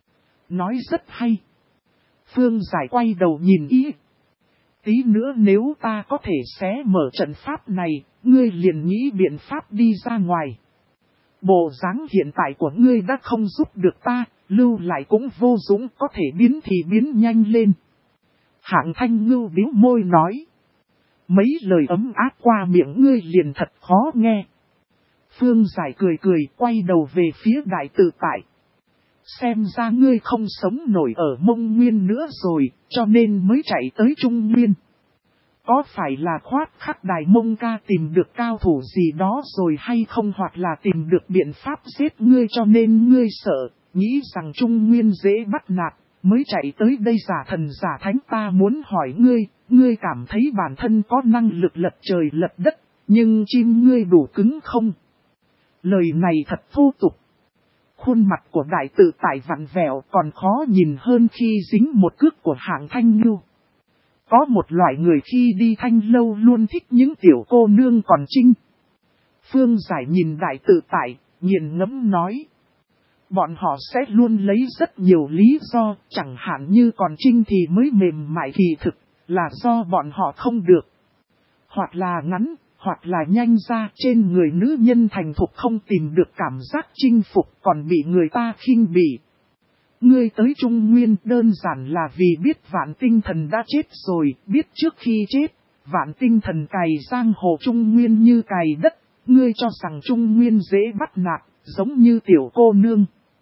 Nói rất hay. Phương Giải quay đầu nhìn ý. Tí nữa nếu ta có thể xé mở trận pháp này, ngươi liền nghĩ biện pháp đi ra ngoài. Bộ dáng hiện tại của ngươi đã không giúp được ta, lưu lại cũng vô dụng, có thể biến thì biến nhanh lên. Hạng Thanh Ngưu bĩu môi nói. Mấy lời ấm áp qua miệng ngươi liền thật khó nghe. Phương Giải cười cười quay đầu về phía Đại Tự Tại. Xem ra ngươi không sống nổi ở Mông Nguyên nữa rồi, cho nên mới chạy tới Trung Nguyên. Có phải là khoát khắc Đài Mông ca tìm được cao thủ gì đó rồi hay không, hoặc là tìm được biện pháp giết ngươi cho nên ngươi sợ, nghĩ rằng Trung Nguyên dễ bắt nạt, mới chạy tới đây giả thần giả thánh. Ta muốn hỏi ngươi cảm thấy bản thân có năng lực lật trời lật đất, nhưng chim ngươi đủ cứng không? Lời này thật thô tục. Khuôn mặt của Đại Tự Tại vặn vẹo còn khó nhìn hơn khi dính một cước của Hạng Thanh Ngưu. Có một loại người khi đi thanh lâu luôn thích những tiểu cô nương còn trinh. Phương Giải nhìn Đại Tự Tại, nghiền ngẫm nói. Bọn họ sẽ luôn lấy rất nhiều lý do, chẳng hạn như còn trinh thì mới mềm mại, thì thực là do bọn họ không được. Hoặc là ngắn, hoặc là nhanh ra, trên người nữ nhân thành thục không tìm được cảm giác chinh phục còn bị người ta khinh bỉ. Ngươi tới Trung Nguyên đơn giản là vì biết Vạn Tinh Thần đã chết rồi, biết trước khi chết, Vạn Tinh Thần cày giang hồ Trung Nguyên như cày đất, ngươi cho rằng Trung Nguyên dễ bắt nạt, giống như tiểu cô nương.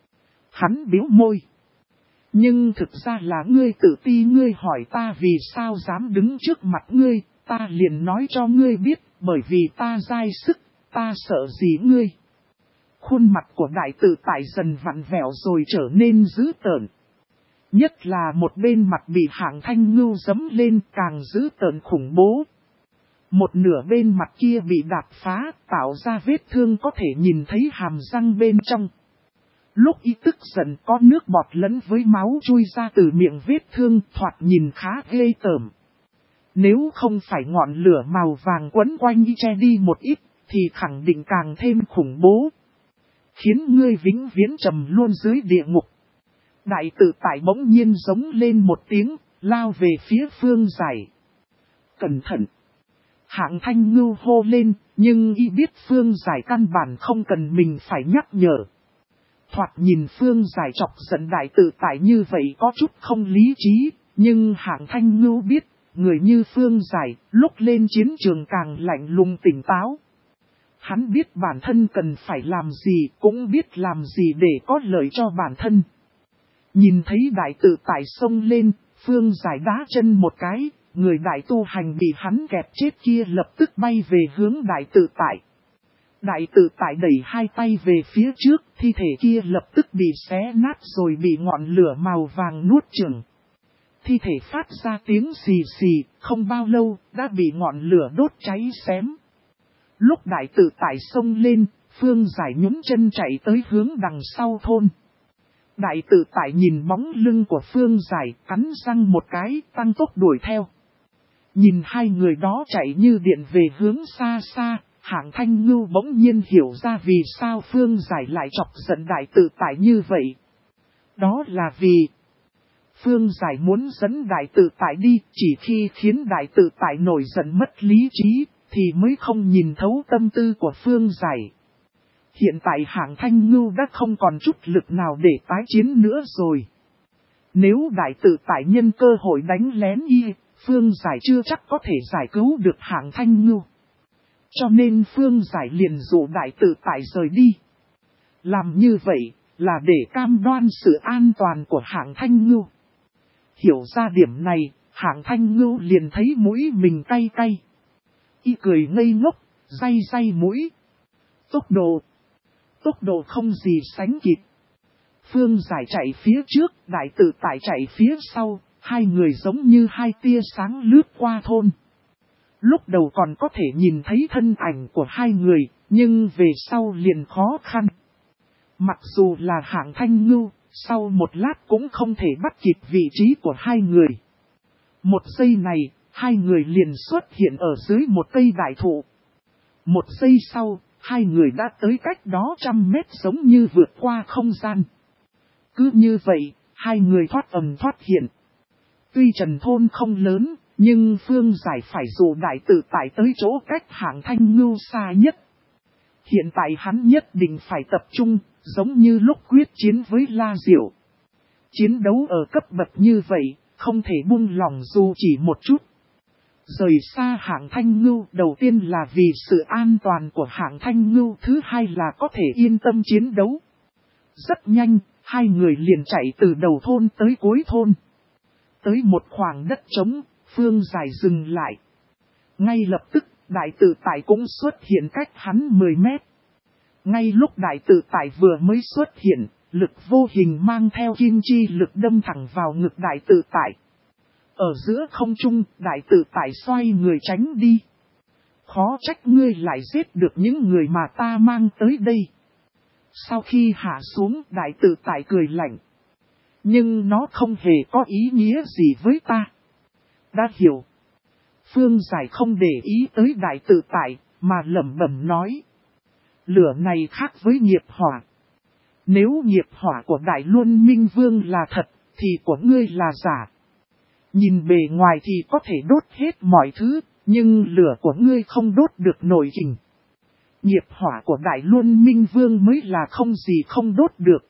Hắn bĩu môi. Nhưng thực ra là ngươi tự ti, ngươi hỏi ta vì sao dám đứng trước mặt ngươi, ta liền nói cho ngươi biết, bởi vì ta dai sức, ta sợ gì ngươi. Khuôn mặt của Đại Tự Tại dần vặn vẹo rồi trở nên dữ tợn. Nhất là một bên mặt bị Hạng Thanh Ngưu giẫm lên càng dữ tợn khủng bố. Một nửa bên mặt kia bị đạp phá, tạo ra vết thương có thể nhìn thấy hàm răng bên trong. Lúc y tức giận có nước bọt lẫn với máu chui ra từ miệng vết thương, thoạt nhìn khá ghê tởm. Nếu không phải ngọn lửa màu vàng quấn quanh y che đi một ít, thì khẳng định càng thêm khủng bố. Khiến ngươi vĩnh viễn trầm luôn dưới địa ngục. Đại Tự Tại bỗng nhiên giống lên một tiếng, lao về phía Phương Giải. Cẩn thận! Hạng Thanh Ngưu hô lên, nhưng y biết Phương Giải căn bản không cần mình phải nhắc nhở. Thoạt nhìn Phương Giải chọc giận Đại Tự Tại như vậy có chút không lý trí, nhưng Hạng Thanh Ngưu biết, người như Phương Giải lúc lên chiến trường càng lạnh lùng tỉnh táo. Hắn biết bản thân cần phải làm gì, cũng biết làm gì để có lợi cho bản thân. Nhìn thấy Đại Tự Tại xông lên, Phương Giải đá chân một cái, người đại tu hành bị hắn kẹp chết kia lập tức bay về hướng Đại Tự Tại. Đại Tự Tại đẩy hai tay về phía trước, thi thể kia lập tức bị xé nát rồi bị ngọn lửa màu vàng nuốt chửng. Thi thể phát ra tiếng xì xì, không bao lâu đã bị ngọn lửa đốt cháy xém. Lúc Đại Tự Tại xông lên, Phương Giải nhún chân chạy tới hướng đằng sau thôn. Đại Tự Tại nhìn bóng lưng của Phương Giải, cắn răng một cái, tăng tốc đuổi theo. Nhìn hai người đó chạy như điện về hướng xa xa, Hạng Thanh Ngưu bỗng nhiên hiểu ra vì sao Phương Giải lại chọc giận Đại Tự Tại như vậy. Đó là vì Phương Giải muốn dẫn Đại Tự Tại đi, chỉ khi khiến Đại Tự Tại nổi giận mất lý trí, thì mới không nhìn thấu tâm tư của Phương Giải. Hiện tại Hạng Thanh Ngưu đã không còn chút lực nào để tái chiến nữa rồi. Nếu Đại Tự Tại nhân cơ hội đánh lén y, Phương Giải chưa chắc có thể giải cứu được Hạng Thanh Ngưu. Cho nên Phương Giải liền dụ Đại Tự Tại rời đi. Làm như vậy là để cam đoan sự an toàn của Hạng Thanh Ngưu. Hiểu ra điểm này, Hạng Thanh Ngưu liền thấy mũi mình cay cay. Y cười ngây ngốc, day day mũi. Tốc độ không gì sánh kịp. Phương Giải chạy phía trước, Đại Tự Tại chạy phía sau, hai người giống như hai tia sáng lướt qua thôn. Lúc đầu còn có thể nhìn thấy thân ảnh của hai người, nhưng về sau liền khó khăn. Mặc dù là Hạng Thanh Ngưu, sau một lát cũng không thể bắt kịp vị trí của hai người. Một giây này, hai người liền xuất hiện ở dưới một cây đại thụ. Một giây sau, hai người đã tới cách đó 100 mét giống như vượt qua không gian. Cứ như vậy, hai người thoát ầm thoát hiện. Tuy Trần Thôn không lớn, nhưng Phương Giải phải dụ đại tự tại tới chỗ cách Hạng Thanh Ngưu xa nhất. Hiện tại hắn nhất định phải tập trung, giống như lúc quyết chiến với La Diệu. Chiến đấu ở cấp bậc như vậy, không thể buông lỏng dù chỉ một chút. Rời xa Hạng Thanh Ngưu đầu tiên là vì sự an toàn của Hạng Thanh Ngưu, thứ hai là có thể yên tâm chiến đấu. Rất nhanh, hai người liền chạy từ đầu thôn tới cuối thôn. Tới một khoảng đất trống, Phương Giải dừng lại. Ngay lập tức, đại tự tại cũng xuất hiện cách hắn 10 mét. Ngay lúc đại tự tại vừa mới xuất hiện, lực vô hình mang theo kim chi lực đâm thẳng vào ngực đại tự tại. Ở giữa không trung, đại tự tại xoay người tránh đi. Khó trách ngươi lại giết được những người mà ta mang tới đây. Sau khi hạ xuống, đại tự tại cười lạnh. Nhưng nó không hề có ý nghĩa gì với ta. Đã hiểu. Phương Giải không để ý tới đại tự tại, mà lẩm bẩm nói. Lửa này khác với nghiệp hỏa. Nếu nghiệp hỏa của Đại Luân Minh Vương là thật, thì của ngươi là giả. Nhìn bề ngoài thì có thể đốt hết mọi thứ, nhưng lửa của ngươi không đốt được nổi hình. Nghiệp hỏa của Đại Luân Minh Vương mới là không gì không đốt được.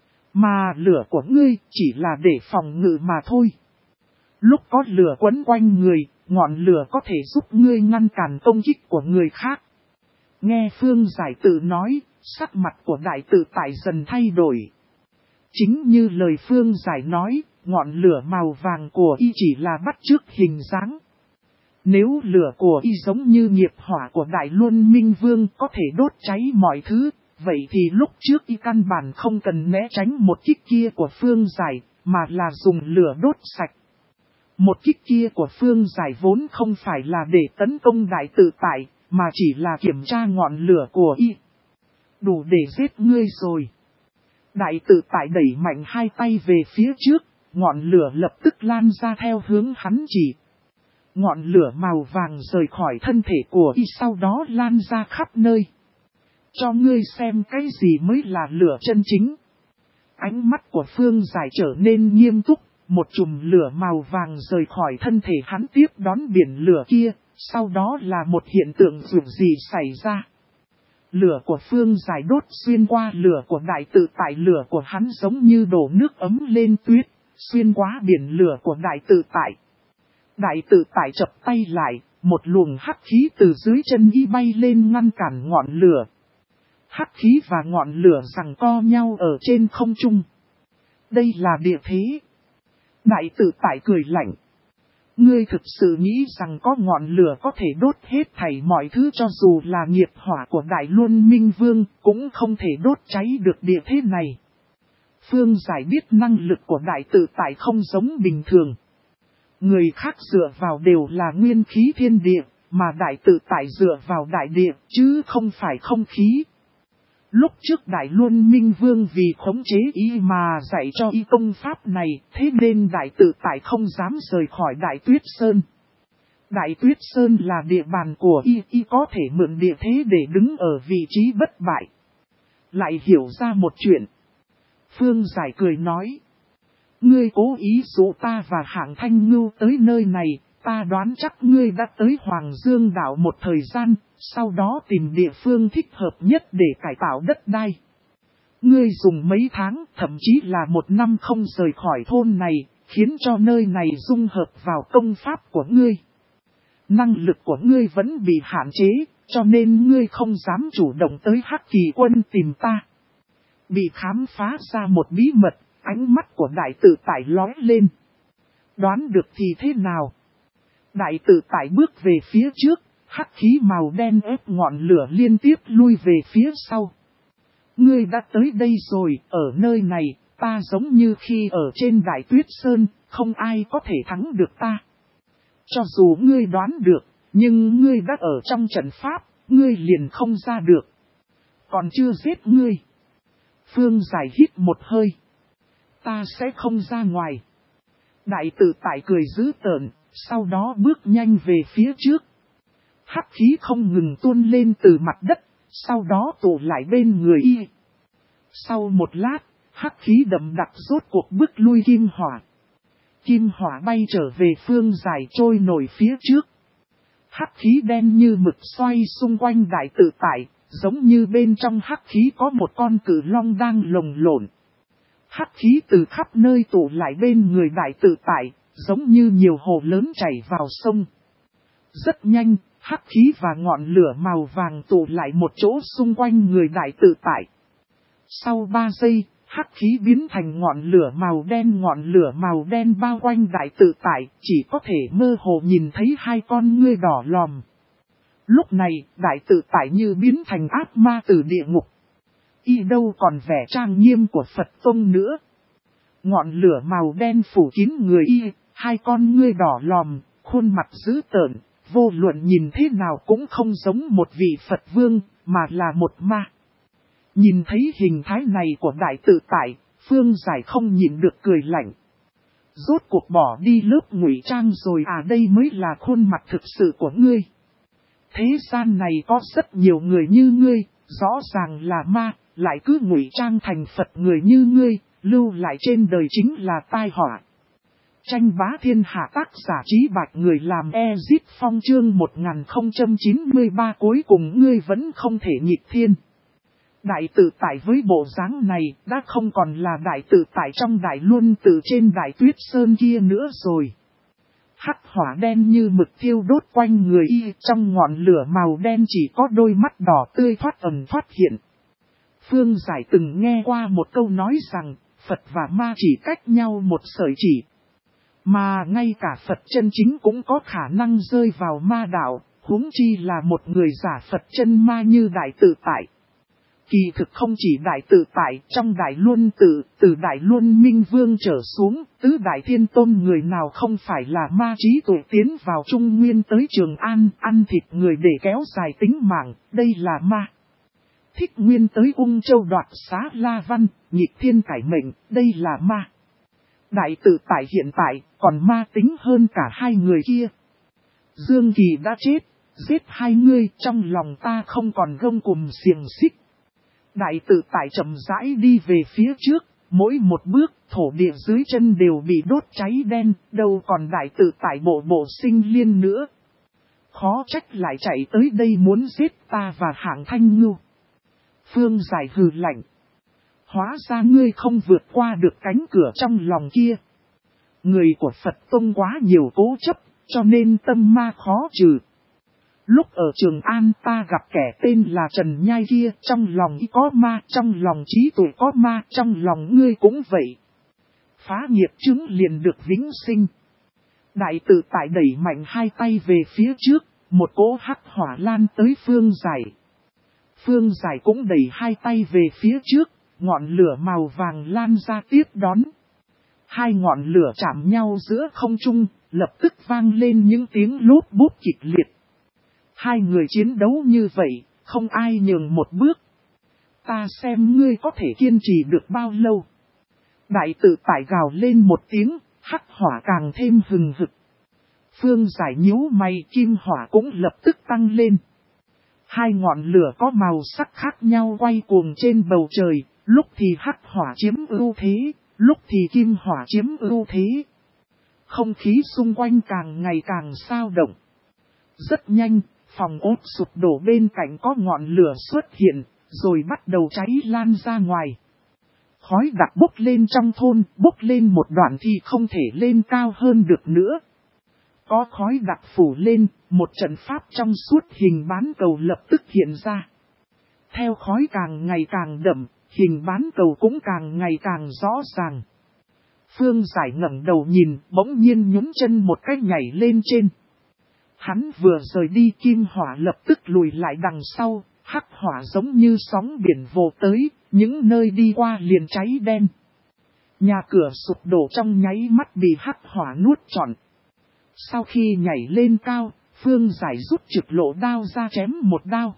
Mà lửa của ngươi chỉ là để phòng ngự mà thôi. Lúc có lửa quấn quanh người, ngọn lửa có thể giúp ngươi ngăn cản công kích của người khác. Nghe Phương Giải tự nói, sắc mặt của đại tự tại dần thay đổi. Chính như lời Phương Giải nói, ngọn lửa màu vàng của y chỉ là bắt chước hình dáng. Nếu lửa của y giống như nghiệp hỏa của Đại Luân Minh Vương có thể đốt cháy mọi thứ, vậy thì lúc trước y căn bản không cần né tránh một kích kia của Phương Giải, mà là dùng lửa đốt sạch. Một kích kia của Phương Giải vốn không phải là để tấn công đại tự tại, mà chỉ là kiểm tra ngọn lửa của y. Đủ để giết ngươi rồi. Đại tự tại đẩy mạnh hai tay về phía trước, ngọn lửa lập tức lan ra theo hướng hắn chỉ. Ngọn lửa màu vàng rời khỏi thân thể của y sau đó lan ra khắp nơi. Cho ngươi xem cái gì mới là lửa chân chính. Ánh mắt của Phương Giải trở nên nghiêm túc, một chùm lửa màu vàng rời khỏi thân thể hắn tiếp đón biển lửa kia, sau đó là một hiện tượng dường gì xảy ra. Lửa của Phương Giải đốt xuyên qua lửa của đại tự tại, lửa của hắn giống như đổ nước ấm lên tuyết, xuyên qua biển lửa của đại tự tại. Đại tự tại chập tay lại, một luồng hắc khí từ dưới chân y bay lên ngăn cản ngọn lửa. Hắc khí và ngọn lửa giằng co nhau ở trên không trung. Đây là địa thế. Đại tự tại cười lạnh. Ngươi thực sự nghĩ rằng có ngọn lửa có thể đốt hết thảy mọi thứ, cho dù là nghiệp hỏa của Đại Luân Minh Vương cũng không thể đốt cháy được địa thế này. Phương Giải biết năng lực của đại tự tại không giống bình thường. Người khác dựa vào đều là nguyên khí thiên địa, mà đại tự tại dựa vào đại địa, chứ không phải không khí. Lúc trước Đại Luân Minh Vương vì khống chế y mà dạy cho y công pháp này, thế nên đại tự tại không dám rời khỏi Đại Tuyết Sơn. Đại Tuyết Sơn là địa bàn của y có thể mượn địa thế để đứng ở vị trí bất bại. Lại hiểu ra một chuyện. Phương Giải cười nói. Ngươi cố ý dụ ta và Hạng Thanh Ngưu tới nơi này, ta đoán chắc ngươi đã tới Hoàng Dương đảo một thời gian, sau đó tìm địa phương thích hợp nhất để cải tạo đất đai. Ngươi dùng mấy tháng, thậm chí là một năm không rời khỏi thôn này, khiến cho nơi này dung hợp vào công pháp của ngươi. Năng lực của ngươi vẫn bị hạn chế, cho nên ngươi không dám chủ động tới Hắc Kỳ Quân tìm ta. Bị khám phá ra một bí mật, ánh mắt của đại tự tại lóe lên. Đoán được thì thế nào? Đại tự tại bước về phía trước, hắc khí màu đen ép ngọn lửa liên tiếp lui về phía sau. Ngươi đã tới đây rồi, ở nơi này, ta giống như khi ở trên Đại Tuyết Sơn, không ai có thể thắng được ta. Cho dù ngươi đoán được, nhưng ngươi đã ở trong trận pháp, ngươi liền không ra được. Còn chưa giết ngươi. Phương Giải hít một hơi. Ta sẽ không ra ngoài. Đại tự tại cười dữ tợn, sau đó bước nhanh về phía trước. Hắc khí không ngừng tuôn lên từ mặt đất, sau đó tụ lại bên người y. Sau một lát, hắc khí đậm đặc rốt cuộc bức lui kim hỏa. Kim hỏa bay trở về phương dài trôi nổi phía trước. Hắc khí đen như mực xoay xung quanh đại tự tại, giống như bên trong hắc khí có một con cự long đang lồng lộn. Hắc khí từ khắp nơi tụ lại bên người đại tự tại, giống như nhiều hồ lớn chảy vào sông. Rất nhanh, hắc khí và ngọn lửa màu vàng tụ lại một chỗ xung quanh người đại tự tại. Sau 3 giây, hắc khí biến thành ngọn lửa màu đen bao quanh đại tự tại, chỉ có thể mơ hồ nhìn thấy hai con ngươi đỏ lòm. Lúc này, đại tự tại như biến thành ác ma từ địa ngục. Y đâu còn vẻ trang nghiêm của Phật Tông nữa. Ngọn lửa màu đen phủ kín người y, hai con ngươi đỏ lòm, khuôn mặt dữ tợn, vô luận nhìn thế nào cũng không giống một vị Phật vương, mà là một ma. Nhìn thấy hình thái này của đại tự tại, Phương Giải không nhịn được cười lạnh. Rốt cuộc bỏ đi lớp ngụy trang rồi à, đây mới là khuôn mặt thực sự của ngươi. Thế gian này có rất nhiều người như ngươi, rõ ràng là ma, lại cứ ngụy trang thành Phật người như ngươi, lưu lại trên đời chính là tai họa. Tranh bá thiên hạ tác giả Trí Bạch người làm Ezit Phong chương 1093 cuối cùng ngươi vẫn không thể nghịch thiên. Đại tự tại với bộ dáng này đã không còn là đại tự tại trong đại luân tự trên đại tuyết sơn kia nữa rồi. Hắc hỏa đen như mực thiêu đốt quanh người y, trong ngọn lửa màu đen chỉ có đôi mắt đỏ tươi thoát ẩn thoát hiện. Phương Giải từng nghe qua một câu nói rằng, Phật và ma chỉ cách nhau một sợi chỉ. Mà ngay cả Phật chân chính cũng có khả năng rơi vào ma đạo, huống chi là một người giả Phật chân ma như đại tự tại. Kỳ thực không chỉ đại tự tại, trong đại luân tự, từ đại luân minh vương trở xuống, tứ đại thiên tôn người nào không phải là ma trí tuệ tiến vào Trung Nguyên tới Trường An, ăn thịt người để kéo dài tính mạng, đây là ma. Thích Nguyên tới Ung Châu đoạt xá La Văn, nhịp thiên cải mệnh, đây là ma. Đại tự tại hiện tại, còn ma tính hơn cả hai người kia. Dương Kỳ đã chết, giết hai ngươi, trong lòng ta không còn gông cùm xiềng xích. Đại tự tại chậm rãi đi về phía trước, mỗi một bước, thổ địa dưới chân đều bị đốt cháy đen, đâu còn đại tự tại bộ sinh liên nữa. Khó trách lại chạy tới đây muốn giết ta và Hạng Thanh Ngưu. Phương Giải hừ lạnh. Hóa ra ngươi không vượt qua được cánh cửa trong lòng kia. Người của Phật Tông quá nhiều cố chấp, cho nên tâm ma khó trừ. Lúc ở Trường An ta gặp kẻ tên là Trần Nhai kia, trong lòng y có ma, trong lòng trí tuệ có ma, trong lòng ngươi cũng vậy. Phá nghiệp chứng liền được vĩnh sinh. Đại tự tại đẩy mạnh hai tay về phía trước, một cỗ hắc hỏa lan tới Phương Giải. Phương Giải cũng đẩy hai tay về phía trước, ngọn lửa màu vàng lan ra tiếp đón. Hai ngọn lửa chạm nhau giữa không trung, lập tức vang lên những tiếng lốp bốp kịch liệt. Hai người chiến đấu như vậy, không ai nhường một bước. Ta xem ngươi có thể kiên trì được bao lâu. Đại tự tại gào lên một tiếng, hắc hỏa càng thêm hừng hực. Phương Giải nhíu mày, kim hỏa cũng lập tức tăng lên. Hai ngọn lửa có màu sắc khác nhau quay cuồng trên bầu trời, lúc thì hắc hỏa chiếm ưu thế, lúc thì kim hỏa chiếm ưu thế. Không khí xung quanh càng ngày càng xao động. Rất nhanh, phòng ốt sụp đổ bên cạnh có ngọn lửa xuất hiện, rồi bắt đầu cháy lan ra ngoài. Khói đặc bốc lên trong thôn, bốc lên một đoạn thì không thể lên cao hơn được nữa. Có khói đặc phủ lên, một trận pháp trong suốt hình bán cầu lập tức hiện ra. Theo khói càng ngày càng đậm, hình bán cầu cũng càng ngày càng rõ ràng. Phương Giải ngẩng đầu nhìn, bỗng nhiên nhún chân một cái nhảy lên trên. Hắn vừa rời đi, kim hỏa lập tức lùi lại đằng sau, hắc hỏa giống như sóng biển vồ tới, những nơi đi qua liền cháy đen. Nhà cửa sụp đổ trong nháy mắt bị hắc hỏa nuốt trọn. Sau khi nhảy lên cao, Phương Giải rút trực lộ đao ra chém một đao.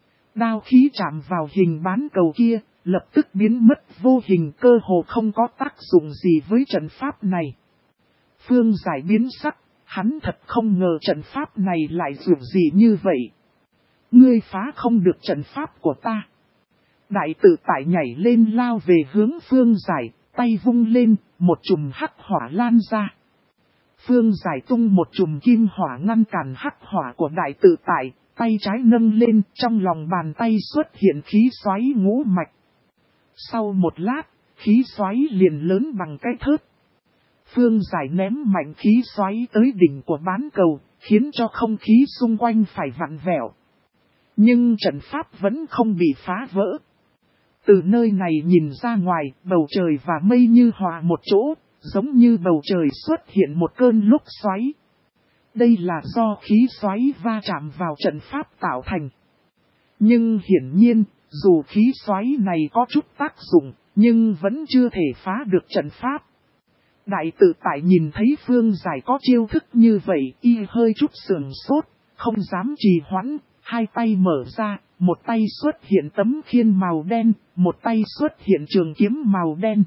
Đao khí chạm vào hình bán cầu kia, lập tức biến mất vô hình, cơ hồ không có tác dụng gì với trận pháp này. Phương Giải biến sắc, Hắn thật không ngờ trận pháp này lại dữ gì như vậy. Ngươi phá không được trận pháp của ta. Đại tự tại nhảy lên lao về hướng Phương Giải, tay vung lên, một chùm hắc hỏa lan ra. Phương Giải tung một chùm kim hỏa ngăn cản hắc hỏa của đại tự tại, tay trái nâng lên, trong lòng bàn tay xuất hiện khí xoáy ngũ mạch. Sau một lát, khí xoáy liền lớn bằng cái thớt. Phương Giải ném mạnh khí xoáy tới đỉnh của bán cầu, khiến cho không khí xung quanh phải vặn vẹo. Nhưng trận pháp vẫn không bị phá vỡ. Từ nơi này nhìn ra ngoài, bầu trời và mây như hòa một chỗ, giống như bầu trời xuất hiện một cơn lốc xoáy. Đây là do khí xoáy va chạm vào trận pháp tạo thành. Nhưng hiển nhiên, dù khí xoáy này có chút tác dụng, nhưng vẫn chưa thể phá được trận pháp. Đại tự tại nhìn thấy Phương Giải có chiêu thức như vậy, y hơi chút sườn sốt, không dám trì hoãn, hai tay mở ra, một tay xuất hiện tấm khiên màu đen, một tay xuất hiện trường kiếm màu đen.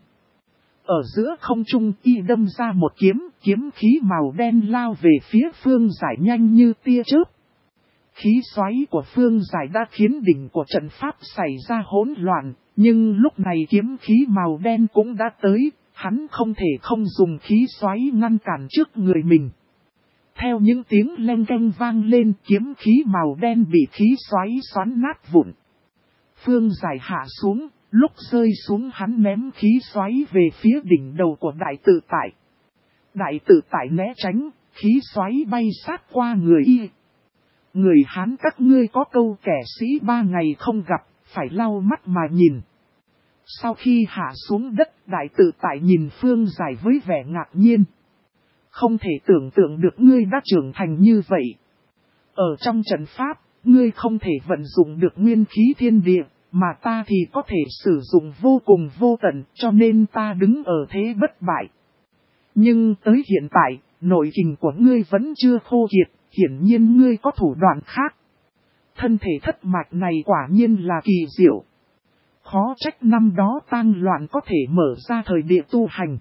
Ở giữa không trung y đâm ra một kiếm, kiếm khí màu đen lao về phía Phương Giải nhanh như tia chớp. Khí xoáy của Phương Giải đã khiến đỉnh của trận pháp xảy ra hỗn loạn, nhưng lúc này kiếm khí màu đen cũng đã tới, hắn không thể không dùng khí xoáy ngăn cản trước người mình. Theo những tiếng leng keng vang lên, kiếm khí màu đen bị khí xoáy xoắn nát vụn. Phương Giải hạ xuống, lúc rơi xuống hắn ném khí xoáy về phía đỉnh đầu của đại tự tại. Đại tự tại né tránh, khí xoáy bay sát qua người y. Người Hán các ngươi có câu kẻ sĩ 3 ngày không gặp, phải lau mắt mà nhìn. Sau khi hạ xuống đất, đại tự tại nhìn Phương Giải với vẻ ngạc nhiên. Không thể tưởng tượng được ngươi đã trưởng thành như vậy. Ở trong trận pháp, ngươi không thể vận dụng được nguyên khí thiên địa, mà ta thì có thể sử dụng vô cùng vô tận, cho nên ta đứng ở thế bất bại. Nhưng tới hiện tại, nội kình của ngươi vẫn chưa khô kiệt, hiển nhiên ngươi có thủ đoạn khác. Thân thể thất mạch này quả nhiên là kỳ diệu. Khó trách năm đó tang loạn có thể mở ra thời địa tu hành.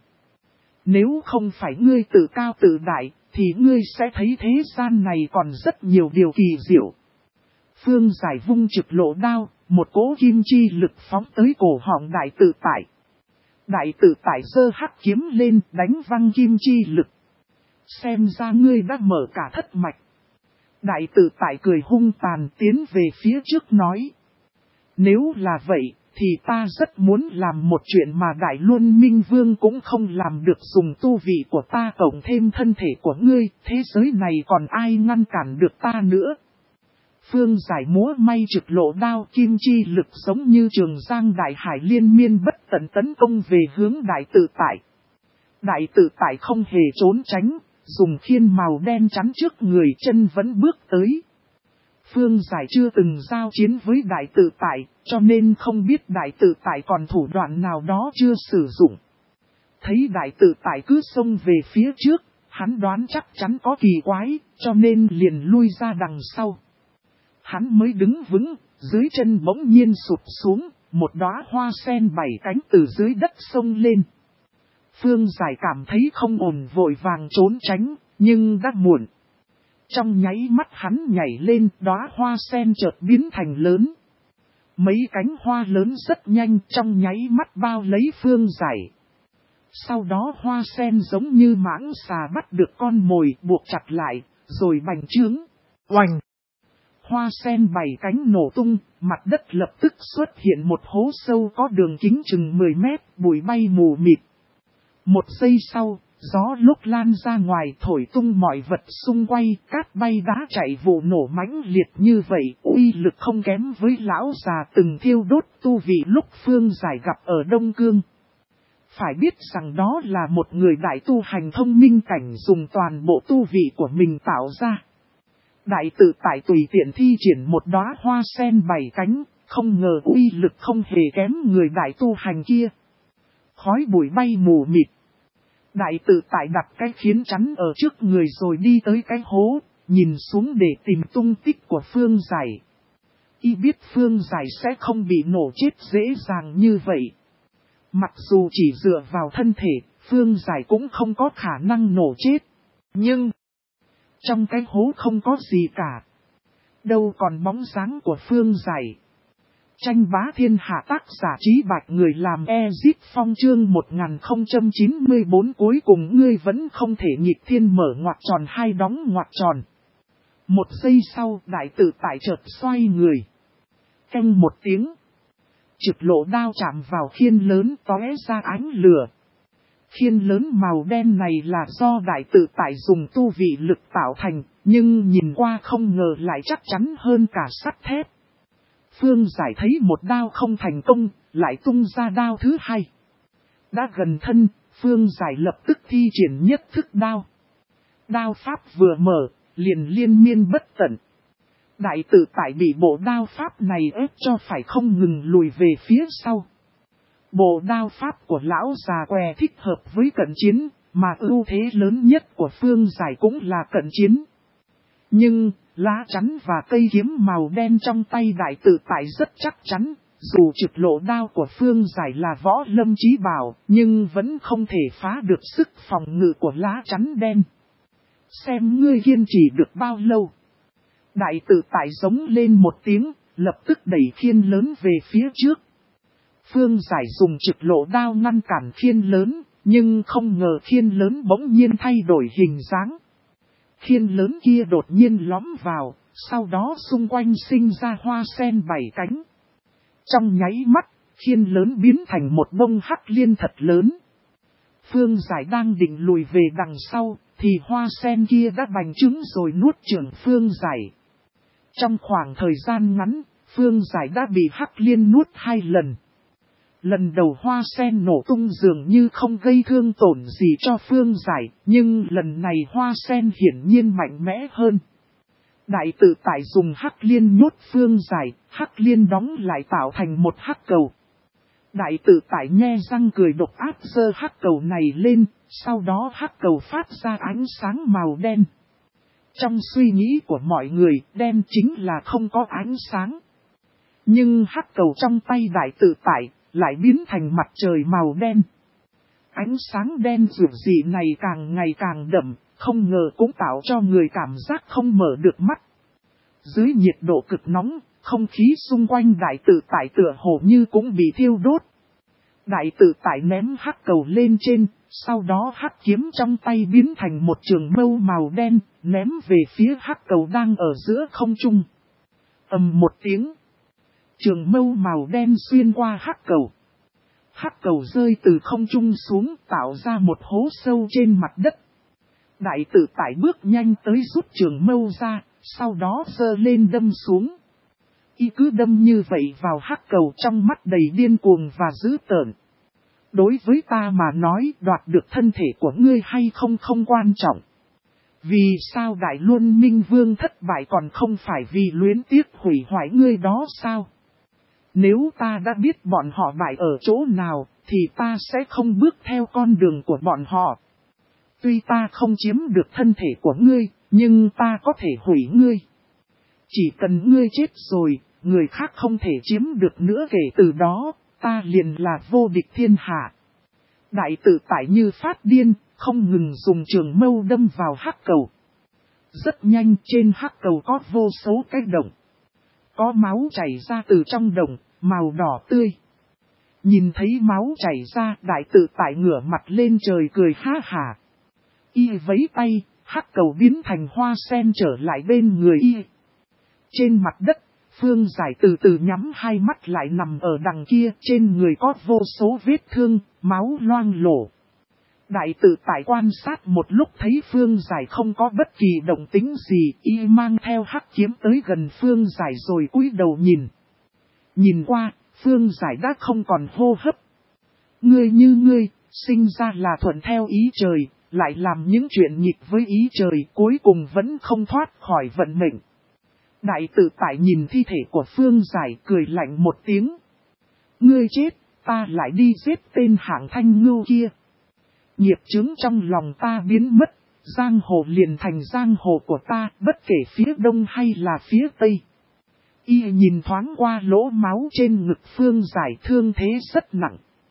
Nếu không phải ngươi tự cao tự đại, thì ngươi sẽ thấy thế gian này còn rất nhiều điều kỳ diệu. Phương Giải vung trực lộ đao, một cỗ kim chi lực phóng tới cổ họng đại tự tại. Đại tự tại giơ hắc kiếm lên đánh văng kim chi lực. Xem ra ngươi đã mở cả thất mạch. Đại tự tại cười hung tàn tiến về phía trước nói. Nếu là vậy, thì ta rất muốn làm một chuyện mà Đại Luân Minh Vương cũng không làm được, dùng tu vị của ta cộng thêm thân thể của ngươi, thế giới này còn ai ngăn cản được ta nữa. Phương Giải múa may trực lộ đao, kim chi lực giống như trường giang đại hải liên miên bất tận tấn công về hướng đại tự tại. Đại tự tại không hề trốn tránh, dùng khiên màu đen chắn trước người, chân vẫn bước tới. Phương Giải chưa từng giao chiến với đại tự tại, cho nên không biết đại tự tại còn thủ đoạn nào đó chưa sử dụng. Thấy đại tự tại cứ xông về phía trước, hắn đoán chắc chắn có kỳ quái, cho nên liền lui ra đằng sau. Hắn mới đứng vững, dưới chân bỗng nhiên sụp xuống, một đóa hoa sen 7 cánh từ dưới đất xông lên. Phương Giải cảm thấy không ổn, vội vàng trốn tránh, nhưng đã muộn. Trong nháy mắt hắn nhảy lên, đóa hoa sen chợt biến thành lớn. Mấy cánh hoa lớn rất nhanh, trong nháy mắt bao lấy Phương Giải. Sau đó hoa sen giống như mãng xà bắt được con mồi, buộc chặt lại, rồi bành trướng. Oành! Hoa sen 7 cánh nổ tung, mặt đất lập tức xuất hiện một hố sâu có đường kính chừng 10 mét, bụi bay mù mịt. Một giây sau, gió lúc lan ra ngoài thổi tung mọi vật xung quanh, cát bay đá chạy vụ nổ mãnh liệt như vậy, uy lực không kém với lão già từng thiêu đốt tu vị lúc Phương Giải gặp ở Đông Cương. Phải biết rằng đó là một người đại tu hành thông minh cảnh dùng toàn bộ tu vị của mình tạo ra. Đại tự tại tùy tiện thi triển một đóa hoa sen 7 cánh, không ngờ uy lực không hề kém người đại tu hành kia. Khói bụi bay mù mịt. Đại tự tại đặt cái khiến chắn ở trước người rồi đi tới cái hố, nhìn xuống để tìm tung tích của Phương Giải. Y biết Phương Giải sẽ không bị nổ chết dễ dàng như vậy. Mặc dù chỉ dựa vào thân thể, Phương Giải cũng không có khả năng nổ chết. Nhưng, Trong cái hố không có gì cả. Đâu còn bóng dáng của Phương Giải. Tranh bá thiên hạ tác giả Trí Bạch người làm Ezip Phong chương 1094 cuối cùng ngươi vẫn không thể nghịch thiên mở ngoặc tròn hai đóng ngoặc tròn. Một giây sau đại tử tại chợt xoay người. Canh một tiếng. Trực lộ đao chạm vào khiên lớn tóe ra ánh lửa. Khiên lớn màu đen này là do đại tự tại dùng tu vị lực tạo thành, nhưng nhìn qua không ngờ lại chắc chắn hơn cả sắt thép. Phương Giải thấy một đao không thành công, lại tung ra đao thứ hai. Đã gần thân, Phương Giải lập tức thi triển nhất thức đao. Đao pháp vừa mở, liền liên miên bất tận. Đại tự tại bị bộ đao pháp này ép cho phải không ngừng lùi về phía sau. Bộ đao pháp của lão già què thích hợp với cận chiến, mà ưu thế lớn nhất của Phương Giải cũng là cận chiến. Nhưng, lá chắn và cây kiếm màu đen trong tay đại tự tại rất chắc chắn, dù trực lộ đao của Phương Giải là võ lâm chí bảo, nhưng vẫn không thể phá được sức phòng ngự của lá chắn đen. Xem ngươi kiên trì được bao lâu. Đại tự tại giống lên một tiếng, lập tức đẩy khiên lớn về phía trước. Phương Giải dùng trực lộ đao ngăn cản khiên lớn, nhưng không ngờ khiên lớn bỗng nhiên thay đổi hình dáng. Khiên lớn kia đột nhiên lõm vào, sau đó xung quanh sinh ra hoa sen 7 cánh. Trong nháy mắt, khiên lớn biến thành một bông hắc liên thật lớn. Phương Giải đang định lùi về đằng sau, thì hoa sen kia đã bành trứng rồi nuốt chửng Phương Giải. Trong khoảng thời gian ngắn, Phương Giải đã bị hắc liên nuốt 2 lần. Lần đầu hoa sen nổ tung dường như không gây thương tổn gì cho Phương Giải, nhưng lần này hoa sen hiển nhiên mạnh mẽ hơn. Đại tự tại dùng hắc liên nhốt Phương Giải, hắc liên đóng lại tạo thành một hắc cầu. Đại tự tại nhe răng cười độc ác giơ hắc cầu này lên, sau đó hắc cầu phát ra ánh sáng màu đen. Trong suy nghĩ của mọi người, đen chính là không có ánh sáng. Nhưng hắc cầu trong tay đại tự tại lại biến thành mặt trời màu đen. Ánh sáng đen rực rỡ này càng ngày càng đậm, không ngờ cũng tạo cho người cảm giác không mở được mắt. Dưới nhiệt độ cực nóng, không khí xung quanh đại tự tại tựa hồ như cũng bị thiêu đốt. Đại tự tại ném hắc cầu lên trên, sau đó hắc kiếm trong tay biến thành một trường mâu màu đen, ném về phía hắc cầu đang ở giữa không trung. Ầm một tiếng. Trường mâu màu đen xuyên qua hắc cầu. Hắc cầu rơi từ không trung xuống tạo ra một hố sâu trên mặt đất. Đại tự tại bước nhanh tới rút trường mâu ra, sau đó giơ lên đâm xuống. Y cứ đâm như vậy vào hắc cầu trong mắt đầy điên cuồng và dữ tợn. Đối với ta mà nói đoạt được thân thể của ngươi hay không không quan trọng. Vì sao Đại Luân Minh Vương thất bại còn không phải vì luyến tiếc hủy hoại ngươi đó sao? Nếu ta đã biết bọn họ bại ở chỗ nào, thì ta sẽ không bước theo con đường của bọn họ. Tuy ta không chiếm được thân thể của ngươi, nhưng ta có thể hủy ngươi. Chỉ cần ngươi chết rồi, người khác không thể chiếm được nữa, kể từ đó, ta liền là vô địch thiên hạ. Đại tự tại như phát điên, không ngừng dùng trường mâu đâm vào hắc cầu. Rất nhanh trên hắc cầu có vô số cái động. Có máu chảy ra từ trong đồng, màu đỏ tươi. Nhìn thấy máu chảy ra, đại tự tại ngửa mặt lên trời cười ha hả. Y vẫy tay, hắc cầu biến thành hoa sen trở lại bên người y. Trên mặt đất, Phương Giải từ từ nhắm hai mắt lại nằm ở đằng kia, trên người có vô số vết thương, máu loang lổ. Đại tự tại quan sát một lúc thấy Phương Giải không có bất kỳ động tĩnh gì, y mang theo hắc kiếm tới gần Phương Giải rồi cúi đầu nhìn. Nhìn qua, Phương Giải đã không còn hô hấp. Ngươi như ngươi, sinh ra là thuận theo ý trời, lại làm những chuyện nghịch với ý trời, cuối cùng vẫn không thoát khỏi vận mệnh. Đại tự tại nhìn thi thể của Phương Giải cười lạnh một tiếng. Ngươi chết, ta lại đi giết tên hạng thanh ngưu kia. Nghiệp chướng trong lòng ta biến mất, giang hồ liền thành giang hồ của ta, bất kể phía đông hay là phía tây. Y nhìn thoáng qua lỗ máu trên ngực Phương Giải, thương thế rất nặng.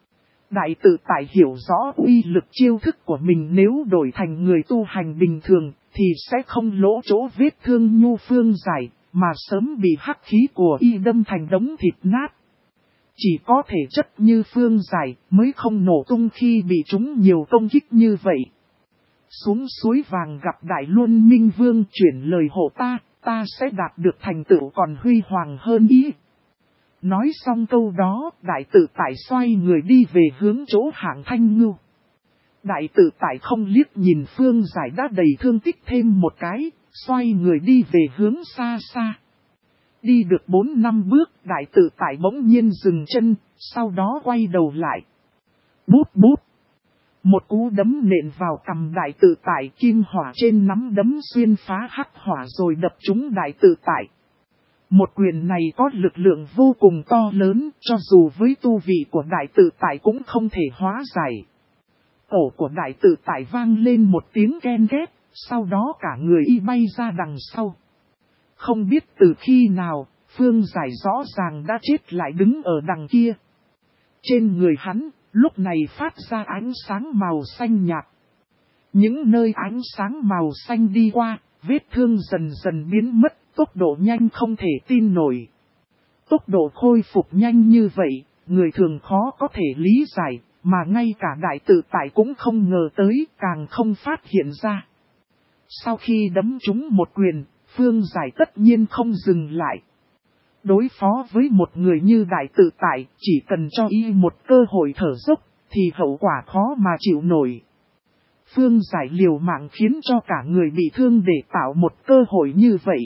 Đại tự tại hiểu rõ uy lực chiêu thức của mình, nếu đổi thành người tu hành bình thường thì sẽ không lỗ chỗ vết thương nhu Phương Giải, mà sớm bị hắc khí của y đâm thành đống thịt nát. Chỉ có thể chất như Phương Giải mới không nổ tung khi bị chúng nhiều công kích như vậy. Xuống suối vàng gặp Đại Luân Minh Vương, chuyển lời hộ ta sẽ đạt được thành tựu còn huy hoàng hơn ý. Nói xong câu đó, đại tự tại xoay người đi về hướng chỗ Hạng Thanh Ngưu. Đại tự tại không liếc nhìn Phương Giải đã đầy thương tích thêm một cái, xoay người đi về hướng xa xa. Đi được 4-5 bước, đại tự tại bỗng nhiên dừng chân, sau đó quay đầu lại. Bút bút. Một cú đấm nện vào cằm đại tự tại, kim hỏa trên nắm đấm xuyên phá hắc hỏa rồi đập trúng đại tự tại. Một quyền này có lực lượng vô cùng to lớn, cho dù với tu vị của đại tự tại cũng không thể hóa giải. Cổ của đại tự tại vang lên một tiếng ken két, sau đó cả người y bay ra đằng sau. Không biết từ khi nào, Phương Giải rõ ràng đã chết lại đứng ở đằng kia. Trên người hắn, lúc này phát ra ánh sáng màu xanh nhạt. Những nơi ánh sáng màu xanh đi qua, vết thương dần dần biến mất, tốc độ nhanh không thể tin nổi. Tốc độ khôi phục nhanh như vậy, người thường khó có thể lý giải, mà ngay cả đại tự tại cũng không ngờ tới, càng không phát hiện ra. Sau khi đấm trúng một quyền, Phương Giải tất nhiên không dừng lại. Đối phó với một người như đại tự tại, chỉ cần cho y một cơ hội thở dốc, thì hậu quả khó mà chịu nổi. Phương Giải liều mạng khiến cho cả người bị thương để tạo một cơ hội như vậy.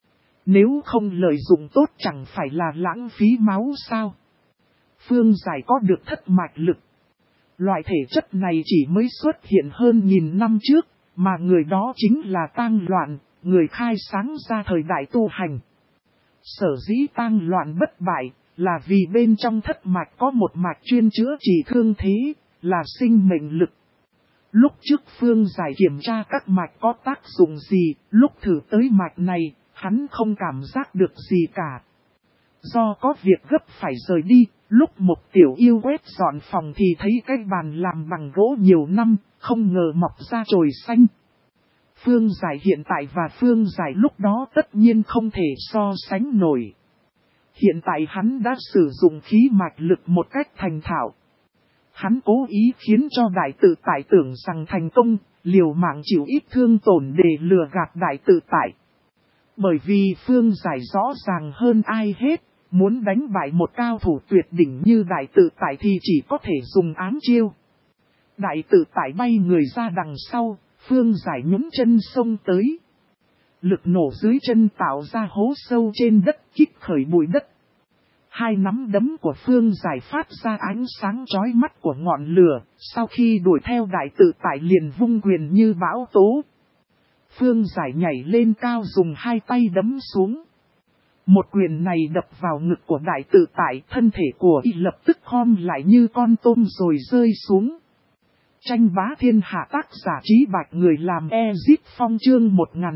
Nếu không lợi dụng tốt chẳng phải là lãng phí máu sao? Phương Giải có được thất mạch lực. Loại thể chất này chỉ mới xuất hiện hơn 1000 năm trước, mà người đó chính là Tang Loạn, người khai sáng ra thời đại tu hành. Sở dĩ Tang Loạn bất bại, là vì bên trong thất mạch có một mạch chuyên chữa trị thương thế, là sinh mệnh lực. Lúc trước Phương Giải kiểm tra các mạch có tác dụng gì, lúc thử tới mạch này, hắn không cảm giác được gì cả. Do có việc gấp phải rời đi, lúc một tiểu yêu quét dọn phòng thì thấy cái bàn làm bằng gỗ nhiều năm, không ngờ mọc ra chồi xanh. Phương Giải hiện tại và Phương Giải lúc đó tất nhiên không thể so sánh nổi. Hiện tại hắn đã sử dụng khí mạch lực một cách thành thạo. Hắn cố ý khiến cho đại tự tại tưởng rằng thành công, liều mạng chịu ít thương tổn để lừa gạt đại tự tại. Bởi vì Phương Giải rõ ràng hơn ai hết, muốn đánh bại một cao thủ tuyệt đỉnh như đại tự tại thì chỉ có thể dùng ám chiêu. Đại tự tại bay người ra đằng sau, Phương Giải nhún chân xông tới. Lực nổ dưới chân tạo ra hố sâu trên đất, kích khởi bụi đất. Hai nắm đấm của Phương Giải phát ra ánh sáng chói mắt của ngọn lửa, sau khi đuổi theo đại tự tại liền vung quyền như bão tố. Phương Giải nhảy lên cao dùng hai tay đấm xuống. Một quyền này đập vào ngực của đại tự tại, thân thể của y lập tức khom lại như con tôm rồi rơi xuống. Tranh bá thiên hạ tác giả Trí Bạch, người làm Ezip Phong, chương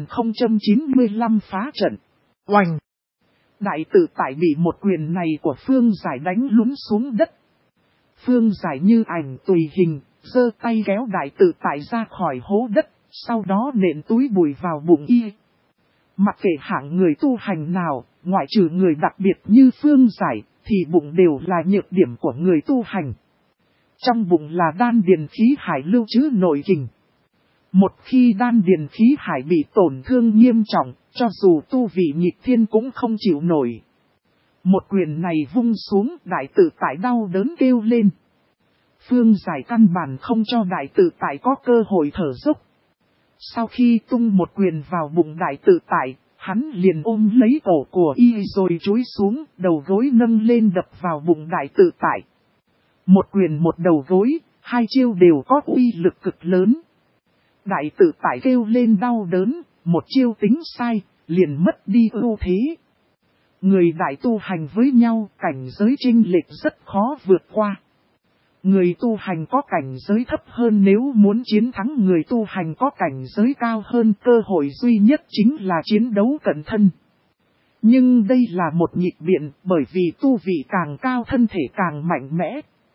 1095 phá trận. Oanh! Đại tự tại bị một quyền này của Phương Giải đánh lún xuống đất. Phương Giải như ảnh tùy hình, giơ tay kéo đại tự tại ra khỏi hố đất, sau đó nện túi bụi vào bụng y. Mặc kệ hạng người tu hành nào, ngoại trừ người đặc biệt như Phương Giải, thì bụng đều là nhược điểm của người tu hành. Trong bụng là đan điền khí hải lưu trữ nội kình. Một khi đan điền khí hải bị tổn thương nghiêm trọng, cho dù tu vị nghịch thiên cũng không chịu nổi. Một quyền này vung xuống, đại tự tại đau đớn kêu lên. Phương Giải căn bản không cho đại tự tại có cơ hội thở dốc. Sau khi tung một quyền vào bụng đại tự tại, hắn liền ôm lấy cổ của y rồi chúi xuống, đầu gối nâng lên đập vào bụng đại tự tại. Một quyền một đầu gối, hai chiêu đều có uy lực cực lớn. Đại tự tại kêu lên đau đớn, một chiêu tính sai, liền mất đi ưu thế. Người đại tu hành với nhau, cảnh giới chênh lệch rất khó vượt qua. Người tu hành có cảnh giới thấp hơn nếu muốn chiến thắng người tu hành có cảnh giới cao hơn, cơ hội duy nhất chính là chiến đấu cận thân. Nhưng đây là một nghịch biện, bởi vì tu vị càng cao thân thể càng mạnh mẽ.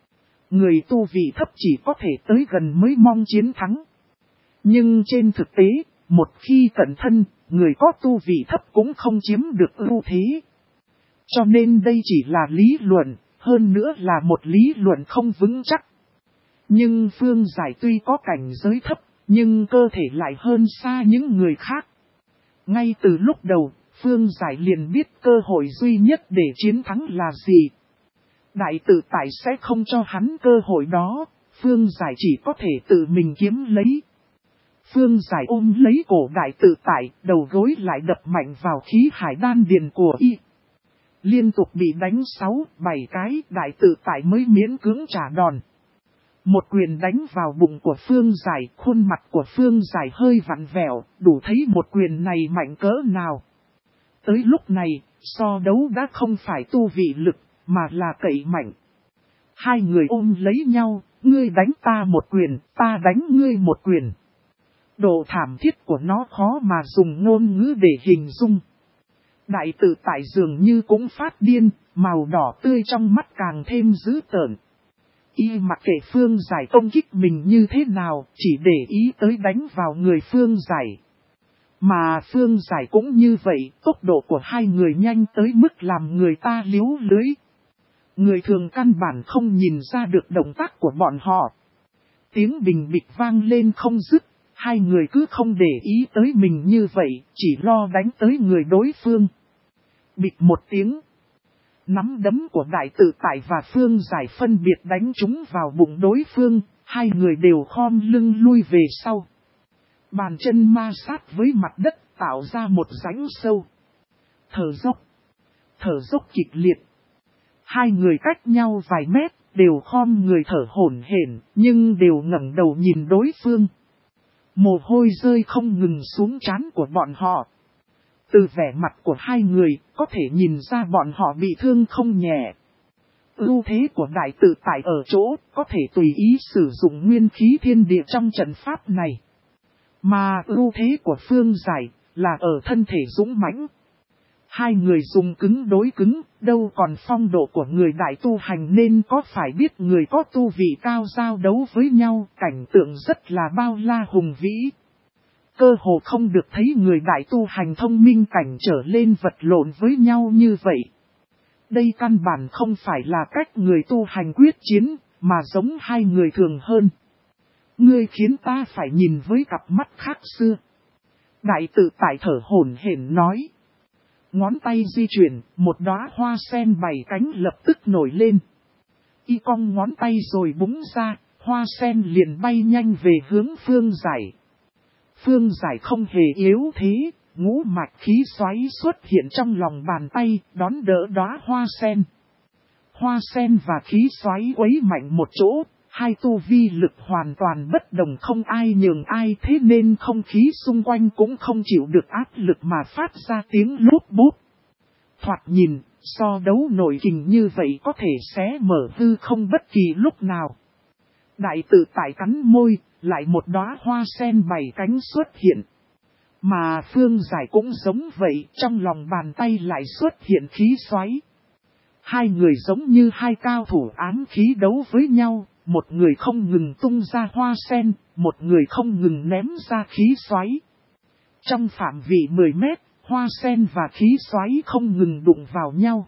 Người tu vị thấp chỉ có thể tới gần mới mong chiến thắng. Nhưng trên thực tế, một khi cẩn thân, người có tu vị thấp cũng không chiếm được ưu thế. Cho nên đây chỉ là lý luận, hơn nữa là một lý luận không vững chắc. Nhưng Phương Giải tuy có cảnh giới thấp, nhưng cơ thể lại hơn xa những người khác. Ngay từ lúc đầu, Phương Giải liền biết cơ hội duy nhất để chiến thắng là gì. Đại tự tại sẽ không cho hắn cơ hội đó, Phương Giải chỉ có thể tự mình kiếm lấy. Phương Giải ôm lấy cổ đại tự tại, đầu gối lại đập mạnh vào khí hải đan điền của y. Liên tục bị đánh 6-7 cái, đại tự tại mới miễn cưỡng trả đòn. Một quyền đánh vào bụng của Phương Giải, khuôn mặt của Phương Giải hơi vặn vẹo, đủ thấy một quyền này mạnh cỡ nào. Tới lúc này, so đấu đã không phải tu vị lực, mà là cậy mạnh. Hai người ôm lấy nhau, ngươi đánh ta một quyền, ta đánh ngươi một quyền. Độ thảm thiết của nó khó mà dùng ngôn ngữ để hình dung. Đại tự tại dường như cũng phát điên, màu đỏ tươi trong mắt càng thêm dữ tợn. Y mặc kệ Phương Giải công kích mình như thế nào, chỉ để ý tới đánh vào người Phương Giải. Mà Phương Giải cũng như vậy, tốc độ của hai người nhanh tới mức làm người ta liếu lưới. Người thường căn bản không nhìn ra được động tác của bọn họ. Tiếng bình bịch vang lên không dứt, hai người cứ không để ý tới mình như vậy, chỉ lo đánh tới người đối phương. Bịch một tiếng. Nắm đấm của đại tự tại và Phương Giải phân biệt đánh chúng vào bụng đối phương, hai người đều khom lưng lui về sau. Bàn chân ma sát với mặt đất tạo ra một rãnh sâu. Thở dốc kịch liệt. Hai người cách nhau vài mét, đều khom người thở hổn hển, nhưng đều ngẩng đầu nhìn đối phương. Mồ hôi rơi không ngừng xuống trán của bọn họ. Từ vẻ mặt của hai người, có thể nhìn ra bọn họ bị thương không nhẹ. Ưu thế của đại tự tại ở chỗ, có thể tùy ý sử dụng nguyên khí thiên địa trong trận pháp này. Mà ưu thế của Phương Giải, là ở thân thể dũng mãnh. Hai người dùng cứng đối cứng, đâu còn phong độ của người đại tu hành nên có phải biết người có tu vị cao giao đấu với nhau, cảnh tượng rất là bao la hùng vĩ. Cơ hồ không được thấy người đại tu hành thông minh cảnh trở lên vật lộn với nhau như vậy. Đây căn bản không phải là cách người tu hành quyết chiến, mà giống hai người thường hơn. Ngươi khiến ta phải nhìn với cặp mắt khác xưa. Đại tự tại thở hổn hển nói. Ngón tay di chuyển, một đóa hoa sen 7 cánh lập tức nổi lên. Y cong ngón tay rồi búng ra, hoa sen liền bay nhanh về hướng Phương Giải. Phương Giải không hề yếu thế, ngũ mạch khí xoáy xuất hiện trong lòng bàn tay, đón đỡ đóa hoa sen. Hoa sen và khí xoáy quấy mạnh một chỗ, hai tu vi lực hoàn toàn bất đồng, không ai nhường ai, thế nên không khí xung quanh cũng không chịu được áp lực mà phát ra tiếng lốp bốp. Thoạt nhìn, so đấu nội kình như vậy có thể xé mở hư không bất kỳ lúc nào. Đại tự tại cắn môi, lại một đóa hoa sen 7 cánh xuất hiện. Mà Phương Giải cũng giống vậy, trong lòng bàn tay lại xuất hiện khí xoáy. Hai người giống như hai cao thủ ám khí đấu với nhau, một người không ngừng tung ra hoa sen, một người không ngừng ném ra khí xoáy. Trong phạm vi 10 mét, hoa sen và khí xoáy không ngừng đụng vào nhau.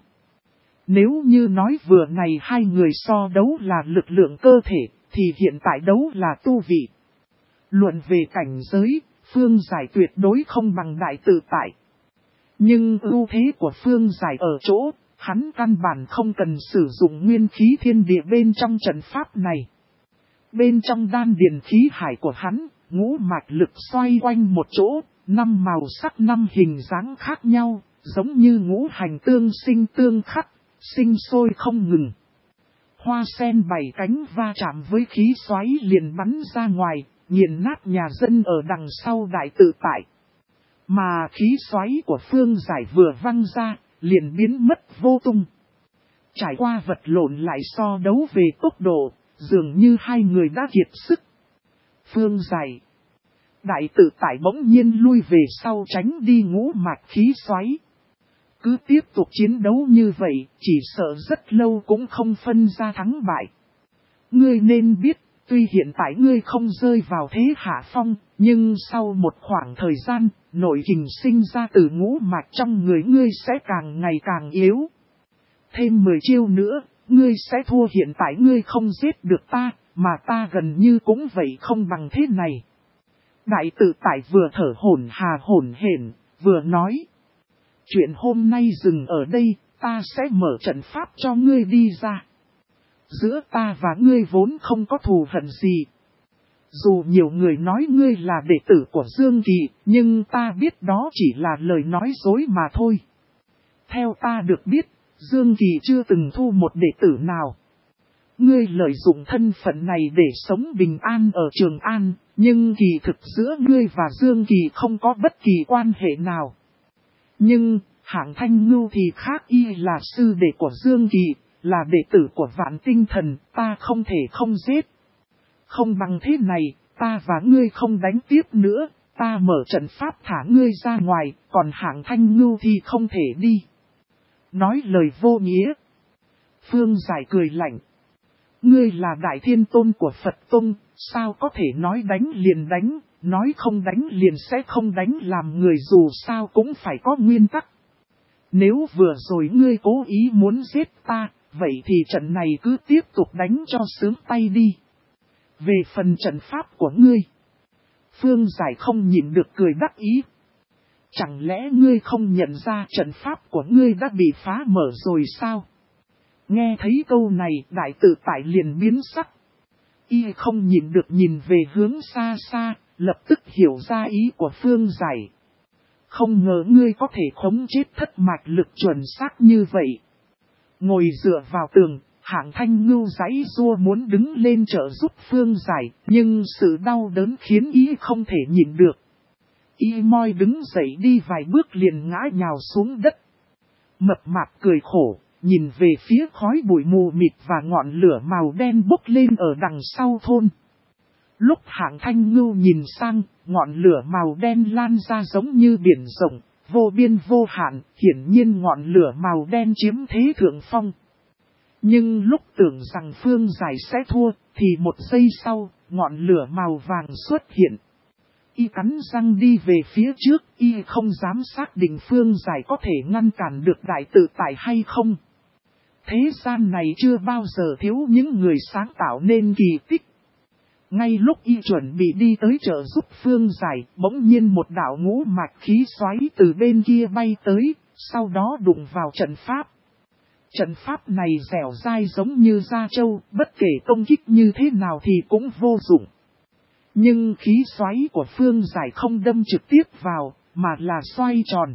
Nếu như nói vừa này hai người so đấu là lực lượng cơ thể, thì hiện tại đấu là tu vị. Luận về cảnh giới, Phương Giải tuyệt đối không bằng đại tự tại. Nhưng ưu thế của Phương Giải ở chỗ, hắn căn bản không cần sử dụng nguyên khí thiên địa bên trong trận pháp này. Bên trong đan điền khí hải của hắn, ngũ mạch lực xoay quanh một chỗ, 5 màu sắc 5 hình dáng khác nhau, giống như ngũ hành tương sinh tương khắc, sinh sôi không ngừng. Hoa sen 7 cánh va chạm với khí xoáy liền bắn ra ngoài, nghiền nát nhà dân ở đằng sau đại tự tại. Mà khí xoáy của Phương Giải vừa văng ra, liền biến mất vô tung. Trải qua vật lộn lại so đấu về tốc độ, dường như hai người đã kiệt sức. Phương Giải. Đại tự tại bỗng nhiên lui về sau tránh đi ngũ mạch khí xoáy. Cứ tiếp tục chiến đấu như vậy, chỉ sợ rất lâu cũng không phân ra thắng bại. Ngươi nên biết, tuy hiện tại ngươi không rơi vào thế hạ phong, nhưng sau một khoảng thời gian, nội kình sinh ra từ ngũ mạch trong người ngươi sẽ càng ngày càng yếu. Thêm 10 chiêu nữa, ngươi sẽ thua. Hiện tại ngươi không giết được ta, mà ta gần như cũng vậy không bằng thế này. Đại tự tại vừa thở hổn hà hổn hển, vừa nói. Chuyện hôm nay dừng ở đây, ta sẽ mở trận pháp cho ngươi đi ra. Giữa ta và ngươi vốn không có thù hận gì. Dù nhiều người nói ngươi là đệ tử của Dương Kỳ, nhưng ta biết đó chỉ là lời nói dối mà thôi. Theo ta được biết, Dương Kỳ chưa từng thu một đệ tử nào. Ngươi lợi dụng thân phận này để sống bình an ở Trường An, nhưng kỳ thực giữa ngươi và Dương Kỳ không có bất kỳ quan hệ nào. Nhưng, Hạng Thanh Ngưu thì khác, y là sư đệ của Dương Kỳ, là đệ tử của Vạn Tinh Thần, ta không thể không giết. Không bằng thế này, ta và ngươi không đánh tiếp nữa, ta mở trận pháp thả ngươi ra ngoài, còn Hạng Thanh Ngưu thì không thể đi. Nói lời vô nghĩa. Phương Giải cười lạnh. Ngươi là Đại Thiên Tôn của Phật Tông, sao có thể nói đánh liền đánh, nói không đánh liền sẽ không đánh, làm người dù sao cũng phải có nguyên tắc. Nếu vừa rồi ngươi cố ý muốn giết ta, vậy thì trận này cứ tiếp tục đánh cho sướng tay đi. Về phần trận pháp của ngươi, Phương Giải không nhịn được cười đắc ý. Chẳng lẽ ngươi không nhận ra trận pháp của ngươi đã bị phá mở rồi sao? Nghe thấy câu này, đại tự tại liền biến sắc. Y không nhịn được nhìn về hướng xa xa, lập tức hiểu ra ý của Phương Giải. Không ngờ ngươi có thể khống chế thất mạch lực chuẩn xác như vậy. Ngồi dựa vào tường, Hạng Thanh Ngưu giãy giụa muốn đứng lên trợ giúp Phương Giải, nhưng sự đau đớn khiến y không thể nhịn được. Y moi đứng dậy đi vài bước liền ngã nhào xuống đất. Mập mạp cười khổ, nhìn về phía khói bụi mù mịt và ngọn lửa màu đen bốc lên ở đằng sau thôn. Lúc Hạng Thanh Ngưu nhìn sang, ngọn lửa màu đen lan ra giống như biển rộng, vô biên vô hạn, hiển nhiên ngọn lửa màu đen chiếm thế thượng phong. Nhưng lúc tưởng rằng Phương Giải sẽ thua, thì một giây sau, ngọn lửa màu vàng xuất hiện. Y cắn răng đi về phía trước, y không dám xác định Phương Giải có thể ngăn cản được đại tự tại hay không. Thế gian này chưa bao giờ thiếu những người sáng tạo nên kỳ tích. Ngay lúc y chuẩn bị đi tới trợ giúp Phương Giải, bỗng nhiên một đạo ngũ mạch khí xoáy từ bên kia bay tới, sau đó đụng vào trận pháp. Trận pháp này dẻo dai giống như da trâu, bất kể công kích như thế nào thì cũng vô dụng. Nhưng khí xoáy của Phương Giải không đâm trực tiếp vào, mà là xoay tròn.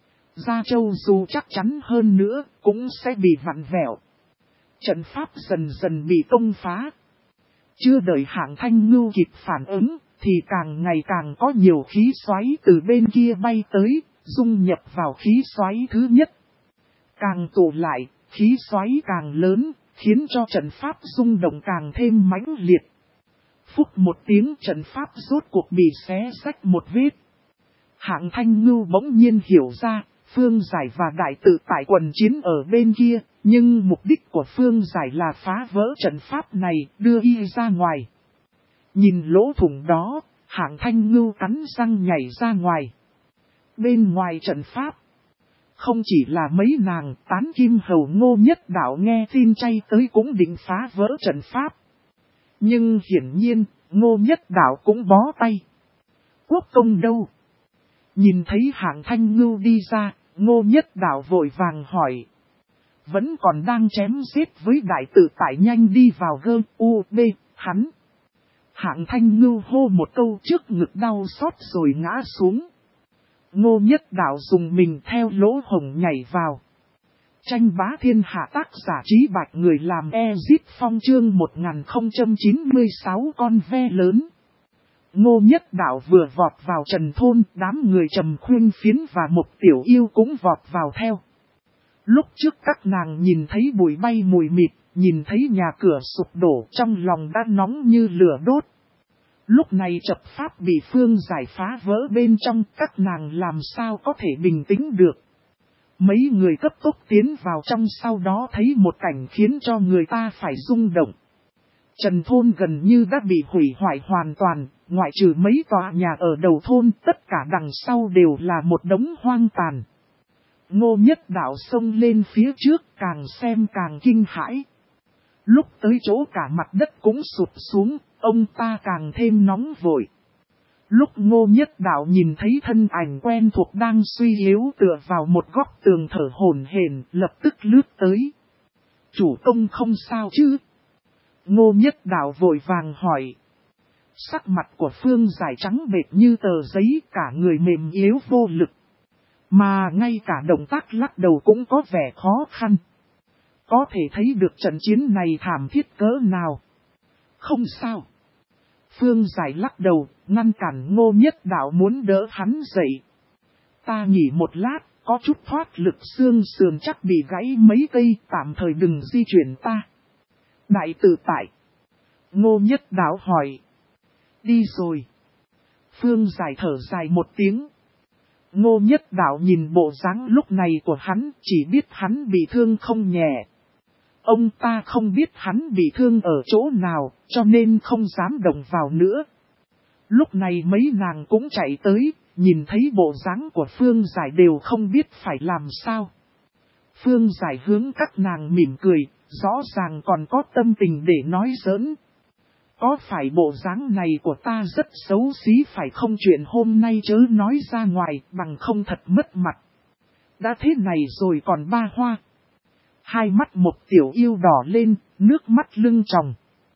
Da trâu dù chắc chắn hơn nữa, cũng sẽ bị vặn vẹo. Trận pháp dần dần bị công phá. Chưa đợi Hạng Thanh Ngưu kịp phản ứng, thì càng ngày càng có nhiều khí xoáy từ bên kia bay tới, dung nhập vào khí xoáy thứ nhất. Càng tụ lại, khí xoáy càng lớn, khiến cho trận pháp rung động càng thêm mãnh liệt. Phúc một tiếng, trận pháp rốt cuộc bị xé rách một vết. Hạng Thanh Ngưu bỗng nhiên hiểu ra, Phương Giải và đại tự tại quần chiến ở bên kia, nhưng mục đích của Phương Giải là phá vỡ trận pháp này, đưa y ra ngoài. Nhìn lỗ thủng đó, Hạng Thanh Ngưu cắn răng nhảy ra ngoài. Bên ngoài trận pháp, không chỉ là mấy nàng tán kim hầu Ngô Nhất Đạo nghe tin chay tới cũng định phá vỡ trận pháp. Nhưng hiển nhiên, Ngô Nhất Đạo cũng bó tay. Quốc công đâu? Nhìn thấy Hạng Thanh Ngưu đi ra, Ngô Nhất Đạo vội vàng hỏi. Vẫn còn đang chém giết với đại tự tại, nhanh đi vào gơ u b hắn. Hạng Thanh Ngưu hô một câu trước ngực đau xót rồi ngã xuống. Ngô Nhất Đạo dùng mình theo lỗ hổng nhảy vào. Tranh bá thiên hạ, tác giả Trí Bạch, người làm Ezip Phong, chương 1096 con ve lớn. Ngô Nhất Đạo vừa vọt vào trần thôn, đám người Trầm Khuyên Phiến và Mục Tiểu Yêu cũng vọt vào theo. Lúc trước các nàng nhìn thấy bụi bay mùi mịt, nhìn thấy nhà cửa sụp đổ, trong lòng đã nóng như lửa đốt. Lúc này trận pháp bị Phương Giải phá vỡ bên trong, các nàng làm sao có thể bình tĩnh được. Mấy người cấp tốc tiến vào trong, sau đó thấy một cảnh khiến cho người ta phải rung động. Trần thôn gần như đã bị hủy hoại hoàn toàn, ngoại trừ mấy tòa nhà ở đầu thôn, tất cả đằng sau đều là một đống hoang tàn. Ngô Nhất Đạo xông lên phía trước, càng xem càng kinh hãi. Lúc tới chỗ cả mặt đất cũng sụp xuống, ông ta càng thêm nóng vội. Lúc Ngô Nhất Đạo nhìn thấy thân ảnh quen thuộc đang suy yếu tựa vào một góc tường thở hổn hển, lập tức lướt tới. Chủ công không sao chứ? Ngô Nhất Đạo vội vàng hỏi. Sắc mặt của Phương Giải trắng bệch như tờ giấy, cả người mềm yếu vô lực. Mà ngay cả động tác lắc đầu cũng có vẻ khó khăn. Có thể thấy được trận chiến này thảm thiết cỡ nào. Không sao. Phương Giải lắc đầu, ngăn cản Ngô Nhất Đạo muốn đỡ hắn dậy. Ta nghỉ một lát, có chút thoát lực xương sườn chắc bị gãy mấy cây, tạm thời đừng di chuyển ta. Đại tự tại. Ngô Nhất Đạo hỏi. Đi rồi. Phương Giải thở dài một tiếng. Ngô Nhất Đạo nhìn bộ dáng lúc này của hắn, chỉ biết hắn bị thương không nhẹ. Ông ta không biết hắn bị thương ở chỗ nào, cho nên không dám động vào nữa. Lúc này mấy nàng cũng chạy tới, nhìn thấy bộ dáng của Phương Giải đều không biết phải làm sao. Phương Giải hướng các nàng mỉm cười, rõ ràng còn có tâm tình để nói giỡn. Có phải bộ dáng này của ta rất xấu xí phải không, chuyện hôm nay chớ nói ra ngoài bằng không thật mất mặt. Đã thế này rồi còn ba hoa. Hai mắt một tiểu yêu đỏ lên, nước mắt lưng tròng.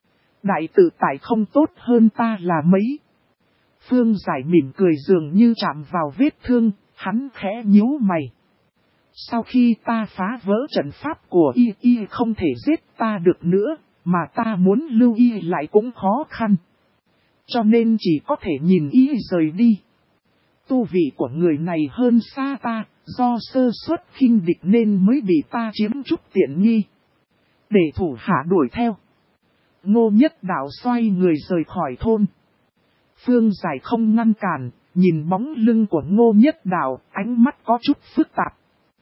Đại tự tại không tốt hơn ta là mấy. Phương Giải mỉm cười dường như chạm vào vết thương, hắn khẽ nhíu mày. Sau khi ta phá vỡ trận pháp của y không thể giết ta được nữa, mà ta muốn lưu y lại cũng khó khăn. Cho nên chỉ có thể nhìn y rời đi. Tu vị của người này hơn xa ta, do sơ suất khinh địch nên mới bị ta chiếm chút tiện nghi. Để thủ hạ đuổi theo. Ngô Nhất Đạo xoay người rời khỏi thôn. Phương Giải không ngăn cản, nhìn bóng lưng của Ngô Nhất Đạo, ánh mắt có chút phức tạp.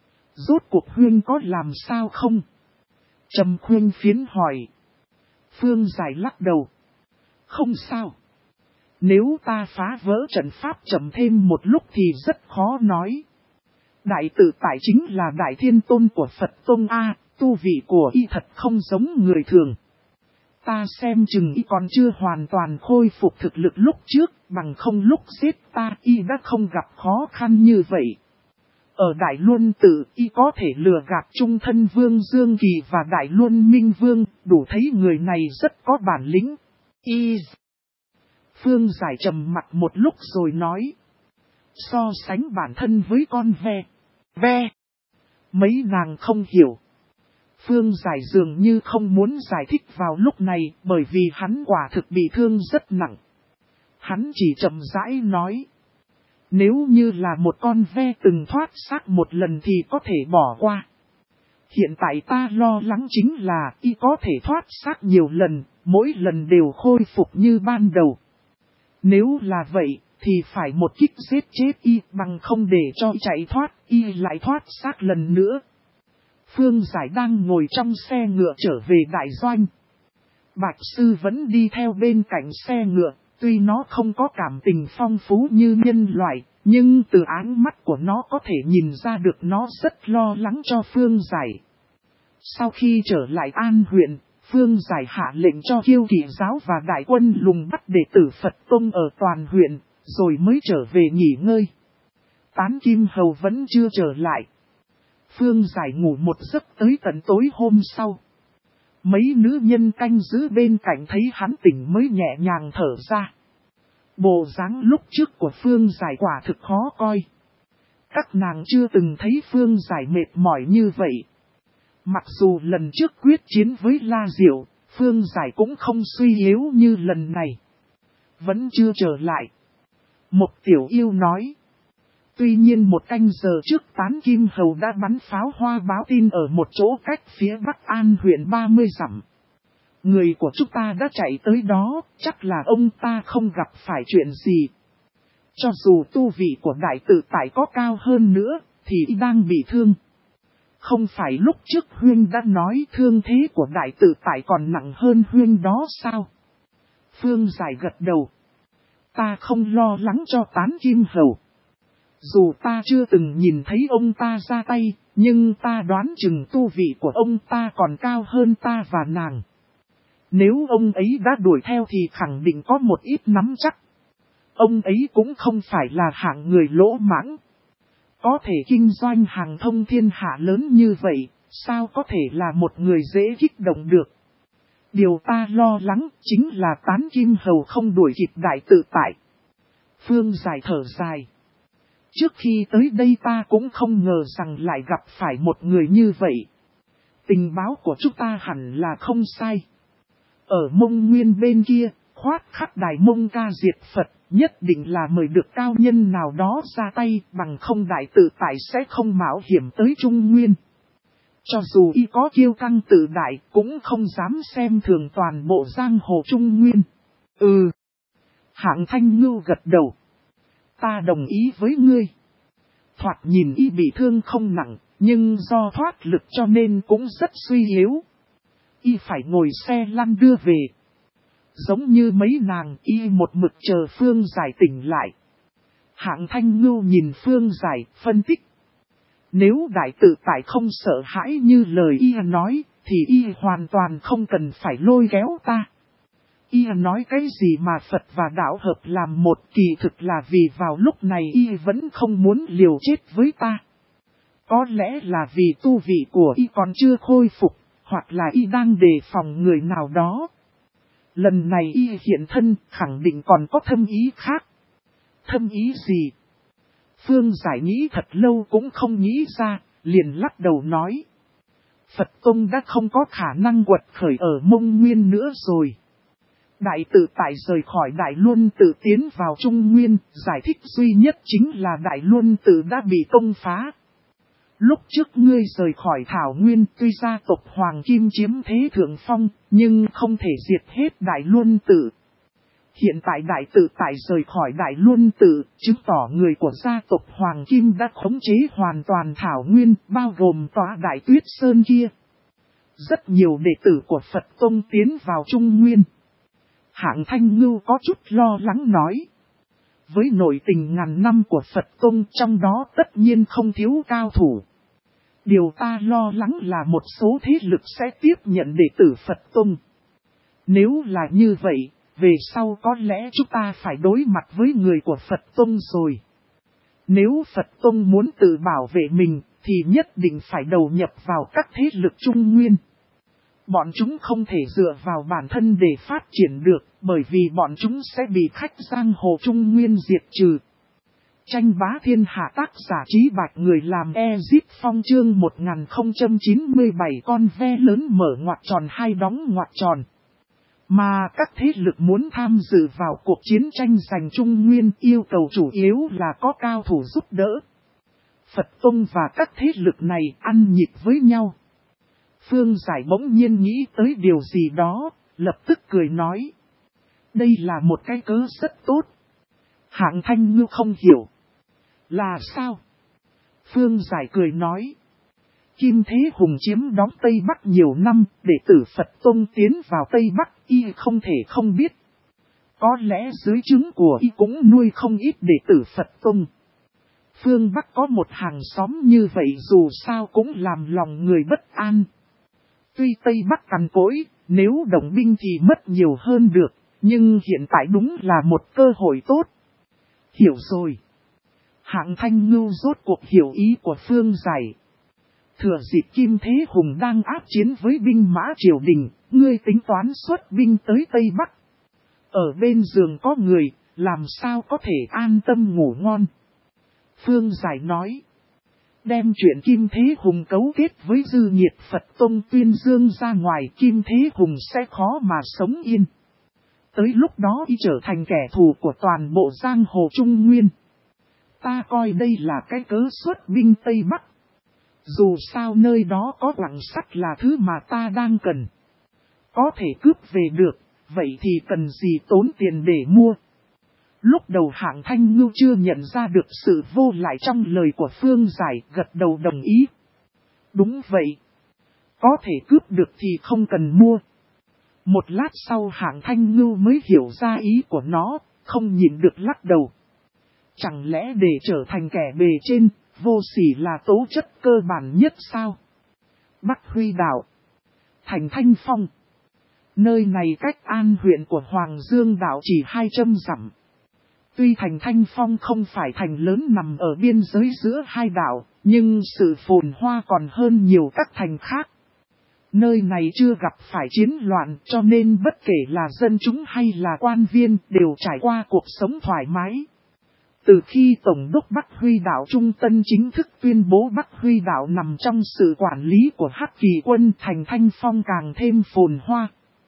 Rốt cuộc Huyên có làm sao không? Trầm Khuyên Phiến hỏi. Phương Giải lắc đầu. Không sao. Nếu ta phá vỡ trận pháp chậm thêm một lúc thì rất khó nói. Đại tự tại chính là đại thiên tôn của Phật Tông A, tu vị của y thật không giống người thường. Ta xem chừng y còn chưa hoàn toàn khôi phục thực lực lúc trước, bằng không lúc giết ta y đã không gặp khó khăn như vậy. Ở Đại Luân Tự y có thể lừa gạt trung thân Vương Dương Kỳ và Đại Luân Minh Vương, đủ thấy người này rất có bản lĩnh. Y. Phương Giải trầm mặt một lúc rồi nói. So sánh bản thân với con ve. Mấy nàng không hiểu. Phương Giải dường như không muốn giải thích vào lúc này bởi vì hắn quả thực bị thương rất nặng. Hắn chỉ chậm rãi nói. Nếu như là một con ve từng thoát xác một lần thì có thể bỏ qua. Hiện tại ta lo lắng chính là y có thể thoát xác nhiều lần, mỗi lần đều khôi phục như ban đầu. Nếu là vậy, thì phải một kích giết chết y bằng không để cho chạy thoát, y lại thoát xác lần nữa. Phương Giải đang ngồi trong xe ngựa trở về đại doanh. Bạch Sư vẫn đi theo bên cạnh xe ngựa, tuy nó không có cảm tình phong phú như nhân loại, nhưng từ áng mắt của nó có thể nhìn ra được nó rất lo lắng cho Phương Giải. Sau khi trở lại An huyện, Phương Giải hạ lệnh cho Kiêu Kỵ giáo và đại quân lùng bắt đệ tử Phật Tông ở toàn huyện, rồi mới trở về nghỉ ngơi. Tán Kim Hầu vẫn chưa trở lại. Phương Giải ngủ một giấc tới tận tối hôm sau. Mấy nữ nhân canh giữ bên cạnh thấy hắn tỉnh mới nhẹ nhàng thở ra. Bộ dáng lúc trước của Phương Giải quả thực khó coi. Các nàng chưa từng thấy Phương Giải mệt mỏi như vậy. Mặc dù lần trước quyết chiến với La Diệu, Phương Giải cũng không suy yếu như lần này. Vẫn chưa trở lại. Một tiểu yêu nói. Tuy nhiên một canh giờ trước Tán Kim Hầu đã bắn pháo hoa báo tin ở một chỗ cách phía Bắc An huyện 30 dặm. Người của chúng ta đã chạy tới đó, chắc là ông ta không gặp phải chuyện gì. Cho dù tu vị của đại tự tại có cao hơn nữa, thì đang bị thương. Không phải lúc trước Huyên đã nói thương thế của đại tự tại còn nặng hơn Huyên đó sao? Phương Giải gật đầu. Ta không lo lắng cho Tán Kim Hầu. Dù ta chưa từng nhìn thấy ông ta ra tay, nhưng ta đoán chừng tu vị của ông ta còn cao hơn ta và nàng. Nếu ông ấy đã đuổi theo thì khẳng định có một ít nắm chắc. Ông ấy cũng không phải là hạng người lỗ mãng. Có thể kinh doanh hàng thông thiên hạ lớn như vậy, sao có thể là một người dễ kích động được. Điều ta lo lắng chính là Tán Kim Hầu không đuổi kịp đại tự tại. Phương Giải thở dài. Trước khi tới đây ta cũng không ngờ rằng lại gặp phải một người như vậy. Tình báo của chúng ta hẳn là không sai. Ở Mông Nguyên bên kia, khoát khắc đài Mông Ca diệt Phật, nhất định là mời được cao nhân nào đó ra tay, bằng không đại tự tại sẽ không mạo hiểm tới Trung Nguyên. Cho dù y có kiêu căng tự đại, cũng không dám xem thường toàn bộ giang hồ Trung Nguyên. Hạng Thanh Ngưu gật đầu. Ta đồng ý với ngươi. Thoạt nhìn y bị thương không nặng, nhưng do thoát lực cho nên cũng rất suy yếu. Y phải ngồi xe lăn đưa về. Giống như mấy nàng, y một mực chờ Phương Giải tỉnh lại. Hạng Thanh Ngưu nhìn Phương Giải, phân tích. Nếu đại tự tại không sợ hãi như lời y nói, thì y hoàn toàn không cần phải lôi kéo ta. Y nói cái gì mà Phật và đạo hợp làm một, kỳ thực là vì vào lúc này y vẫn không muốn liều chết với ta. Có lẽ là vì tu vị của y còn chưa khôi phục, hoặc là y đang đề phòng người nào đó. Lần này y hiện thân khẳng định còn có thâm ý khác. Thâm ý gì? Phương Giải nghĩ thật lâu cũng không nghĩ ra, liền lắc đầu nói. Phật Tông đã không có khả năng quật khởi ở Mông Nguyên nữa rồi. Đại tự tại rời khỏi Đại Luân Tự tiến vào Trung Nguyên, giải thích duy nhất chính là Đại Luân Tự đã bị công phá. Lúc trước ngươi rời khỏi Thảo Nguyên, tuy gia tộc Hoàng Kim chiếm thế thượng phong, nhưng không thể diệt hết Đại Luân Tự. Hiện tại đại tự tại rời khỏi Đại Luân Tự, chứng tỏ người của gia tộc Hoàng Kim đã khống chế hoàn toàn Thảo Nguyên, bao gồm tòa Đại Tuyết Sơn kia. Rất nhiều đệ tử của Phật Tông tiến vào Trung Nguyên. Hạng Thanh Ngưu có chút lo lắng nói. Với nội tình ngàn năm của Phật Tông trong đó tất nhiên không thiếu cao thủ. Điều ta lo lắng là một số thế lực sẽ tiếp nhận đệ tử Phật Tông. Nếu là như vậy, về sau có lẽ chúng ta phải đối mặt với người của Phật Tông rồi. Nếu Phật Tông muốn tự bảo vệ mình, thì nhất định phải đầu nhập vào các thế lực Trung Nguyên. Bọn chúng không thể dựa vào bản thân để phát triển được, bởi vì bọn chúng sẽ bị khách giang hồ Trung Nguyên diệt trừ. Tranh bá thiên hạ tác giả Trí Bạch người làm Ezip Phong chương 1097 con ve lớn mở ngoặc tròn hai đóng ngoặc tròn. Mà các thế lực muốn tham dự vào cuộc chiến tranh giành Trung Nguyên yêu cầu chủ yếu là có cao thủ giúp đỡ. Phật Tông và các thế lực này ăn nhịp với nhau. Phương Giải bỗng nhiên nghĩ tới điều gì đó, lập tức cười nói. Đây là một cái cớ rất tốt. Hạng Thanh Ngưu không hiểu. Là sao? Phương Giải cười nói. Kim Thế Hùng chiếm đóng Tây Bắc nhiều năm, đệ tử Phật Tông tiến vào Tây Bắc, y không thể không biết. Có lẽ dưới trướng của y cũng nuôi không ít đệ tử Phật Tông. Phương Bắc có một hàng xóm như vậy dù sao cũng làm lòng người bất an. Tuy Tây Bắc cằn cỗi, nếu động binh thì mất nhiều hơn được, nhưng hiện tại đúng là một cơ hội tốt. Hiểu rồi. Hạng Thanh Ngưu rốt cuộc hiểu ý của Phương Giải. Thừa dịp Kim Thế Hùng đang áp chiến với binh mã triều đình, ngươi tính toán xuất binh tới Tây Bắc. Ở bên giường có người, làm sao có thể an tâm ngủ ngon. Phương Giải nói. Đem chuyện Kim Thế Hùng cấu kết với dư nhiệt Phật Tông tuyên dương ra ngoài, Kim Thế Hùng sẽ khó mà sống yên. Tới lúc đó y trở thành kẻ thù của toàn bộ giang hồ Trung Nguyên. Ta coi đây là cái cớ xuất binh Tây Bắc. Dù sao nơi đó có quặng sắt là thứ mà ta đang cần. Có thể cướp về được, vậy thì cần gì tốn tiền để mua. Lúc đầu Hạng Thanh Ngưu chưa nhận ra được sự vô lại trong lời của Phương Giải, gật đầu đồng ý. Đúng vậy. Có thể cướp được thì không cần mua. Một lát sau Hạng Thanh Ngưu mới hiểu ra ý của nó, không nhịn được lắc đầu. Chẳng lẽ để trở thành kẻ bề trên, vô sỉ là tố chất cơ bản nhất sao? Bắc Huy Đảo, thành Thanh Phong. Nơi này cách An huyện của Hoàng Dương đảo chỉ 200 dặm. Tuy thành Thanh Phong không phải thành lớn nằm ở biên giới giữa hai đảo, nhưng sự phồn hoa còn hơn nhiều các thành khác. Nơi này chưa gặp phải chiến loạn cho nên bất kể là dân chúng hay là quan viên đều trải qua cuộc sống thoải mái. Từ khi Tổng đốc Bắc Huy Đảo Trung Tân chính thức tuyên bố Bắc Huy Đảo nằm trong sự quản lý của Hắc Kỳ quân, thành Thanh Phong càng thêm phồn hoa.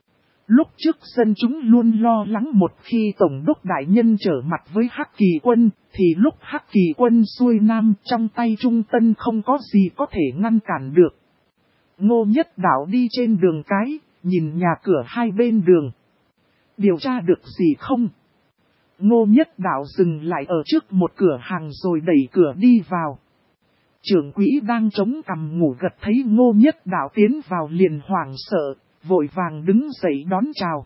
Lúc trước dân chúng luôn lo lắng một khi Tổng đốc đại nhân trở mặt với Hắc Kỳ quân, thì lúc Hắc Kỳ quân xuôi nam trong tay Trung Tân không có gì có thể ngăn cản được. Ngô Nhất Đạo đi trên đường cái, nhìn nhà cửa hai bên đường. Điều tra được gì không? Ngô Nhất Đạo dừng lại ở trước một cửa hàng rồi đẩy cửa đi vào. Trưởng quỹ đang chống cằm ngủ gật thấy Ngô Nhất Đạo tiến vào liền hoảng sợ, vội vàng đứng dậy đón chào.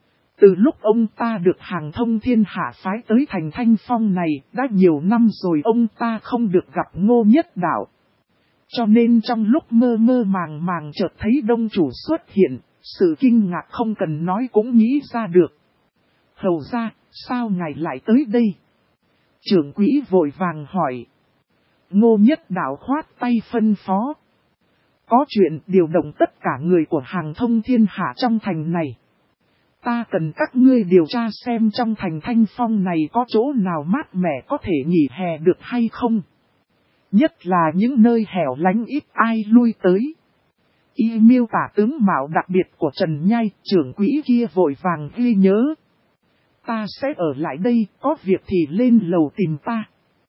Từ lúc ông ta được Hàng Thông Thiên Hạ phái tới thành Thanh Phong này, đã nhiều năm rồi ông ta không được gặp Ngô Nhất Đạo. Cho nên trong lúc mơ mơ màng màng chợt thấy đông chủ xuất hiện, sự kinh ngạc không cần nói cũng nghĩ ra được. Hầu ra, sao ngài lại tới đây? Trưởng quỹ vội vàng hỏi. Ngô Nhất Đạo khoát tay phân phó. Có chuyện điều động tất cả người của Hàng Thông Thiên Hạ trong thành này. Ta cần các ngươi điều tra xem trong thành Thanh Phong này có chỗ nào mát mẻ có thể nghỉ hè được hay không. Nhất là những nơi hẻo lánh ít ai lui tới. Y miêu tả tướng mạo đặc biệt của Trần Nhai, trưởng quỹ kia vội vàng ghi nhớ. Ta sẽ ở lại đây, có việc thì lên lầu tìm ta.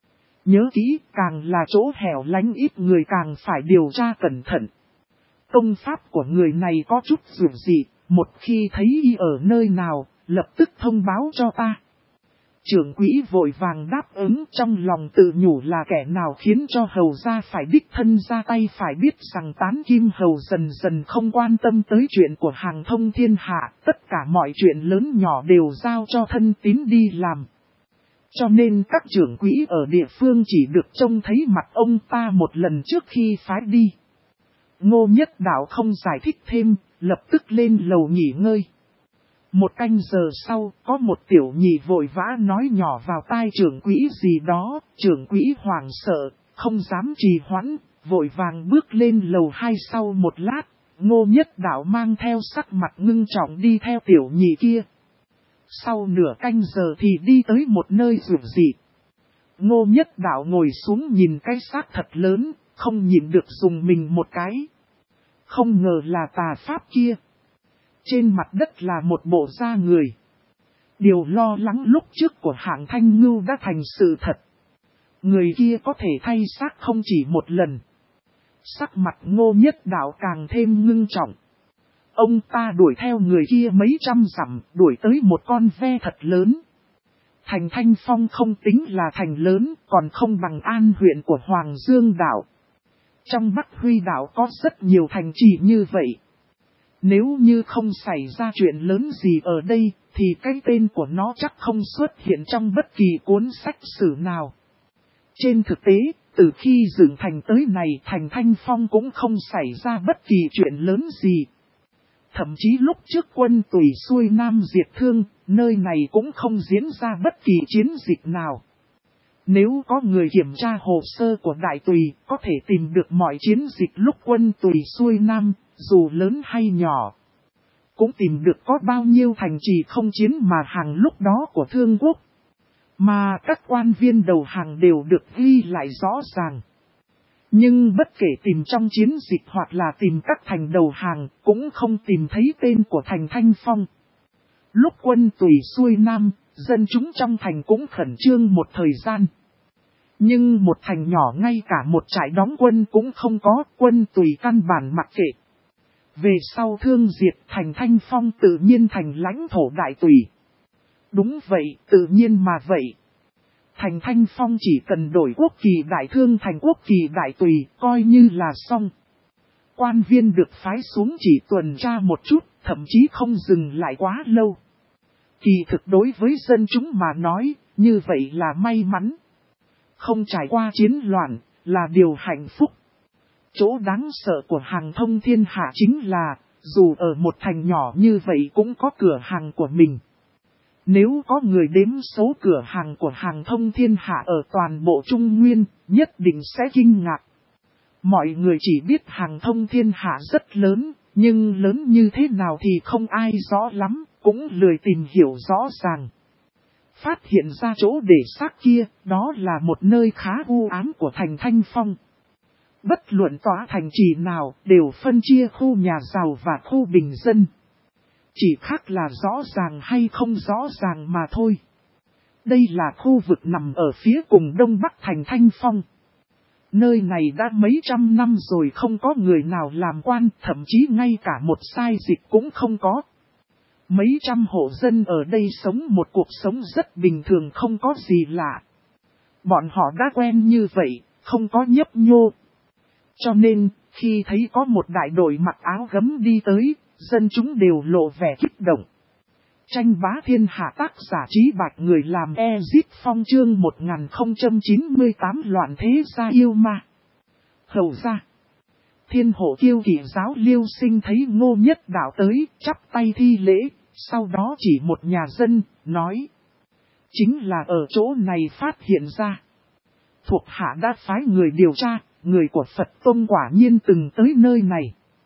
Nhớ kỹ, càng là chỗ hẻo lánh ít người càng phải điều tra cẩn thận. Công pháp của người này có chút dường dị, một khi thấy y ở nơi nào, lập tức thông báo cho ta. Trưởng quỹ vội vàng đáp ứng, trong lòng tự nhủ là kẻ nào khiến cho hầu gia phải đích thân ra tay, phải biết rằng Tán Kim Hầu dần dần không quan tâm tới chuyện của Hàng Thông Thiên Hạ, tất cả mọi chuyện lớn nhỏ đều giao cho thân tín đi làm. Cho nên các trưởng quỹ ở địa phương chỉ được trông thấy mặt ông ta một lần trước khi phái đi. Ngô Nhất Đạo không giải thích thêm, lập tức lên lầu nghỉ ngơi. Một canh giờ sau, có một tiểu nhị vội vã nói nhỏ vào tai trưởng quỹ gì đó, trưởng quỹ hoảng sợ, không dám trì hoãn, vội vàng bước lên lầu 2 sau một lát, Ngô Nhất Đạo mang theo sắc mặt ngưng trọng đi theo tiểu nhị kia. Sau nửa canh giờ thì đi tới một nơi rủi dị. Ngô Nhất Đạo ngồi xuống nhìn cái xác thật lớn, không nhìn được dùng mình một cái. Không ngờ là tà pháp kia. Trên mặt đất là một bộ da người. Điều lo lắng lúc trước của Hạng Thanh Ngưu đã thành sự thật. Người kia có thể thay xác không chỉ một lần. Sắc mặt Ngô Nhất Đạo càng thêm ngưng trọng. Ông ta đuổi theo người kia mấy trăm dặm, đuổi tới một con ve thật lớn. Thành Thanh Phong không tính là thành lớn, còn không bằng An huyện của Hoàng Dương đảo. Trong Bắc Huy đảo có rất nhiều thành trì như vậy. Nếu như không xảy ra chuyện lớn gì ở đây, thì cái tên của nó chắc không xuất hiện trong bất kỳ cuốn sách sử nào. Trên thực tế, từ khi dựng thành tới này, thành Thanh Phong cũng không xảy ra bất kỳ chuyện lớn gì. Thậm chí lúc trước quân Tùy xuôi nam diệt Thương, nơi này cũng không diễn ra bất kỳ chiến dịch nào. Nếu có người kiểm tra hồ sơ của Đại Tùy, có thể tìm được mọi chiến dịch lúc quân Tùy xuôi nam, dù lớn hay nhỏ. Cũng tìm được có bao nhiêu thành trì không chiến mà hàng lúc đó của Thương Quốc. Mà các quan viên đầu hàng đều được ghi lại rõ ràng. Nhưng bất kể tìm trong chiến dịch hoặc là tìm các thành đầu hàng, cũng không tìm thấy tên của thành Thanh Phong. Lúc quân Tùy xuôi nam, dân chúng trong thành cũng khẩn trương một thời gian. Nhưng một thành nhỏ ngay cả một trại đóng quân cũng không có, quân Tùy căn bản mặc kệ. Về sau Thương diệt, thành Thanh Phong tự nhiên thành lãnh thổ Đại Tùy. Đúng vậy, tự nhiên mà vậy. Thành Thanh Phong chỉ cần đổi quốc kỳ Đại Thương thành quốc kỳ Đại Tùy, coi như là xong. Quan viên được phái xuống chỉ tuần tra một chút, thậm chí không dừng lại quá lâu. Kỳ thực đối với dân chúng mà nói, như vậy là may mắn. Không trải qua chiến loạn, là điều hạnh phúc. Chỗ đáng sợ của hàng thông thiên hạ chính là, dù ở một thành nhỏ như vậy cũng có cửa hàng của mình. Nếu có người đếm số cửa hàng của hàng thông thiên hạ ở toàn bộ Trung Nguyên, nhất định sẽ kinh ngạc. Mọi người chỉ biết hàng thông thiên hạ rất lớn, nhưng lớn như thế nào thì không ai rõ lắm, cũng lười tìm hiểu rõ ràng. Phát hiện ra chỗ để xác kia, đó là một nơi khá u ám của thành Thanh Phong. Bất luận tòa thành trì nào đều phân chia khu nhà giàu và khu bình dân. Chỉ khác là rõ ràng hay không rõ ràng mà thôi. Đây là khu vực nằm ở phía cùng đông bắc thành Thanh Phong. Nơi này đã mấy trăm năm rồi không có người nào làm quan, thậm chí ngay cả một sai dịch cũng không có. Mấy trăm hộ dân ở đây sống một cuộc sống rất bình thường, không có gì lạ. Bọn họ đã quen như vậy, không có nhấp nhô. Cho nên, khi thấy có một đại đội mặc áo gấm đi tới, dân chúng đều lộ vẻ kích động. Tranh bá thiên hạ, tác giả Trí Bạch, người làm Ezip Phong, chương 1098, loạn thế gia yêu ma. Hầu ra, Thiên Hộ Kiêu Kỵ giáo Liêu Sinh thấy Ngô Nhất Đạo tới, chắp tay thi lễ, sau đó chỉ một nhà dân, nói. Chính là ở chỗ này phát hiện ra. Thuộc hạ đã phái người điều tra, người của Phật Tông quả nhiên từng tới nơi này.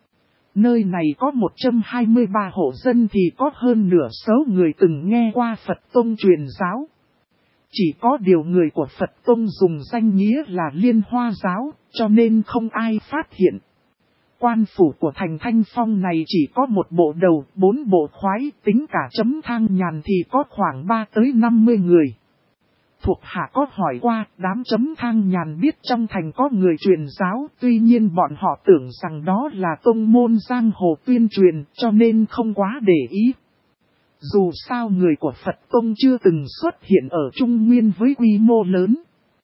Nơi này có 123 hộ dân thì có hơn nửa số người từng nghe qua Phật Tông truyền giáo. Chỉ có điều người của Phật Tông dùng danh nghĩa là Liên Hoa giáo, cho nên không ai phát hiện. Quan phủ của thành Thanh Phong này chỉ có một bộ đầu, 4 bộ khoái, tính cả chấm thang nhàn thì có khoảng 3 tới 50 người. Thuộc hạ có hỏi qua, đám chấm thang nhàn biết trong thành có người truyền giáo, tuy nhiên bọn họ tưởng rằng đó là tông môn giang hồ tuyên truyền, cho nên không quá để ý. Dù sao người của Phật Tông chưa từng xuất hiện ở Trung Nguyên với quy mô lớn.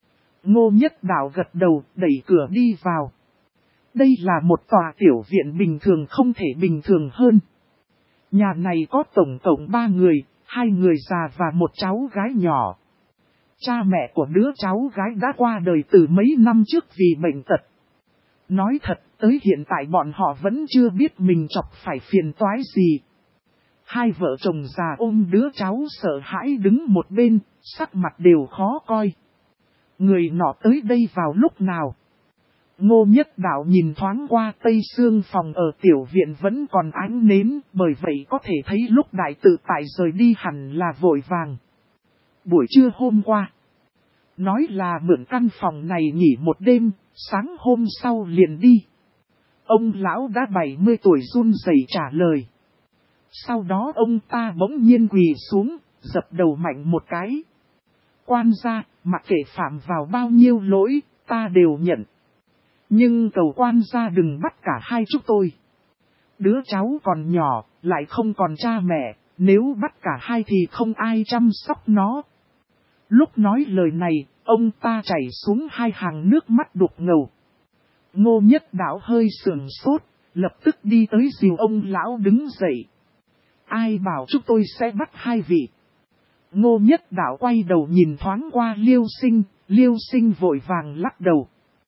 Ngô Nhất Đạo gật đầu, đẩy cửa đi vào. Đây là một tòa tiểu viện bình thường, không thể bình thường hơn. Nhà này có tổng cộng 3 người, 2 người già và một cháu gái nhỏ. Cha mẹ của đứa cháu gái đã qua đời từ mấy năm trước vì bệnh tật. Nói thật, tới hiện tại bọn họ vẫn chưa biết mình chọc phải phiền toái gì. Hai vợ chồng già ôm đứa cháu sợ hãi đứng một bên, sắc mặt đều khó coi. Người nọ tới đây vào lúc nào? Ngô Nhất Đạo nhìn thoáng qua tây xương phòng ở tiểu viện vẫn còn ánh nến, bởi vậy có thể thấy lúc đại tự tại rời đi hẳn là vội vàng. Buổi trưa hôm qua, nói là mượn căn phòng này nghỉ một đêm, sáng hôm sau liền đi. Ông lão đã 70 tuổi run rẩy trả lời. Sau đó ông ta bỗng nhiên quỳ xuống, dập đầu mạnh một cái. Quan gia, mặc kệ phạm vào bao nhiêu lỗi, ta đều nhận. Nhưng cầu quan gia đừng bắt cả hai chúng tôi. Đứa cháu còn nhỏ, lại không còn cha mẹ, nếu bắt cả hai thì không ai chăm sóc nó. Lúc nói lời này, ông ta chảy xuống 2 hàng nước mắt đục ngầu. Ngô Nhất Đạo hơi sườn sốt, lập tức đi tới dìu ông lão đứng dậy. Ai bảo chúng tôi sẽ bắt hai vị? Ngô Nhất Đạo quay đầu nhìn thoáng qua Liêu Sinh vội vàng lắc đầu.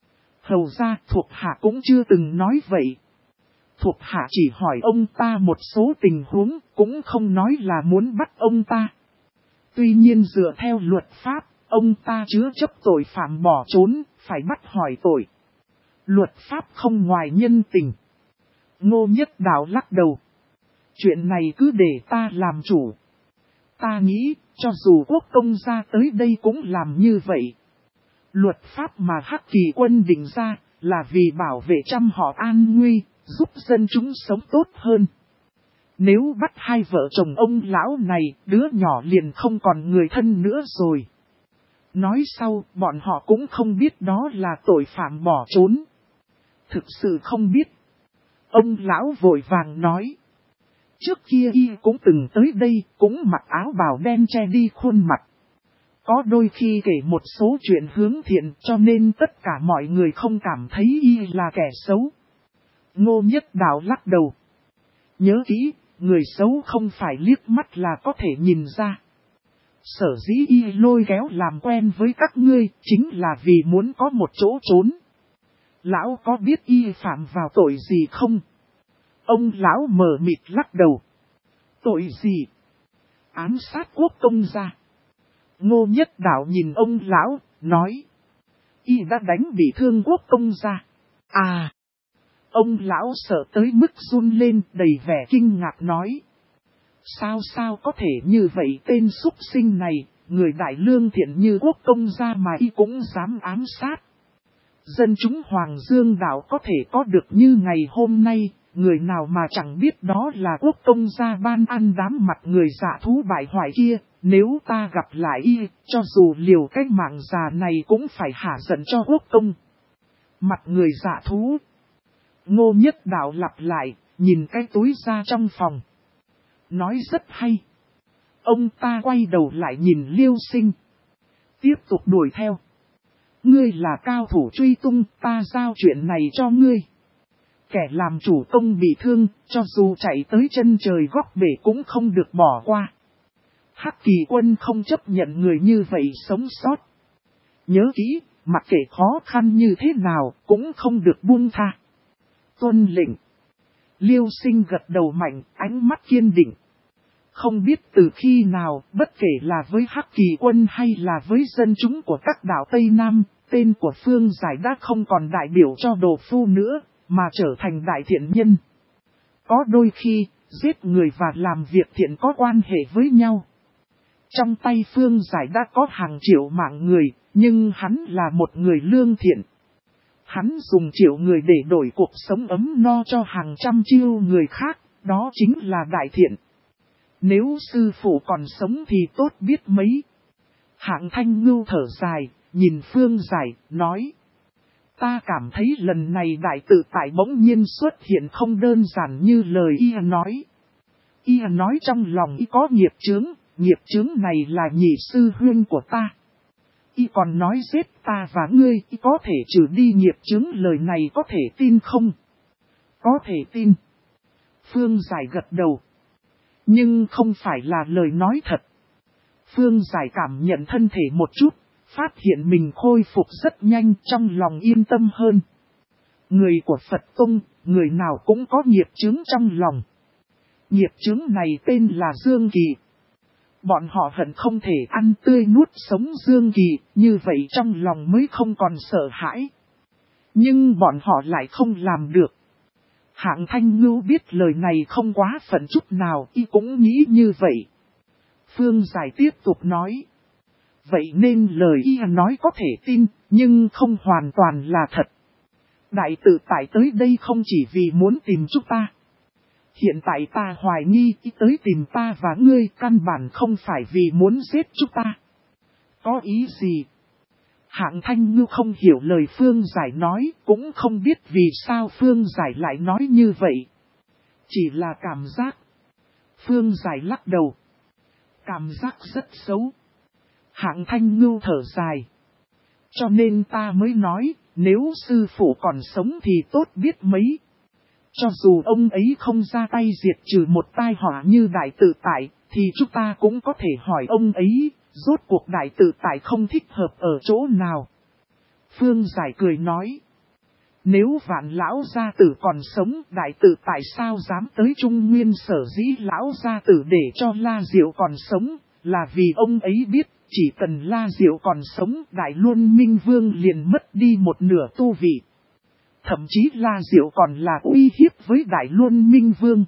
Hầu ra, thuộc hạ cũng chưa từng nói vậy. Thuộc hạ chỉ hỏi ông ta một số tình huống, cũng không nói là muốn bắt ông ta. Tuy nhiên dựa theo luật pháp, ông ta chứa chấp tội phạm bỏ trốn, phải bắt hỏi tội. Luật pháp không ngoài nhân tình. Ngô Nhất Đạo lắc đầu. Chuyện này cứ để ta làm chủ. Ta nghĩ, cho dù quốc công gia tới đây cũng làm như vậy. Luật pháp mà Hắc Kỳ quân định ra, là vì bảo vệ trăm họ an nguy, giúp dân chúng sống tốt hơn. Nếu bắt hai vợ chồng ông lão này, đứa nhỏ liền không còn người thân nữa rồi. Nói sau, bọn họ cũng không biết đó là tội phạm bỏ trốn. Thực sự không biết. Ông lão vội vàng nói. Trước kia y cũng từng tới đây, cũng mặc áo bào đen che đi khuôn mặt. Có đôi khi kể một số chuyện hướng thiện cho nên tất cả mọi người không cảm thấy y là kẻ xấu. Ngô Nhất Đạo lắc đầu. Nhớ kỹ, người xấu không phải liếc mắt là có thể nhìn ra. Sở dĩ y lôi kéo làm quen với các ngươi, chính là vì muốn có một chỗ trốn. Lão có biết y phạm vào tội gì không? Ông lão mờ mịt lắc đầu. Tội gì? Ám sát quốc công gia. Ngô Nhất Đạo nhìn ông lão, nói. Y đã đánh bị thương quốc công gia. À! Ông lão sợ tới mức run lên, đầy vẻ kinh ngạc nói. Sao có thể như vậy, tên súc sinh này, người đại lương thiện như quốc công gia mà y cũng dám ám sát. Dân chúng Hoàng Dương Đảo có thể có được như ngày hôm nay, người nào mà chẳng biết đó là quốc công gia ban ăn đám mặt người dạ thú bại hoại kia. Nếu ta gặp lại y, cho dù liều cái mạng già này cũng phải hả giận cho quốc công. Mặt người dạ thú. Ngô Nhất Đạo lặp lại, nhìn cái túi ra trong phòng. Nói rất hay. Ông ta quay đầu lại nhìn Liêu Sinh. Tiếp tục đuổi theo. Ngươi là cao thủ truy tung, ta giao chuyện này cho ngươi. Kẻ làm chủ công bị thương, cho dù chạy tới chân trời góc bể cũng không được bỏ qua. Hắc Kỳ Quân không chấp nhận người như vậy sống sót. Nhớ kỹ, mặc kệ khó khăn như thế nào, cũng không được buông tha. Tuân lệnh. Liêu Sinh gật đầu mạnh, ánh mắt kiên định. Không biết từ khi nào, bất kể là với Hắc Kỳ Quân hay là với dân chúng của các đảo Tây Nam, tên của Phương Giải đã không còn đại biểu cho đồ phu nữa, mà trở thành đại thiện nhân. Có đôi khi, giết người và làm việc thiện có quan hệ với nhau. Trong tay Phương Giải đã có hàng triệu mạng người, nhưng hắn là một người lương thiện. Hắn dùng triệu người để đổi cuộc sống ấm no cho hàng trăm triệu người khác, đó chính là đại thiện. Nếu sư phụ còn sống thì tốt biết mấy. Hạng Thanh Ngưu thở dài, nhìn Phương Giải, nói. Ta cảm thấy lần này đại tự tại bỗng nhiên xuất hiện không đơn giản như lời y nói. Y nói trong lòng y có nghiệp chướng này là nhị sư huynh của ta. Y còn nói giết ta và ngươi, y có thể trừ đi nghiệp chướng, lời này có thể tin không? Có thể tin. Phương Giải gật đầu. Nhưng không phải là lời nói thật. Phương Giải cảm nhận thân thể một chút, phát hiện mình khôi phục rất nhanh, trong lòng yên tâm hơn. Người của Phật Tông, người nào cũng có nghiệp chướng trong lòng. Nghiệp chướng này tên là Dương Kỳ. Bọn họ hận không thể ăn tươi nuốt sống Dương Kỳ, như vậy trong lòng mới không còn sợ hãi. Nhưng bọn họ lại không làm được. Hạng Thanh Ngưu biết lời này không quá phận chút nào, y cũng nghĩ như vậy. Phương Giải tiếp tục nói. Vậy nên lời y nói có thể tin, nhưng không hoàn toàn là thật. Đại tự tại tới đây không chỉ vì muốn tìm chúng ta. Hiện tại ta hoài nghi y tới tìm ta và ngươi căn bản không phải vì muốn giết chúng ta. Có ý gì? Hạng Thanh Ngưu không hiểu lời Phương Giải nói, cũng không biết vì sao Phương Giải lại nói như vậy. Chỉ là cảm giác. Phương Giải lắc đầu. Cảm giác rất xấu. Hạng Thanh Ngưu thở dài. Cho nên ta mới nói, nếu sư phụ còn sống thì tốt biết mấy. Cho dù ông ấy không ra tay diệt trừ một tai họa như đại tự tại, thì chúng ta cũng có thể hỏi ông ấy, rốt cuộc đại tự tại không thích hợp ở chỗ nào. Phương Giải cười nói. Nếu Vạn lão gia tử còn sống, đại tự tại sao dám tới Trung Nguyên? Sở dĩ lão gia tử để cho La Diệu còn sống, là vì ông ấy biết, chỉ cần La Diệu còn sống, Đại Luân Minh Vương liền mất đi một nửa tu vị. Thậm chí La Diệu còn là uy hiếp với Đại Luân Minh Vương.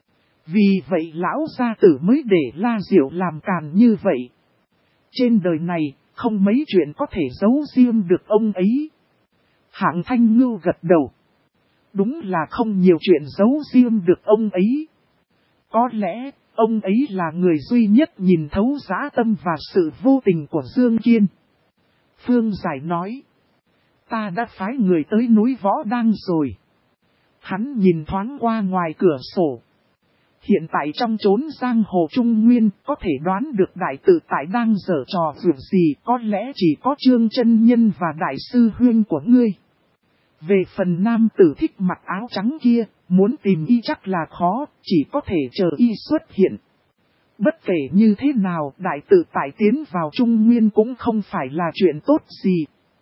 Vì vậy lão gia tử mới để La Diệu làm càn như vậy. Trên đời này, không mấy chuyện có thể giấu riêng được ông ấy. Hạng Thanh Ngưu gật đầu. Đúng là không nhiều chuyện giấu riêng được ông ấy. Có lẽ, ông ấy là người duy nhất nhìn thấu dã tâm và sự vô tình của Dương Kiên. Phương Giải nói. Ta đã phái người tới núi Võ Đang rồi. Hắn nhìn thoáng qua ngoài cửa sổ. Hiện tại trong chốn giang hồ Trung Nguyên, có thể đoán được đại tự tại đang giở trò việc gì, có lẽ chỉ có Trương Chân Nhân và đại sư huynh của ngươi. Về phần nam tử thích mặc áo trắng kia, muốn tìm y chắc là khó, chỉ có thể chờ y xuất hiện. Bất kể như thế nào, đại tự tại tiến vào Trung Nguyên cũng không phải là chuyện tốt gì.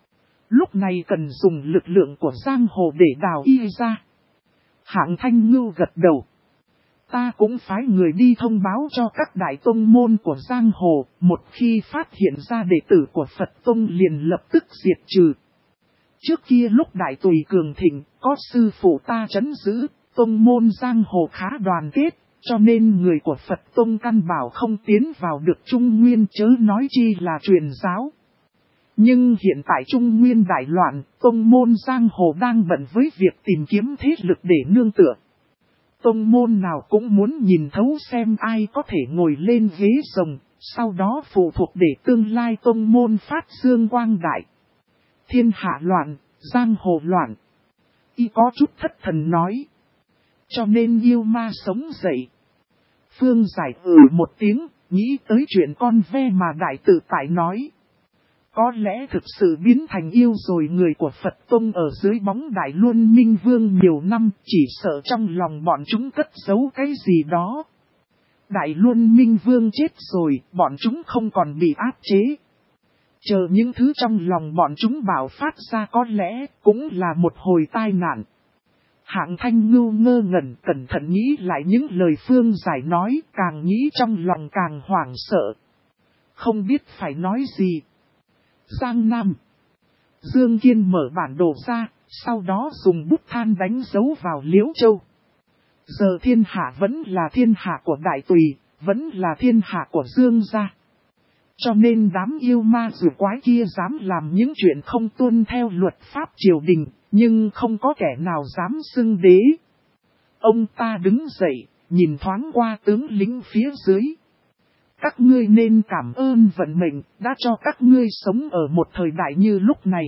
Lúc này cần dùng lực lượng của giang hồ để đào y ra. Hạng Thanh Ngưu gật đầu. Ta cũng phái người đi thông báo cho các đại tông môn của giang hồ, một khi phát hiện ra đệ tử của Phật Tông liền lập tức diệt trừ. Trước kia lúc đại tùy cường thịnh, có sư phụ ta trấn giữ, tông môn giang hồ khá đoàn kết, cho nên người của Phật Tông căn bảo không tiến vào được Trung Nguyên, chớ nói chi là truyền giáo. Nhưng hiện tại Trung Nguyên đại loạn, tông môn giang hồ đang bận với việc tìm kiếm thế lực để nương tựa. Tông môn nào cũng muốn nhìn thấu xem ai có thể ngồi lên ghế rồng, sau đó phụ thuộc để tương lai tông môn phát dương quang đại. Thiên hạ loạn, giang hồ loạn. Y có chút thất thần nói. Cho nên yêu ma sống dậy. Phương Giải một tiếng, nghĩ tới chuyện con ve mà đại tự tại nói. Có lẽ thực sự biến thành yêu rồi, người của Phật Tông ở dưới bóng Đại Luân Minh Vương nhiều năm, chỉ sợ trong lòng bọn chúng cất giấu cái gì đó. Đại Luân Minh Vương chết rồi, bọn chúng không còn bị áp chế. Chờ những thứ trong lòng bọn chúng bạo phát ra có lẽ cũng là một hồi tai nạn. Hạng Thanh Ngưu ngơ ngẩn cẩn thận nghĩ lại những lời Phương Giải nói, càng nghĩ trong lòng càng hoảng sợ. Không biết phải nói gì. Giang Nam. Dương Kiên mở bản đồ ra, sau đó dùng bút than đánh dấu vào Liễu Châu. Giờ thiên hạ vẫn là thiên hạ của Đại Tùy, vẫn là thiên hạ của Dương gia. Cho nên đám yêu ma rùa quái kia dám làm những chuyện không tuân theo luật pháp triều đình, nhưng không có kẻ nào dám xưng đế. Ông ta đứng dậy, nhìn thoáng qua tướng lính phía dưới. Các ngươi nên cảm ơn vận mệnh đã cho các ngươi sống ở một thời đại như lúc này.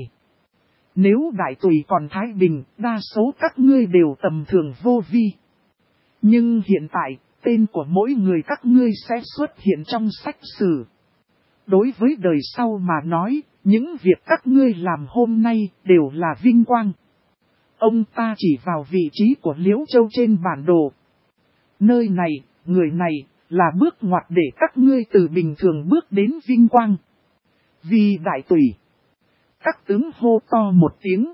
Nếu Đại Tùy còn thái bình, đa số các ngươi đều tầm thường vô vi. Nhưng hiện tại, tên của mỗi người các ngươi sẽ xuất hiện trong sách sử. Đối với đời sau mà nói, những việc các ngươi làm hôm nay đều là vinh quang. Ông ta chỉ vào vị trí của Liễu Châu trên bản đồ. Nơi này, người này, là bước ngoặt để các ngươi từ bình thường bước đến vinh quang. Vì Đại Tùy. Các tướng hô to một tiếng.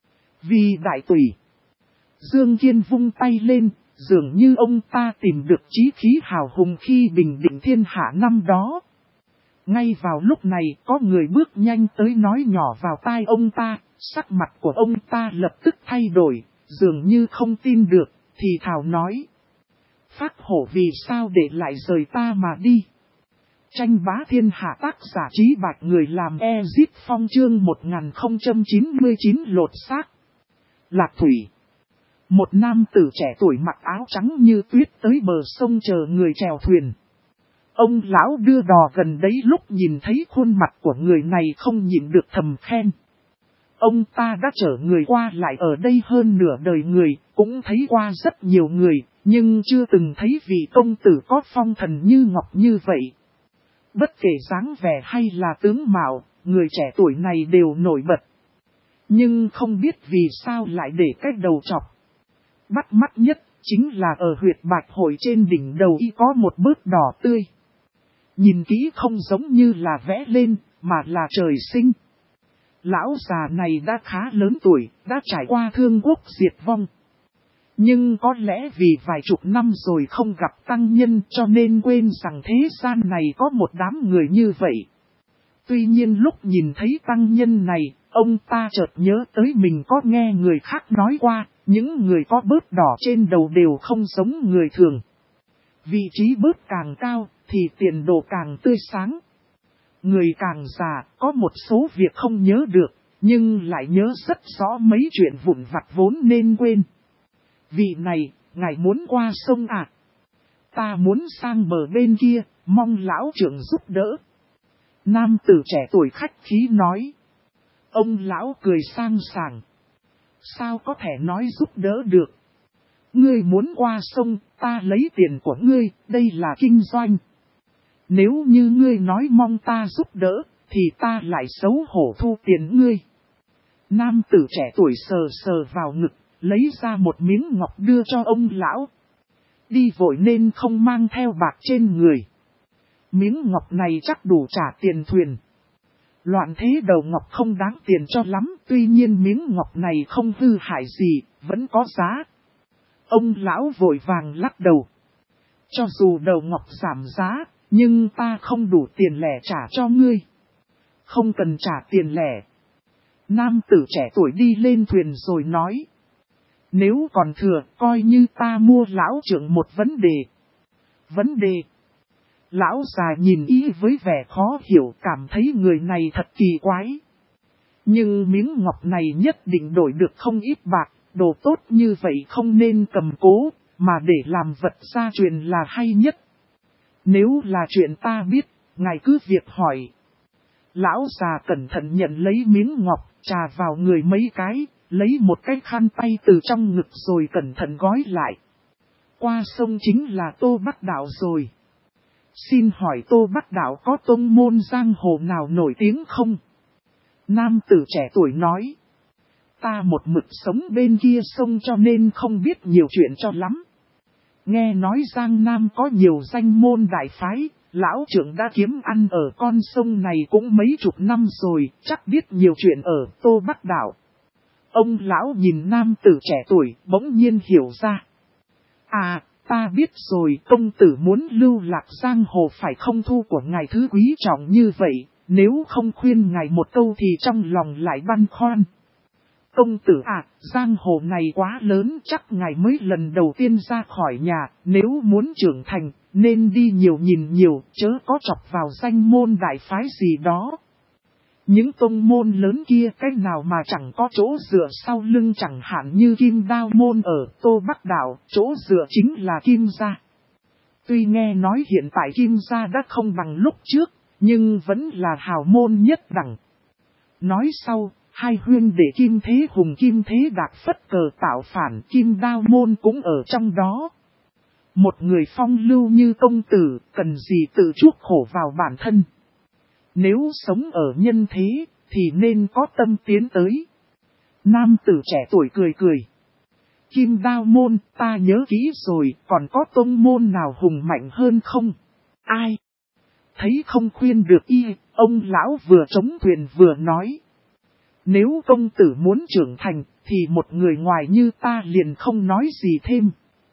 Vì Đại Tùy. Dương Kiên vung tay lên, dường như ông ta tìm được chí khí hào hùng khi bình định thiên hạ năm đó. Ngay vào lúc này có người bước nhanh tới nói nhỏ vào tai ông ta, sắc mặt của ông ta lập tức thay đổi, dường như không tin được, thì thào nói. Phác hổ vì sao để lại rời ta mà đi. Tranh bá thiên hạ, tác giả Trí Bạch, người làm Ezip Phong, chương 1099 lột xác. Lạc Thủy. Một nam tử trẻ tuổi mặc áo trắng như tuyết tới bờ sông chờ người chèo thuyền. Ông lão đưa đò gần đấy lúc nhìn thấy khuôn mặt của người này không nhịn được thầm khen. Ông ta đã chở người qua lại ở đây hơn nửa đời người, cũng thấy qua rất nhiều người, nhưng chưa từng thấy vị công tử có phong thần như ngọc như vậy. Bất kể dáng vẻ hay là tướng mạo, người trẻ tuổi này đều nổi bật. Nhưng không biết vì sao lại để cái đầu chọc. Bắt mắt nhất chính là ở huyệt bạch hội trên đỉnh đầu y có một bớt đỏ tươi. Nhìn kỹ không giống như là vẽ lên, mà là trời sinh. Lão già này đã khá lớn tuổi, đã trải qua thương quốc diệt vong. Nhưng có lẽ vì vài chục năm rồi không gặp tăng nhân cho nên quên rằng thế gian này có một đám người như vậy. Tuy nhiên lúc nhìn thấy tăng nhân này, ông ta chợt nhớ tới mình có nghe người khác nói qua, những người có bớt đỏ trên đầu đều không giống người thường. Vị trí bớt càng cao, thì tiền đồ càng tươi sáng. Người càng già, có một số việc không nhớ được, nhưng lại nhớ rất rõ mấy chuyện vụn vặt vốn nên quên. Vị này, ngài muốn qua sông à? Ta muốn sang bờ bên kia, mong lão trưởng giúp đỡ. Nam tử trẻ tuổi khách khí nói. Ông lão cười sang sảng. Sao có thể nói giúp đỡ được? Ngươi muốn qua sông, ta lấy tiền của ngươi, đây là kinh doanh. Nếu như ngươi nói mong ta giúp đỡ, thì ta lại xấu hổ thu tiền ngươi. Nam tử trẻ tuổi sờ sờ vào ngực, lấy ra một miếng ngọc đưa cho ông lão. Đi vội nên không mang theo bạc trên người. Miếng ngọc này chắc đủ trả tiền thuyền. Loạn thế đầu ngọc không đáng tiền cho lắm, tuy nhiên miếng ngọc này không hư hại gì, vẫn có giá. Ông lão vội vàng lắc đầu. Cho dù đầu ngọc giảm giá, nhưng ta không đủ tiền lẻ trả cho ngươi. Không cần trả tiền lẻ. Nam tử trẻ tuổi đi lên thuyền rồi nói. Nếu còn thừa, coi như ta mua lão trưởng một vấn đề. Vấn đề. Lão già nhìn y với vẻ khó hiểu, cảm thấy người này thật kỳ quái. Nhưng miếng ngọc này nhất định đổi được không ít bạc, đồ tốt như vậy không nên cầm cố, mà để làm vật gia truyền là hay nhất. Nếu là chuyện ta biết, ngài cứ việc hỏi. Lão già cẩn thận nhận lấy miếng ngọc, trà vào người mấy cái, lấy một cái khăn tay từ trong ngực rồi cẩn thận gói lại. Qua sông chính là Tô Bắc Đạo rồi. Xin hỏi Tô Bắc Đạo có tông môn giang hồ nào nổi tiếng không? Nam tử trẻ tuổi nói. Ta một mực sống bên kia sông cho nên không biết nhiều chuyện cho lắm. Nghe nói Giang Nam có nhiều danh môn đại phái, lão trưởng đã kiếm ăn ở con sông này cũng mấy chục năm rồi, chắc biết nhiều chuyện ở Tô Bắc Đảo. Ông lão nhìn nam tử trẻ tuổi, bỗng nhiên hiểu ra. À, ta biết rồi, công tử muốn lưu lạc giang hồ phải không, thu của ngài thứ quý trọng như vậy, nếu không khuyên ngài một câu thì trong lòng lại băn khoăn. Công tử à, giang hồ này quá lớn, chắc ngài mới lần đầu tiên ra khỏi nhà, nếu muốn trưởng thành, nên đi nhiều nhìn nhiều, chớ có chọc vào danh môn đại phái gì đó. Những tông môn lớn kia cách nào mà chẳng có chỗ dựa sau lưng, chẳng hạn như Kim Đao môn ở Tô Bắc Đảo, chỗ dựa chính là Kim gia. Tuy nghe nói hiện tại Kim gia đã không bằng lúc trước, nhưng vẫn là hào môn nhất đẳng. Nói sau, hai huynh đệ Kim Thế Hùng Kim Thế Đạc phất cờ tạo phản, Kim Đao môn cũng ở trong đó. Một người phong lưu như công tử, cần gì tự chuốc khổ vào bản thân. Nếu sống ở nhân thế, thì nên có tâm tiến tới. Nam tử trẻ tuổi cười cười. Kim Đao môn, ta nhớ kỹ rồi, còn có tông môn nào hùng mạnh hơn không? Ai? Thấy không khuyên được y, ông lão vừa chống thuyền vừa nói. Nếu công tử muốn trưởng thành, thì một người ngoài như ta liền không nói gì thêm.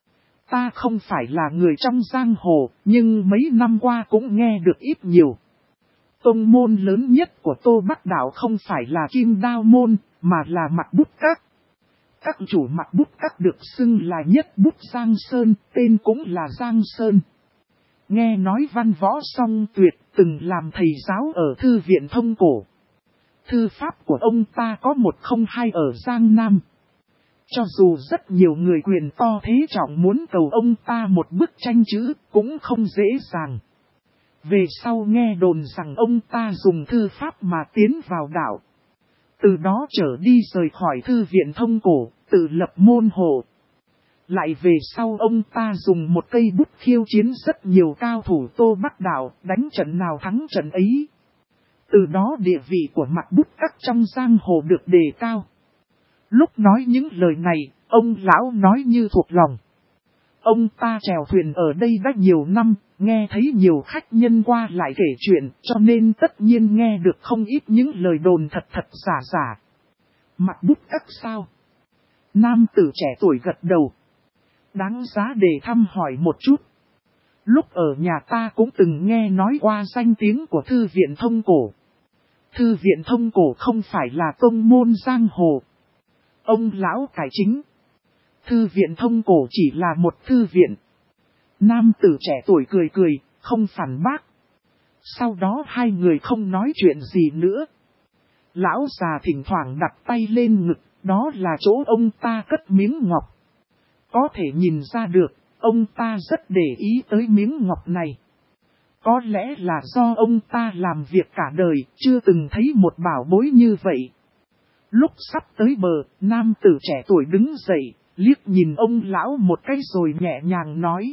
Ta không phải là người trong giang hồ, nhưng mấy năm qua cũng nghe được ít nhiều. Tông môn lớn nhất của Tô Bắc Đảo không phải là Kim Đao môn, mà là Mặc Bút Các. Các chủ Mặc Bút Các được xưng là nhất bút Giang Sơn, tên cũng là Giang Sơn. Nghe nói văn võ song tuyệt, từng làm thầy giáo ở thư viện Thông Cổ. Thư pháp của ông ta có 102 ở Giang Nam. Cho dù rất nhiều người quyền to thế trọng muốn cầu ông ta một bức tranh chữ, cũng không dễ dàng. Về sau nghe đồn rằng ông ta dùng thư pháp mà tiến vào đảo. Từ đó trở đi rời khỏi thư viện Thông Cổ, tự lập môn hộ. Lại về sau ông ta dùng một cây bút khiêu chiến rất nhiều cao thủ Tô Bắc Đảo, đánh trận nào thắng trận ấy. Từ đó địa vị của Mặc Bút Các trong giang hồ được đề cao. Lúc nói những lời này, ông lão nói như thuộc lòng. Ông ta chèo thuyền ở đây đã nhiều năm, nghe thấy nhiều khách nhân qua lại kể chuyện, cho nên tất nhiên nghe được không ít những lời đồn thật thật giả giả. Mặc Bút Các sao? Nam tử trẻ tuổi gật đầu. Đáng giá để thăm hỏi một chút. Lúc ở nhà ta cũng từng nghe nói qua danh tiếng của thư viện Thông Cổ. Thư viện Thông Cổ không phải là tông môn giang hồ. Ông lão cải chính. Thư viện Thông Cổ chỉ là một thư viện. Nam tử trẻ tuổi cười cười, không phản bác. Sau đó hai người không nói chuyện gì nữa. Lão già thỉnh thoảng đặt tay lên ngực, đó là chỗ ông ta cất miếng ngọc. Có thể nhìn ra được, ông ta rất để ý tới miếng ngọc này. Có lẽ là do ông ta làm việc cả đời, chưa từng thấy một bảo bối như vậy. Lúc sắp tới bờ, nam tử trẻ tuổi đứng dậy, liếc nhìn ông lão một cái rồi nhẹ nhàng nói.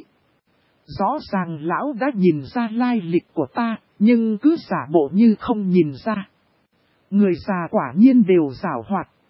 Rõ ràng lão đã nhìn ra lai lịch của ta, nhưng cứ giả bộ như không nhìn ra. Người già quả nhiên đều giảo hoạt,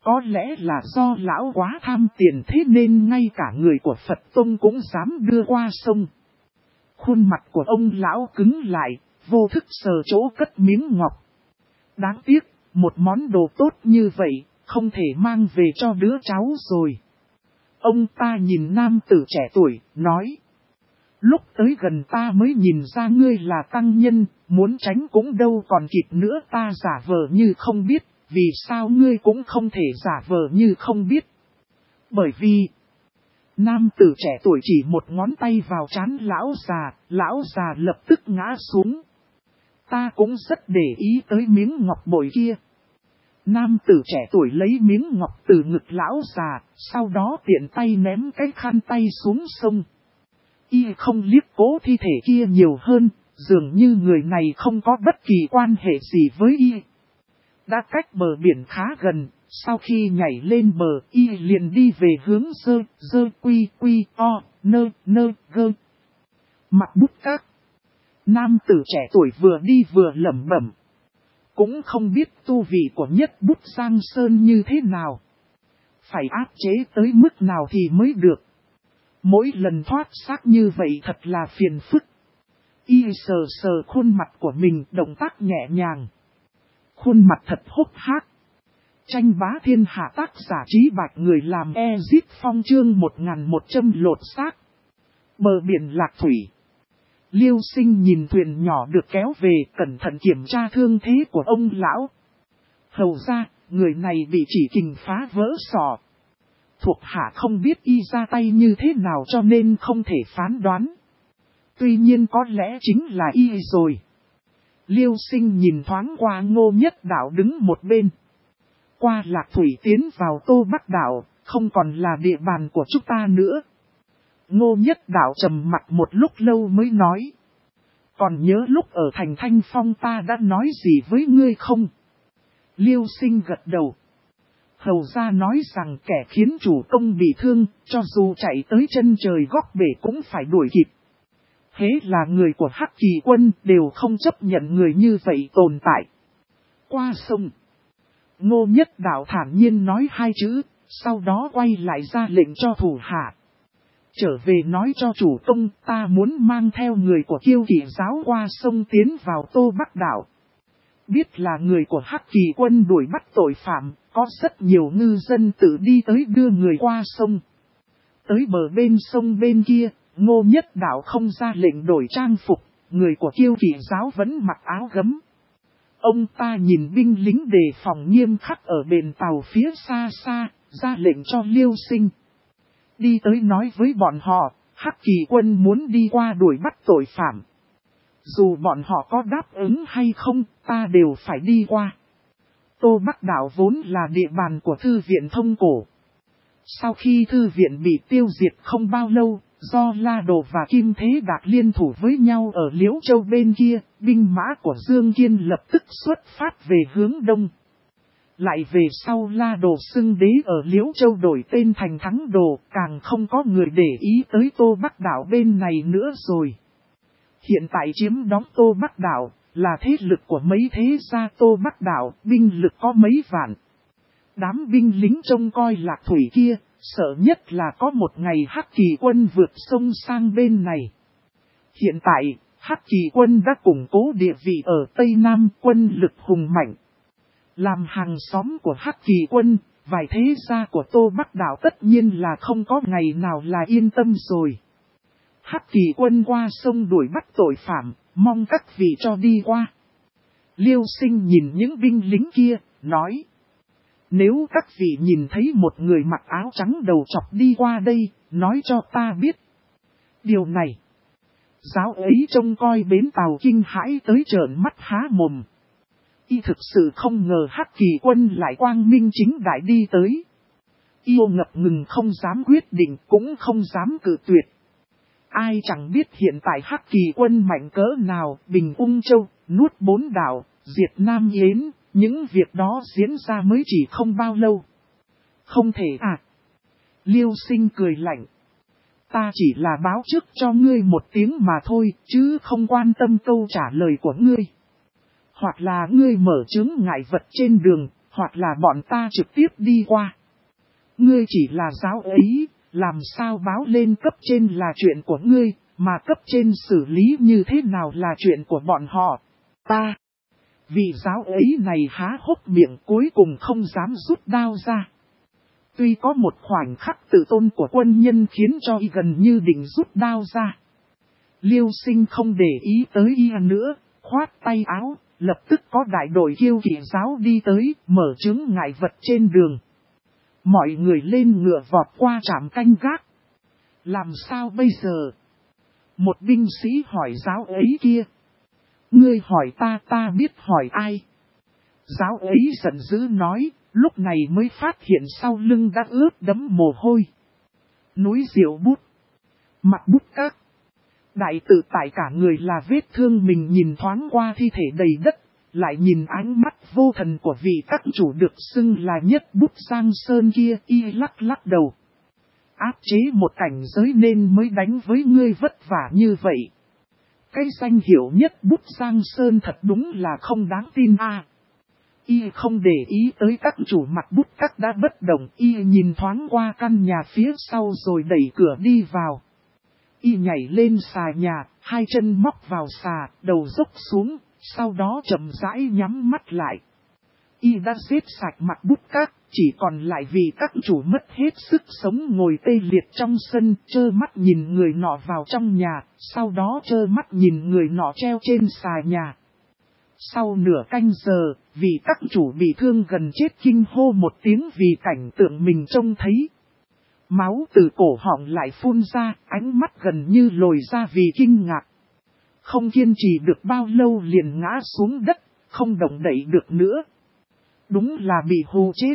Có lẽ là do lão quá tham tiền thế nên ngay cả người của Phật Tông cũng dám đưa qua sông. Khuôn mặt của ông lão cứng lại, vô thức sờ chỗ cất miếng ngọc. Đáng tiếc, một món đồ tốt như vậy, không thể mang về cho đứa cháu rồi. Ông ta nhìn nam tử trẻ tuổi, nói. Lúc tới gần ta mới nhìn ra ngươi là tăng nhân, muốn tránh cũng đâu còn kịp nữa, ta giả vờ như không biết, vì sao ngươi cũng không thể giả vờ như không biết. Bởi vì, nam tử trẻ tuổi chỉ một ngón tay vào trán lão già lập tức ngã xuống. Ta cũng rất để ý tới miếng ngọc bội kia. Nam tử trẻ tuổi lấy miếng ngọc từ ngực lão già, sau đó tiện tay ném cái khăn tay xuống sông. Y không liếc cố thi thể kia nhiều hơn, dường như người này không có bất kỳ quan hệ gì với Y. Đã cách bờ biển khá gần, sau khi nhảy lên bờ Y liền đi về hướng quy o, nơ gơ. Mặt bút các. Nam tử trẻ tuổi vừa đi vừa lẩm bẩm. Cũng không biết tu vị của nhất bút Giang Sơn như thế nào. Phải áp chế tới mức nào thì mới được. Mỗi lần thoát xác như vậy thật là phiền phức. Y sờ sờ khuôn mặt của mình, động tác nhẹ nhàng. Khuôn mặt thật hốc hác. Tranh bá thiên hạ, tác giả Trí Bạch, người làm Ezip Phong, chương 1100 lột xác. Bờ biển lạc thủy. Liêu Sinh nhìn thuyền nhỏ được kéo về, cẩn thận kiểm tra thương thế của ông lão. Hầu ra, người này bị chỉ kình phá vỡ sọ. Thuộc hạ không biết y ra tay như thế nào cho nên không thể phán đoán. Tuy nhiên có lẽ chính là y rồi. Liêu Sinh nhìn thoáng qua Ngô Nhất Đạo đứng một bên. Qua lạc thủy tiến vào Tô Bắc Đảo, không còn là địa bàn của chúng ta nữa. Ngô Nhất Đạo trầm mặt một lúc lâu mới nói. Còn nhớ lúc ở thành Thanh Phong ta đã nói gì với ngươi không? Liêu Sinh gật đầu. Hầu ra nói rằng kẻ khiến chủ công bị thương, cho dù chạy tới chân trời góc bể cũng phải đuổi kịp. Thế là người của Hắc Kỳ quân đều không chấp nhận người như vậy tồn tại. Qua sông. Ngô Nhất Đạo thản nhiên nói hai chữ, sau đó quay lại ra lệnh cho thủ hạ. Trở về nói cho chủ công, ta muốn mang theo người của Kiêu Kỵ giáo qua sông tiến vào Tô Bắc Đảo. Biết là người của Hắc Kỳ quân đuổi bắt tội phạm, có rất nhiều ngư dân tự đi tới đưa người qua sông. Tới bờ bên sông bên kia, Ngô Nhất Đạo không ra lệnh đổi trang phục, người của Kiêu Kỵ giáo vẫn mặc áo gấm. Ông ta nhìn binh lính đề phòng nghiêm khắc ở bền tàu phía xa xa, ra lệnh cho Liêu Sinh. Đi tới nói với bọn họ, Hắc Kỳ quân muốn đi qua đuổi bắt tội phạm. Dù bọn họ có đáp ứng hay không, ta đều phải đi qua. Tô Bắc Đảo vốn là địa bàn của Thư viện Thông Cổ. Sau khi Thư viện bị tiêu diệt không bao lâu, do La Đồ và Kim Thế Đạt liên thủ với nhau ở Liễu Châu bên kia, binh mã của Dương Kiên lập tức xuất phát về hướng đông. Lại về sau La Đồ xưng đế ở Liễu Châu đổi tên thành Thắng Đồ, càng không có người để ý tới Tô Bắc Đảo bên này nữa rồi. Hiện tại chiếm đóng Tô Bắc Đảo là thế lực của mấy thế gia Tô Bắc Đảo, binh lực có mấy vạn. Đám binh lính trông coi lạc thủy kia, sợ nhất là có một ngày Hắc Kỳ quân vượt sông sang bên này. Hiện tại, Hắc Kỳ quân đã củng cố địa vị ở Tây Nam, quân lực hùng mạnh. Làm hàng xóm của Hắc Kỳ quân, vài thế gia của Tô Bắc Đảo tất nhiên là không có ngày nào là yên tâm rồi. Hắc Kỳ quân qua sông đuổi bắt tội phạm, mong các vị cho đi qua. Liêu Sinh nhìn những binh lính kia, nói. Nếu các vị nhìn thấy một người mặc áo trắng đầu chọc đi qua đây, nói cho ta biết. Điều này, giáo ấy trông coi bến tàu kinh hãi tới trợn mắt há mồm. Y thực sự không ngờ Hắc Kỳ quân lại quang minh chính đại đi tới. Yêu ngập ngừng không dám quyết định cũng không dám cự tuyệt. Ai chẳng biết hiện tại Hắc Kỳ quân mạnh cỡ nào, bình Ung Châu, nuốt 4 đảo, diệt Nam Yến, những việc đó diễn ra mới chỉ không bao lâu. Không thể à? Liêu Sinh cười lạnh. Ta chỉ là báo trước cho ngươi một tiếng mà thôi, chứ không quan tâm câu trả lời của ngươi. Hoặc là ngươi mở chướng ngại vật trên đường, hoặc là bọn ta trực tiếp đi qua. Ngươi chỉ là giáo ấy, làm sao báo lên cấp trên là chuyện của ngươi, mà cấp trên xử lý như thế nào là chuyện của bọn họ. Ta, vị giáo ấy này há hốc miệng cuối cùng không dám rút đao ra. Tuy có một khoảnh khắc tự tôn của quân nhân khiến cho y gần như định rút đao ra. Liêu Sinh không để ý tới y nữa, khoát tay áo, lập tức có đại đội Kiêu Kỵ giáo đi tới, mở chướng ngại vật trên đường. Mọi người lên ngựa vọt qua trạm canh gác. Làm sao bây giờ? Một binh sĩ hỏi giáo ấy kia. Ngươi hỏi ta biết hỏi ai? Giáo ấy giận dữ nói, lúc này mới phát hiện sau lưng đã ướt đẫm mồ hôi. Núi rượu bút, mặt bút các. Đại tự tại cả người là vết thương, mình nhìn thoáng qua thi thể đầy đất, lại nhìn ánh mắt vô thần của vị các chủ được xưng là nhất bút Giang Sơn kia, y lắc lắc đầu. Áp chế một cảnh giới nên mới đánh với ngươi vất vả như vậy. Cái danh hiệu nhất bút Giang Sơn thật đúng là không đáng tin a. Y không để ý tới các chủ mặt bút các đã bất động, y nhìn thoáng qua căn nhà phía sau rồi đẩy cửa đi vào. Y nhảy lên xà nhà, hai chân móc vào xà, đầu dốc xuống, sau đó chậm rãi nhắm mắt lại. Y đã giết sạch mặt bút các, chỉ còn lại vì các chủ mất hết sức sống ngồi tê liệt trong sân, trơ mắt nhìn người nọ vào trong nhà, sau đó trơ mắt nhìn người nọ treo trên xà nhà. Sau nửa canh giờ, vì các chủ bị thương gần chết kinh hô một tiếng vì cảnh tượng mình trông thấy. Máu từ cổ họng lại phun ra, ánh mắt gần như lồi ra vì kinh ngạc. Không kiên trì được bao lâu liền ngã xuống đất, không động đậy được nữa. Đúng là bị hù chết.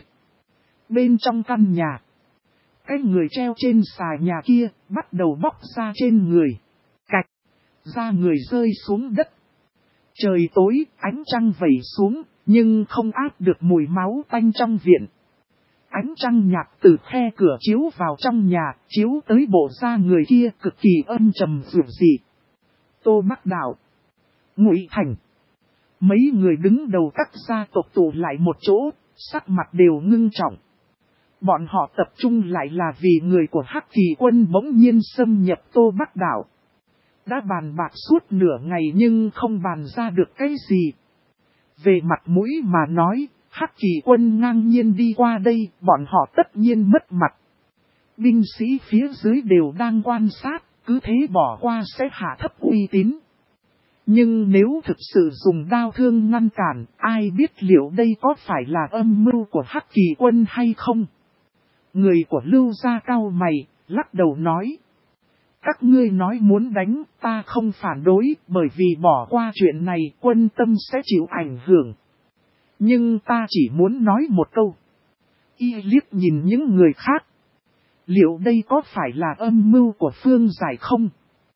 Bên trong căn nhà, cái người treo trên xà nhà kia bắt đầu bóc ra trên người. Cạch, da người rơi xuống đất. Trời tối, ánh trăng vẩy xuống, nhưng không áp được mùi máu tanh trong viện. Ánh trăng nhạt từ khe cửa chiếu vào trong nhà, chiếu tới bộ da người kia cực kỳ âm trầm dịu dị. Tô Bắc Đạo, Ngụy Thành, mấy người đứng đầu các gia tộc tụ lại một chỗ, sắc mặt đều ngưng trọng. Bọn họ tập trung lại là vì người của Hắc Kỳ quân bỗng nhiên xâm nhập Tô Bắc Đảo. Đã bàn bạc suốt nửa ngày nhưng không bàn ra được cái gì. Về mặt mũi mà nói, Hắc Kỳ quân ngang nhiên đi qua đây, bọn họ tất nhiên mất mặt. Binh sĩ phía dưới đều đang quan sát, cứ thế bỏ qua sẽ hạ thấp uy tín. Nhưng nếu thực sự dùng đao thương ngăn cản, ai biết liệu đây có phải là âm mưu của Hắc Kỳ quân hay không? Người của Lưu gia cau mày, lắc đầu nói. Các ngươi nói muốn đánh, ta không phản đối, bởi vì bỏ qua chuyện này quân tâm sẽ chịu ảnh hưởng. Nhưng ta chỉ muốn nói một câu. Y liếc nhìn những người khác. Liệu đây có phải là âm mưu của Phương Giải không?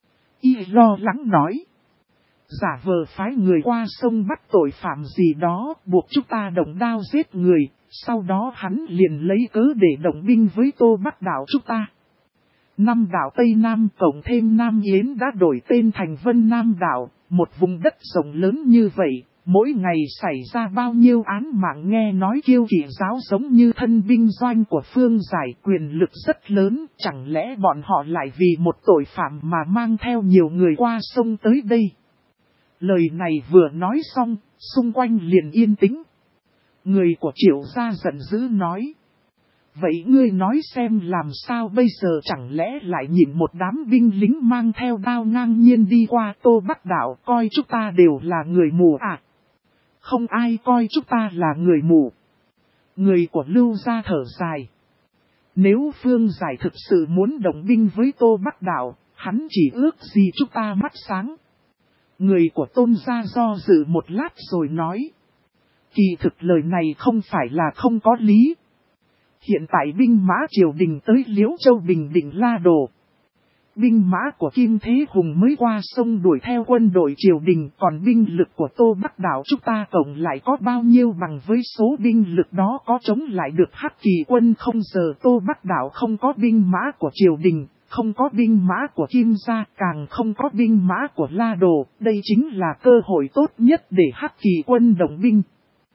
Y lo lắng nói. Giả vờ phái người qua sông bắt tội phạm gì đó, buộc chúng ta động đao giết người, sau đó hắn liền lấy cớ để động binh với Tô Bắc Đảo chúng ta. Năm đảo Tây Nam cộng thêm Nam Yến đã đổi tên thành Vân Nam đảo, một vùng đất rộng lớn như vậy, mỗi ngày xảy ra bao nhiêu án mạng nghe nói Kiêu Kỵ giáo giống như thân binh doanh của Phương Giải, quyền lực rất lớn, chẳng lẽ bọn họ lại vì một tội phạm mà mang theo nhiều người qua sông tới đây. Lời này vừa nói xong, xung quanh liền yên tĩnh. Người của Triệu gia giận dữ nói. Vậy ngươi nói xem làm sao bây giờ, chẳng lẽ lại nhìn một đám binh lính mang theo đao ngang nhiên đi qua Tô Bắc Đảo, coi chúng ta đều là người mù à? Không ai coi chúng ta là người mù. Người của Lưu gia thở dài. Nếu Phương Giải thực sự muốn đồng binh với Tô Bắc Đảo, hắn chỉ ước gì chúng ta mắt sáng. Người của Tôn gia do dự một lát rồi nói. Kỳ thực lời này không phải là không có lý. Hiện tại binh mã triều đình tới Liễu Châu Bình Định La Đồ. Binh mã của Kim Thế Hùng mới qua sông đuổi theo quân đội triều đình, còn binh lực của Tô Bắc Đảo chúng ta cộng lại có bao nhiêu bằng với số binh lực đó có chống lại được Hắc Kỳ quân không? Giờ Tô Bắc Đảo không có binh mã của triều đình, không có binh mã của Kim gia, càng không có binh mã của La Đồ, đây chính là cơ hội tốt nhất để Hắc Kỳ quân động binh.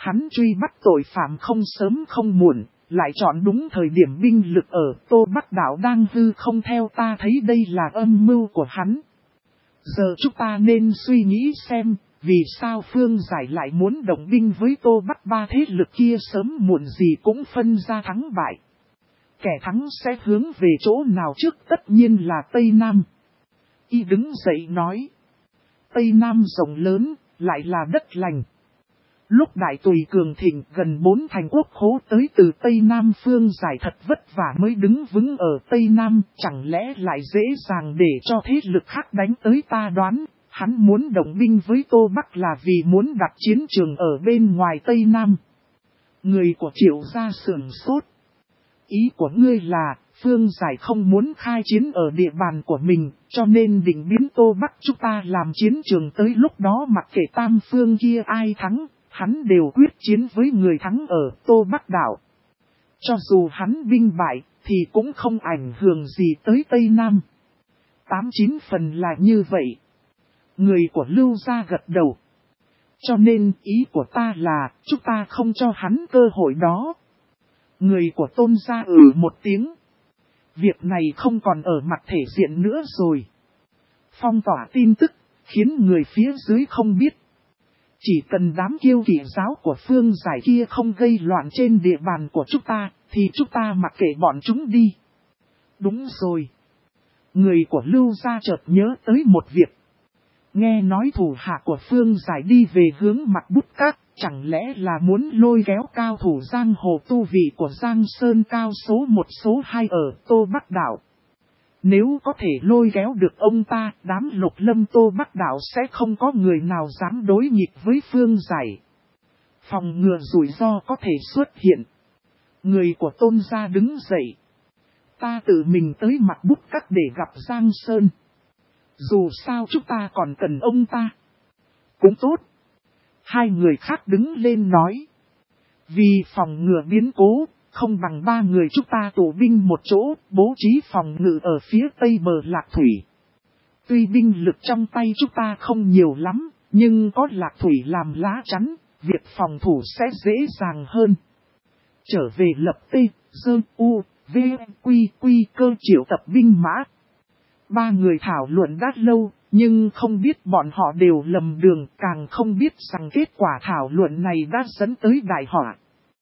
Hắn truy bắt tội phạm không sớm không muộn, lại chọn đúng thời điểm binh lực ở Tô Bắc Đảo đang hư không theo ta thấy đây là âm mưu của hắn. Giờ chúng ta nên suy nghĩ xem, vì sao Phương Giải lại muốn động binh với Tô Bắc, ba thế lực kia sớm muộn gì cũng phân ra thắng bại. Kẻ thắng sẽ hướng về chỗ nào trước, tất nhiên là Tây Nam. Y đứng dậy nói. Tây Nam rộng lớn, lại là đất lành. Lúc Đại Tùy cường thịnh, gần 4 thành quốc khố tới từ Tây Nam. Phương Giải thật vất vả mới đứng vững ở Tây Nam, chẳng lẽ lại dễ dàng để cho thế lực khác đánh tới? Ta đoán, hắn muốn động binh với Tô Bắc là vì muốn đặt chiến trường ở bên ngoài Tây Nam. Người của Triệu gia sửng sốt. Ý của ngươi là, Phương Giải không muốn khai chiến ở địa bàn của mình, cho nên định biến Tô Bắc chúng ta làm chiến trường, tới lúc đó mặc kệ tam phương kia ai thắng, hắn đều quyết chiến với người thắng ở Tô Bắc Đảo. Cho dù hắn binh bại, thì cũng không ảnh hưởng gì tới Tây Nam. 89 phần là như vậy. Người của Lưu gia gật đầu. Cho nên ý của ta là, chúng ta không cho hắn cơ hội đó. Người của Tôn gia một tiếng. Việc này không còn ở mặt thể diện nữa rồi. Phong tỏa tin tức, khiến người phía dưới không biết. Chỉ cần đám kiêu kỵ giáo của Phương Giải kia không gây loạn trên địa bàn của chúng ta, thì chúng ta mặc kệ bọn chúng đi. Đúng rồi. Người của Lưu gia chợt nhớ tới một việc. Nghe nói thủ hạ của Phương Giải đi về hướng Mặt Bút Các, chẳng lẽ là muốn lôi kéo cao thủ giang hồ tu vị của Giang Sơn Cao số 1 số 2 ở Tô Bắc Đảo. Nếu có thể lôi kéo được ông ta, đám Lục Lâm Tô Bắc Đảo sẽ không có người nào dám đối nghịch với Phương Giải. Phòng ngừa rủi ro có thể xuất hiện. Người của Tôn gia đứng dậy. Ta tự mình tới Mặt Bút Các để gặp Giang Sơn. Dù sao chúng ta còn cần ông ta. Cũng tốt. Hai người khác đứng lên nói. Vì phòng ngừa biến cố, không bằng ba người chúng ta tụ binh một chỗ, bố trí phòng ngự ở phía tây bờ Lạc Thủy. Tuy binh lực trong tay chúng ta không nhiều lắm, nhưng có Lạc Thủy làm lá chắn, việc phòng thủ sẽ dễ dàng hơn. Trở về lập T, Dơ, U, V, Quy cơ triệu tập binh mã. Ba người thảo luận đã lâu, nhưng không biết bọn họ đều lầm đường, càng không biết rằng kết quả thảo luận này đã dẫn tới đại họa.